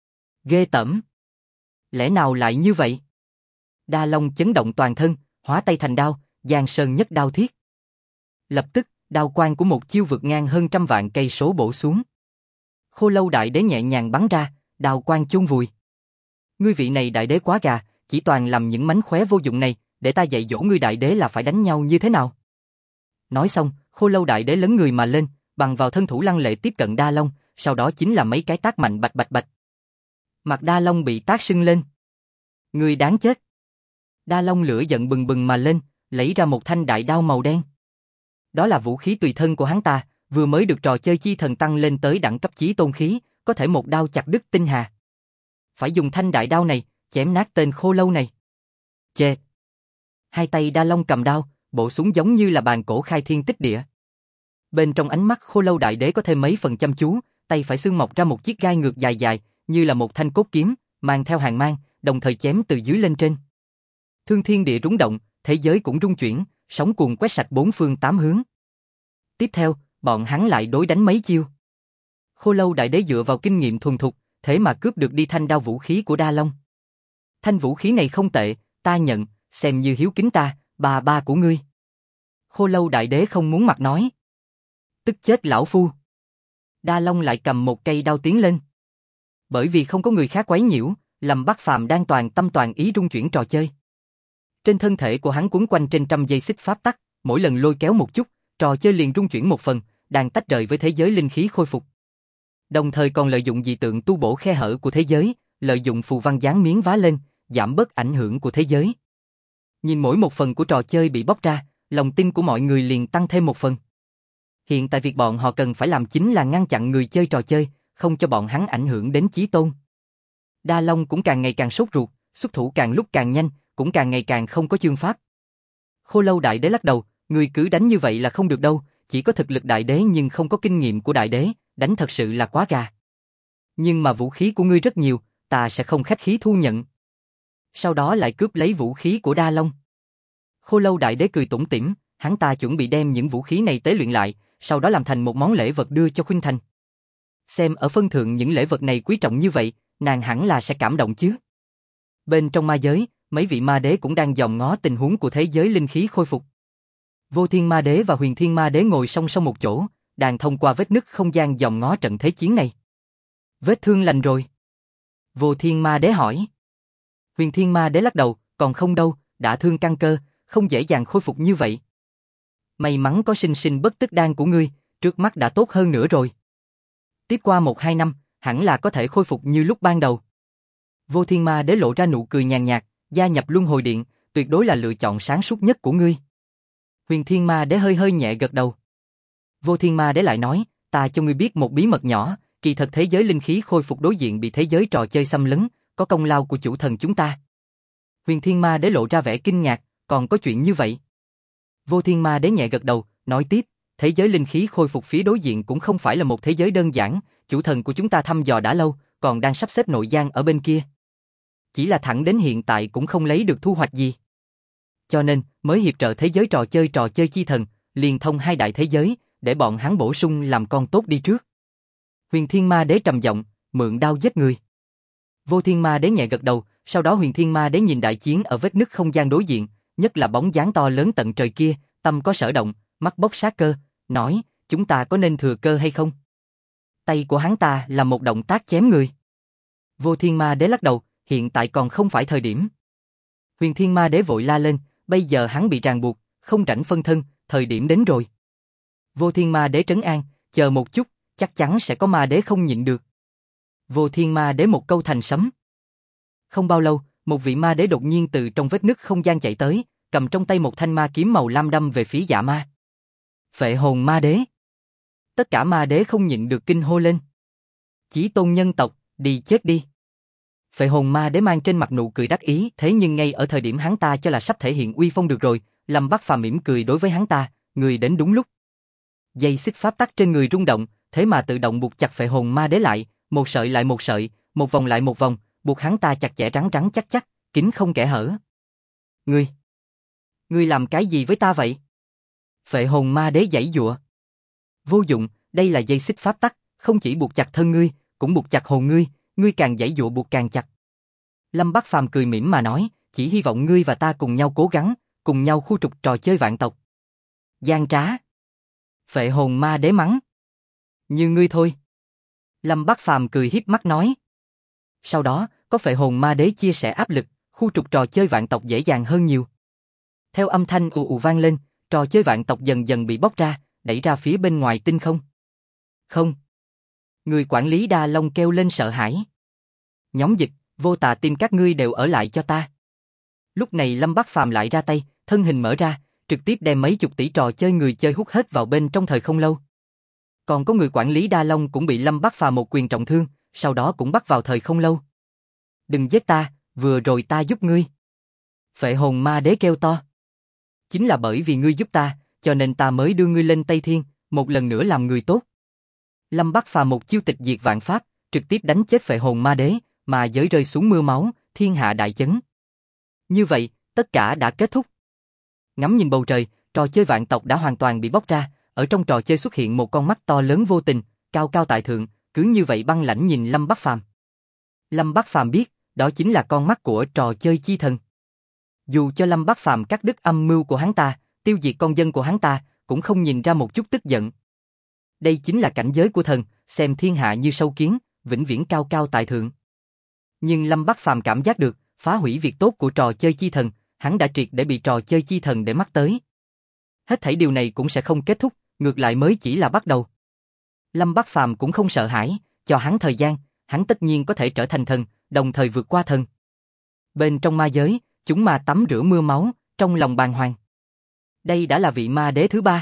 Ghê tởm. Lẽ nào lại như vậy? Đa Long chấn động toàn thân, hóa tay thành đao, Giang Sơn nhất đao thiết. Lập tức, đao quang của một chiêu vượt ngang hơn trăm vạn cây số bổ xuống. Khô Lâu Đại Đế nhẹ nhàng bắn ra, đao quang chôn vùi. Ngươi vị này đại đế quá gà, chỉ toàn làm những mánh khóe vô dụng này, để ta dạy dỗ ngươi đại đế là phải đánh nhau như thế nào. Nói xong, Khô Lâu Đại Đế lấn người mà lên, bằng vào thân thủ lăng lệ tiếp cận Đa Long, sau đó chính là mấy cái tát mạnh bạch bạch bạch. Mặt Đa Long bị tát sưng lên. Ngươi đáng chết. Đa Long lửa giận bừng bừng mà lên, lấy ra một thanh đại đao màu đen. Đó là vũ khí tùy thân của hắn ta, vừa mới được trò chơi chi thần tăng lên tới đẳng cấp chí tôn khí, có thể một đao chặt đứt tinh hà. Phải dùng thanh đại đao này, chém nát tên khô lâu này. Chê! Hai tay Đa Long cầm đao, bổ xuống giống như là bàn cổ khai thiên tích địa. Bên trong ánh mắt khô lâu đại đế có thêm mấy phần chăm chú, tay phải xương mọc ra một chiếc gai ngược dài dài, như là một thanh cốt kiếm, mang theo hàng mang, đồng thời chém từ dưới lên trên. Thương thiên địa rung động, thế giới cũng rung chuyển, sóng cuồn quét sạch bốn phương tám hướng. Tiếp theo, bọn hắn lại đối đánh mấy chiêu. Khô lâu đại đế dựa vào kinh nghiệm thuần thục, thế mà cướp được đi thanh đao vũ khí của Đa Long. Thanh vũ khí này không tệ, ta nhận, xem như hiếu kính ta, ba của ngươi. Khô lâu đại đế không muốn mặt nói. Tức chết lão phu. Đa Long lại cầm một cây đao tiến lên. Bởi vì không có người khác quấy nhiễu, Lâm Bắc Phàm đang toàn tâm toàn ý rung chuyển trò chơi. Trên thân thể của hắn quấn quanh trên trăm dây xích pháp tắc, mỗi lần lôi kéo một chút, trò chơi liền rung chuyển một phần, đang tách rời với thế giới linh khí khôi phục. Đồng thời còn lợi dụng dị tượng tu bổ khe hở của thế giới, lợi dụng phù văn dán miếng vá lên, giảm bớt ảnh hưởng của thế giới. Nhìn mỗi một phần của trò chơi bị bóc ra, lòng tin của mọi người liền tăng thêm một phần. Hiện tại việc bọn họ cần phải làm chính là ngăn chặn người chơi trò chơi, không cho bọn hắn ảnh hưởng đến chí tôn. Đa Long cũng càng ngày càng sốt ruột, xuất thủ càng lúc càng nhanh, cũng càng ngày càng không có chương pháp. Khô lâu đại đế lắc đầu, người cứ đánh như vậy là không được đâu, chỉ có thực lực đại đế nhưng không có kinh nghiệm của đại đế, đánh thật sự là quá gà. Nhưng mà vũ khí của ngươi rất nhiều, ta sẽ không khách khí thu nhận. Sau đó lại cướp lấy vũ khí của Đa Long. Khô lâu đại đế cười tủm tỉm, hắn ta chuẩn bị đem những vũ khí này tế luyện lại, sau đó làm thành một món lễ vật đưa cho Khuynh Thành. Xem ở phân thượng những lễ vật này quý trọng như vậy, nàng hẳn là sẽ cảm động chứ. Bên trong ma giới, mấy vị ma đế cũng đang dòm ngó tình huống của thế giới linh khí khôi phục. Vô Thiên Ma Đế và Huyền Thiên Ma Đế ngồi song song một chỗ, đang thông qua vết nứt không gian dòm ngó trận thế chiến này. Vết thương lành rồi? Vô Thiên Ma Đế hỏi. Huyền Thiên Ma Đế lắc đầu, còn không đâu, đã thương căn cơ, không dễ dàng khôi phục như vậy. May mắn có sinh sinh bất tức đan của ngươi, trước mắt đã tốt hơn nữa rồi. Tiếp qua 1-2 năm, hẳn là có thể khôi phục như lúc ban đầu. Vô Thiên Ma Đế lộ ra nụ cười nhàn nhạt, gia nhập Luân Hồi Điện, tuyệt đối là lựa chọn sáng suốt nhất của ngươi. Huyền Thiên Ma Đế hơi hơi nhẹ gật đầu. Vô Thiên Ma Đế lại nói, ta cho ngươi biết một bí mật nhỏ, kỳ thật thế giới linh khí khôi phục đối diện bị thế giới trò chơi xâm lấn, có công lao của chủ thần chúng ta. Huyền Thiên Ma Đế lộ ra vẻ kinh ngạc, còn có chuyện như vậy? Vô Thiên Ma Đế nhẹ gật đầu, nói tiếp, thế giới linh khí khôi phục phía đối diện cũng không phải là một thế giới đơn giản, chủ thần của chúng ta thăm dò đã lâu, còn đang sắp xếp nội gian ở bên kia. Chỉ là thẳng đến hiện tại cũng không lấy được thu hoạch gì. Cho nên, mới hiệp trợ thế giới trò chơi chi thần, liên thông hai đại thế giới, để bọn hắn bổ sung làm con tốt đi trước. Huyền Thiên Ma Đế trầm giọng, mượn đao giết người. Vô Thiên Ma Đế nhẹ gật đầu, sau đó Huyền Thiên Ma Đế nhìn đại chiến ở vết nứt không gian đối diện, nhất là bóng dáng to lớn tận trời kia, tâm có sở động, mắt bốc sát cơ, nói, chúng ta có nên thừa cơ hay không? Tay của hắn ta là một động tác chém người. Vô Thiên Ma Đế lắc đầu, hiện tại còn không phải thời điểm. Huyền Thiên Ma Đế vội la lên, bây giờ hắn bị ràng buộc, không rảnh phân thân, thời điểm đến rồi. Vô Thiên Ma Đế trấn an, chờ một chút, chắc chắn sẽ có ma đế không nhịn được. Vô Thiên Ma Đế một câu thành sấm. Không bao lâu, một vị ma đế đột nhiên từ trong vết nứt không gian chạy tới, cầm trong tay một thanh ma kiếm màu lam đâm về phía Dạ Ma. Phệ hồn ma đế. Tất cả ma đế không nhịn được kinh hô lên. Chí tôn nhân tộc, đi chết đi. Phệ hồn ma đế mang trên mặt nụ cười đắc ý, thế nhưng ngay ở thời điểm hắn ta cho là sắp thể hiện uy phong được rồi, Lâm Bắc Phàm mỉm cười đối với hắn ta, người đến đúng lúc. Dây xích pháp tắc trên người rung động, thế mà tự động buộc chặt phệ hồn ma đế lại, một sợi lại một sợi, một vòng lại một vòng, buộc hắn ta chặt chẽ rắn rắn chắc chắc, kín không kẽ hở. Ngươi làm cái gì với ta vậy? Phệ hồn ma đế giãy giụa. Vô dụng, đây là dây xích pháp tắc, không chỉ buộc chặt thân ngươi, cũng buộc chặt hồn ngươi, ngươi càng giãy giụa buộc càng chặt. Lâm Bắc Phàm cười mỉm mà nói, chỉ hy vọng ngươi và ta cùng nhau cố gắng, cùng nhau khu trục trò chơi vạn tộc. Gian trá. Phệ hồn ma đế mắng. Như ngươi thôi. Lâm Bắc Phàm cười hiếp mắt nói. Sau đó, có phệ hồn ma đế chia sẻ áp lực, khu trục trò chơi vạn tộc dễ dàng hơn nhiều. Theo âm thanh ù ù vang lên, trò chơi vạn tộc dần dần bị bóc ra, đẩy ra phía bên ngoài tinh không. Không. Người quản lý Đa Long kêu lên sợ hãi. Nhóm dịch, Vô Tà tìm các ngươi đều ở lại cho ta. Lúc này Lâm Bắc Phàm lại ra tay, thân hình mở ra, trực tiếp đem mấy chục tỷ trò chơi người chơi hút hết vào bên trong thời không lâu. Còn có người quản lý Đa Long cũng bị Lâm Bắc Phàm một quyền trọng thương, sau đó cũng bắt vào thời không lâu. Đừng giết ta, vừa rồi ta giúp ngươi. Phệ hồn ma đế kêu to. Chính là bởi vì ngươi giúp ta, cho nên ta mới đưa ngươi lên Tây Thiên, một lần nữa làm người tốt. Lâm Bắc Phàm một chiêu tịch diệt vạn pháp, trực tiếp đánh chết phệ hồn ma đế, mà giới rơi xuống mưa máu, thiên hạ đại chấn. Như vậy, tất cả đã kết thúc. Ngắm nhìn bầu trời, trò chơi vạn tộc đã hoàn toàn bị bóc ra, ở trong trò chơi xuất hiện một con mắt to lớn vô tình, cao cao tại thượng, cứ như vậy băng lãnh nhìn Lâm Bắc Phàm. Lâm Bắc Phàm biết, đó chính là con mắt của trò chơi chi thần. Dù cho Lâm Bắc Phàm cắt đứt âm mưu của hắn ta, tiêu diệt con dân của hắn ta, cũng không nhìn ra một chút tức giận. Đây chính là cảnh giới của thần, xem thiên hạ như sâu kiến, vĩnh viễn cao cao tại thượng. Nhưng Lâm Bắc Phàm cảm giác được, phá hủy việc tốt của trò chơi chi thần, hắn đã triệt để bị trò chơi chi thần để mắt tới. Hết thảy điều này cũng sẽ không kết thúc, ngược lại mới chỉ là bắt đầu. Lâm Bắc Phàm cũng không sợ hãi, cho hắn thời gian, hắn tất nhiên có thể trở thành thần, đồng thời vượt qua thần. Bên trong ma giới, chúng ma tắm rửa mưa máu, trong lòng bàng hoàng. Đây đã là vị ma đế thứ 3.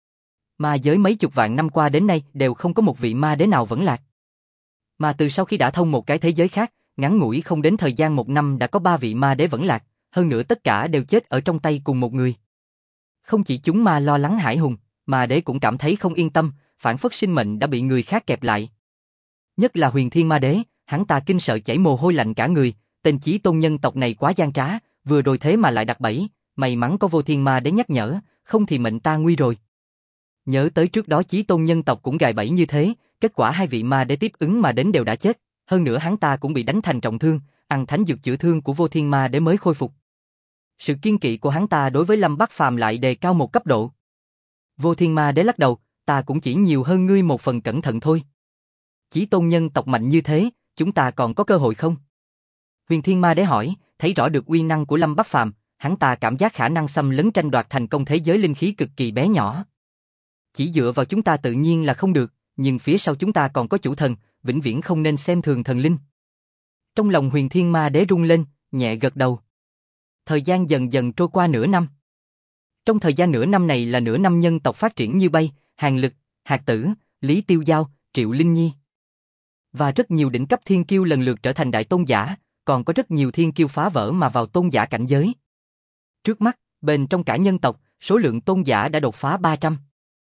Ma giới mấy chục vạn năm qua đến nay đều không có một vị ma đế nào vẫn lạc. Mà từ sau khi đã thông một cái thế giới khác, ngắn ngủi không đến thời gian 1 năm đã có 3 vị ma đế vẫn lạc, hơn nữa tất cả đều chết ở trong tay cùng một người. Không chỉ chúng ma lo lắng hãi hùng, ma đế cũng cảm thấy không yên tâm, phản phất sinh mệnh đã bị người khác kẹp lại. Nhất là Huyền Thiên ma đế, hắn ta kinh sợ chảy mồ hôi lạnh cả người, tên Chí Tôn nhân tộc này quá gian trá, vừa rồi thế mà lại đặt bẫy, may mắn có Vô Thiên ma đế nhắc nhở, không thì mệnh ta nguy rồi. Nhớ tới trước đó Chí Tôn nhân tộc cũng gài bẫy như thế, kết quả 2 vị ma đế tiếp ứng mà đến đều đã chết, hơn nữa hắn ta cũng bị đánh thành trọng thương, ăn thánh dược chữa thương của Vô Thiên ma đế mới khôi phục. Sự kiên kỵ của hắn ta đối với Lâm Bắc Phàm lại đề cao một cấp độ. Vô Thiên ma đế lắc đầu, ta cũng chỉ nhiều hơn ngươi một phần cẩn thận thôi. Chí Tôn nhân tộc mạnh như thế, chúng ta còn có cơ hội không? Huyền Thiên ma đế hỏi, thấy rõ được uy năng của Lâm Bắc Phàm, hắn ta cảm giác khả năng xâm lấn tranh đoạt thành công thế giới linh khí cực kỳ bé nhỏ. Chỉ dựa vào chúng ta tự nhiên là không được, nhưng phía sau chúng ta còn có chủ thần, vĩnh viễn không nên xem thường thần linh. Trong lòng Huyền Thiên ma đế rung lên, nhẹ gật đầu. Thời gian dần dần trôi qua nửa năm. Trong thời gian nửa năm này là nửa năm nhân tộc phát triển như bay, Hàn Lực, Hạt Tử, Lý Tiêu Giao, Triệu Linh Nhi. Và rất nhiều đỉnh cấp thiên kiêu lần lượt trở thành đại tôn giả, còn có rất nhiều thiên kiêu phá vỡ mà vào tôn giả cảnh giới. Trước mắt, bên trong cả nhân tộc, số lượng tôn giả đã đột phá 300.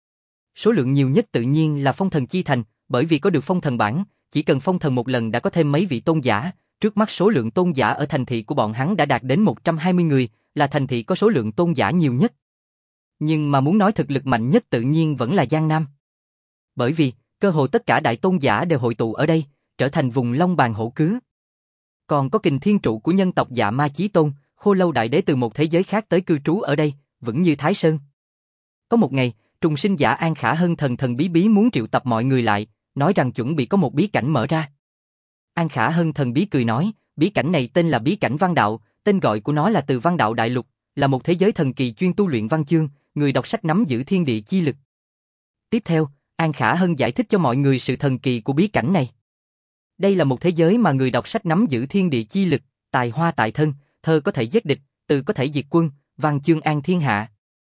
Số lượng nhiều nhất tự nhiên là phong thần chi thành, bởi vì có được phong thần bản, chỉ cần phong thần một lần đã có thêm mấy vị tôn giả, trước mắt số lượng tôn giả ở thành thị của bọn hắn đã đạt đến 120 người, là thành thị có số lượng tôn giả nhiều nhất. Nhưng mà muốn nói thực lực mạnh nhất tự nhiên vẫn là Giang Nam. Bởi vì, cơ hồ tất cả đại tôn giả đều hội tụ ở đây, trở thành vùng Long Bàn hổ cứ. Còn có Kình Thiên trụ của nhân tộc Dạ Ma Chí Tôn, Khô Lâu đại đế từ một thế giới khác tới cư trú ở đây, vững như Thái Sơn. Có một ngày, trùng sinh giả An Khả Hân thần thần bí bí muốn triệu tập mọi người lại, nói rằng chuẩn bị có một bí cảnh mở ra. An Khả Hân thần bí cười nói, bí cảnh này tên là bí cảnh Văn Đạo, tên gọi của nó là từ Văn Đạo Đại Lục, là một thế giới thần kỳ chuyên tu luyện văn chương, người đọc sách nắm giữ thiên địa chi lực. Tiếp theo, An Khả Hân giải thích cho mọi người sự thần kỳ của bí cảnh này. Đây là một thế giới mà người đọc sách nắm giữ thiên địa chi lực, tài hoa tại thân, thơ có thể giết địch, từ có thể diệt quân, văn chương an thiên hạ.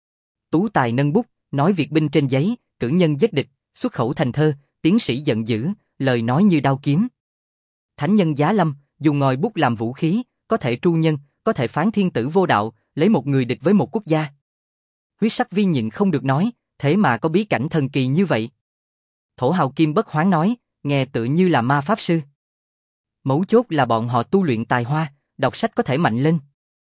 Tú tài nâng bút, nói việc binh trên giấy, cử nhân giết địch, xuất khẩu thành thơ, tiến sĩ giận dữ, lời nói như đao kiếm. Thánh nhân giá lâm, dùng ngòi bút làm vũ khí, có thể tru nhân, có thể phán thiên tử vô đạo, lấy một người địch với một quốc gia. Huyết sắc vi nhịn không được nói, thế mà có bí cảnh thần kỳ như vậy. Thổ hào kim bất hoán nói, nghe tự như là ma pháp sư. Mấu chốt là bọn họ tu luyện tài hoa, đọc sách có thể mạnh lên.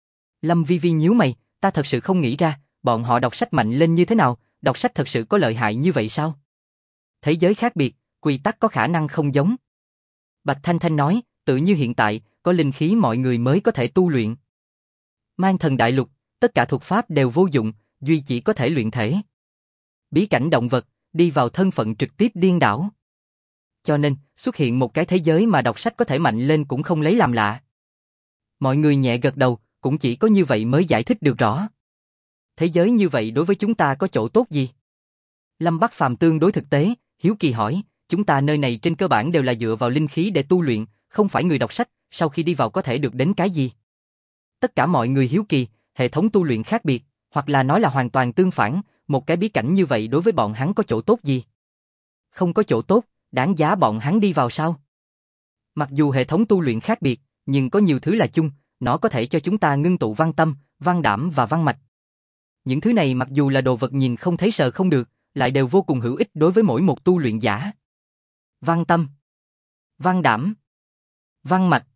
Lâm Vi Vi nhíu mày, ta thật sự không nghĩ ra, bọn họ đọc sách mạnh lên như thế nào, đọc sách thật sự có lợi hại như vậy sao? Thế giới khác biệt, quy tắc có khả năng không giống. Bạch Thanh Thanh nói, tự như hiện tại, có linh khí mọi người mới có thể tu luyện. Mang thần đại lục, tất cả thuật pháp đều vô dụng, duy chỉ có thể luyện thể. Bí cảnh động vật, đi vào thân phận trực tiếp điên đảo. Cho nên, xuất hiện một cái thế giới mà đọc sách có thể mạnh lên cũng không lấy làm lạ. Mọi người nhẹ gật đầu, cũng chỉ có như vậy mới giải thích được rõ. Thế giới như vậy đối với chúng ta có chỗ tốt gì? Lâm Bắc Phàm tương đối thực tế, hiếu kỳ hỏi, chúng ta nơi này trên cơ bản đều là dựa vào linh khí để tu luyện, không phải người đọc sách, sau khi đi vào có thể được đến cái gì? Tất cả mọi người hiếu kỳ, hệ thống tu luyện khác biệt, hoặc là nói là hoàn toàn tương phản, một cái bí cảnh như vậy đối với bọn hắn có chỗ tốt gì? không có chỗ tốt, đáng giá bọn hắn đi vào sao? Mặc dù hệ thống tu luyện khác biệt, nhưng có nhiều thứ là chung, nó có thể cho chúng ta ngưng tụ văn tâm, văn đảm và văn mạch. Những thứ này mặc dù là đồ vật nhìn không thấy sờ không được, lại đều vô cùng hữu ích đối với mỗi một tu luyện giả. Văn tâm, văn đảm, văn mạch.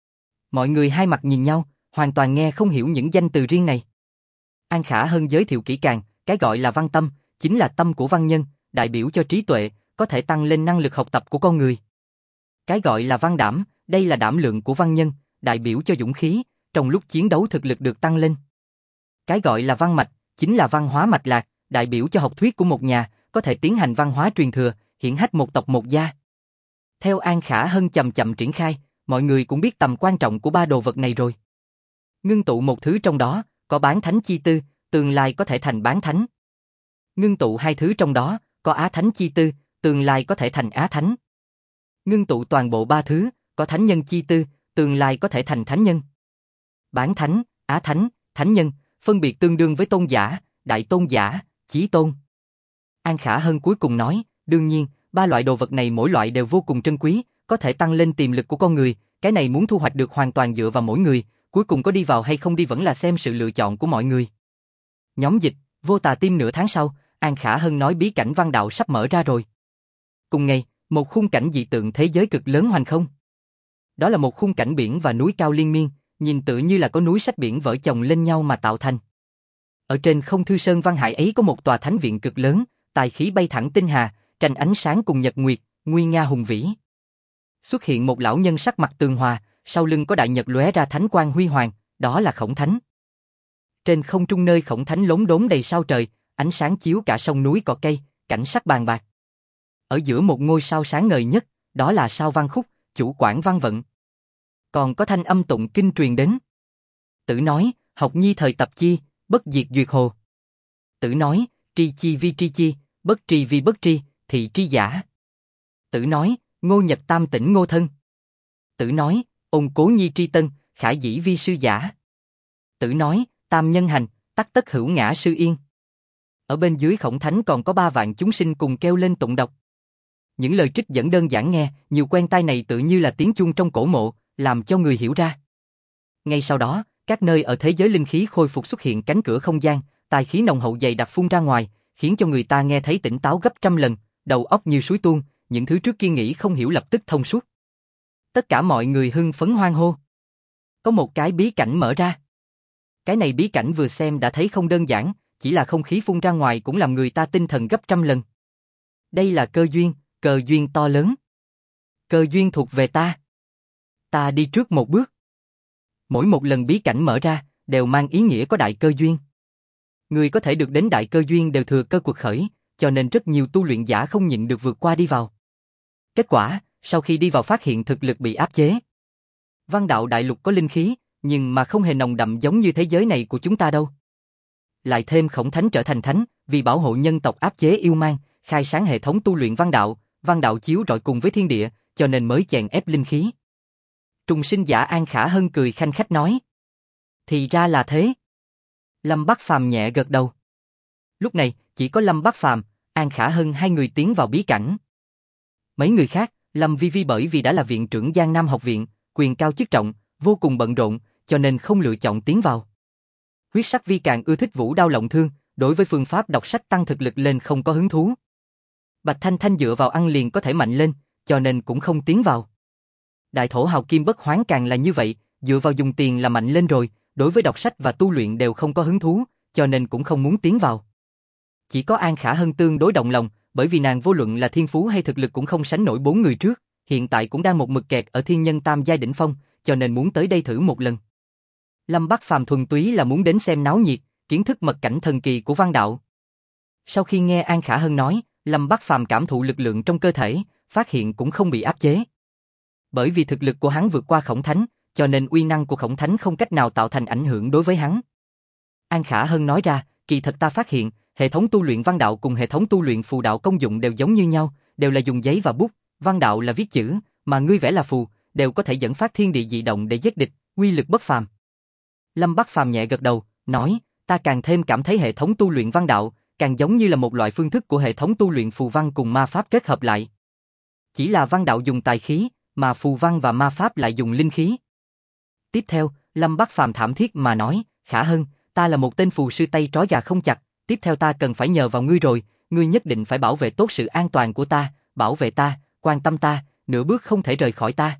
Mọi người hai mặt nhìn nhau, hoàn toàn nghe không hiểu những danh từ riêng này. An Khả Hân giới thiệu kỹ càng, cái gọi là văn tâm, chính là tâm của văn nhân, đại biểu cho trí tuệ, có thể tăng lên năng lực học tập của con người. Cái gọi là văn đảm, đây là đảm lượng của văn nhân, đại biểu cho dũng khí, trong lúc chiến đấu thực lực được tăng lên. Cái gọi là văn mạch, chính là văn hóa mạch lạc, đại biểu cho học thuyết của một nhà, có thể tiến hành văn hóa truyền thừa, hiển hách một tộc một gia. Theo An Khả Hân chậm chậm triển khai, mọi người cũng biết tầm quan trọng của ba đồ vật này rồi. Ngưng tụ một thứ trong đó, có bán thánh chi tư, tương lai có thể thành bán thánh. Ngưng tụ hai thứ trong đó, có á thánh chi tư, tương lai có thể thành á thánh. Ngưng tụ toàn bộ ba thứ, có thánh nhân chi tư, tương lai có thể thành thánh nhân. Bán thánh, á thánh, thánh nhân, phân biệt tương đương với tôn giả, đại tôn giả, chí tôn. An Khả Hân cuối cùng nói, đương nhiên, ba loại đồ vật này mỗi loại đều vô cùng trân quý, có thể tăng lên tiềm lực của con người, cái này muốn thu hoạch được hoàn toàn dựa vào mỗi người, cuối cùng có đi vào hay không đi vẫn là xem sự lựa chọn của mọi người. Nhóm dịch, Vô Tà Tim nửa tháng sau, An Khả Hân nói bí cảnh văn đạo sắp mở ra rồi. Cùng ngày, một khung cảnh dị tượng thế giới cực lớn hoành không. Đó là một khung cảnh biển và núi cao liên miên, nhìn tựa như là có núi sách biển vỡ chồng lên nhau mà tạo thành. Ở trên không thư sơn văn hải ấy có một tòa thánh viện cực lớn, tài khí bay thẳng tinh hà, tranh ánh sáng cùng nhật nguyệt, nguy nga hùng vĩ. Xuất hiện một lão nhân sắc mặt tường hòa, sau lưng có đại nhật lóe ra thánh quang huy hoàng, đó là Khổng Thánh. Trên không trung nơi Khổng Thánh lốm đốm đầy sao trời, ánh sáng chiếu cả sông núi cỏ cây, cảnh sắc bàn bạc. Ở giữa một ngôi sao sáng ngời nhất, đó là sao Văn Khúc, chủ quản văn vận. Còn có thanh âm tụng kinh truyền đến. Tử nói, học nhi thời tập chi, bất diệt duyệt hồ. Tử nói, tri chi vi tri chi, bất tri vi bất tri, thị tri giả. Tử nói, ngô nhật tam tỉnh ngô thân. Tử nói, ôn cố nhi tri tân, khả dĩ vi sư giả. Tử nói, tam nhân hành, tắc tất hữu ngã sư yên. Ở bên dưới Khổng Thánh còn có 3 vạn chúng sinh cùng kêu lên tụng đọc. Những lời trích dẫn đơn giản nghe, nhiều quen tai này tự như là tiếng chuông trong cổ mộ, làm cho người hiểu ra. Ngay sau đó, các nơi ở thế giới linh khí khôi phục xuất hiện cánh cửa không gian, tài khí nồng hậu dày đặc phun ra ngoài, khiến cho người ta nghe thấy tỉnh táo gấp trăm lần, đầu óc như suối tuôn, những thứ trước kia nghĩ không hiểu lập tức thông suốt. Tất cả mọi người hưng phấn hoan hô. Có một cái bí cảnh mở ra. Cái này bí cảnh vừa xem đã thấy không đơn giản, chỉ là không khí phun ra ngoài cũng làm người ta tinh thần gấp trăm lần. Đây là cơ duyên to lớn. Cơ duyên thuộc về ta. Ta đi trước một bước. Mỗi một lần bí cảnh mở ra, đều mang ý nghĩa có đại cơ duyên. Người có thể được đến đại cơ duyên đều thừa cơ cuộc khởi, cho nên rất nhiều tu luyện giả không nhịn được vượt qua đi vào. Kết quả, sau khi đi vào phát hiện thực lực bị áp chế. Văn đạo đại lục có linh khí, nhưng mà không hề nồng đậm giống như thế giới này của chúng ta đâu. Lại thêm Khổng Thánh trở thành thánh, vì bảo hộ nhân tộc áp chế yêu mang, khai sáng hệ thống tu luyện văn đạo chiếu rọi cùng với thiên địa, cho nên mới chèn ép linh khí. Trùng sinh giả An Khả Hân cười khanh khách nói. Thì ra là thế. Lâm Bắc Phàm nhẹ gật đầu. Lúc này, chỉ có Lâm Bắc Phàm, An Khả Hân hai người tiến vào bí cảnh. Mấy người khác, Lâm Vi Vi bởi vì đã là viện trưởng Giang Nam học viện, quyền cao chức trọng, vô cùng bận rộn, cho nên không lựa chọn tiến vào. Huyết Sắc Vi càng ưa thích vũ đao lộng thương, đối với phương pháp đọc sách tăng thực lực lên không có hứng thú. Bạch Thanh Thanh dựa vào ăn liền có thể mạnh lên, cho nên cũng không tiến vào. Đại thổ hào kim bất hoán càng là như vậy, dựa vào dùng tiền là mạnh lên rồi, đối với đọc sách và tu luyện đều không có hứng thú, cho nên cũng không muốn tiến vào. Chỉ có An Khả Hân tương đối động lòng, bởi vì nàng vô luận là thiên phú hay thực lực cũng không sánh nổi 4 người trước, hiện tại cũng đang một mực kẹt ở thiên nhân tam giai đỉnh phong, cho nên muốn tới đây thử một lần. Lâm Bắc Phàm thuần túy là muốn đến xem náo nhiệt, kiến thức mật cảnh thần kỳ của văn đạo. Sau khi nghe An Khả Hân nói, Lâm Bắc Phàm cảm thụ lực lượng trong cơ thể, phát hiện cũng không bị áp chế. Bởi vì thực lực của hắn vượt qua Khổng Thánh, cho nên uy năng của Khổng Thánh không cách nào tạo thành ảnh hưởng đối với hắn. An Khả Hân nói ra, kỳ thật ta phát hiện, hệ thống tu luyện văn đạo cùng hệ thống tu luyện phù đạo công dụng đều giống như nhau, đều là dùng giấy và bút, văn đạo là viết chữ, mà ngươi vẽ là phù, đều có thể dẫn phát thiên địa dị động để giết địch, uy lực bất phàm. Lâm Bắc Phàm nhẹ gật đầu, nói, ta càng thêm cảm thấy hệ thống tu luyện văn đạo, càng giống như là một loại phương thức của hệ thống tu luyện phù văn cùng ma pháp kết hợp lại. Chỉ là văn đạo dùng tài khí, mà phù văn và ma pháp lại dùng linh khí. Tiếp theo, Lâm Bắc Phàm thảm thiết mà nói, Khả Hân, ta là một tên phù sư tay trói gà không chặt, tiếp theo ta cần phải nhờ vào ngươi rồi, ngươi nhất định phải bảo vệ tốt sự an toàn của ta, bảo vệ ta, quan tâm ta, nửa bước không thể rời khỏi ta.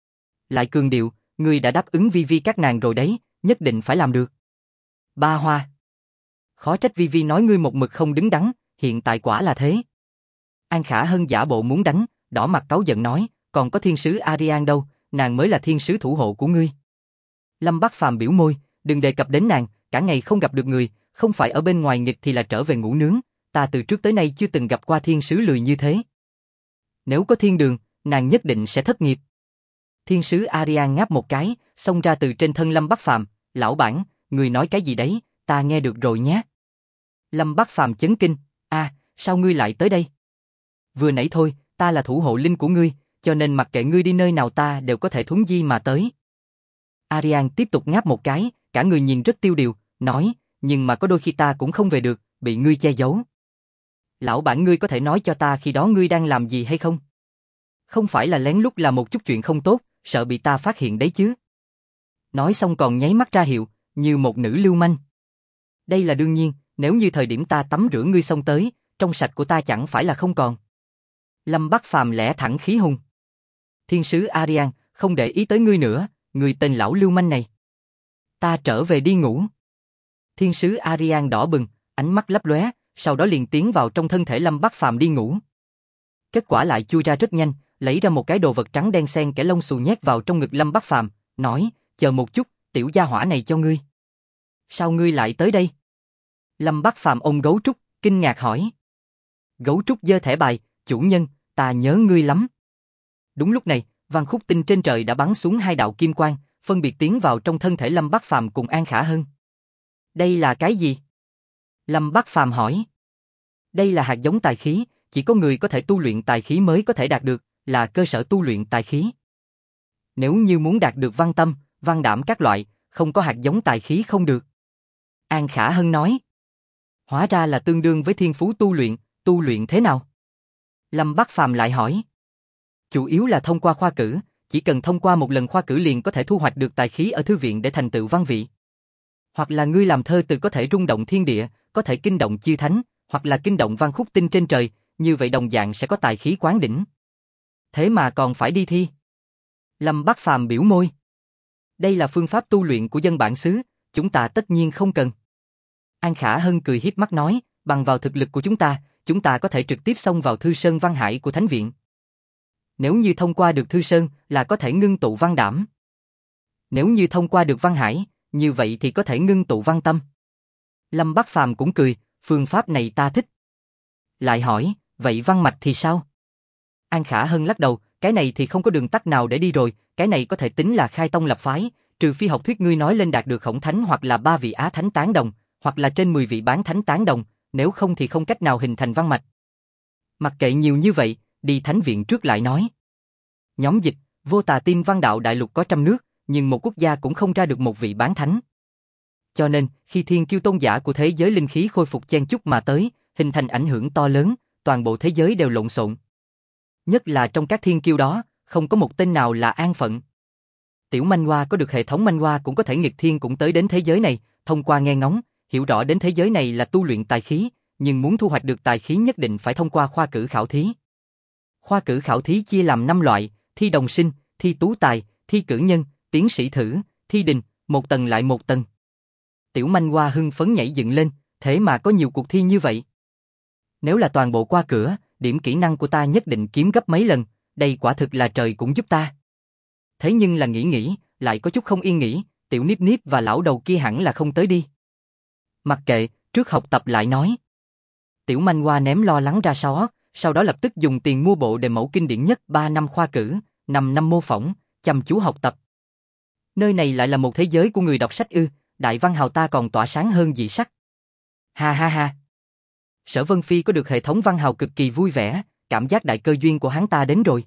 Lại cường điệu, ngươi đã đáp ứng Vi Vi các nàng rồi đấy, nhất định phải làm được. Ba Hoa. Khó trách Vi Vi nói ngươi một mực không đứng đắn, hiện tại quả là thế. An Khả Hân giả bộ muốn đánh, đỏ mặt cáu giận nói, còn có thiên sứ Arian đâu, nàng mới là thiên sứ thủ hộ của ngươi. Lâm Bắc Phàm biểu môi, đừng đề cập đến nàng, cả ngày không gặp được người, không phải ở bên ngoài nghịch thì là trở về ngủ nướng, ta từ trước tới nay chưa từng gặp qua thiên sứ lười như thế. Nếu có thiên đường, nàng nhất định sẽ thất nghiệp. Thiên sứ Arian ngáp một cái, xông ra từ trên thân Lâm Bắc Phàm, lão bản, người nói cái gì đấy, ta nghe được rồi nhé. Lâm Bắc Phàm chấn kinh, sao ngươi lại tới đây? Vừa nãy thôi, ta là thủ hộ linh của ngươi, cho nên mặc kệ ngươi đi nơi nào ta đều có thể thuấn di mà tới. Arian tiếp tục ngáp một cái, cả người nhìn rất tiêu điều, nói, nhưng mà có đôi khi ta cũng không về được, bị ngươi che giấu. Lão bản ngươi có thể nói cho ta khi đó ngươi đang làm gì hay không? Không phải là lén lút làm một chút chuyện không tốt, sợ bị ta phát hiện đấy chứ. Nói xong còn nháy mắt ra hiệu, như một nữ lưu manh. Đây là đương nhiên, nếu như thời điểm ta tắm rửa ngươi xông tới, trong sạch của ta chẳng phải là không còn. Lâm Bắc Phàm lẽ thẳng khí hùng. Thiên sứ Arian, không để ý tới ngươi nữa, ngươi tên lão lưu manh này. Ta trở về đi ngủ. Thiên sứ Arian đỏ bừng, ánh mắt lấp lóe, sau đó liền tiến vào trong thân thể Lâm Bắc Phàm đi ngủ. Kết quả lại chui ra rất nhanh, lấy ra một cái đồ vật trắng đen xen kẽ lông xù nhét vào trong ngực Lâm Bắc Phàm, nói, chờ một chút, tiểu gia hỏa này cho ngươi. Sao ngươi lại tới đây? Lâm Bắc Phàm ôm gấu trúc, kinh ngạc hỏi. Gấu trúc giơ thẻ bài, chủ nhân, ta nhớ ngươi lắm. Đúng lúc này, Văn Khúc Tinh trên trời đã bắn xuống hai đạo kim quang, phân biệt tiến vào trong thân thể Lâm Bắc Phàm cùng An Khả Hân. Đây là cái gì? Lâm Bắc Phàm hỏi. Đây là hạt giống tài khí, chỉ có người có thể tu luyện tài khí mới có thể đạt được, là cơ sở tu luyện tài khí. Nếu như muốn đạt được văn tâm, văn đảm các loại, không có hạt giống tài khí không được. An Khả Hân nói. Hóa ra là tương đương với thiên phú tu luyện thế nào? Lâm Bắc Phàm lại hỏi. Chủ yếu là thông qua khoa cử, chỉ cần thông qua một lần khoa cử liền có thể thu hoạch được tài khí ở thư viện để thành tựu văn vị. Hoặc là ngươi làm thơ từ có thể rung động thiên địa, có thể kinh động chư thánh, hoặc là kinh động Văn Khúc Tinh trên trời, như vậy đồng dạng sẽ có tài khí quán đỉnh. Thế mà còn phải đi thi. Lâm Bắc Phàm biểu môi. Đây là phương pháp tu luyện của dân bản xứ, chúng ta tất nhiên không cần. An Khả Hân cười hiếp mắt nói, bằng vào thực lực của chúng ta có thể trực tiếp xông vào Thư Sơn Văn Hải của Thánh viện. Nếu như thông qua được Thư Sơn là có thể ngưng tụ văn đảm. Nếu như thông qua được Văn Hải, như vậy thì có thể ngưng tụ văn tâm. Lâm Bắc Phàm cũng cười, phương pháp này ta thích. Lại hỏi, vậy văn mạch thì sao? An Khả Hân lắc đầu, cái này thì không có đường tắt nào để đi rồi, cái này có thể tính là khai tông lập phái, trừ phi học thuyết ngươi nói lên đạt được Khổng Thánh hoặc là 3 vị Á Thánh tán đồng, hoặc là trên 10 vị Bán Thánh tán đồng, nếu không thì không cách nào hình thành văn mạch. Mặc kệ nhiều như vậy, đi Thánh viện trước lại nói. Nhóm dịch, vô tà tin văn đạo đại lục có 100 nước, nhưng một quốc gia cũng không ra được một vị Bán Thánh. Cho nên, khi thiên kiêu tôn giả của thế giới linh khí khôi phục chen chúc mà tới, hình thành ảnh hưởng to lớn, toàn bộ thế giới đều lộn xộn. Nhất là trong các thiên kiêu đó, không có một tên nào là an phận. Tiểu manh hoa có được hệ thống manh hoa cũng có thể nghịch thiên cũng tới đến thế giới này, thông qua nghe ngóng, hiểu rõ đến thế giới này là tu luyện tài khí, nhưng muốn thu hoạch được tài khí nhất định phải thông qua khoa cử khảo thí. Khoa cử khảo thí chia làm 5 loại, thi đồng sinh, thi tú tài, thi cử nhân, tiến sĩ thử, thi đình, một tầng lại một tầng. Tiểu manh hoa hưng phấn nhảy dựng lên, thế mà có nhiều cuộc thi như vậy. Nếu là toàn bộ qua cửa, điểm kỹ năng của ta nhất định kiếm gấp mấy lần, đây quả thực là trời cũng giúp ta. Thế nhưng là nghĩ, lại có chút không yên nghĩ, tiểu Niếp Niếp và lão đầu kia hẳn là không tới đi. Mặc kệ, trước học tập lại nói. Tiểu manh hoa ném lo lắng ra sau đó lập tức dùng tiền mua bộ đề mẫu kinh điển nhất 3 năm khoa cử, 5 năm mô phỏng, chăm chú học tập. Nơi này lại là một thế giới của người đọc sách ư, đại văn hào ta còn tỏa sáng hơn dị sắc. Ha ha ha. Sở Vân Phi có được hệ thống văn hào cực kỳ vui vẻ, cảm giác đại cơ duyên của hắn ta đến rồi.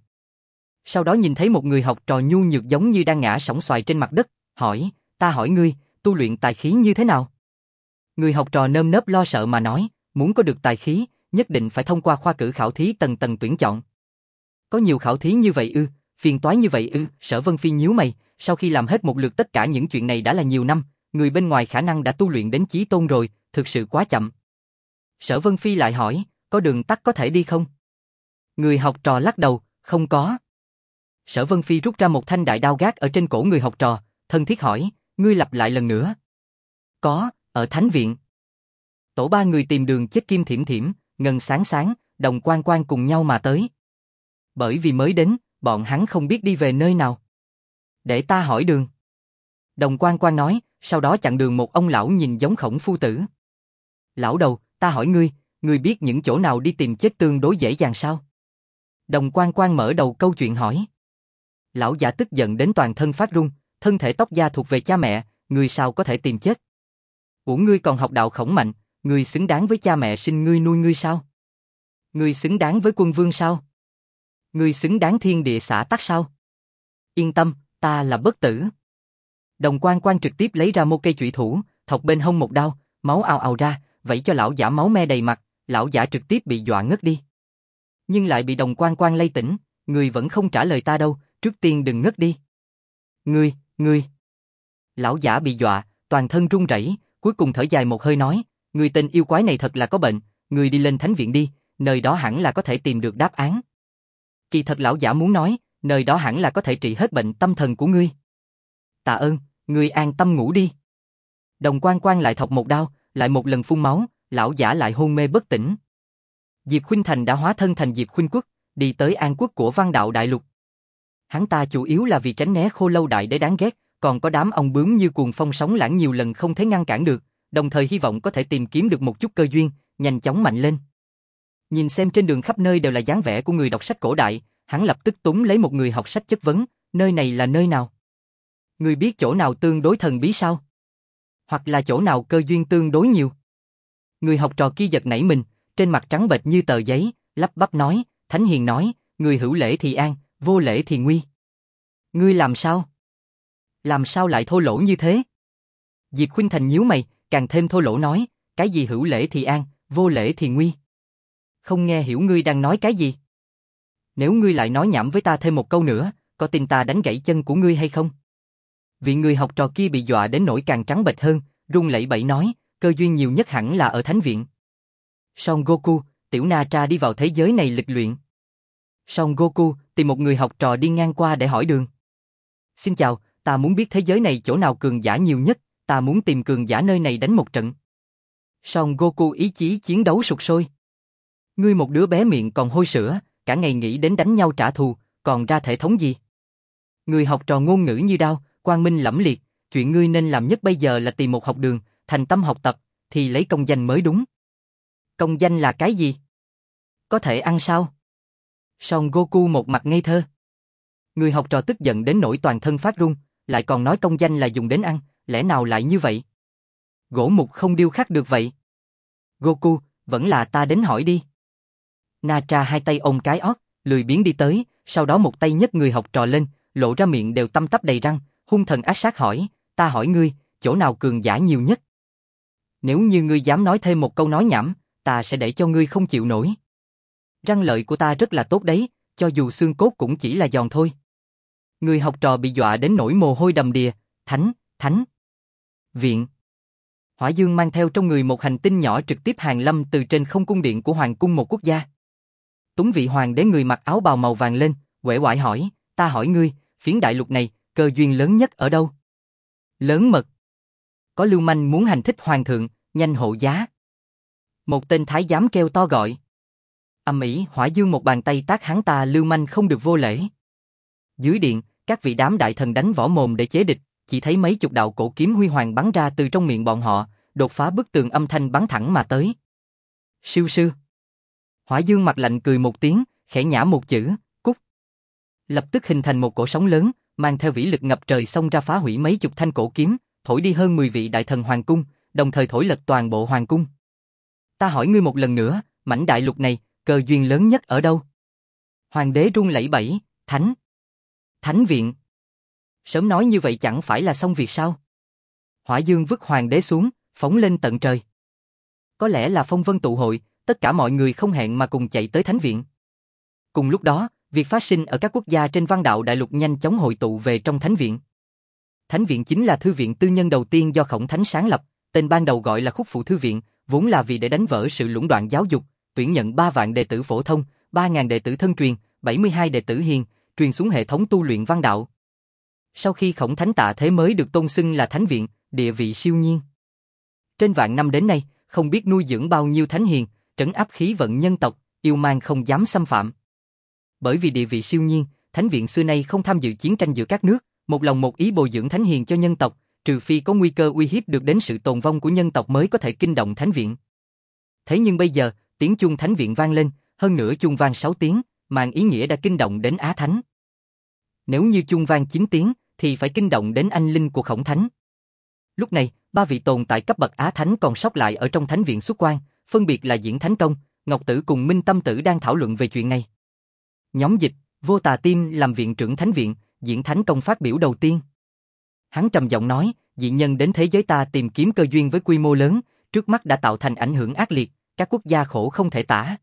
Sau đó nhìn thấy một người học trò nhu nhược giống như đang ngã sóng xoài trên mặt đất, hỏi, ta hỏi ngươi, tu luyện tài khí như thế nào? Người học trò nơm nớp lo sợ mà nói, muốn có được tài khí, nhất định phải thông qua khoa cử khảo thí tầng tầng tuyển chọn. Có nhiều khảo thí như vậy ư, phiền toái như vậy ư, Sở Vân Phi nhíu mày, sau khi làm hết một lượt tất cả những chuyện này đã là nhiều năm, người bên ngoài khả năng đã tu luyện đến chí tôn rồi, thực sự quá chậm. Sở Vân Phi lại hỏi, có đường tắt có thể đi không? Người học trò lắc đầu, không có. Sở Vân Phi rút ra một thanh đại đao gác ở trên cổ người học trò, thân thiết hỏi, ngươi lặp lại lần nữa. Có, ở Thánh Viện. Tổ ba người tìm đường chết kim thiểm thiểm, ngân sáng sáng, Đồng Quan Quan cùng nhau mà tới. Bởi vì mới đến, bọn hắn không biết đi về nơi nào. Để ta hỏi đường. Đồng Quan Quan nói, sau đó chặn đường một ông lão nhìn giống Khổng phu tử. Lão đầu, ta hỏi ngươi biết những chỗ nào đi tìm chết tương đối dễ dàng sao? Đồng Quan Quan mở đầu câu chuyện hỏi. Lão giả tức giận đến toàn thân phát run, thân thể tóc da thuộc về cha mẹ, ngươi sao có thể tìm chết? Uổng ngươi còn học đạo Khổng mạnh, ngươi xứng đáng với cha mẹ sinh ngươi nuôi ngươi sao? Ngươi xứng đáng với quân vương sao? Ngươi xứng đáng thiên địa xã tắc sao? Yên tâm, ta là bất tử. Đồng Quan Quan trực tiếp lấy ra một cây chủy thủ, thọc bên hông một đao, máu ào ào ra, vẩy cho lão giả máu me đầy mặt, lão giả trực tiếp bị dọa ngất đi. Nhưng lại bị Đồng Quan Quan lay tỉnh, ngươi vẫn không trả lời ta đâu, trước tiên đừng ngất đi. Ngươi. Lão giả bị dọa, toàn thân run rẩy, cuối cùng thở dài một hơi nói, người tên yêu quái này thật là có bệnh, ngươi đi lên Thánh Viện đi, nơi đó hẳn là có thể tìm được đáp án. Kỳ thật lão giả muốn nói, nơi đó hẳn là có thể trị hết bệnh tâm thần của ngươi. Tạ ơn, ngươi an tâm ngủ đi. Đồng Quan Quan lại thọc một đao, lại một lần phun máu, lão giả lại hôn mê bất tỉnh. Diệp Khuynh Thành đã hóa thân thành Diệp Khuynh Quốc, đi tới An Quốc của Văn Đạo Đại Lục. Hắn ta chủ yếu là vì tránh né Khô Lâu Đại Đế đáng ghét, còn có đám ong bướm như cuồng phong sóng lãng nhiều lần không thể ngăn cản được, đồng thời hy vọng có thể tìm kiếm được một chút cơ duyên, nhanh chóng mạnh lên. Nhìn xem trên đường khắp nơi đều là dáng vẻ của người đọc sách cổ đại, hắn lập tức túm lấy một người học sách chất vấn, nơi này là nơi nào? Ngươi biết chỗ nào tương đối thần bí sao? Hoặc là chỗ nào cơ duyên tương đối nhiều? Người học trò kia giật nảy mình, trên mặt trắng bệch như tờ giấy, lắp bắp nói, Thánh Hiền nói, người hữu lễ thì an, vô lễ thì nguy. Ngươi làm sao? Làm sao lại thô lỗ như thế? Diệp Khuynh Thành nhíu mày, càng thêm thô lỗ nói, cái gì hữu lễ thì an, vô lễ thì nguy? Không nghe hiểu ngươi đang nói cái gì? Nếu ngươi lại nói nhảm với ta thêm một câu nữa, có tin ta đánh gãy chân của ngươi hay không? Vị người học trò kia bị dọa đến nỗi càng trắng bệch hơn, run lẩy bẩy nói, cơ duyên nhiều nhất hẳn là ở Thánh Viện. Son Goku, tiểu Na Tra đi vào thế giới này lịch luyện. Son Goku tìm một người học trò đi ngang qua để hỏi đường. Xin chào, ta muốn biết thế giới này chỗ nào cường giả nhiều nhất, ta muốn tìm cường giả nơi này đánh một trận. Son Goku ý chí chiến đấu sục sôi. Ngươi một đứa bé miệng còn hôi sữa, cả ngày nghĩ đến đánh nhau trả thù, còn ra thể thống gì? Người học trò ngôn ngữ như đao, quang minh lẫm liệt, chuyện ngươi nên làm nhất bây giờ là tìm một học đường, thành tâm học tập, thì lấy công danh mới đúng. Công danh là cái gì? Có thể ăn sao? Son Goku một mặt ngây thơ. Người học trò tức giận đến nỗi toàn thân phát run, lại còn nói công danh là dùng đến ăn, lẽ nào lại như vậy? Gỗ mục không điêu khắc được vậy. Goku, vẫn là ta đến hỏi đi. Nacha hai tay ôm cái ót, lười biếng đi tới, sau đó một tay nhấc người học trò lên, lộ ra miệng đều tăm tắp đầy răng, hung thần ác sát hỏi, ta hỏi ngươi, chỗ nào cường giả nhiều nhất? Nếu như ngươi dám nói thêm một câu nói nhảm, ta sẽ để cho ngươi không chịu nổi. Răng lợi của ta rất là tốt đấy, cho dù xương cốt cũng chỉ là giòn thôi. Người học trò bị dọa đến nỗi mồ hôi đầm đìa, Thánh Viện. Hỏa Dương mang theo trong người một hành tinh nhỏ trực tiếp hàng lâm từ trên không cung điện của hoàng cung một quốc gia. Túng vị hoàng đế người mặc áo bào màu vàng lên, uể oải hỏi, ta hỏi ngươi, phiến đại lục này, cơ duyên lớn nhất ở đâu? Lớn mật. Có lưu manh muốn hành thích hoàng thượng, nhanh hộ giá. Một tên thái giám kêu to gọi. Ầm ĩ, Hỏa Dương một bàn tay tát hắn ta lưu manh không được vô lễ. Dưới điện, các vị đám đại thần đánh võ mồm để chế địch, chỉ thấy mấy chục đạo cổ kiếm huy hoàng bắn ra từ trong miệng bọn họ, đột phá bức tường âm thanh bắn thẳng mà tới. Sư sư. Hỏa Dương mặt lạnh cười một tiếng, khẽ nhả một chữ, cút. Lập tức hình thành một cổ sóng lớn, mang theo vĩ lực ngập trời xông ra phá hủy mấy chục thanh cổ kiếm, thổi đi hơn 10 vị đại thần hoàng cung, đồng thời thổi lật toàn bộ hoàng cung. Ta hỏi ngươi một lần nữa, mảnh đại lục này, cơ duyên lớn nhất ở đâu? Hoàng đế run lẩy bẩy, Thánh Viện. Sớm nói như vậy chẳng phải là xong việc sao? Hỏa Dương vứt hoàng đế xuống, phóng lên tận trời. Có lẽ là phong vân tụ hội, tất cả mọi người không hẹn mà cùng chạy tới thánh viện. Cùng lúc đó, việc phát sinh ở các quốc gia trên Văn Đạo Đại Lục nhanh chóng hội tụ về trong thánh viện. Thánh viện chính là thư viện tư nhân đầu tiên do Khổng Thánh sáng lập, tên ban đầu gọi là Khúc Phụ Thư Viện, vốn là vì để đánh vỡ sự lũng đoạn giáo dục, tuyển nhận 3 vạn đệ tử phổ thông, 3.000 đệ tử thân truyền, 72 đệ tử hiền, truyền xuống hệ thống tu luyện văn đạo. Sau khi Khổng Thánh tạ thế mới được tôn xưng là thánh viện, địa vị siêu nhiên. Trên vạn năm đến nay, không biết nuôi dưỡng bao nhiêu thánh hiền, trấn áp khí vận nhân tộc, yêu mang không dám xâm phạm. Bởi vì địa vị siêu nhiên, thánh viện xưa nay không tham dự chiến tranh giữa các nước, một lòng một ý bồi dưỡng thánh hiền cho nhân tộc, trừ phi có nguy cơ uy hiếp được đến sự tồn vong của nhân tộc mới có thể kinh động thánh viện. Thế nhưng bây giờ, tiếng chuông thánh viện vang lên, hơn nữa chuông vang 6 tiếng, mang ý nghĩa đã kinh động đến Á Thánh. Nếu như chuông vang 9 tiếng, thì phải kinh động đến anh linh của Khổng Thánh. Lúc này, 3 vị tồn tại cấp bậc Á Thánh còn sót lại ở trong thánh viện xuất quan, phân biệt là Diễn Thánh Công, Ngọc Tử cùng Minh Tâm Tử đang thảo luận về chuyện này. Nhóm dịch, Vô Tà Tim làm viện trưởng thánh viện, Diễn Thánh Công phát biểu đầu tiên. Hắn trầm giọng nói, dị nhân đến thế giới ta tìm kiếm cơ duyên với quy mô lớn, trước mắt đã tạo thành ảnh hưởng ác liệt, các quốc gia khổ không thể tả.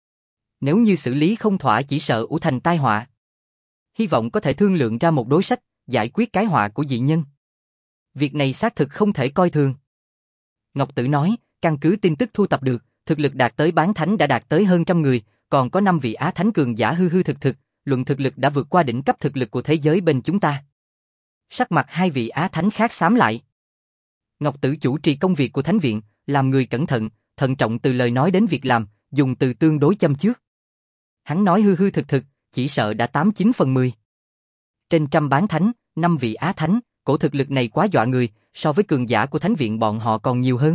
Nếu như xử lý không thỏa chỉ sợ ủ thành tai họa. Hy vọng có thể thương lượng ra một đối sách, giải quyết cái họa của dị nhân. Việc này xác thực không thể coi thường. Ngọc Tử nói, căn cứ tin tức thu tập được, thực lực đạt tới bán thánh đã đạt tới hơn 100 người, còn có 5 vị Á Thánh cường giả hư hư thực thực, luận thực lực đã vượt qua đỉnh cấp thực lực của thế giới bên chúng ta. Sắc mặt 2 vị Á Thánh khác xám lại. Ngọc Tử chủ trì công việc của thánh viện, làm người cẩn thận, thận trọng từ lời nói đến việc làm, dùng từ tương đối châm chước. Hắn nói hư hư thực thực, chỉ sợ đã 89 phần 10. Trên trăm bán thánh, 5 vị Á Thánh, cổ thực lực này quá dọa người, so với cường giả của thánh viện bọn họ còn nhiều hơn.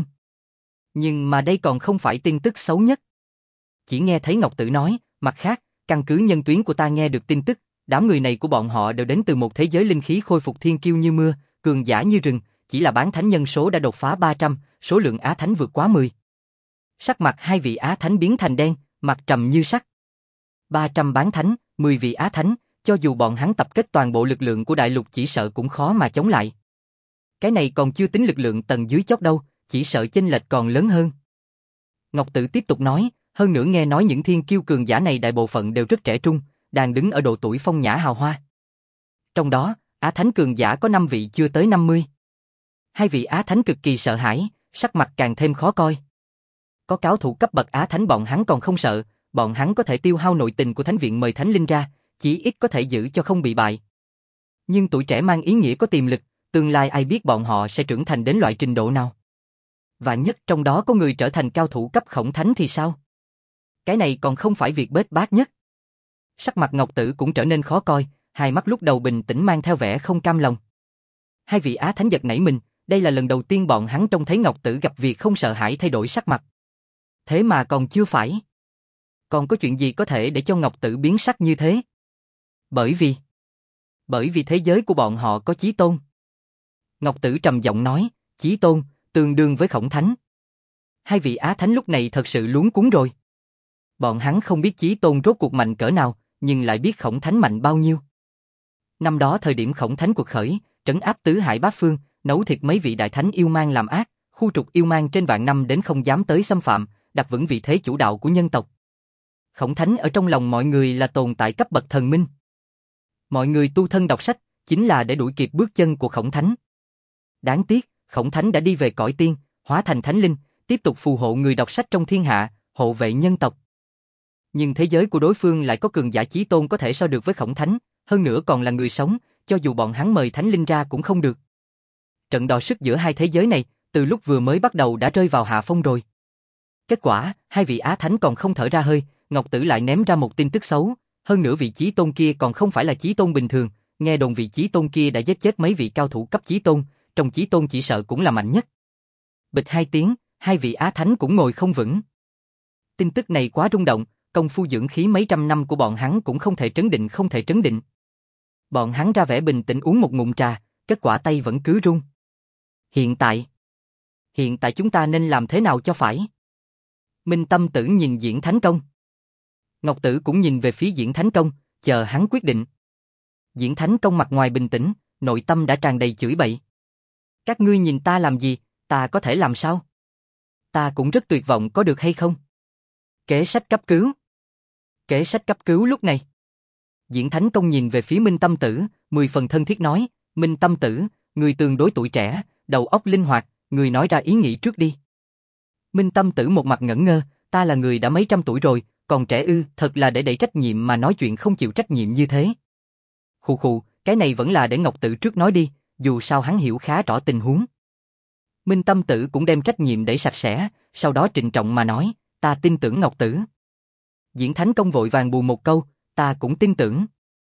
Nhưng mà đây còn không phải tin tức xấu nhất. Chỉ nghe thấy Ngọc Tử nói, mặt khác, căn cứ nhân tuyến của ta nghe được tin tức, đám người này của bọn họ đều đến từ một thế giới linh khí khôi phục thiên kiêu như mưa, cường giả như rừng, chỉ là bán thánh nhân số đã đột phá 300, số lượng Á Thánh vượt quá 10. Sắc mặt 2 vị Á Thánh biến thành đen, mặt trầm như sắt. 300 bán thánh, 10 vị Á Thánh, cho dù bọn hắn tập kết toàn bộ lực lượng của đại lục chỉ sợ cũng khó mà chống lại. Cái này còn chưa tính lực lượng tầng dưới chót đâu, chỉ sợ chênh lệch còn lớn hơn. Ngọc Tử tiếp tục nói, hơn nữa nghe nói những thiên kiêu cường giả này đại bộ phận đều rất trẻ trung, đang đứng ở độ tuổi phong nhã hào hoa. Trong đó, Á Thánh cường giả có 5 vị chưa tới 50. 2 vị Á Thánh cực kỳ sợ hãi, sắc mặt càng thêm khó coi. Có cao thủ cấp bậc Á Thánh bọn hắn còn không sợ, bọn hắn có thể tiêu hao nội tình của thánh viện mời thánh linh ra, chỉ ít có thể giữ cho không bị bại. Nhưng tuổi trẻ mang ý nghĩa có tiềm lực, tương lai ai biết bọn họ sẽ trưởng thành đến loại trình độ nào. Vạn nhất trong đó có người trở thành cao thủ cấp Khổng Thánh thì sao? Cái này còn không phải việc bết bát nhất. Sắc mặt Ngọc Tử cũng trở nên khó coi, hai mắt lúc đầu bình tĩnh mang theo vẻ không cam lòng. 2 vị Á Thánh giật nảy mình, đây là lần đầu tiên bọn hắn trông thấy Ngọc Tử gặp việc không sợ hãi thay đổi sắc mặt. Thế mà còn chưa phải. Còn có chuyện gì có thể để cho Ngọc Tử biến sắc như thế? Bởi vì thế giới của bọn họ có Chí Tôn. Ngọc Tử trầm giọng nói, Chí Tôn, tương đương với Khổng Thánh. 2 vị Á Thánh lúc này thật sự luống cuống rồi. Bọn hắn không biết Chí Tôn rốt cuộc mạnh cỡ nào, nhưng lại biết Khổng Thánh mạnh bao nhiêu. Năm đó thời điểm Khổng Thánh cuộc khởi, trấn áp tứ hải bát phương, nấu thịt mấy vị đại thánh yêu mang làm ác, khu trục yêu mang trên vạn năm đến không dám tới xâm phạm, đặt vững vị thế chủ đạo của nhân tộc. Khổng Thánh ở trong lòng mọi người là tồn tại cấp bậc thần minh. Mọi người tu thân đọc sách, chính là để đuổi kịp bước chân của Khổng Thánh. Đáng tiếc, Khổng Thánh đã đi về cõi tiên, hóa thành thánh linh, tiếp tục phù hộ người đọc sách trong thiên hạ, hộ vệ nhân tộc. Nhưng thế giới của đối phương lại có cường giả Chí Tôn có thể so được với Khổng Thánh, hơn nữa còn là người sống, cho dù bọn hắn mời thánh linh ra cũng không được. Trận đọ sức giữa hai thế giới này, từ lúc vừa mới bắt đầu đã rơi vào hạ phong rồi. Kết quả, 2 vị Á Thánh còn không thở ra hơi, Ngọc Tử lại ném ra một tin tức xấu, hơn nữa vị Chí Tôn kia còn không phải là Chí Tôn bình thường, nghe đồn vị Chí Tôn kia đã giết chết mấy vị cao thủ cấp Chí Tôn, trong Chí Tôn chỉ sợ cũng là mạnh nhất. Bịch 2 tiếng, 2 vị Á Thánh cũng ngồi không vững. Tin tức này quá rung động, công phu dưỡng khí mấy trăm năm của bọn hắn cũng không thể trấn định. Bọn hắn ra vẻ bình tĩnh uống một ngụm trà, kết quả tay vẫn cứ run. Hiện tại chúng ta nên làm thế nào cho phải? Minh Tâm Tử nhìn Diễn Thánh Công. Ngọc Tử cũng nhìn về phía Diễn Thánh Công, chờ hắn quyết định. Diễn Thánh Công mặt ngoài bình tĩnh, nội tâm đã tràn đầy chửi bậy. Các ngươi nhìn ta làm gì, ta có thể làm sao? Ta cũng rất tuyệt vọng, có được hay không? Kế sách cấp cứu. Kế sách cấp cứu lúc này. Diễn Thánh Công nhìn về phía Minh Tâm Tử, 10 phần thân thiết nói, Minh Tâm Tử, người tương đối tuổi trẻ, đầu óc linh hoạt, người nói ra ý nghĩ trước đi. Minh Tâm Tử một mặt ngẩn ngơ, ta là người đã mấy trăm tuổi rồi, còn trẻ ư, thật là để đẩy trách nhiệm mà nói chuyện không chịu trách nhiệm như thế. Khụ khụ, cái này vẫn là để Ngọc Tử trước nói đi, dù sao hắn hiểu khá rõ tình huống. Minh Tâm Tử cũng đem trách nhiệm để sạch sẽ, sau đó trịnh trọng mà nói, ta tin tưởng Ngọc Tử. Diễn Thánh Công vội vàng bù một câu, ta cũng tin tưởng.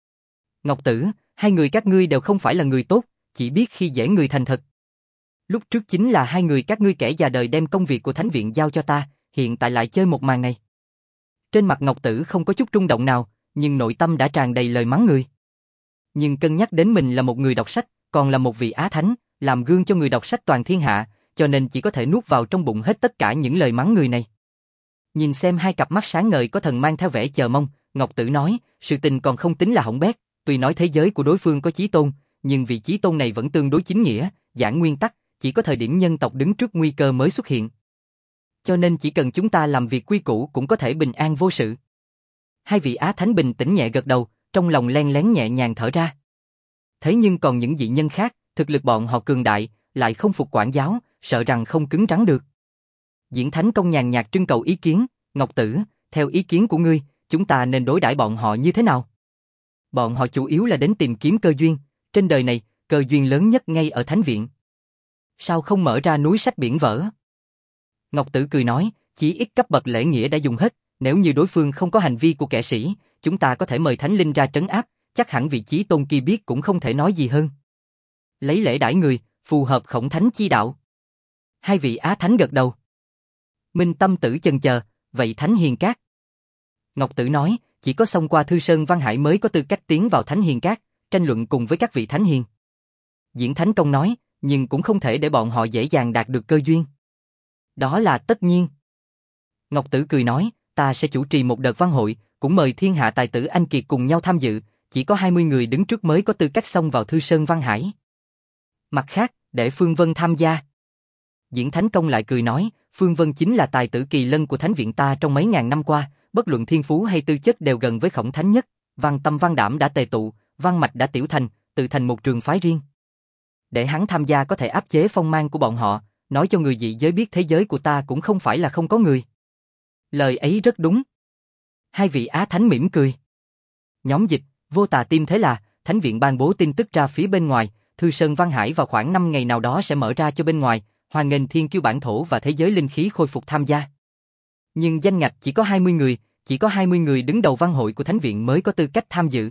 Ngọc Tử, hai người các ngươi đều không phải là người tốt, chỉ biết khi dễ người thành thật. Lúc trước chính là hai người các ngươi kẻ già đời đem công việc của Thánh viện giao cho ta, hiện tại lại chơi một màn này. Trên mặt Ngọc Tử không có chút rung động nào, nhưng nội tâm đã tràn đầy lời mắng người. Nhưng cân nhắc đến mình là một người đọc sách, còn là một vị Á Thánh, làm gương cho người đọc sách toàn thiên hạ, cho nên chỉ có thể nuốt vào trong bụng hết tất cả những lời mắng người này. Nhìn xem hai cặp mắt sáng ngời có thần mang theo vẻ chờ mong, Ngọc Tử nói, sự tình còn không tính là hỏng bét, tuy nói thế giới của đối phương có chí tôn, nhưng vì chí tôn này vẫn tương đối chính nghĩa, giảng nguyên tắc, chỉ có thời điểm nhân tộc đứng trước nguy cơ mới xuất hiện. Cho nên chỉ cần chúng ta làm việc quy củ cũng có thể bình an vô sự. Hai vị Á Thánh bình tĩnh nhẹ gật đầu, trong lòng len lén nhẹ nhàng thở ra. Thế nhưng còn những dị nhân khác, thực lực bọn họ cường đại, lại không phục quản giáo, sợ rằng không cứng rắn được. Diễn Thánh Công nhàn nhạt trưng cầu ý kiến, Ngọc Tử, theo ý kiến của ngươi, chúng ta nên đối đãi bọn họ như thế nào? Bọn họ chủ yếu là đến tìm kiếm cơ duyên, trên đời này, cơ duyên lớn nhất ngay ở Thánh viện. Sao không mở ra núi sách biển vở? Ngọc Tử cười nói, chỉ ít cấp bậc lễ nghĩa đã dùng hết, nếu như đối phương không có hành vi của kẻ sĩ, chúng ta có thể mời Thánh Linh ra trấn áp, chắc hẳn vị chí tôn kia biết cũng không thể nói gì hơn. Lấy lễ đãi người, phù hợp Khổng Thánh chi đạo. Hai vị Á Thánh gật đầu. Minh Tâm Tử chần chờ, vậy Thánh Hiền Các? Ngọc Tử nói, chỉ có xông qua Thư Sơn Văn Hải mới có tư cách tiến vào Thánh Hiền Các, tranh luận cùng với các vị Thánh Hiền. Diễn Thánh Công nói, nhưng cũng không thể để bọn họ dễ dàng đạt được cơ duyên. Đó là tất nhiên. Ngọc Tử cười nói, ta sẽ chủ trì một đợt văn hội, cũng mời thiên hạ tài tử anh kiệt cùng nhau tham dự, chỉ có 20 người đứng trước mới có tư cách xông vào Thư Sơn Văn Hải. Mặt khác, để Phương Vân tham gia. Diễn Thánh Công lại cười nói, Phương Vân chính là tài tử kỳ lân của Thánh viện ta trong mấy ngàn năm qua, bất luận thiên phú hay tư chất đều gần với Khổng Thánh nhất, văn tâm văn đảm đã tề tụ, văn mạch đã tiểu thành, tự thành một trường phái riêng. Để hắn tham gia có thể áp chế phong mang của bọn họ, nói cho người dị giới biết thế giới của ta cũng không phải là không có người. Lời ấy rất đúng. Hai vị Á Thánh mỉm cười. Nhóm dịch, vô tà tim thế là, Thánh viện ban bố tin tức ra phía bên ngoài, Thư Sơn Văn Hải vào khoảng 5 ngày nào đó sẽ mở ra cho bên ngoài, hoan nghênh thiên kiêu bản thổ và thế giới linh khí khôi phục tham gia. Nhưng danh ngạch chỉ có 20 người, chỉ có 20 người đứng đầu văn hội của Thánh viện mới có tư cách tham dự.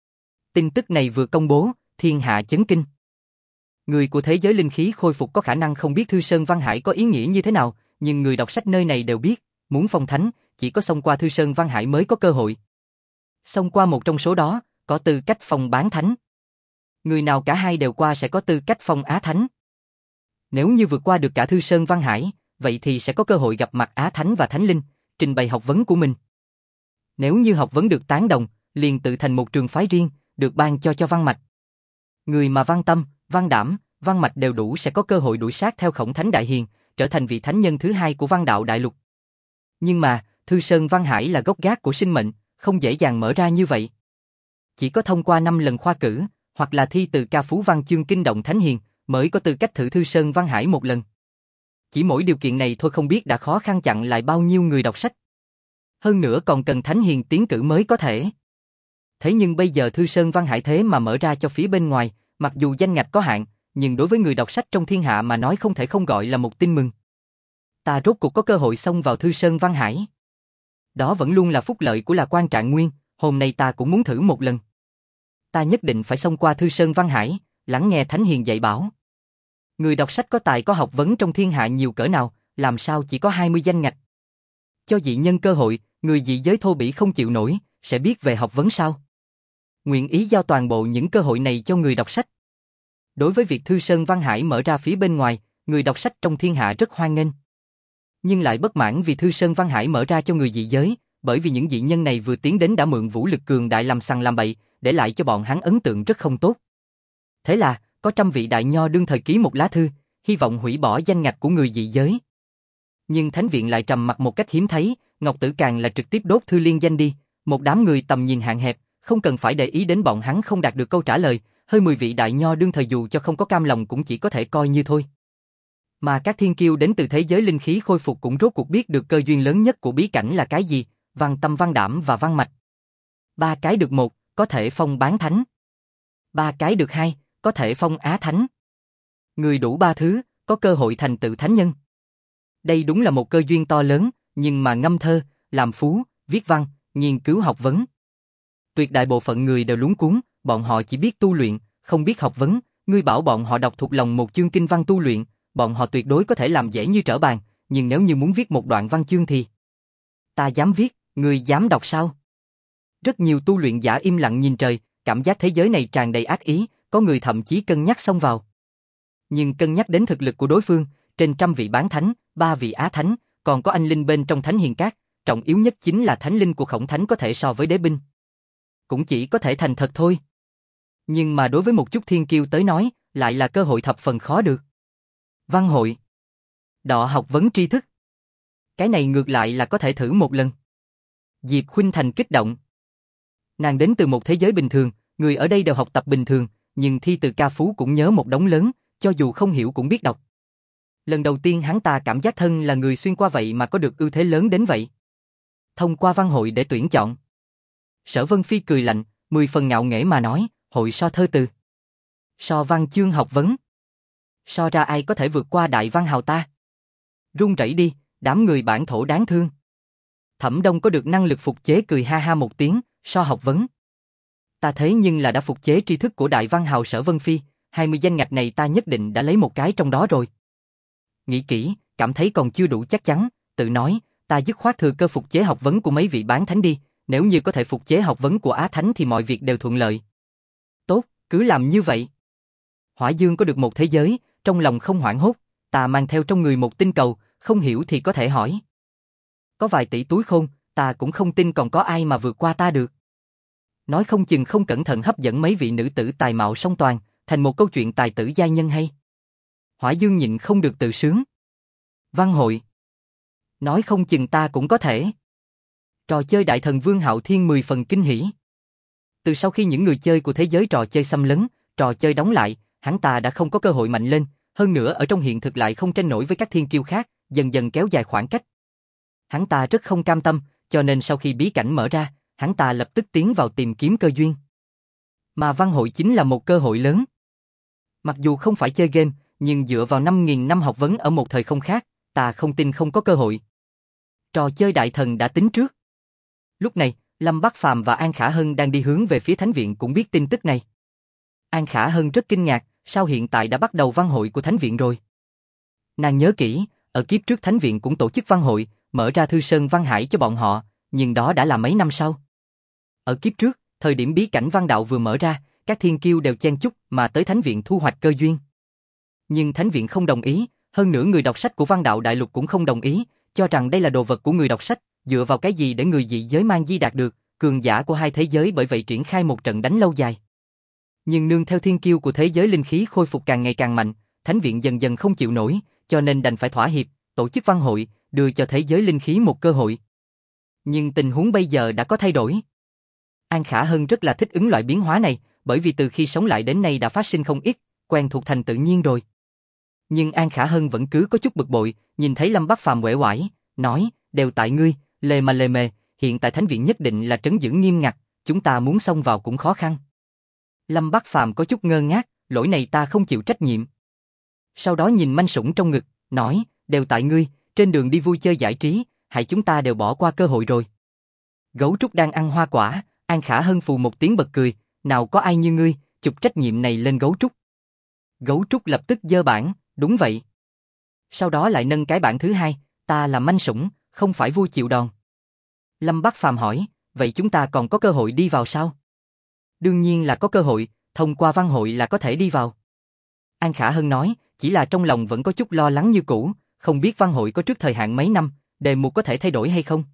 Tin tức này vừa công bố, thiên hạ chấn kinh. Người của thế giới linh khí khôi phục có khả năng không biết Thư Sơn Văn Hải có ý nghĩa như thế nào, nhưng người đọc sách nơi này đều biết, muốn phong thánh, chỉ có xông qua Thư Sơn Văn Hải mới có cơ hội. Xông qua một trong số đó, có tư cách phong bán thánh. Người nào cả hai đều qua sẽ có tư cách phong Á Thánh. Nếu như vượt qua được cả Thư Sơn Văn Hải, vậy thì sẽ có cơ hội gặp mặt Á Thánh và Thánh Linh, trình bày học vấn của mình. Nếu như học vấn được tán đồng, liền tự thành một trường phái riêng, được ban cho văn mạch. Người mà văn tâm, văn đảm, văn mạch đều đủ sẽ có cơ hội đuổi sát theo Khổng Thánh Đại Hiền, trở thành vị thánh nhân thứ hai của văn đạo đại lục. Nhưng mà, Thư Sơn Văn Hải là gốc gác của sinh mệnh, không dễ dàng mở ra như vậy. Chỉ có thông qua 5 lần khoa cử, hoặc là thi từ ca phú văn chương kinh động thánh hiền, mới có tư cách thử Thư Sơn Văn Hải một lần. Chỉ mỗi điều kiện này thôi không biết đã khó khăn chặn lại bao nhiêu người đọc sách. Hơn nữa còn cần thánh hiền tiến cử mới có thể. Thế nhưng bây giờ Thư Sơn Văn Hải thế mà mở ra cho phía bên ngoài, mặc dù danh ngạch có hạn, nhưng đối với người đọc sách trong thiên hạ mà nói không thể không gọi là một tin mừng. Ta rốt cuộc có cơ hội xông vào Thư Sơn Văn Hải. Đó vẫn luôn là phúc lợi của Là Quan Trạng Nguyên, hôm nay ta cũng muốn thử một lần. Ta nhất định phải xông qua Thư Sơn Văn Hải, lắng nghe thánh hiền dạy bảo. Người đọc sách có tài có học vấn trong thiên hạ nhiều cỡ nào, làm sao chỉ có 20 danh ngạch. Cho dị nhân cơ hội, người dị giới thô bỉ không chịu nổi, sẽ biết về học vấn sao. Nguyện ý giao toàn bộ những cơ hội này cho người đọc sách. Đối với việc Thư Sơn Văn Hải mở ra phía bên ngoài, người đọc sách trong thiên hạ rất hoan nghênh. Nhưng lại bất mãn vì Thư Sơn Văn Hải mở ra cho người dị giới, bởi vì những dị nhân này vừa tiến đến đã mượn vũ lực cường đại làm sằng làm bậy, để lại cho bọn hắn ấn tượng rất không tốt. Thế là, có trăm vị đại nho đương thời ký một lá thư, hy vọng hủy bỏ danh ngạch của người dị giới. Nhưng thánh viện lại trầm mặc một cách hiếm thấy, Ngọc Tử càng là trực tiếp đốt thư liên danh đi, một đám người tầm nhìn hạn hẹp, không cần phải để ý đến bọn hắn không đạt được câu trả lời, hơi 10 vị đại nho đương thời dù cho không có cam lòng cũng chỉ có thể coi như thôi. Mà các thiên kiêu đến từ thế giới linh khí khôi phục cũng rốt cuộc biết được cơ duyên lớn nhất của bí cảnh là cái gì, văn tâm văn đảm và văn mạch. 3 cái được 1, có thể phong bán thánh. 3 cái được 2, có thể phong á thánh. Người đủ 3 thứ, có cơ hội thành tựu thánh nhân. Đây đúng là một cơ duyên to lớn, nhưng mà ngâm thơ, làm phú, viết văn, nghiên cứu học vấn. Tuyệt đại bộ phận người đều luống cuống, bọn họ chỉ biết tu luyện, không biết học vấn, ngươi bảo bọn họ đọc thuộc lòng một chương kinh văn tu luyện, bọn họ tuyệt đối có thể làm dễ như trở bàn, nhưng nếu như muốn viết một đoạn văn chương thì... Ta dám viết, ngươi dám đọc sao? Rất nhiều tu luyện giả im lặng nhìn trời, cảm giác thế giới này tràn đầy ác ý, có người thậm chí cân nhắc xông vào. Nhưng cân nhắc đến thực lực của đối phương, trên 100 vị bán thánh, 3 vị á thánh, còn có anh linh bên trong thánh hiền các, trọng yếu nhất chính là thánh linh của khổng thánh có thể so với đế binh. Cũng chỉ có thể thành thật thôi. Nhưng mà đối với một chút thiên kiêu tới nói, lại là cơ hội thập phần khó được. Văn hội. Đọ học vấn tri thức. Cái này ngược lại là có thể thử một lần. Diệp Khuynh Thành kích động. Nàng đến từ một thế giới bình thường, người ở đây đều học tập bình thường, nhưng thi từ ca phú cũng nhớ một đống lớn, cho dù không hiểu cũng biết đọc. Lần đầu tiên hắn ta cảm giác thân là người xuyên qua vậy mà có được ưu thế lớn đến vậy. Thông qua văn hội để tuyển chọn. Sở Vân Phi cười lạnh, 10 phần ngạo nghễ mà nói, hội so thơ từ. So văn chương học vấn. So ra ai có thể vượt qua đại văn hào ta. Run rẩy đi, đám người bản thổ đáng thương. Thẩm Đông có được năng lực phục chế cười ha ha một tiếng, so học vấn. Ta thế nhưng là đã phục chế tri thức của đại văn hào Sở Vân Phi, 20 danh ngạch này ta nhất định đã lấy một cái trong đó rồi. Nghĩ kỹ, cảm thấy còn chưa đủ chắc chắn, tự nói, ta dứt khoát thừa cơ phục chế học vấn của mấy vị bán thánh đi, nếu như có thể phục chế học vấn của Á Thánh thì mọi việc đều thuận lợi. Tốt, cứ làm như vậy. Hỏa Dương có được một thế giới, trong lòng không hoảng hốt, ta mang theo trong người một tinh cầu, không hiểu thì có thể hỏi. Có vài tỷ túi khôn, ta cũng không tin còn có ai mà vượt qua ta được. Nói không chừng không cẩn thận hấp dẫn mấy vị nữ tử tài mạo song toàn, thành một câu chuyện tài tử giai nhân hay. Hỏa Dương nhịn không được tự sướng. Văn hội. Nói không chừng ta cũng có thể. Trò chơi Đại Thần Vương Hạo Thiên 10 phần kinh hỉ. Từ sau khi những người chơi của thế giới trò chơi xâm lấn, trò chơi đóng lại, hắn ta đã không có cơ hội mạnh lên, hơn nữa ở trong hiện thực lại không tranh nổi với các thiên kiêu khác, dần dần kéo dài khoảng cách. Hắn ta rất không cam tâm, cho nên sau khi bí cảnh mở ra, hắn ta lập tức tiến vào tìm kiếm cơ duyên. Mà văn hội chính là một cơ hội lớn. Mặc dù không phải chơi game, nhưng dựa vào 5.000 năm học vấn ở một thời không khác, ta không tin không có cơ hội. Trò chơi Đại Thần đã tính trước. Lúc này, Lâm Bắc Phàm và An Khả Hân đang đi hướng về phía Thánh viện cũng biết tin tức này. An Khả Hân rất kinh ngạc, sao hiện tại đã bắt đầu văn hội của Thánh viện rồi? Nàng nhớ kỹ, ở kiếp trước Thánh viện cũng tổ chức văn hội, mở ra thư sơn văn hải cho bọn họ, nhưng đó đã là mấy năm sau. Ở kiếp trước, thời điểm bí cảnh văn đạo vừa mở ra, các thiên kiêu đều chen chúc mà tới Thánh viện thu hoạch cơ duyên. Nhưng Thánh viện không đồng ý, hơn nữa người đọc sách của văn đạo đại lục cũng không đồng ý, cho rằng đây là đồ vật của người đọc sách, dựa vào cái gì để người dị giới mang di đạt được, cường giả của hai thế giới bởi vậy triển khai một trận đánh lâu dài. Nhưng nương theo thiên kiêu của thế giới linh khí khôi phục càng ngày càng mạnh, Thánh viện dần dần không chịu nổi, cho nên đành phải thỏa hiệp, tổ chức văn hội, đưa cho thế giới linh khí một cơ hội. Nhưng tình huống bây giờ đã có thay đổi. An Khả Hân rất là thích ứng loại biến hóa này, bởi vì từ khi sống lại đến nay đã phát sinh không ít, quen thuộc thành tự nhiên rồi. Nhưng An Khả Hân vẫn cứ có chút bực bội, nhìn thấy Lâm Bắc Phàm uể oải, nói, đều tại ngươi, lề mà lề mề, hiện tại Thánh viện nhất định là trấn giữ nghiêm ngặt, chúng ta muốn xông vào cũng khó khăn. Lâm Bắc Phàm có chút ngơ ngác, lỗi này ta không chịu trách nhiệm. Sau đó nhìn manh sủng trong ngực, nói, đều tại ngươi, trên đường đi vui chơi giải trí, hại chúng ta đều bỏ qua cơ hội rồi. Gấu trúc đang ăn hoa quả, An Khả Hân phù một tiếng bật cười, nào có ai như ngươi, chụp trách nhiệm này lên gấu trúc. Gấu trúc lập tức giơ bảng, đúng vậy. Sau đó lại nâng cái bảng thứ hai, ta là manh sủng, không phải vua chịu đòn. Lâm Bắc Phàm hỏi, vậy chúng ta còn có cơ hội đi vào sao? Đương nhiên là có cơ hội, thông qua văn hội là có thể đi vào. An Khả Hân nói, chỉ là trong lòng vẫn có chút lo lắng như cũ, không biết văn hội có trước thời hạn mấy năm, đề mục có thể thay đổi hay không.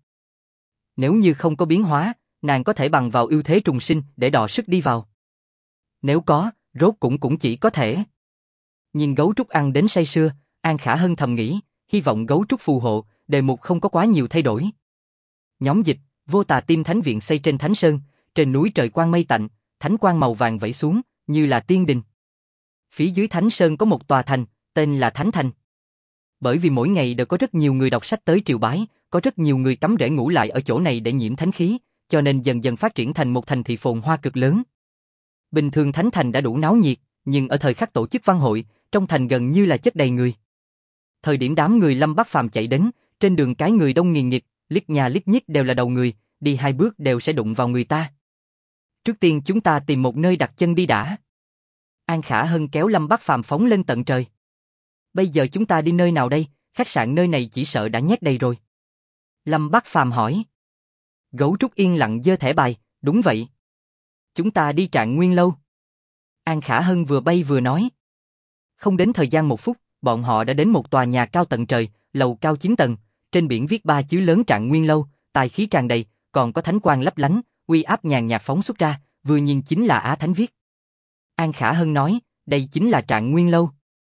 Nếu như không có biến hóa, nàng có thể bằng vào ưu thế trùng sinh để đọ sức đi vào. Nếu có, rốt cũng chỉ có thể. Nhìn gấu trúc ăn đến say sưa, An Khả Hân thầm nghĩ, hy vọng gấu trúc phù hộ, đề mục không có quá nhiều thay đổi. Nhóm dịch, Vô Tà Tim Thánh Viện xây trên Thánh Sơn, trên núi trời quang mây tạnh, thánh quang màu vàng vẩy xuống, như là tiên đình. Phía dưới Thánh Sơn có một tòa thành, tên là Thánh Thành. Bởi vì mỗi ngày đều có rất nhiều người đọc sách tới triều bái, có rất nhiều người cắm rễ ngủ lại ở chỗ này để nhiễm thánh khí, cho nên dần dần phát triển thành một thành thị phồn hoa cực lớn. Bình thường Thánh Thành đã đủ náo nhiệt, nhưng ở thời khắc tổ chức văn hội, trong thành gần như là chất đầy người. Thời điểm đám người Lâm Bắc Phàm chạy đến, trên đường cái người đông nghìn nghịt, liếc nhà liếc nhích đều là đầu người, đi 2 bước đều sẽ đụng vào người ta. Trước tiên chúng ta tìm một nơi đặt chân đi đã. An Khả Hân kéo Lâm Bắc Phàm phóng lên tận trời. Bây giờ chúng ta đi nơi nào đây? Khách sạn nơi này chỉ sợ đã nhét đầy rồi. Lâm Bắc Phàm hỏi. Gấu trúc yên lặng giơ thẻ bài, đúng vậy. Chúng ta đi Trạng Nguyên Lâu. An Khả Hân vừa bay vừa nói. Không đến thời gian 1 phút, bọn họ đã đến một tòa nhà cao tận trời, lầu cao 9 tầng, trên biển viết 3 chữ lớn Trạng Nguyên Lâu, tài khí tràn đầy, còn có thánh quang lấp lánh, uy áp nhàn nhạt phóng xuất ra, vừa nhìn chính là Á Thánh viết. An Khả Hân nói, đây chính là Trạng Nguyên Lâu.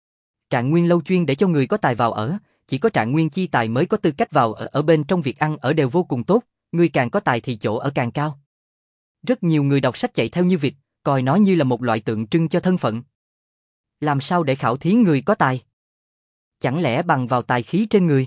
Trạng Nguyên Lâu chuyên để cho người có tài vào ở, chỉ có Trạng Nguyên chi tài mới có tư cách vào ở bên trong việc ăn ở đều vô cùng tốt, người càng có tài thì chỗ ở càng cao. Rất nhiều người đọc sách chạy theo như vịt, coi nó như là một loại tượng trưng cho thân phận. Làm sao để khảo thí người có tài? Chẳng lẽ bằng vào tài khí trên người?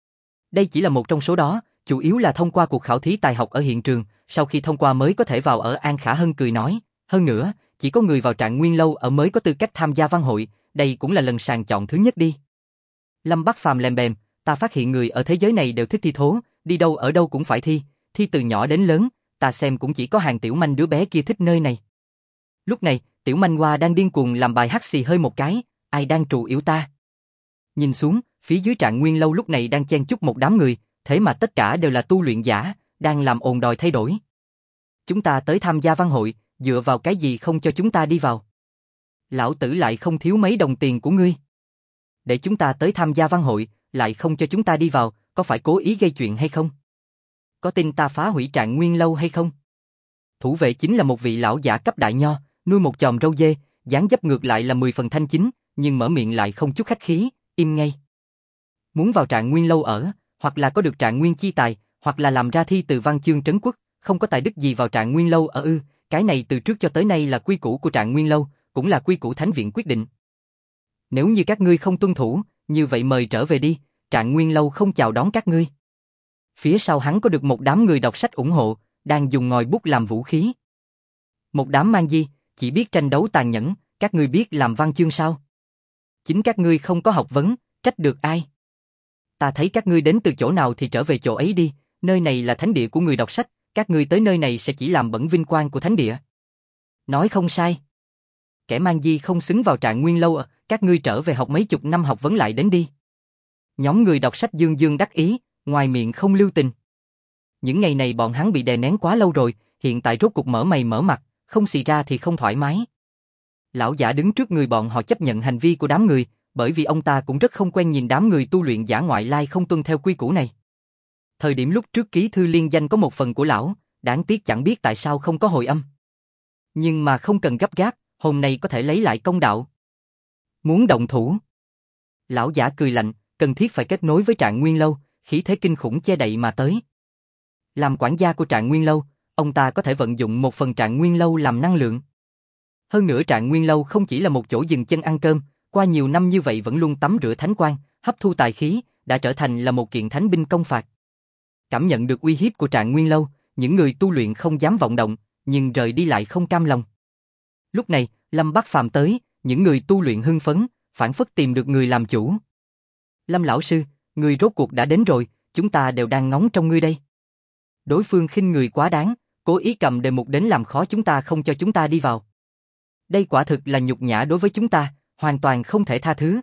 Đây chỉ là một trong số đó, chủ yếu là thông qua cuộc khảo thí tài học ở hiện trường, sau khi thông qua mới có thể vào ở. An Khả Hân cười nói, hơn nữa, chỉ có người vào Trạng Nguyên Lâu ở mới có tư cách tham gia văn hội, đây cũng là lần sàng chọn thứ nhất đi. Lâm Bắc Phàm lèm bèm, ta phát hiện người ở thế giới này đều thích thi thố, đi đâu ở đâu cũng phải thi từ nhỏ đến lớn, ta xem cũng chỉ có Hàng Tiểu Manh đứa bé kia thích nơi này. Lúc này, Tiểu Manh Hoa đang điên cuồng làm bài hắt xì hơi một cái, ai đang trù yểu ta? Nhìn xuống, phía dưới Trạng Nguyên Lâu lúc này đang chen chúc một đám người, thế mà tất cả đều là tu luyện giả, đang làm ồn đòi thay đổi. Chúng ta tới tham gia văn hội, dựa vào cái gì không cho chúng ta đi vào? Lão tử lại không thiếu mấy đồng tiền của ngươi. Để chúng ta tới tham gia văn hội, lại không cho chúng ta đi vào, có phải cố ý gây chuyện hay không? Có tin ta phá hủy Trạng Nguyên Lâu hay không? Thủ vệ chính là một vị lão giả cấp đại nho, nuôi một chòm râu dê, dáng dấp ngược lại là 10 phần thanh chính, nhưng mở miệng lại không chút khách khí, im ngay. Muốn vào Trạng Nguyên Lâu ở, hoặc là có được Trạng Nguyên chi tài, hoặc là làm ra thi từ văn chương trấn quốc, không có tài đức gì vào Trạng Nguyên Lâu ở ư? Cái này từ trước cho tới nay là quy củ của Trạng Nguyên Lâu, cũng là quy củ Thánh Viện quyết định. Nếu như các ngươi không tuân thủ, như vậy mời trở về đi, Trạng Nguyên Lâu không chào đón các ngươi. Phía sau hắn có được một đám người đọc sách ủng hộ, đang dùng ngòi bút làm vũ khí. Một đám man di, chỉ biết tranh đấu tàn nhẫn, các ngươi biết làm văn chương sao? Chính các ngươi không có học vấn, trách được ai? Ta thấy các ngươi đến từ chỗ nào thì trở về chỗ ấy đi, nơi này là thánh địa của người đọc sách, các ngươi tới nơi này sẽ chỉ làm bẩn vinh quang của thánh địa. Nói không sai. Kẻ man di không xứng vào Trạng Nguyên Lâu, các ngươi trở về học mấy chục năm học vấn lại đến đi. Nhóm người đọc sách dương dương đắc ý, ngoài miệng không lưu tình. Những ngày này bọn hắn bị đè nén quá lâu rồi, hiện tại rốt cục mở mày mở mặt, không xì ra thì không thoải mái. Lão giả đứng trước người bọn họ chấp nhận hành vi của đám người, bởi vì ông ta cũng rất không quen nhìn đám người tu luyện giả ngoại lai không tuân theo quy củ này. Thời điểm lúc trước ký thư liên danh có một phần của lão, đáng tiếc chẳng biết tại sao không có hồi âm. Nhưng mà không cần gấp gáp, hôm nay có thể lấy lại công đạo. Muốn động thủ? Lão giả cười lạnh, cần thiết phải kết nối với Trạng Nguyên Lâu, khí thế kinh khủng che đậy mà tới. Làm quản gia của Trạng Nguyên Lâu, ông ta có thể vận dụng một phần Trạng Nguyên Lâu làm năng lượng. Hơn nữa Trạng Nguyên Lâu không chỉ là một chỗ dừng chân ăn cơm, qua nhiều năm như vậy vẫn luôn tắm rửa thánh quang, hấp thu tài khí, đã trở thành là một kiện thánh binh công phạt. Cảm nhận được uy hiếp của Trạng Nguyên Lâu, những người tu luyện không dám vọng động, nhưng rời đi lại không cam lòng. Lúc này, Lâm Bắc Phàm tới, những người tu luyện hưng phấn, phảng phất tìm được người làm chủ. Lâm lão sư, người rốt cuộc đã đến rồi, chúng ta đều đang ngóng trong ngươi đây. Đối phương khinh người quá đáng, cố ý cầm đề mục đến làm khó chúng ta không cho chúng ta đi vào. Đây quả thực là nhục nhã đối với chúng ta, hoàn toàn không thể tha thứ.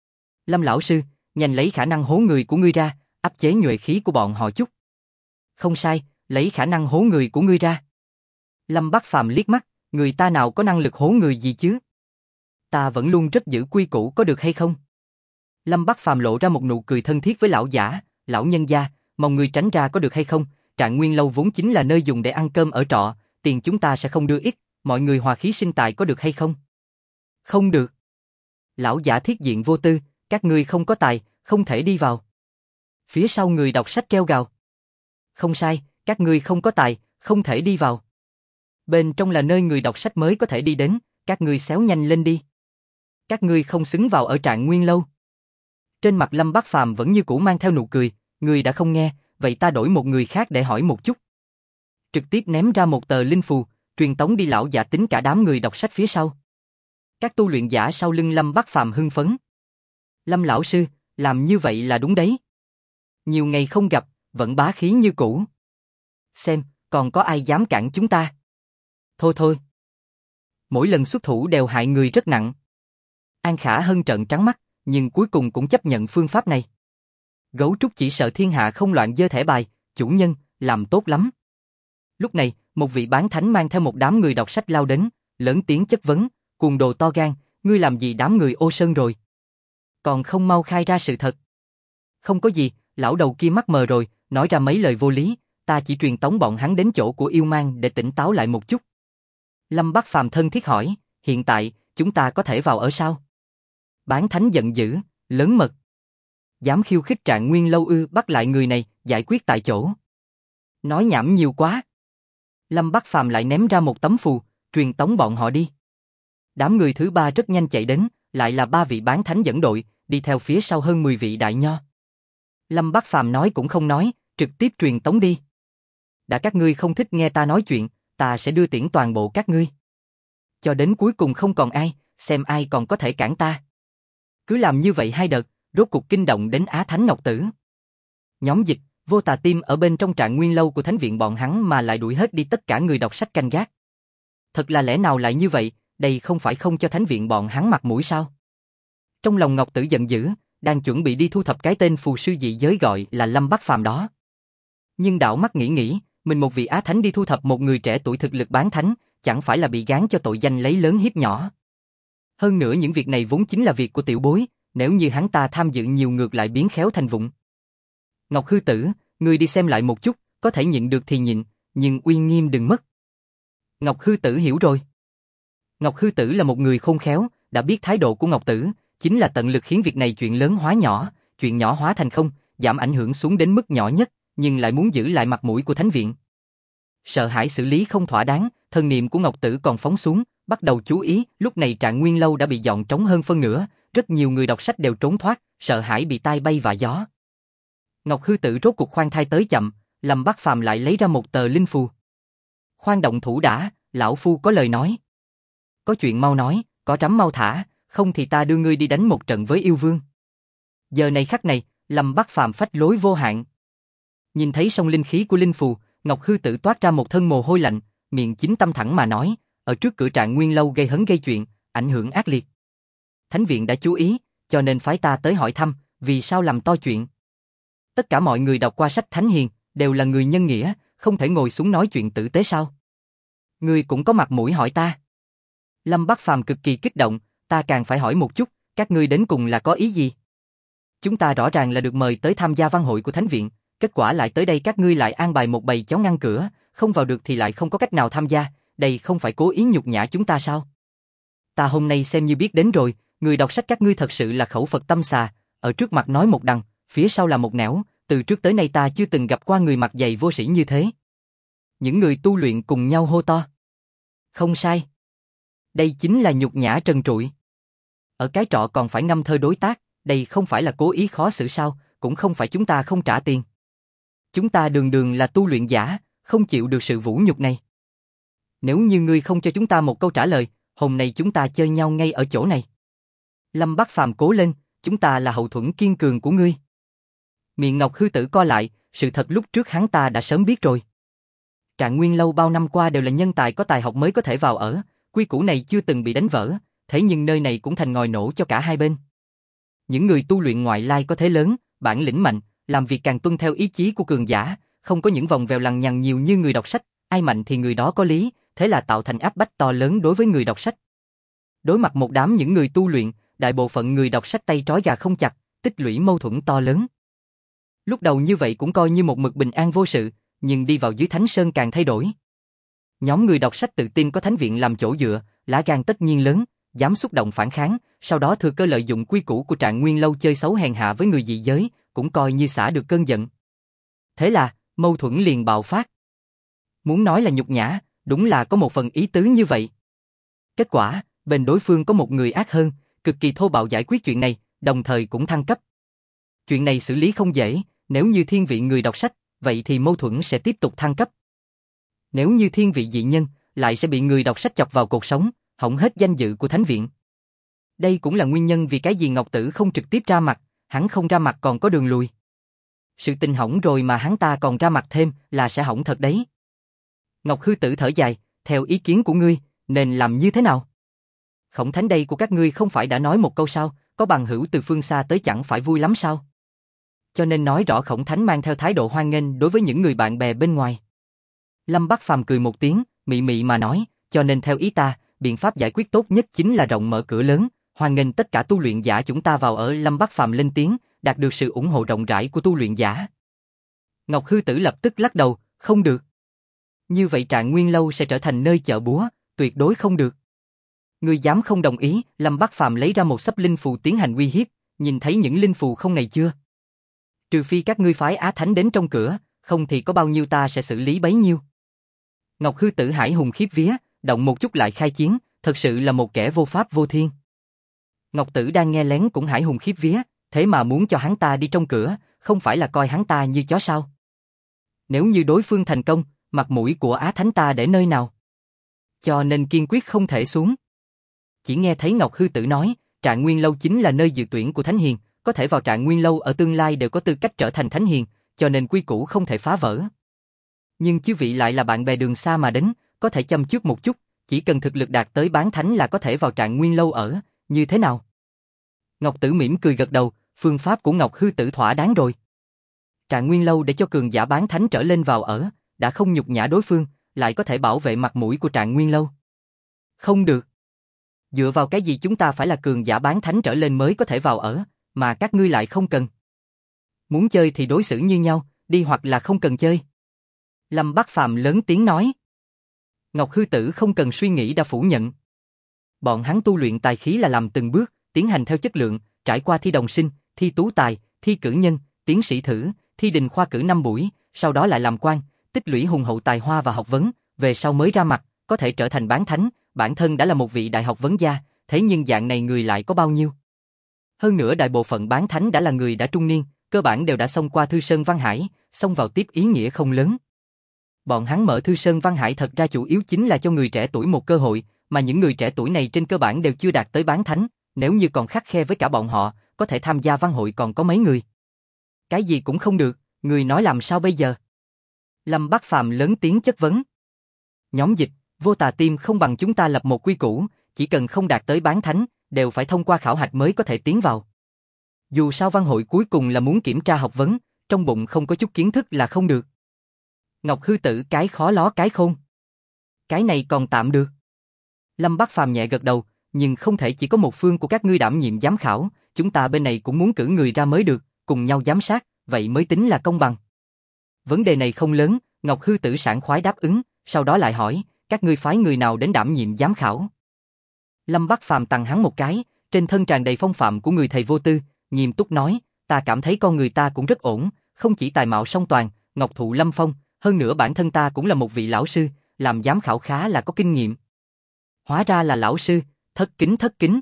Lâm lão sư, nhanh lấy khả năng hố người của ngươi ra, áp chế nhuệ khí của bọn họ chút. Không sai, lấy khả năng hố người của ngươi ra. Lâm Bắc Phàm liếc mắt, người ta nào có năng lực hố người gì chứ? Ta vẫn luôn rất giữ quy củ có được hay không? Lâm Bắc Phàm lộ ra một nụ cười thân thiết với lão giả, lão nhân gia, mong người tránh ra có được hay không? Trạng Nguyên Lâu vốn chính là nơi dùng để ăn cơm ở trọ, tiền chúng ta sẽ không đưa ít, mọi người hòa khí sinh tài có được hay không? Không được. Lão giả thiết diện vô tư, các ngươi không có tài, không thể đi vào. Phía sau người đọc sách kêu gào. Không sai, các ngươi không có tài, không thể đi vào. Bên trong là nơi người đọc sách mới có thể đi đến, các ngươi xéo nhanh lên đi. Các ngươi không xứng vào ở Trạng Nguyên lâu. Trên mặt Lâm Bác Phàm vẫn như cũ mang theo nụ cười, ngươi đã không nghe, vậy ta đổi một người khác để hỏi một chút. Trực tiếp ném ra một tờ linh phù, truyền tống đi lão giả tính cả đám người đọc sách phía sau. Các tu luyện giả sau lưng Lâm Bác Phàm hưng phấn. Lâm lão sư, làm như vậy là đúng đấy. Nhiều ngày không gặp, vẫn bá khí như cũ. Xem, còn có ai dám cản chúng ta? Thôi thôi. Mỗi lần xuất thủ đều hại người rất nặng. An Khả Hân trợn trắng mắt, nhưng cuối cùng cũng chấp nhận phương pháp này. Gấu trúc chỉ sợ thiên hạ không loạn giơ thẻ bài, chủ nhân, làm tốt lắm. Lúc này, một vị bán thánh mang theo một đám người đọc sách lao đến, lớn tiếng chất vấn, cuồng đồ to gan, ngươi làm gì đám người ô sơn rồi? Còn không mau khai ra sự thật. Không có gì, lão đầu kia mắc mờ rồi, nói ra mấy lời vô lý, ta chỉ truyền tống bọn hắn đến chỗ của yêu mang để tỉnh táo lại một chút. Lâm Bác Phàm thân thiết hỏi, hiện tại, chúng ta có thể vào ở sao? Bán thánh giận dữ, lớn mật. Dám khiêu khích Trạng Nguyên lâu ư, bắt lại người này, giải quyết tại chỗ. Nói nhảm nhiều quá. Lâm Bác Phàm lại ném ra một tấm phù, truyền tống bọn họ đi. Đám người thứ ba rất nhanh chạy đến, lại là 3 vị bán thánh dẫn đội, đi theo phía sau hơn 10 vị đại nho. Lâm Bác Phàm nói cũng không nói, trực tiếp truyền tống đi. Đã các ngươi không thích nghe ta nói chuyện, ta sẽ đưa tiễn toàn bộ các ngươi. Cho đến cuối cùng không còn ai, xem ai còn có thể cản ta. Cứ làm như vậy 2 đợt, rốt cuộc kinh động đến Á Thánh Ngọc Tử. Nhóm dịch, Vô Tà Tim ở bên trong Trạng Nguyên lâu của thánh viện bọn hắn mà lại đuổi hết đi tất cả người đọc sách canh gác. Thật là lẽ nào lại như vậy, đây không phải không cho thánh viện bọn hắn mặt mũi sao? Trong lòng Ngọc Tử giận dữ, đang chuẩn bị đi thu thập cái tên phù sư dị giới gọi là Lâm Bác Phàm đó. Nhưng đảo mắt nghĩ, mình một vị Á Thánh đi thu thập một người trẻ tuổi thực lực bán thánh, chẳng phải là bị gán cho tội danh lấy lớn hiếp nhỏ. Hơn nữa những việc này vốn chính là việc của tiểu bối, nếu như hắn ta tham dự nhiều ngược lại biến khéo thành vụng. Ngọc Hư Tử, ngươi đi xem lại một chút, có thể nhịn được thì nhịn, nhưng uy nghiêm đừng mất. Ngọc Hư Tử hiểu rồi. Ngọc Hư Tử là một người khôn khéo, đã biết thái độ của Ngọc Tử, chính là tận lực khiến việc này chuyện lớn hóa nhỏ, chuyện nhỏ hóa thành không, giảm ảnh hưởng xuống đến mức nhỏ nhất, nhưng lại muốn giữ lại mặt mũi của thánh viện. Sợ hãi xử lý không thỏa đáng, thần niệm của Ngọc Tử còn phóng xuống, bắt đầu chú ý, lúc này Trạng Nguyên lâu đã bị dọn trống hơn phân nửa, rất nhiều người đọc sách đều trốn thoát, sợ hãi bị tai bay và gió. Ngọc Hư Tử rốt cuộc khoan thai tới chậm, Lâm Bác Phàm lại lấy ra một tờ linh phù. Khoan động thủ đã, lão phu có lời nói. Có chuyện mau nói, có trắm mau thả, không thì ta đưa ngươi đi đánh một trận với yêu vương. Giờ này khắc này, Lâm Bác Phàm phách lối vô hạn. Nhìn thấy song linh khí của linh phù, Ngọc Hư Tử toát ra một thân mồ hôi lạnh, miệng chính tâm thẳng mà nói, ở trước cửa Trạng Nguyên lâu gây hấn gây chuyện, ảnh hưởng ác liệt. Thánh viện đã chú ý, cho nên phái ta tới hỏi thăm, vì sao làm to chuyện. Tất cả mọi người đọc qua sách Thánh Hiền, đều là người nhân nghĩa, không thể ngồi xuống nói chuyện tử tế sao? Ngươi cũng có mặt mũi hỏi ta. Lâm Bác Phàm cực kỳ kích động, ta càng phải hỏi một chút, các ngươi đến cùng là có ý gì? Chúng ta rõ ràng là được mời tới tham gia văn hội của Thánh viện, kết quả lại tới đây các ngươi lại an bài một bầy chó ngăn cửa, không vào được thì lại không có cách nào tham gia, đây không phải cố ý nhục nhã chúng ta sao? Ta hôm nay xem như biết đến rồi, người đọc sách các ngươi thật sự là khẩu Phật tâm xà, ở trước mặt nói một đằng, phía sau là một nẻo, từ trước tới nay ta chưa từng gặp qua người mặt dày vô sĩ như thế. Những người tu luyện cùng nhau hô to. Không sai. Đây chính là nhục nhã trần trụi. Ở cái trọ còn phải ngâm thơ đối tác, đây không phải là cố ý khó xử sao, cũng không phải chúng ta không trả tiền. Chúng ta đường đường là tu luyện giả, không chịu được sự vũ nhục này. Nếu như ngươi không cho chúng ta một câu trả lời, hôm nay chúng ta chơi nhau ngay ở chỗ này. Lâm Bác Phàm cố lên, chúng ta là hậu thuẫn kiên cường của ngươi. Miệng Ngọc Hư Tử co lại, sự thật lúc trước hắn ta đã sớm biết rồi. Trạng Nguyên lâu bao năm qua đều là nhân tài có tài học mới có thể vào ở, quy củ này chưa từng bị đánh vỡ, thế nhưng nơi này cũng thành ngòi nổ cho cả hai bên. Những người tu luyện ngoại lai có thế lớn, bản lĩnh mạnh, làm việc càng tuân theo ý chí của cường giả, không có những vòng vèo lằng nhằng nhiều như người đọc sách, ai mạnh thì người đó có lý, thế là tạo thành áp bách to lớn đối với người đọc sách. Đối mặt một đám những người tu luyện, đại bộ phận người đọc sách tay trói gà không chặt, tích lũy mâu thuẫn to lớn. Lúc đầu như vậy cũng coi như một mực bình an vô sự, nhưng đi vào dưới Thánh Sơn càng thay đổi. Nhóm người đọc sách tự tin có Thánh viện làm chỗ dựa, lá gan tất nhiên lớn, dám xúc động phản kháng, sau đó thừa cơ lợi dụng quy củ của Trạng Nguyên Lâu chơi xấu hèn hạ với người dị giới, cũng coi như xả được cơn giận. Thế là, mâu thuẫn liền bạo phát. Muốn nói là nhục nhã, đúng là có một phần ý tứ như vậy. Kết quả, bên đối phương có một người ác hơn, cực kỳ thô bạo giải quyết chuyện này, đồng thời cũng thăng cấp. Chuyện này xử lý không dễ, nếu như thiên vị người đọc sách, vậy thì mâu thuẫn sẽ tiếp tục thăng cấp. Nếu như thiên vị dị nhân, lại sẽ bị người đọc sách chọc vào cột sống, hỏng hết danh dự của thánh viện. Đây cũng là nguyên nhân vì cái gì Ngọc Tử không trực tiếp ra mặt, hắn không ra mặt còn có đường lùi. Sự tình hỏng rồi mà hắn ta còn ra mặt thêm là sẽ hỏng thật đấy. Ngọc Hư Tử thở dài, theo ý kiến của ngươi, nên làm như thế nào? Khổng Thánh đây của các ngươi không phải đã nói một câu sao, có bằng hữu từ phương xa tới chẳng phải vui lắm sao? Cho nên nói rõ Khổng Thánh mang theo thái độ hoan nghênh đối với những người bạn bè bên ngoài. Lâm Bắc Phàm cười một tiếng, mị mị mà nói, cho nên theo ý ta, biện pháp giải quyết tốt nhất chính là rộng mở cửa lớn, hoan nghênh tất cả tu luyện giả chúng ta vào ở. Lâm Bắc Phàm lên tiếng, đạt được sự ủng hộ rộng rãi của tu luyện giả. Ngọc Hư Tử lập tức lắc đầu, không được. Như vậy Trạng Nguyên Lâu sẽ trở thành nơi chợ búa, tuyệt đối không được. Ngươi dám không đồng ý? Lâm Bắc Phàm lấy ra một xấp linh phù tiến hành uy hiếp, nhìn thấy những linh phù không này chưa? Trừ phi các ngươi phái Á Thánh đến trong cửa, không thì có bao nhiêu ta sẽ xử lý bấy nhiêu. Ngọc Hư Tử hải hùng khiếp vía, động một chút lại khai chiến, thật sự là một kẻ vô pháp vô thiên. Ngọc Tử đang nghe lén cũng hải hùng khiếp vía, thế mà muốn cho hắn ta đi trong cửa, không phải là coi hắn ta như chó sao? Nếu như đối phương thành công, mặt mũi của Á Thánh ta để nơi nào? Cho nên kiên quyết không thể xuống. Chỉ nghe thấy Ngọc Hư Tử nói, Trạng Nguyên Lâu chính là nơi dự tuyển của Thánh Hiền, có thể vào Trạng Nguyên Lâu ở tương lai đều có tư cách trở thành Thánh Hiền, cho nên quy củ không thể phá vỡ. Nhưng chư vị lại là bạn bè đường xa mà đến, có thể châm chước một chút, chỉ cần thực lực đạt tới bán thánh là có thể vào Trạng Nguyên Lâu ở, như thế nào? Ngọc Tử mỉm cười gật đầu, phương pháp của Ngọc Hư Tử thỏa đáng rồi. Trạng Nguyên Lâu để cho cường giả bán thánh trở lên vào ở, đã không nhục nhã đối phương, lại có thể bảo vệ mặt mũi của Trạng Nguyên Lâu. Không được. Dựa vào cái gì chúng ta phải là cường giả bán thánh trở lên mới có thể vào ở, mà các ngươi lại không cần. Muốn chơi thì đối xử như nhau, đi hoặc là không cần chơi. Lâm Bắc Phàm lớn tiếng nói. Ngọc Hư Tử không cần suy nghĩ đã phủ nhận. Bọn hắn tu luyện tài khí là làm từng bước, tiến hành theo chất lượng, trải qua thi đồng sinh, thi tú tài, thi cử nhân, tiến sĩ thử, thi đình khoa cử 5 buổi, sau đó lại làm quan, tích lũy hùng hậu tài hoa và học vấn, về sau mới ra mặt, có thể trở thành bán thánh, bản thân đã là một vị đại học vấn gia, thế nhưng dạng này người lại có bao nhiêu? Hơn nữa đại bộ phận bán thánh đã là người đã trung niên, cơ bản đều đã xông qua Thư Sơn Văn Hải, xông vào tiếp ý nghĩa không lớn. Bọn hắn mở Thư Sơn Văn Hải thật ra chủ yếu chính là cho người trẻ tuổi một cơ hội, mà những người trẻ tuổi này trên cơ bản đều chưa đạt tới bán thánh, nếu như còn khắt khe với cả bọn họ, có thể tham gia văn hội còn có mấy người. Cái gì cũng không được, người nói làm sao bây giờ? Lâm Bắc Phàm lớn tiếng chất vấn. Nhóm dịch, Vô Tà Team không bằng chúng ta lập một quy củ, chỉ cần không đạt tới bán thánh, đều phải thông qua khảo hạch mới có thể tiến vào. Dù sao văn hội cuối cùng là muốn kiểm tra học vấn, trong bụng không có chút kiến thức là không được. Ngọc Hư Tử cái khó ló cái khôn. Cái này còn tạm được. Lâm Bắc Phàm nhẹ gật đầu, nhưng không thể chỉ có một phương của các ngươi đảm nhiệm giám khảo, chúng ta bên này cũng muốn cử người ra mới được, cùng nhau giám sát, vậy mới tính là công bằng. Vấn đề này không lớn, Ngọc Hư Tử sảng khoái đáp ứng, sau đó lại hỏi, các ngươi phái người nào đến đảm nhiệm giám khảo? Lâm Bắc Phàm tằng hắn một cái, trên thân tràn đầy phong phạm của người thầy vô tư, nghiêm túc nói, ta cảm thấy con người ta cũng rất ổn, không chỉ tài mạo song toàn, ngọc thụ lâm phong, hơn nữa bản thân ta cũng là một vị lão sư, làm giám khảo khá là có kinh nghiệm. Hóa ra là lão sư, thất kính thất kính.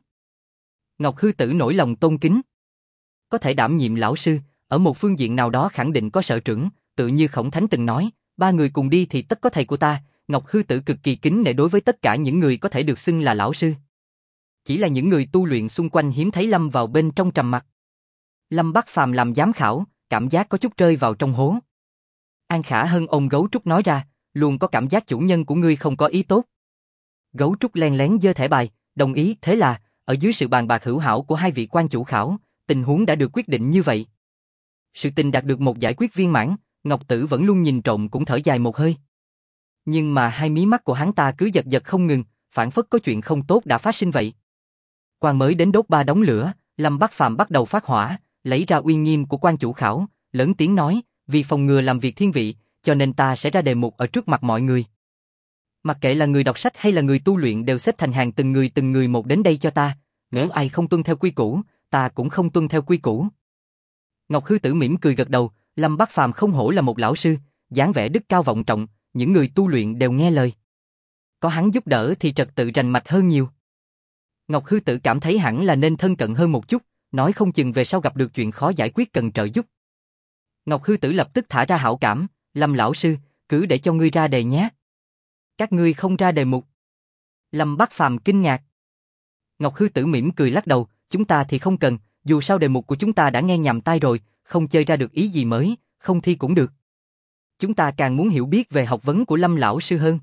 Ngọc Hư Tử nổi lòng tôn kính. Có thể đảm nhiệm lão sư, ở một phương diện nào đó khẳng định có sở trưởng, tự như Khổng Thánh từng nói, 3 người cùng đi thì tất có thầy của ta. Ngọc Hư Tử cực kỳ kính nể đối với tất cả những người có thể được xưng là lão sư. Chỉ là những người tu luyện xung quanh hiếm thấy lâm vào bên trong trầm mặc. Lâm Bắc Phàm làm giám khảo, cảm giác có chút rơi vào trong hố. An Khả Hân ôm Gấu Trúc nói ra, luôn có cảm giác chủ nhân của ngươi không có ý tốt. Gấu Trúc len lén giơ thẻ bài, đồng ý. Thế là, ở dưới sự bàn bạc hữu hảo của hai vị quan chủ khảo, tình huống đã được quyết định như vậy. Sự tình đạt được một giải quyết viên mãn, Ngọc Tử vẫn luôn nhìn trộm cũng thở dài một hơi. Nhưng mà hai mí mắt của hắn ta cứ giật giật không ngừng, phảng phất có chuyện không tốt đã phát sinh vậy. Quan mới đến đốt 3 đống lửa, Lâm Bắc Phàm bắt đầu phát hỏa, lấy ra uy nghiêm của quan chủ khảo, lớn tiếng nói, vì phòng ngừa làm việc thiên vị, cho nên ta sẽ ra đề mục ở trước mặt mọi người. Mặc kệ là người đọc sách hay là người tu luyện đều xếp thành hàng từng người một đến đây cho ta, Nếu ai không tuân theo quy củ, ta cũng không tuân theo quy củ. Ngọc Hư Tử mỉm cười gật đầu, Lâm Bác Phàm không hổ là một lão sư, dáng vẻ đức cao vọng trọng, những người tu luyện đều nghe lời. Có hắn giúp đỡ thì trật tự rành mạch hơn nhiều. Ngọc Hư Tử cảm thấy hẳn là nên thân cận hơn một chút, nói không chừng về sau gặp được chuyện khó giải quyết cần trợ giúp. Ngọc Hư Tử lập tức thả ra hảo cảm, Lâm lão sư, cứ để cho ngươi ra đề nhé. Các ngươi không ra đề mục. Lâm Bác Phàm kinh ngạc. Ngọc Hư Tử mỉm cười lắc đầu, chúng ta thì không cần, dù sao đề mục của chúng ta đã nghe nhầm tai rồi, không chơi ra được ý gì mới, không thi cũng được. Chúng ta càng muốn hiểu biết về học vấn của Lâm lão sư hơn.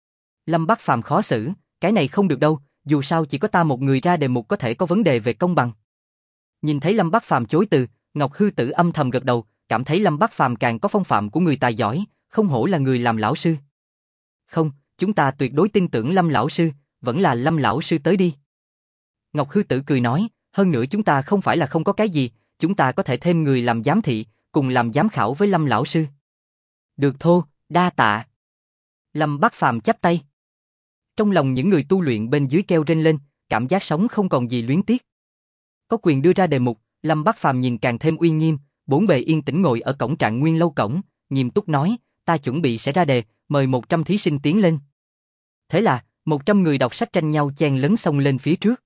Lâm Bác Phàm khó xử, cái này không được đâu, dù sao chỉ có ta một người ra đề mục có thể có vấn đề về công bằng. Nhìn thấy Lâm Bác Phàm chối từ, Ngọc Hư Tử âm thầm gật đầu, cảm thấy Lâm Bác Phàm càng có phong phạm của người tài giỏi, không hổ là người làm lão sư. Không, chúng ta tuyệt đối tin tưởng Lâm lão sư, vẫn là Lâm lão sư tới đi. Ngọc Hư Tử cười nói, hơn nữa chúng ta không phải là không có cái gì, chúng ta có thể thêm người làm giám thị, cùng làm giám khảo với Lâm lão sư. Được thô, đa tạ. Lâm Bác Phàm chắp tay. Trong lòng những người tu luyện bên dưới kêu rên lên, cảm giác sống không còn gì luyến tiếc. Có quyền đưa ra đề mục, Lâm Bác Phàm nhìn càng thêm uy nghiêm, bốn bề yên tĩnh ngồi ở cổng Trạng Nguyên lâu cổng, nghiêm túc nói, ta chuẩn bị sẽ ra đề, mời 100 thí sinh tiến lên. Thế là, 100 người đọc sách tranh nhau chen lấn xông lên phía trước.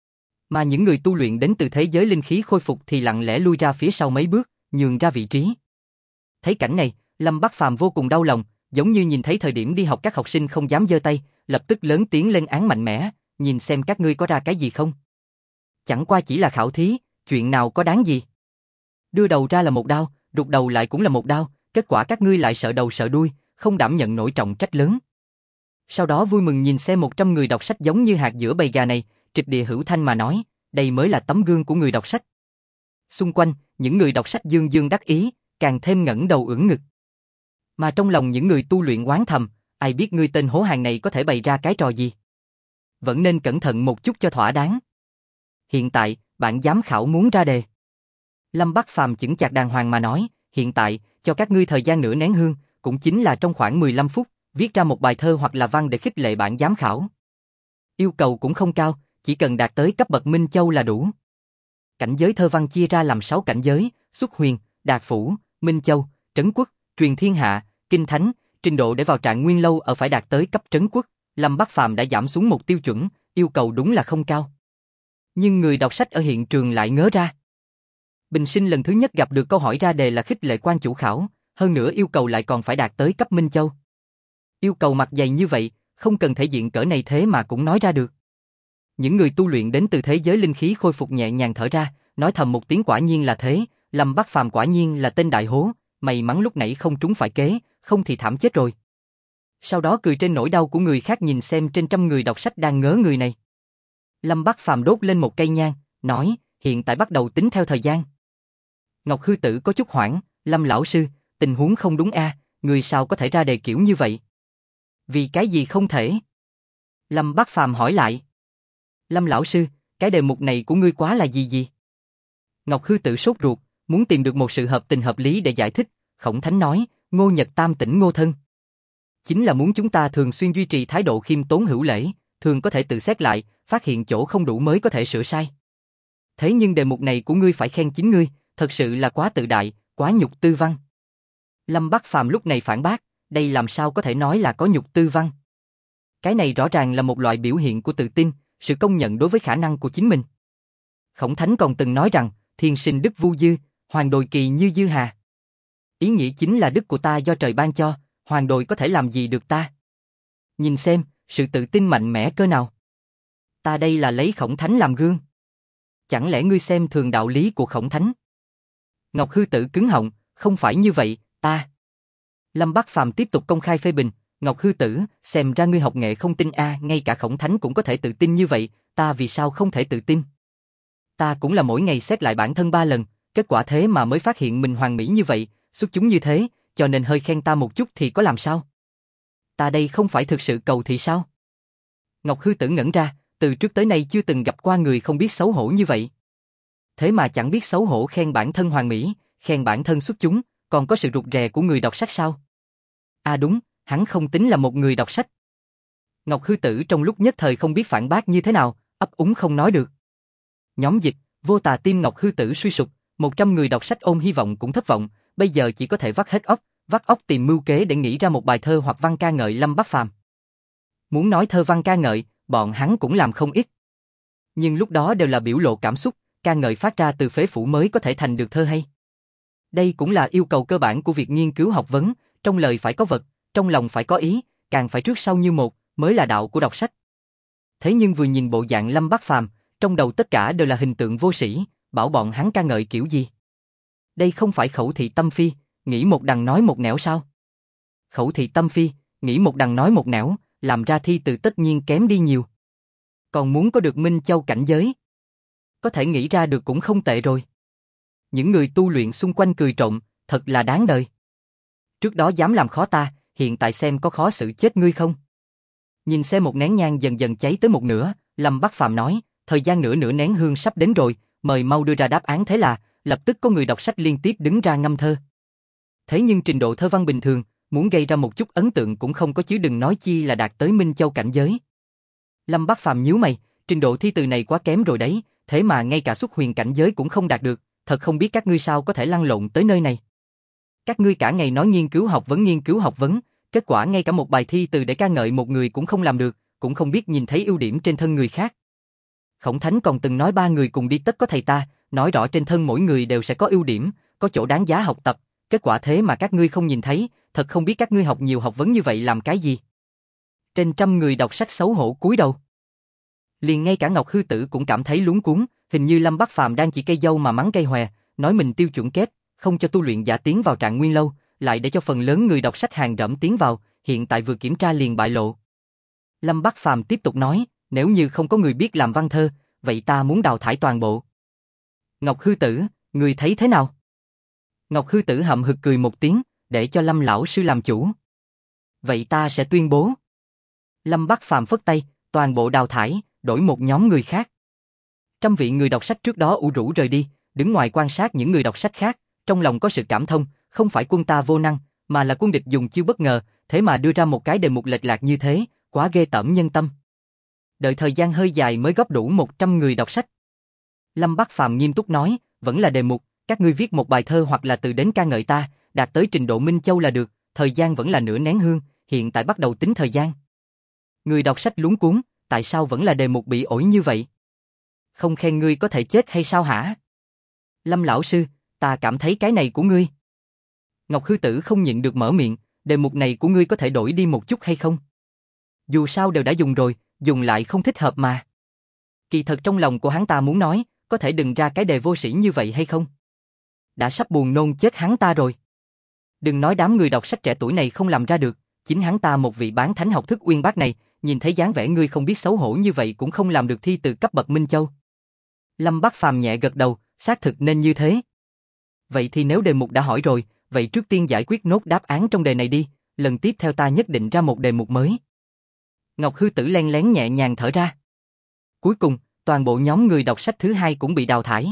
Mà những người tu luyện đến từ thế giới linh khí khôi phục thì lặng lẽ lui ra phía sau mấy bước, nhường ra vị trí. Thấy cảnh này, Lâm Bác Phàm vô cùng đau lòng, giống như nhìn thấy thời điểm đi học các học sinh không dám giơ tay, lập tức lớn tiếng lên án mạnh mẽ, nhìn xem các ngươi có ra cái gì không. Chẳng qua chỉ là khảo thí, chuyện nào có đáng gì. Đưa đầu ra là một đao, rụt đầu lại cũng là một đao, kết quả các ngươi lại sợ đầu sợ đuôi, không đảm nhận nổi trọng trách lớn. Sau đó vui mừng nhìn xem 100 người đọc sách giống như hạt giữa bầy gà này, trịch địa hữu thanh mà nói, đây mới là tấm gương của người đọc sách. Xung quanh, những người đọc sách dương dương đắc ý, càng thêm ngẩng đầu ưỡn ngực. Mà trong lòng những người tu luyện oán thầm, ai biết ngươi tên hố hàng này có thể bày ra cái trò gì. Vẫn nên cẩn thận một chút cho thỏa đáng. Hiện tại, bạn giám khảo muốn ra đề. Lâm Bác Phàm chững chạc đàng hoàng mà nói, hiện tại, cho các ngươi thời gian nửa nén hương, cũng chính là trong khoảng 15 phút, viết ra một bài thơ hoặc là văn để khích lệ bạn giám khảo. Yêu cầu cũng không cao, chỉ cần đạt tới cấp bậc Minh Châu là đủ. Cảnh giới thơ văn chia ra làm 6 cảnh giới, Xuất Huyền, Đạt Phủ, Minh Châu, Trấn Quốc, Truyền Thiên Hạ, Kinh Thánh, trình độ để vào Trạng Nguyên lâu ở phải đạt tới cấp Trấn Quốc. Lâm Bác Phàm đã giảm xuống một tiêu chuẩn, yêu cầu đúng là không cao. Nhưng người đọc sách ở hiện trường lại ngớ ra. Bình sinh lần thứ nhất gặp được câu hỏi ra đề là khích lệ quan chủ khảo, hơn nữa yêu cầu lại còn phải đạt tới cấp Minh Châu. Yêu cầu mặt dày như vậy, không cần thể diện cỡ này thế mà cũng nói ra được. Những người tu luyện đến từ thế giới linh khí khôi phục nhẹ nhàng thở ra, nói thầm một tiếng quả nhiên là thế, Lâm Bác Phàm quả nhiên là tên đại hố, may mắn lúc nãy không trúng phải kế, không thì thảm chết rồi. Sau đó cười trên nỗi đau của người khác nhìn xem trên trăm người đọc sách đang ngớ người này. Lâm Bác Phàm đốt lên một cây nhang, nói, hiện tại bắt đầu tính theo thời gian. Ngọc Hư Tử có chút hoảng, Lâm lão sư, tình huống không đúng a, người sao có thể ra đề kiểu như vậy? Vì cái gì không thể? Lâm Bác Phàm hỏi lại. Lâm lão sư, cái đề mục này của ngươi quá là gì? Ngọc Hư Tử sốt ruột, muốn tìm được một sự hợp tình hợp lý để giải thích, Khổng Thánh nói, Ngô Nhật Tam tỉnh Ngô Thân. Chính là muốn chúng ta thường xuyên duy trì thái độ khiêm tốn hữu lễ, thường có thể tự xét lại, phát hiện chỗ không đủ mới có thể sửa sai. Thế nhưng đề mục này của ngươi phải khen chính ngươi, thật sự là quá tự đại, quá nhục tư văn. Lâm Bác Phàm lúc này phản bác, đây làm sao có thể nói là có nhục tư văn. Cái này rõ ràng là một loại biểu hiện của tự tin, sự công nhận đối với khả năng của chính mình. Khổng Thánh còn từng nói rằng, thiên sinh đức vu dư, hoàng đồi kỳ như dư hà. Ý nghĩa chính là đức của ta do trời ban cho, hoàng đồi có thể làm gì được ta. Nhìn xem, sự tự tin mạnh mẽ cơ nào. Ta đây là lấy Khổng Thánh làm gương. Chẳng lẽ ngươi xem thường đạo lý của Khổng Thánh? Ngọc Hư Tử cứng họng, không phải như vậy, ta. Lâm Bác Phàm tiếp tục công khai phê bình, Ngọc Hư Tử, xem ra ngươi học nghệ không tin a, ngay cả Khổng Thánh cũng có thể tự tin như vậy, ta vì sao không thể tự tin? Ta cũng là mỗi ngày xét lại bản thân 3 lần, kết quả thế mà mới phát hiện mình hoàn mỹ như vậy, xuất chúng như thế, cho nên hơi khen ta một chút thì có làm sao? Ta đây không phải thực sự cầu thị sao? Ngọc Hư Tử ngẩn ra, từ trước tới nay chưa từng gặp qua người không biết xấu hổ như vậy. Thế mà chẳng biết xấu hổ khen bản thân hoàn mỹ, khen bản thân xuất chúng, còn có sự rụt rè của người đọc sách sao? À đúng, hắn không tính là một người đọc sách. Ngọc Hư Tử trong lúc nhất thời không biết phản bác như thế nào, ấp úng không nói được. Nhóm dịch, vô tà tim Ngọc Hư Tử suy sụp, 100 người đọc sách ôm hy vọng cũng thất vọng, bây giờ chỉ có thể vắt óc tìm mưu kế để nghĩ ra một bài thơ hoặc văn ca ngợi Lâm Bắc Phàm. Muốn nói thơ văn ca ngợi, bọn hắn cũng làm không ít. Nhưng lúc đó đều là biểu lộ cảm xúc, ca ngợi phát ra từ phế phủ mới có thể thành được thơ hay. Đây cũng là yêu cầu cơ bản của việc nghiên cứu học vấn, trong lời phải có vật, trong lòng phải có ý, càng phải trước sau như một, mới là đạo của đọc sách. Thế nhưng vừa nhìn bộ dạng Lâm Bắc Phàm, trong đầu tất cả đều là hình tượng vô sĩ, bảo bọn hắn ca ngợi kiểu gì? Đây không phải khẩu thị tâm phi, nghĩ một đằng nói một nẻo sao? Khẩu thị tâm phi, nghĩ một đằng nói một nẻo, làm ra thi từ tất nhiên kém đi nhiều. Còn muốn có được Minh Châu cảnh giới, có thể nghĩ ra được cũng không tệ rồi. Những người tu luyện xung quanh cười trộm, thật là đáng đời. Trước đó dám làm khó ta, hiện tại xem có khó xử chết ngươi không? Nhìn xem một nén nhang dần dần cháy tới một nửa, Lâm Bắc Phàm nói, thời gian nửa nén hương sắp đến rồi, mời mau đưa ra đáp án. Thế là, lập tức có người đọc sách liên tiếp đứng ra ngâm thơ. Thế nhưng trình độ thơ văn bình thường, muốn gây ra một chút ấn tượng cũng không có chứ đừng nói chi là đạt tới Minh Châu cảnh giới. Lâm Bắc Phàm nhíu mày, trình độ thi từ này quá kém rồi đấy, thế mà ngay cả xuất huyền cảnh giới cũng không đạt được, thật không biết các ngươi sao có thể lăn lộn tới nơi này. Các ngươi cả ngày nói nghiên cứu học vấn, kết quả ngay cả một bài thi từ để ca ngợi một người cũng không làm được, cũng không biết nhìn thấy ưu điểm trên thân người khác. Khổng Thánh còn từng nói 3 người cùng đi tất có thầy ta, nói rõ trên thân mỗi người đều sẽ có ưu điểm, có chỗ đáng giá học tập, kết quả thế mà các ngươi không nhìn thấy, thật không biết các ngươi học nhiều học vấn như vậy làm cái gì. Trên trăm người đọc sách xấu hổ cúi đầu. Liền ngay cả Ngọc Hư Tử cũng cảm thấy luống cuống, hình như Lâm Bắc Phàm đang chỉ cây dâu mà mắng cây hòe, nói mình tiêu chuẩn kép, không cho tu luyện giả tiến vào trạng nguyên lâu, lại để cho phần lớn người đọc sách hàng rẫm tiến vào, hiện tại vừa kiểm tra liền bại lộ. Lâm Bắc Phàm tiếp tục nói, nếu như không có người biết làm văn thơ, vậy ta muốn đào thải toàn bộ. Ngọc Hư Tử, người thấy thế nào? Ngọc Hư Tử hậm hực cười một tiếng, để cho Lâm lão sư làm chủ. Vậy ta sẽ tuyên bố. Lâm Bắc Phàm phất tay, toàn bộ đào thải, đổi một nhóm người khác. Trăm vị người đọc sách trước đó ủ rũ rời đi, đứng ngoài quan sát những người đọc sách khác, trong lòng có sự cảm thông, không phải quân ta vô năng, mà là quân địch dùng chiêu bất ngờ, thế mà đưa ra một cái đề mục lệch lạc như thế, quá ghê tởm nhân tâm. Đợi thời gian hơi dài mới góp đủ 100 người đọc sách. Lâm Bắc Phàm nghiêm túc nói, vẫn là đề mục, các ngươi viết một bài thơ hoặc là từ đến ca ngợi ta, đạt tới trình độ Minh Châu là được, thời gian vẫn là nửa nén hương, hiện tại bắt đầu tính thời gian. Người đọc sách luống cuống, tại sao vẫn là đề mục bị ổi như vậy? Không khen ngươi có thể chết hay sao hả? Lâm lão sư, ta cảm thấy cái này của ngươi. Ngọc Hư Tử không nhịn được mở miệng, đề mục này của ngươi có thể đổi đi một chút hay không? Dù sao đều đã dùng rồi, dùng lại không thích hợp mà. Kỳ thật trong lòng của hắn ta muốn nói, có thể đừng ra cái đề vô sĩ như vậy hay không? Đã sắp buồn nôn chết hắn ta rồi. Đừng nói đám người đọc sách trẻ tuổi này không làm ra được, chính hắn ta một vị bán thánh học thức uyên bác này, nhìn thấy dáng vẻ ngươi không biết xấu hổ như vậy cũng không làm được thi từ cấp bậc Minh Châu. Lâm Bắc Phàm nhẹ gật đầu, xác thực nên như thế. Vậy thì nếu đề mục đã hỏi rồi, vậy trước tiên giải quyết nốt đáp án trong đề này đi, lần tiếp theo ta nhất định ra một đề mục mới. Ngọc Hư Tử len lén nhẹ nhàng thở ra. Cuối cùng, toàn bộ nhóm người đọc sách thứ hai cũng bị đào thải.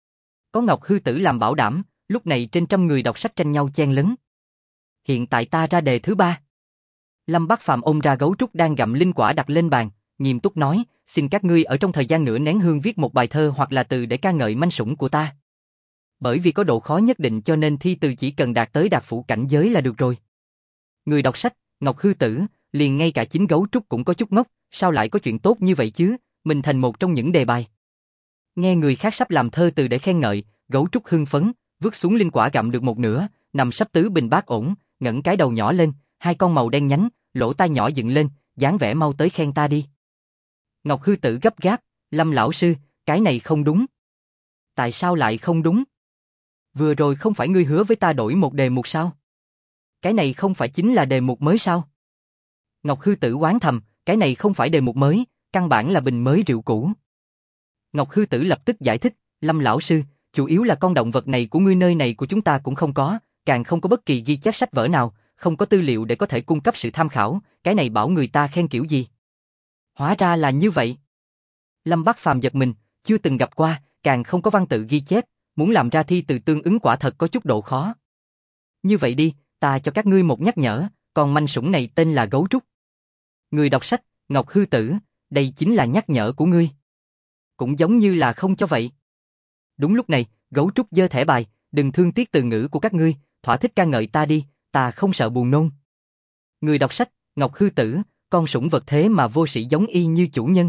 Có Ngọc Hư Tử làm bảo đảm, lúc này trên trăm người đọc sách tranh nhau chen lấn. Hiện tại ta ra đề thứ 3. Lâm Bắc Phàm ôm ra gấu trúc đang gặm linh quả đặt lên bàn, nghiêm túc nói, xin các ngươi ở trong thời gian nửa nén hương viết một bài thơ hoặc là từ để ca ngợi manh sủng của ta. Bởi vì có độ khó nhất định cho nên thi từ chỉ cần đạt tới đạt phủ cảnh giới là được rồi. Người đọc sách, Ngọc Hư Tử, liền ngay cả chính gấu trúc cũng có chút ngốc, sao lại có chuyện tốt như vậy chứ, mình thành một trong những đề bài. Nghe người khác sắp làm thơ từ để khen ngợi, gấu trúc hưng phấn, vứt xuống linh quả gặm được một nửa, nằm sắp tứ bình bát ổn, ngẩng cái đầu nhỏ lên, hai con màu đen nhánh, lỗ tai nhỏ dựng lên, dáng vẻ mau tới khen ta đi. Ngọc Hư Tử gấp gáp, Lâm lão sư, cái này không đúng. Tại sao lại không đúng? Vừa rồi không phải ngươi hứa với ta đổi một đề mục sao? Cái này không phải chính là đề mục mới sao? Ngọc Hư Tử oán thầm, cái này không phải đề mục mới, căn bản là bình mới rượu cũ. Ngọc Hư Tử lập tức giải thích, Lâm lão sư, chủ yếu là con động vật này của ngươi nơi này của chúng ta cũng không có, càng không có bất kỳ ghi chép sách vở nào, không có tư liệu để có thể cung cấp sự tham khảo, cái này bảo người ta khen kiểu gì? Hóa ra là như vậy. Lâm Bắc Phàm giật mình, chưa từng gặp qua, càng không có văn tự ghi chép, muốn làm ra thi từ tương ứng quả thật có chút độ khó. Như vậy đi, ta cho các ngươi một nhắc nhở, con manh sủng này tên là gấu trúc. Người đọc sách, Ngọc Hư Tử, đây chính là nhắc nhở của ngươi. cũng giống như là không cho vậy. Đúng lúc này, Gấu Trúc giơ thẻ bài, đừng thương tiếc từ ngữ của các ngươi, thỏa thích ca ngợi ta đi, ta không sợ buồn nôn. Người đọc sách, Ngọc Hư Tử, con sủng vật thế mà vô sĩ giống y như chủ nhân.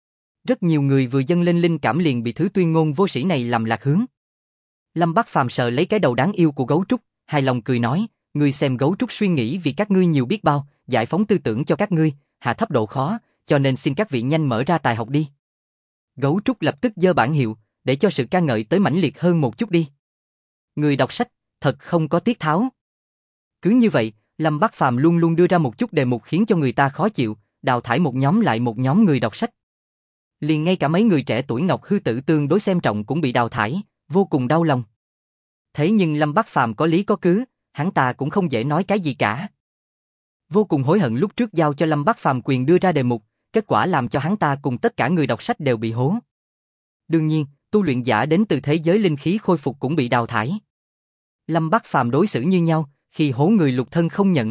Rất nhiều người vừa dâng lên linh cảm liền bị thứ tuyên ngôn vô sĩ này làm lạc hướng. Lâm Bác Phàm sờ lấy cái đầu đáng yêu của Gấu Trúc, hài lòng cười nói, ngươi xem Gấu Trúc suy nghĩ vì các ngươi nhiều biết bao, giải phóng tư tưởng cho các ngươi, hạ thấp độ khó, cho nên xin các vị nhanh mở ra tài học đi. Gấu Trúc lập tức giơ bảng hiệu, để cho sự ca ngợi tới mãnh liệt hơn một chút đi. Người đọc sách, thật không có tiết tháo. Cứ như vậy, Lâm Bác Phàm luôn luôn đưa ra một chút đề mục khiến cho người ta khó chịu, đào thải một nhóm lại một nhóm người đọc sách. Liền ngay cả mấy người trẻ tuổi Ngọc Hư Tử tương đối xem trọng cũng bị đào thải, vô cùng đau lòng. Thế nhưng Lâm Bác Phàm có lý có cứ, hắn ta cũng không dễ nói cái gì cả. Vô cùng hối hận lúc trước giao cho Lâm Bác Phàm quyền đưa ra đề mục, kết quả làm cho hắn ta cùng tất cả người đọc sách đều bị hố. Đương nhiên, tu luyện giả đến từ thế giới linh khí khôi phục cũng bị đào thải. Lâm Bác Phàm đối xử như nhau, khi hố người lục thân không nhận.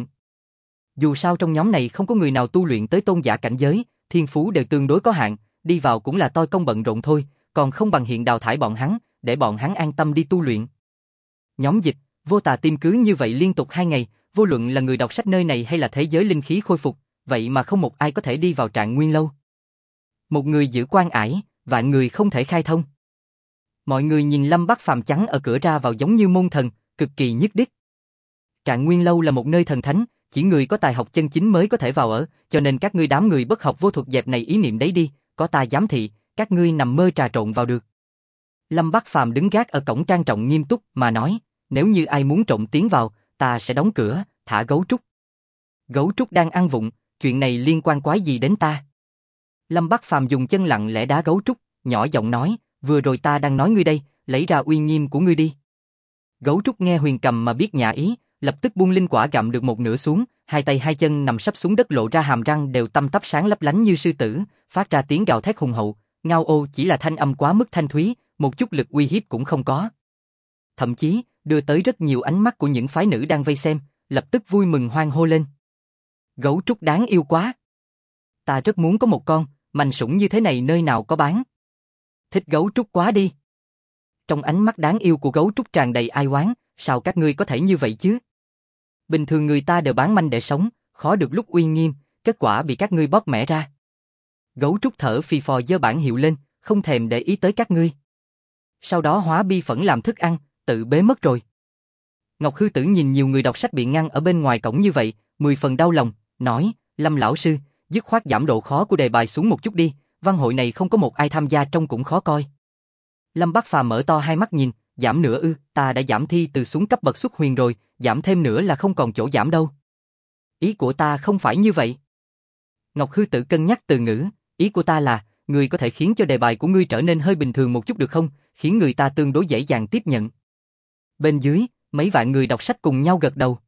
Dù sao trong nhóm này không có người nào tu luyện tới tôn giả cảnh giới, thiên phú đều tương đối có hạn, đi vào cũng là toi công bận rộn thôi, còn không bằng hiện đào thải bọn hắn, để bọn hắn an tâm đi tu luyện. Nhóm dịch, Vô Tà Tim cứ như vậy liên tục 2 ngày, vô luận là người đọc sách nơi này hay là thế giới linh khí khôi phục, vậy mà không một ai có thể đi vào Trạng Nguyên Lâu. Một người giữ quan ải, vạn người không thể khai thông. Mọi người nhìn Lâm Bác Phàm trắng ở cửa ra vào giống như môn thần, cực kỳ nhất đích. Trạng Nguyên Lâu là một nơi thần thánh, chỉ người có tài học chân chính mới có thể vào ở, cho nên các ngươi đám người bất học vô thuật dẹp này ý niệm đấy đi, có ta giám thị, các ngươi nằm mơ trà trộn vào được. Lâm Bác Phàm đứng gác ở cổng trang trọng nghiêm túc mà nói, nếu như ai muốn trộn tiến vào, ta sẽ đóng cửa, thả Gấu Trúc. Gấu Trúc đang ăn vụng, chuyện này liên quan quái gì đến ta? Lâm Bác Phàm dùng chân lặng lẽ đá Gấu Trúc, nhỏ giọng nói, vừa rồi ta đang nói ngươi đây, lấy ra uy nghiêm của ngươi đi. Gấu Trúc nghe Huyền Cầm mà biết nhã ý, lập tức buông linh quả gặm được một nửa xuống, hai tay hai chân nằm sấp xuống đất lộ ra hàm răng đều tăm tắp sáng lấp lánh như sư tử, phát ra tiếng gào thét hùng hậu, ngao ô chỉ là thanh âm quá mức thanh thúy, một chút lực uy hiếp cũng không có. Thậm chí, đưa tới rất nhiều ánh mắt của những phái nữ đang vây xem, lập tức vui mừng hoan hô lên. Gấu Trúc đáng yêu quá. Ta rất muốn có một con, manh sủng như thế này nơi nào có bán. Thích Gấu Trúc quá đi. Trong ánh mắt đáng yêu của Gấu Trúc tràn đầy ai oán, sao các ngươi có thể như vậy chứ? Bình thường người ta đều bán manh để sống, khó được lúc uy nghiêm, kết quả bị các ngươi bóp mẽ ra. Gấu Trúc thở phì phò giơ bảng hiệu lên, không thèm để ý tới các ngươi. Sau đó hóa bi phẫn làm thức ăn, tự bế mất rồi. Ngọc Hư Tử nhìn nhiều người đọc sách bị ngăn ở bên ngoài cổng như vậy, 10 phần đau lòng, nói, Lâm lão sư, dứt khoát giảm độ khó của đề bài xuống một chút đi, văn hội này không có một ai tham gia trông cũng khó coi. Lâm Bác Phàm mở to hai mắt nhìn, giảm nữa ư, ta đã giảm thi từ xuống cấp bậc xuất huyền rồi, giảm thêm nữa là không còn chỗ giảm đâu. Ý của ta không phải như vậy. Ngọc Hư Tử cân nhắc từ ngữ, ý của ta là, ngươi có thể khiến cho đề bài của ngươi trở nên hơi bình thường một chút được không, khiến người ta tương đối dễ dàng tiếp nhận. Bên dưới, mấy vạn người đọc sách cùng nhau gật đầu.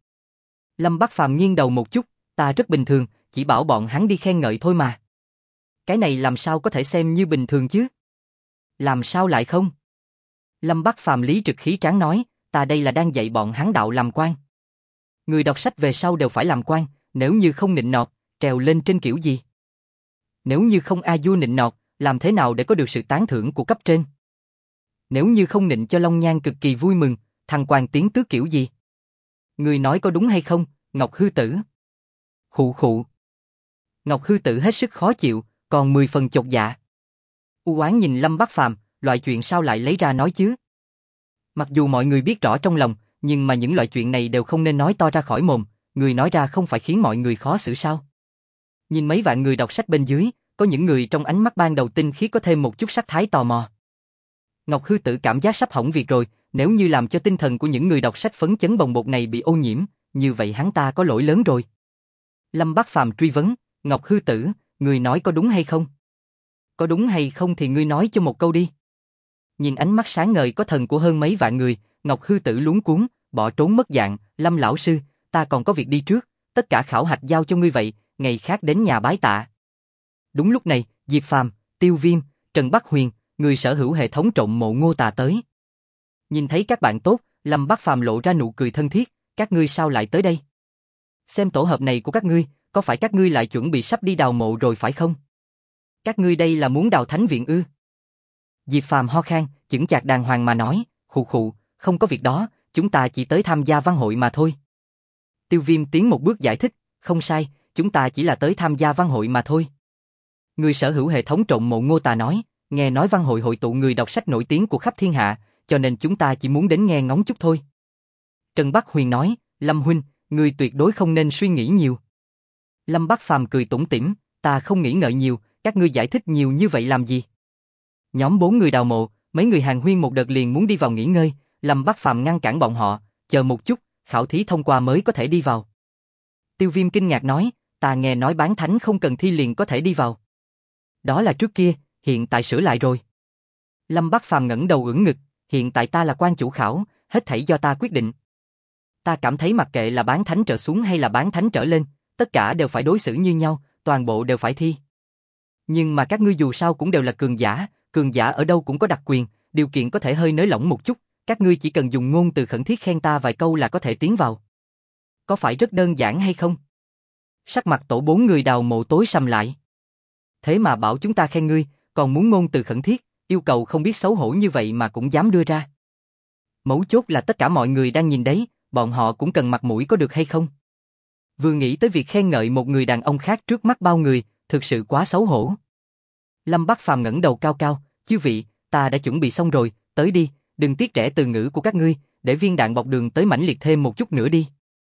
Lâm Bác Phàm nghiêng đầu một chút, ta rất bình thường, chỉ bảo bọn hắn đi khen ngợi thôi mà. Cái này làm sao có thể xem như bình thường chứ? Làm sao lại không? Lâm Bác Phàm lý trực khí tráng nói, ta đây là đang dạy bọn hắn đạo làm quan. Người đọc sách về sau đều phải làm quan, nếu như không nịnh nọt, trèo lên trên kiểu gì? Nếu như không a vua nịnh nọt, làm thế nào để có được sự tán thưởng của cấp trên? Nếu như không nịnh cho Long Nhan cực kỳ vui mừng, thăng quan tiến tước kiểu gì? Người nói có đúng hay không, Ngọc Hư Tử? Khụ khụ. Ngọc Hư Tử hết sức khó chịu, còn 10 phần chột dạ. U oán nhìn Lâm Bác Phàm, loại chuyện sao lại lấy ra nói chứ? Mặc dù mọi người biết rõ trong lòng, nhưng mà những loại chuyện này đều không nên nói to ra khỏi mồm, người nói ra không phải khiến mọi người khó xử sao? Nhìn mấy vạn người đọc sách bên dưới, có những người trong ánh mắt ban đầu tinh khiết có thêm một chút sắc thái tò mò. Ngọc Hư Tử cảm giác sắp hỏng việc rồi, nếu như làm cho tinh thần của những người đọc sách phấn chấn bồng bột này bị ô nhiễm, như vậy hắn ta có lỗi lớn rồi. Lâm Bác Phàm truy vấn, Ngọc Hư Tử, người nói có đúng hay không? Có đúng hay không thì ngươi nói cho một câu đi. Nhìn ánh mắt sáng ngời có thần của hơn mấy vạn người, Ngọc Hư Tử luống cuống, bỏ trốn mất dạng, Lâm lão sư, ta còn có việc đi trước, tất cả khảo hạch giao cho ngươi vậy, ngày khác đến nhà bái tạ. Đúng lúc này, Diệp Phàm, Tiêu Viêm, Trần Bắc Huyền, người sở hữu hệ thống trộm mộ Ngô Tà tới. Nhìn thấy các bạn tốt, Lâm Bác Phàm lộ ra nụ cười thân thiết, các ngươi sao lại tới đây? Xem tổ hợp này của các ngươi, có phải các ngươi lại chuẩn bị sắp đi đào mộ rồi phải không? Các ngươi đây là muốn đào thánh viện ư? Diệp Phàm ho khan, chững chạc đàng hoàng mà nói, khụ khụ, không có việc đó, chúng ta chỉ tới tham gia văn hội mà thôi. Tiêu Viêm tiến một bước giải thích, không sai, chúng ta chỉ là tới tham gia văn hội mà thôi. Người sở hữu hệ thống trộn mộ Ngô Tà nói, nghe nói văn hội hội tụ người đọc sách nổi tiếng của khắp thiên hạ, cho nên chúng ta chỉ muốn đến nghe ngóng chút thôi. Trần Bắc Huyền nói, Lâm huynh, người tuyệt đối không nên suy nghĩ nhiều. Lâm Bắc Phàm cười tủm tỉm, ta không nghĩ ngợi nhiều, các ngươi giải thích nhiều như vậy làm gì? Nhóm 4 người đào mộ, mấy người hàng huyên một đợt liền muốn đi vào nghỉ ngơi, Lâm Bắc Phàm ngăn cản bọn họ, chờ một chút, khảo thí thông qua mới có thể đi vào. Tiêu Viêm kinh ngạc nói, ta nghe nói bán thánh không cần thi liền có thể đi vào. Đó là trước kia, hiện tại sửa lại rồi. Lâm Bắc Phàm ngẩng đầu ưỡn ngực, hiện tại ta là quan chủ khảo, hết thảy do ta quyết định. Ta cảm thấy mặc kệ là bán thánh trở xuống hay là bán thánh trở lên, tất cả đều phải đối xử như nhau, toàn bộ đều phải thi. Nhưng mà các ngươi dù sao cũng đều là cường giả ở đâu cũng có đặc quyền, điều kiện có thể hơi nới lỏng một chút, các ngươi chỉ cần dùng ngôn từ khẩn thiết khen ta vài câu là có thể tiến vào. Có phải rất đơn giản hay không? Sắc mặt tổ 4 người đào mộ tối sầm lại. Thế mà bảo chúng ta khen ngươi, còn muốn ngôn từ khẩn thiết, yêu cầu không biết xấu hổ như vậy mà cũng dám đưa ra. Mấu chốt là tất cả mọi người đang nhìn đấy, bọn họ cũng cần mặt mũi có được hay không? Vừa nghĩ tới việc khen ngợi một người đàn ông khác trước mắt bao người, thực sự quá xấu hổ. Lâm Bắc Phàm ngẩng đầu cao cao, chư vị, ta đã chuẩn bị xong rồi, tới đi, đừng tiếc rẻ từ ngữ của các ngươi, để viên đạn bọc đường tới mãnh liệt thêm một chút nữa đi.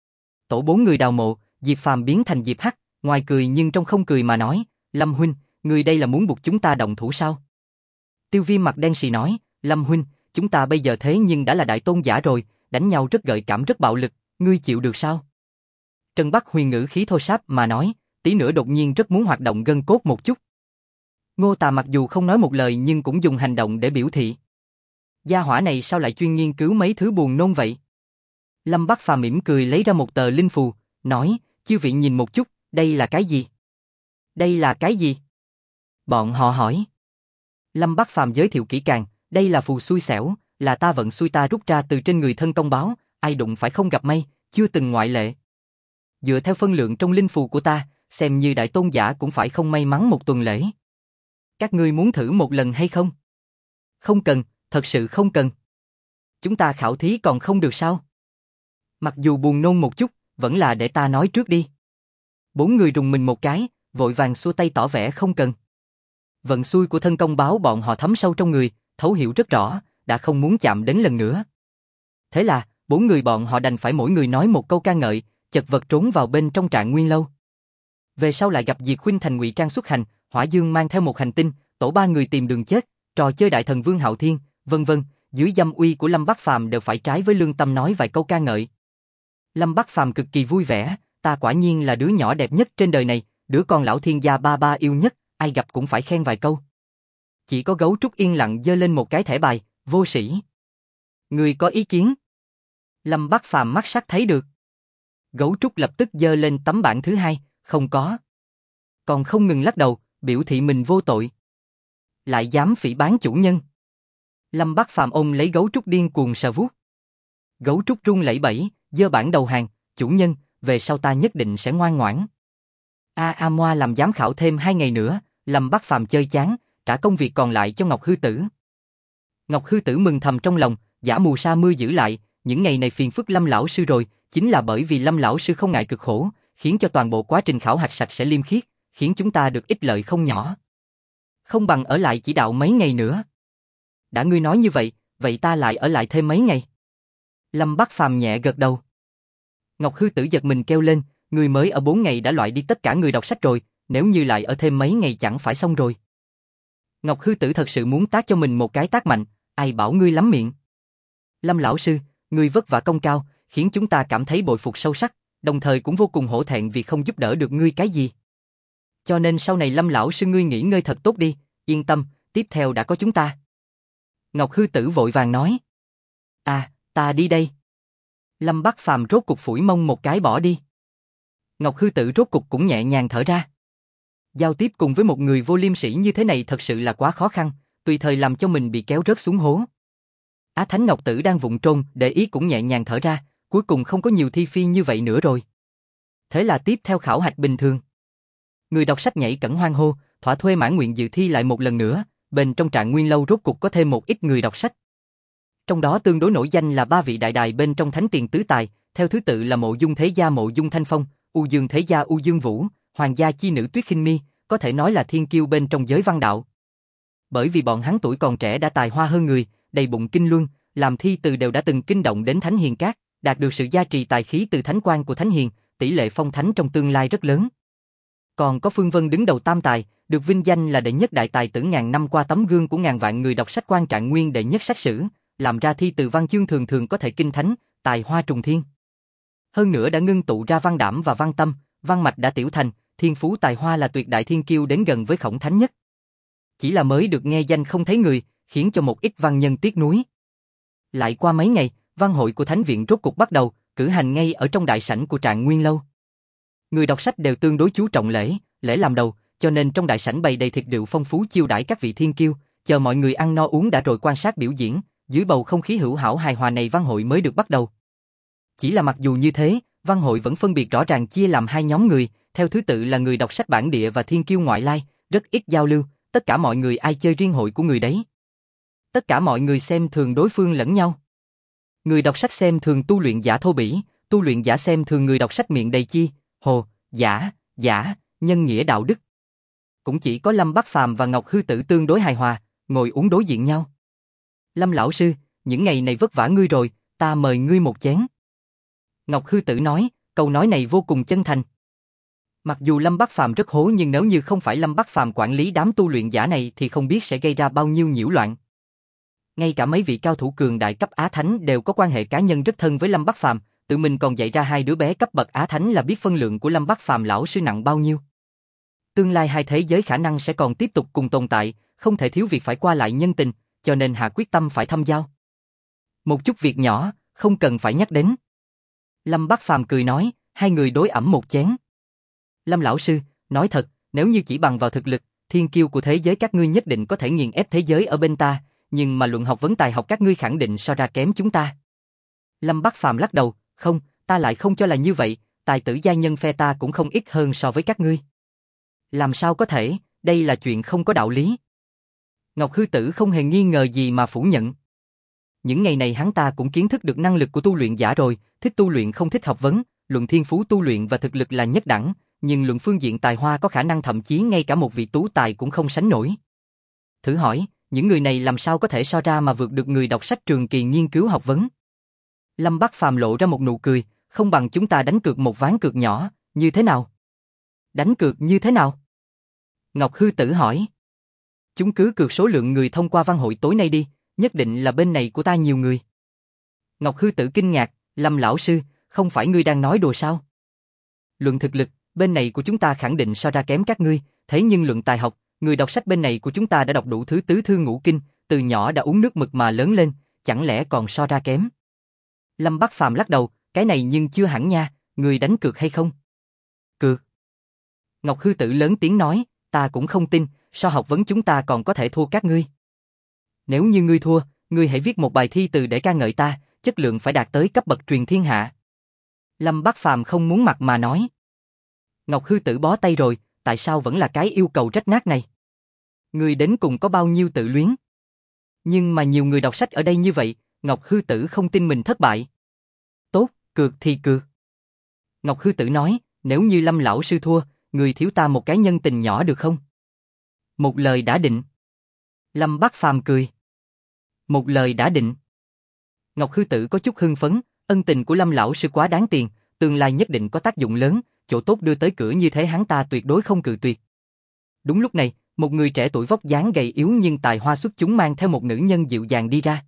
Tổ 4 người đào mộ, Diệp Phàm biến thành Diệp Hắc, ngoài cười nhưng trong không cười mà nói, Lâm huynh, người đây là muốn buộc chúng ta động thủ sao? Tiêu Viêm mặt đen sì nói, Lâm huynh, chúng ta bây giờ thế nhưng đã là đại tôn giả rồi, đánh nhau rất gợi cảm rất bạo lực, ngươi chịu được sao? Trần Bắc Huyền ngữ khí thô sáp mà nói, tí nữa đột nhiên rất muốn hoạt động gân cốt một chút. Ngô Tà mặc dù không nói một lời nhưng cũng dùng hành động để biểu thị. Gia hỏa này sao lại chuyên nghiên cứu mấy thứ buồn nôn vậy? Lâm Bắc Phàm mỉm cười lấy ra một tờ linh phù, nói, chư vị nhìn một chút, đây là cái gì? Đây là cái gì? Bọn họ hỏi. Lâm Bắc Phàm giới thiệu kỹ càng, đây là phù xui xẻo, là ta vận xui ta rút ra từ trên người thân công báo, ai đụng phải không gặp may, chưa từng ngoại lệ. Dựa theo phân lượng trong linh phù của ta, xem như đại tôn giả cũng phải không may mắn một tuần lễ. Các ngươi muốn thử một lần hay không? Không cần, thật sự không cần. Chúng ta khảo thí còn không được sao? Mặc dù buồn nôn một chút, vẫn là để ta nói trước đi. 4 người rùng mình một cái, vội vàng xua tay tỏ vẻ không cần. Vận xui của thân công báo bọn họ thấm sâu trong người, thấu hiểu rất rõ, đã không muốn chạm đến lần nữa. Thế là, 4 người bọn họ đành phải mỗi người nói một câu ca ngợi, chật vật trốn vào bên trong Trạng Nguyên lâu. Về sau lại gặp Diệp Khuynh Thành ngụy trang xuất hành, Hỏa Dương mang theo một hành tinh, tổ 3 người tìm đường chết, trò chơi đại thần Vương Hạo Thiên, vân vân, dưới dâm uy của Lâm Bắc Phàm đều phải trái với lương tâm nói vài câu ca ngợi. Lâm Bắc Phàm cực kỳ vui vẻ, ta quả nhiên là đứa nhỏ đẹp nhất trên đời này, đứa con lão thiên gia ba ba yêu nhất, ai gặp cũng phải khen vài câu. Chỉ có Gấu Trúc yên lặng giơ lên một cái thẻ bài, vô sĩ. Người có ý kiến? Lâm Bắc Phàm mắt sắc thấy được. Gấu Trúc lập tức giơ lên tấm bảng thứ 2, không có. Còn không ngừng lắc đầu, biểu thị mình vô tội. Lại dám phỉ báng chủ nhân. Lâm Bắc Phàm ôm lấy Gấu Trúc điên cuồng sờ vuốt. Gấu Trúc run lẩy bẩy, giơ bảng đầu hàng, chủ nhân, về sau ta nhất định sẽ ngoan ngoãn. Moa làm giám khảo thêm 2 ngày nữa, Lâm Bắc Phàm chơi chán, trả công việc còn lại cho Ngọc Hư Tử. Ngọc Hư Tử mừng thầm trong lòng, giả mù sa mưa giữ lại, những ngày này phiền phức Lâm lão sư rồi, chính là bởi vì Lâm lão sư không ngại cực khổ, khiến cho toàn bộ quá trình khảo hạch sạch sẽ liêm khiết, khiến chúng ta được ích lợi không nhỏ. Không bằng ở lại chỉ đạo mấy ngày nữa. Đã ngươi nói như vậy, vậy ta lại ở lại thêm mấy ngày. Lâm Bắc Phàm nhẹ gật đầu. Ngọc Hư Tử giật mình kêu lên, người mới ở 4 ngày đã loại đi tất cả người đọc sách rồi, nếu như lại ở thêm mấy ngày chẳng phải xong rồi. Ngọc Hư Tử thật sự muốn tát cho mình một cái tát mạnh, ai bảo ngươi lắm miệng. Lâm lão sư, ngươi vất vả công cao, khiến chúng ta cảm thấy bội phục sâu sắc, đồng thời cũng vô cùng hổ thẹn vì không giúp đỡ được ngươi cái gì. Cho nên sau này Lâm lão sư ngươi nghỉ ngơi thật tốt đi, yên tâm, tiếp theo đã có chúng ta. Ngọc Hư Tử vội vàng nói. Ta đi đây. Lâm Bắc Phàm rốt cục phủi mông một cái bỏ đi. Ngọc Hư Tử rốt cục cũng nhẹ nhàng thở ra. Giao tiếp cùng với một người vô liêm sỉ như thế này thật sự là quá khó khăn, tùy thời làm cho mình bị kéo rớt xuống hố. Á Thánh Ngọc Tử đang vụng trôn, để ý cũng nhẹ nhàng thở ra, cuối cùng không có nhiều thi phi như vậy nữa rồi. Thế là tiếp theo khảo hạch bình thường. Người đọc sách nhảy cẫng hoan hô, thỏa thuê mãn nguyện dự thi lại một lần nữa, bên trong Trạng Nguyên Lâu rốt cục có thêm một ít người đọc sách. Trong đó tương đối nổi danh là ba vị đại đài bên trong Thánh Tiền Tứ Tài, theo thứ tự là Mộ Dung Thế Gia Mộ Dung Thanh Phong, U Dương Thế Gia U Dương Vũ, Hoàng gia chi nữ Tuyết Khinh Mi, có thể nói là thiên kiêu bên trong giới văn đạo. Bởi vì bọn hắn tuổi còn trẻ đã tài hoa hơn người, đầy bụng kinh luân, làm thi từ đều đã từng kinh động đến Thánh Hiền Các, đạt được sự gia trì tài khí từ thánh quan của Thánh Hiền, tỷ lệ phong thánh trong tương lai rất lớn. Còn có Phương Vân đứng đầu tam tài, được vinh danh là đệ nhất đại tài tử ngàn năm qua tấm gương của ngàn vạn người đọc sách quan Trạng Nguyên đệ nhất sách sử, làm ra thi từ văn chương thường thường có thể kinh thánh, tài hoa trùng thiên. Hơn nữa đã ngưng tụ ra văn đảm và văn tâm, văn mạch đã tiểu thành, thiên phú tài hoa là tuyệt đại thiên kiêu đến gần với Khổng Thánh nhất. Chỉ là mới được nghe danh không thấy người, khiến cho một ít văn nhân tiếc nuối. Lại qua mấy ngày, văn hội của Thánh viện rốt cục bắt đầu, cử hành ngay ở trong đại sảnh của Trạng Nguyên Lâu. Người đọc sách đều tương đối chú trọng lễ làm đầu, cho nên trong đại sảnh bày đầy thịt rượu phong phú chiêu đãi các vị thiên kiêu, chờ mọi người ăn no uống đã rồi quan sát biểu diễn, dưới bầu không khí hữu hảo hài hòa này văn hội mới được bắt đầu. Chỉ là mặc dù như thế, văn hội vẫn phân biệt rõ ràng chia làm hai nhóm người, theo thứ tự là người đọc sách bản địa và thiên kiêu ngoại lai, rất ít giao lưu, tất cả mọi người ai chơi riêng hội của người đấy. Tất cả mọi người xem thường đối phương lẫn nhau. Người đọc sách xem thường tu luyện giả thô bỉ, tu luyện giả xem thường người đọc sách miệng đầy chi, hồ, giả, nhân nghĩa đạo đức. Cũng chỉ có Lâm Bắc Phàm và Ngọc Hư Tử tương đối hài hòa, ngồi uống đối diện nhau. Lâm lão sư, những ngày này vất vả ngươi rồi, ta mời ngươi một chén. Ngọc Hư Tử nói, câu nói này vô cùng chân thành. Mặc dù Lâm Bắc Phàm rất hố nhưng nếu như không phải Lâm Bắc Phàm quản lý đám tu luyện giả này thì không biết sẽ gây ra bao nhiêu nhiễu loạn. Ngay cả mấy vị cao thủ cường đại cấp Á Thánh đều có quan hệ cá nhân rất thân với Lâm Bắc Phàm, tự mình còn dạy ra hai đứa bé cấp bậc Á Thánh là biết phân lượng của Lâm Bắc Phàm lão sư nặng bao nhiêu. Tương lai hai thế giới khả năng sẽ còn tiếp tục cùng tồn tại, không thể thiếu việc phải qua lại nhân tình, cho nên hạ quyết tâm phải thăm giao. Một chút việc nhỏ, không cần phải nhắc đến. Lâm Bắc Phàm cười nói, hai người đối ẩm một chén. Lâm lão sư, nói thật, nếu như chỉ bằng vào thực lực, thiên kiêu của thế giới các ngươi nhất định có thể nghiền ép thế giới ở bên ta, nhưng mà luận học vấn tài học các ngươi khẳng định so ra kém chúng ta. Lâm Bắc Phàm lắc đầu, không, ta lại không cho là như vậy, tài tử gia nhân phe ta cũng không ít hơn so với các ngươi. Làm sao có thể, đây là chuyện không có đạo lý. Ngọc Hư Tử không hề nghi ngờ gì mà phủ nhận. Những ngày này hắn ta cũng kiến thức được năng lực của tu luyện giả rồi, thích tu luyện không thích học vấn, luận thiên phú tu luyện và thực lực là nhất đẳng, nhưng luận phương diện tài hoa có khả năng thậm chí ngay cả một vị tú tài cũng không sánh nổi. Thử hỏi, những người này làm sao có thể so ra mà vượt được người đọc sách trường kỳ nghiên cứu học vấn? Lâm Bắc Phàm lộ ra một nụ cười, không bằng chúng ta đánh cược một ván cược nhỏ, như thế nào? Đánh cược như thế nào? Ngọc Hư Tử hỏi. Chúng cứ cược số lượng người thông qua văn hội tối nay đi, nhất định là bên này của ta nhiều người. Ngọc Hư Tử kinh ngạc, Lâm lão sư, không phải ngươi đang nói đùa sao? Luận thực lực, bên này của chúng ta khẳng định so ra kém các ngươi, thế nhưng luận tài học, người đọc sách bên này của chúng ta đã đọc đủ thứ tứ thư ngũ kinh, từ nhỏ đã uống nước mực mà lớn lên, chẳng lẽ còn so ra kém? Lâm Bắc Phàm lắc đầu, cái này nhưng chưa hẳn nha, người đánh cược hay không? Cược. Ngọc Hư Tử lớn tiếng nói, ta cũng không tin, so học vấn chúng ta còn có thể thua các ngươi. Nếu như ngươi thua, ngươi hãy viết một bài thi từ để ca ngợi ta, chất lượng phải đạt tới cấp bậc truyền thiên hạ. Lâm Bắc Phàm không muốn mặt mà nói. Ngọc Hư Tử bó tay rồi, tại sao vẫn là cái yêu cầu rách nát này? Ngươi đến cùng có bao nhiêu tự luyến? Nhưng mà nhiều người đọc sách ở đây như vậy, Ngọc Hư Tử không tin mình thất bại. Tốt, cược thì cược. Ngọc Hư Tử nói, nếu như Lâm lão sư thua, người thiếu ta một cái nhân tình nhỏ được không? Một lời đã định. Lâm Bắc Phàm cười. Một lời đã định. Ngọc Hư Tử có chút hưng phấn, ân tình của Lâm lão sư quá đáng tiền, tương lai nhất định có tác dụng lớn, chỗ tốt đưa tới cửa như thế hắn ta tuyệt đối không cự tuyệt. Đúng lúc này, một người trẻ tuổi vóc dáng gầy yếu nhưng tài hoa xuất chúng mang theo một nữ nhân dịu dàng đi ra.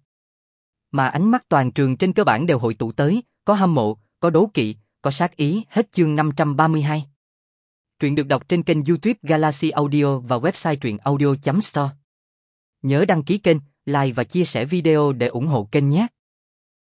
Mà ánh mắt toàn trường trên cơ bản đều hội tụ tới, có hâm mộ, có đố kỵ, có sát ý, hết chương 532. Truyện được đọc trên kênh YouTube Galaxy Audio và website truyện audio.store. Nhớ đăng ký kênh, like và chia sẻ video để ủng hộ kênh nhé.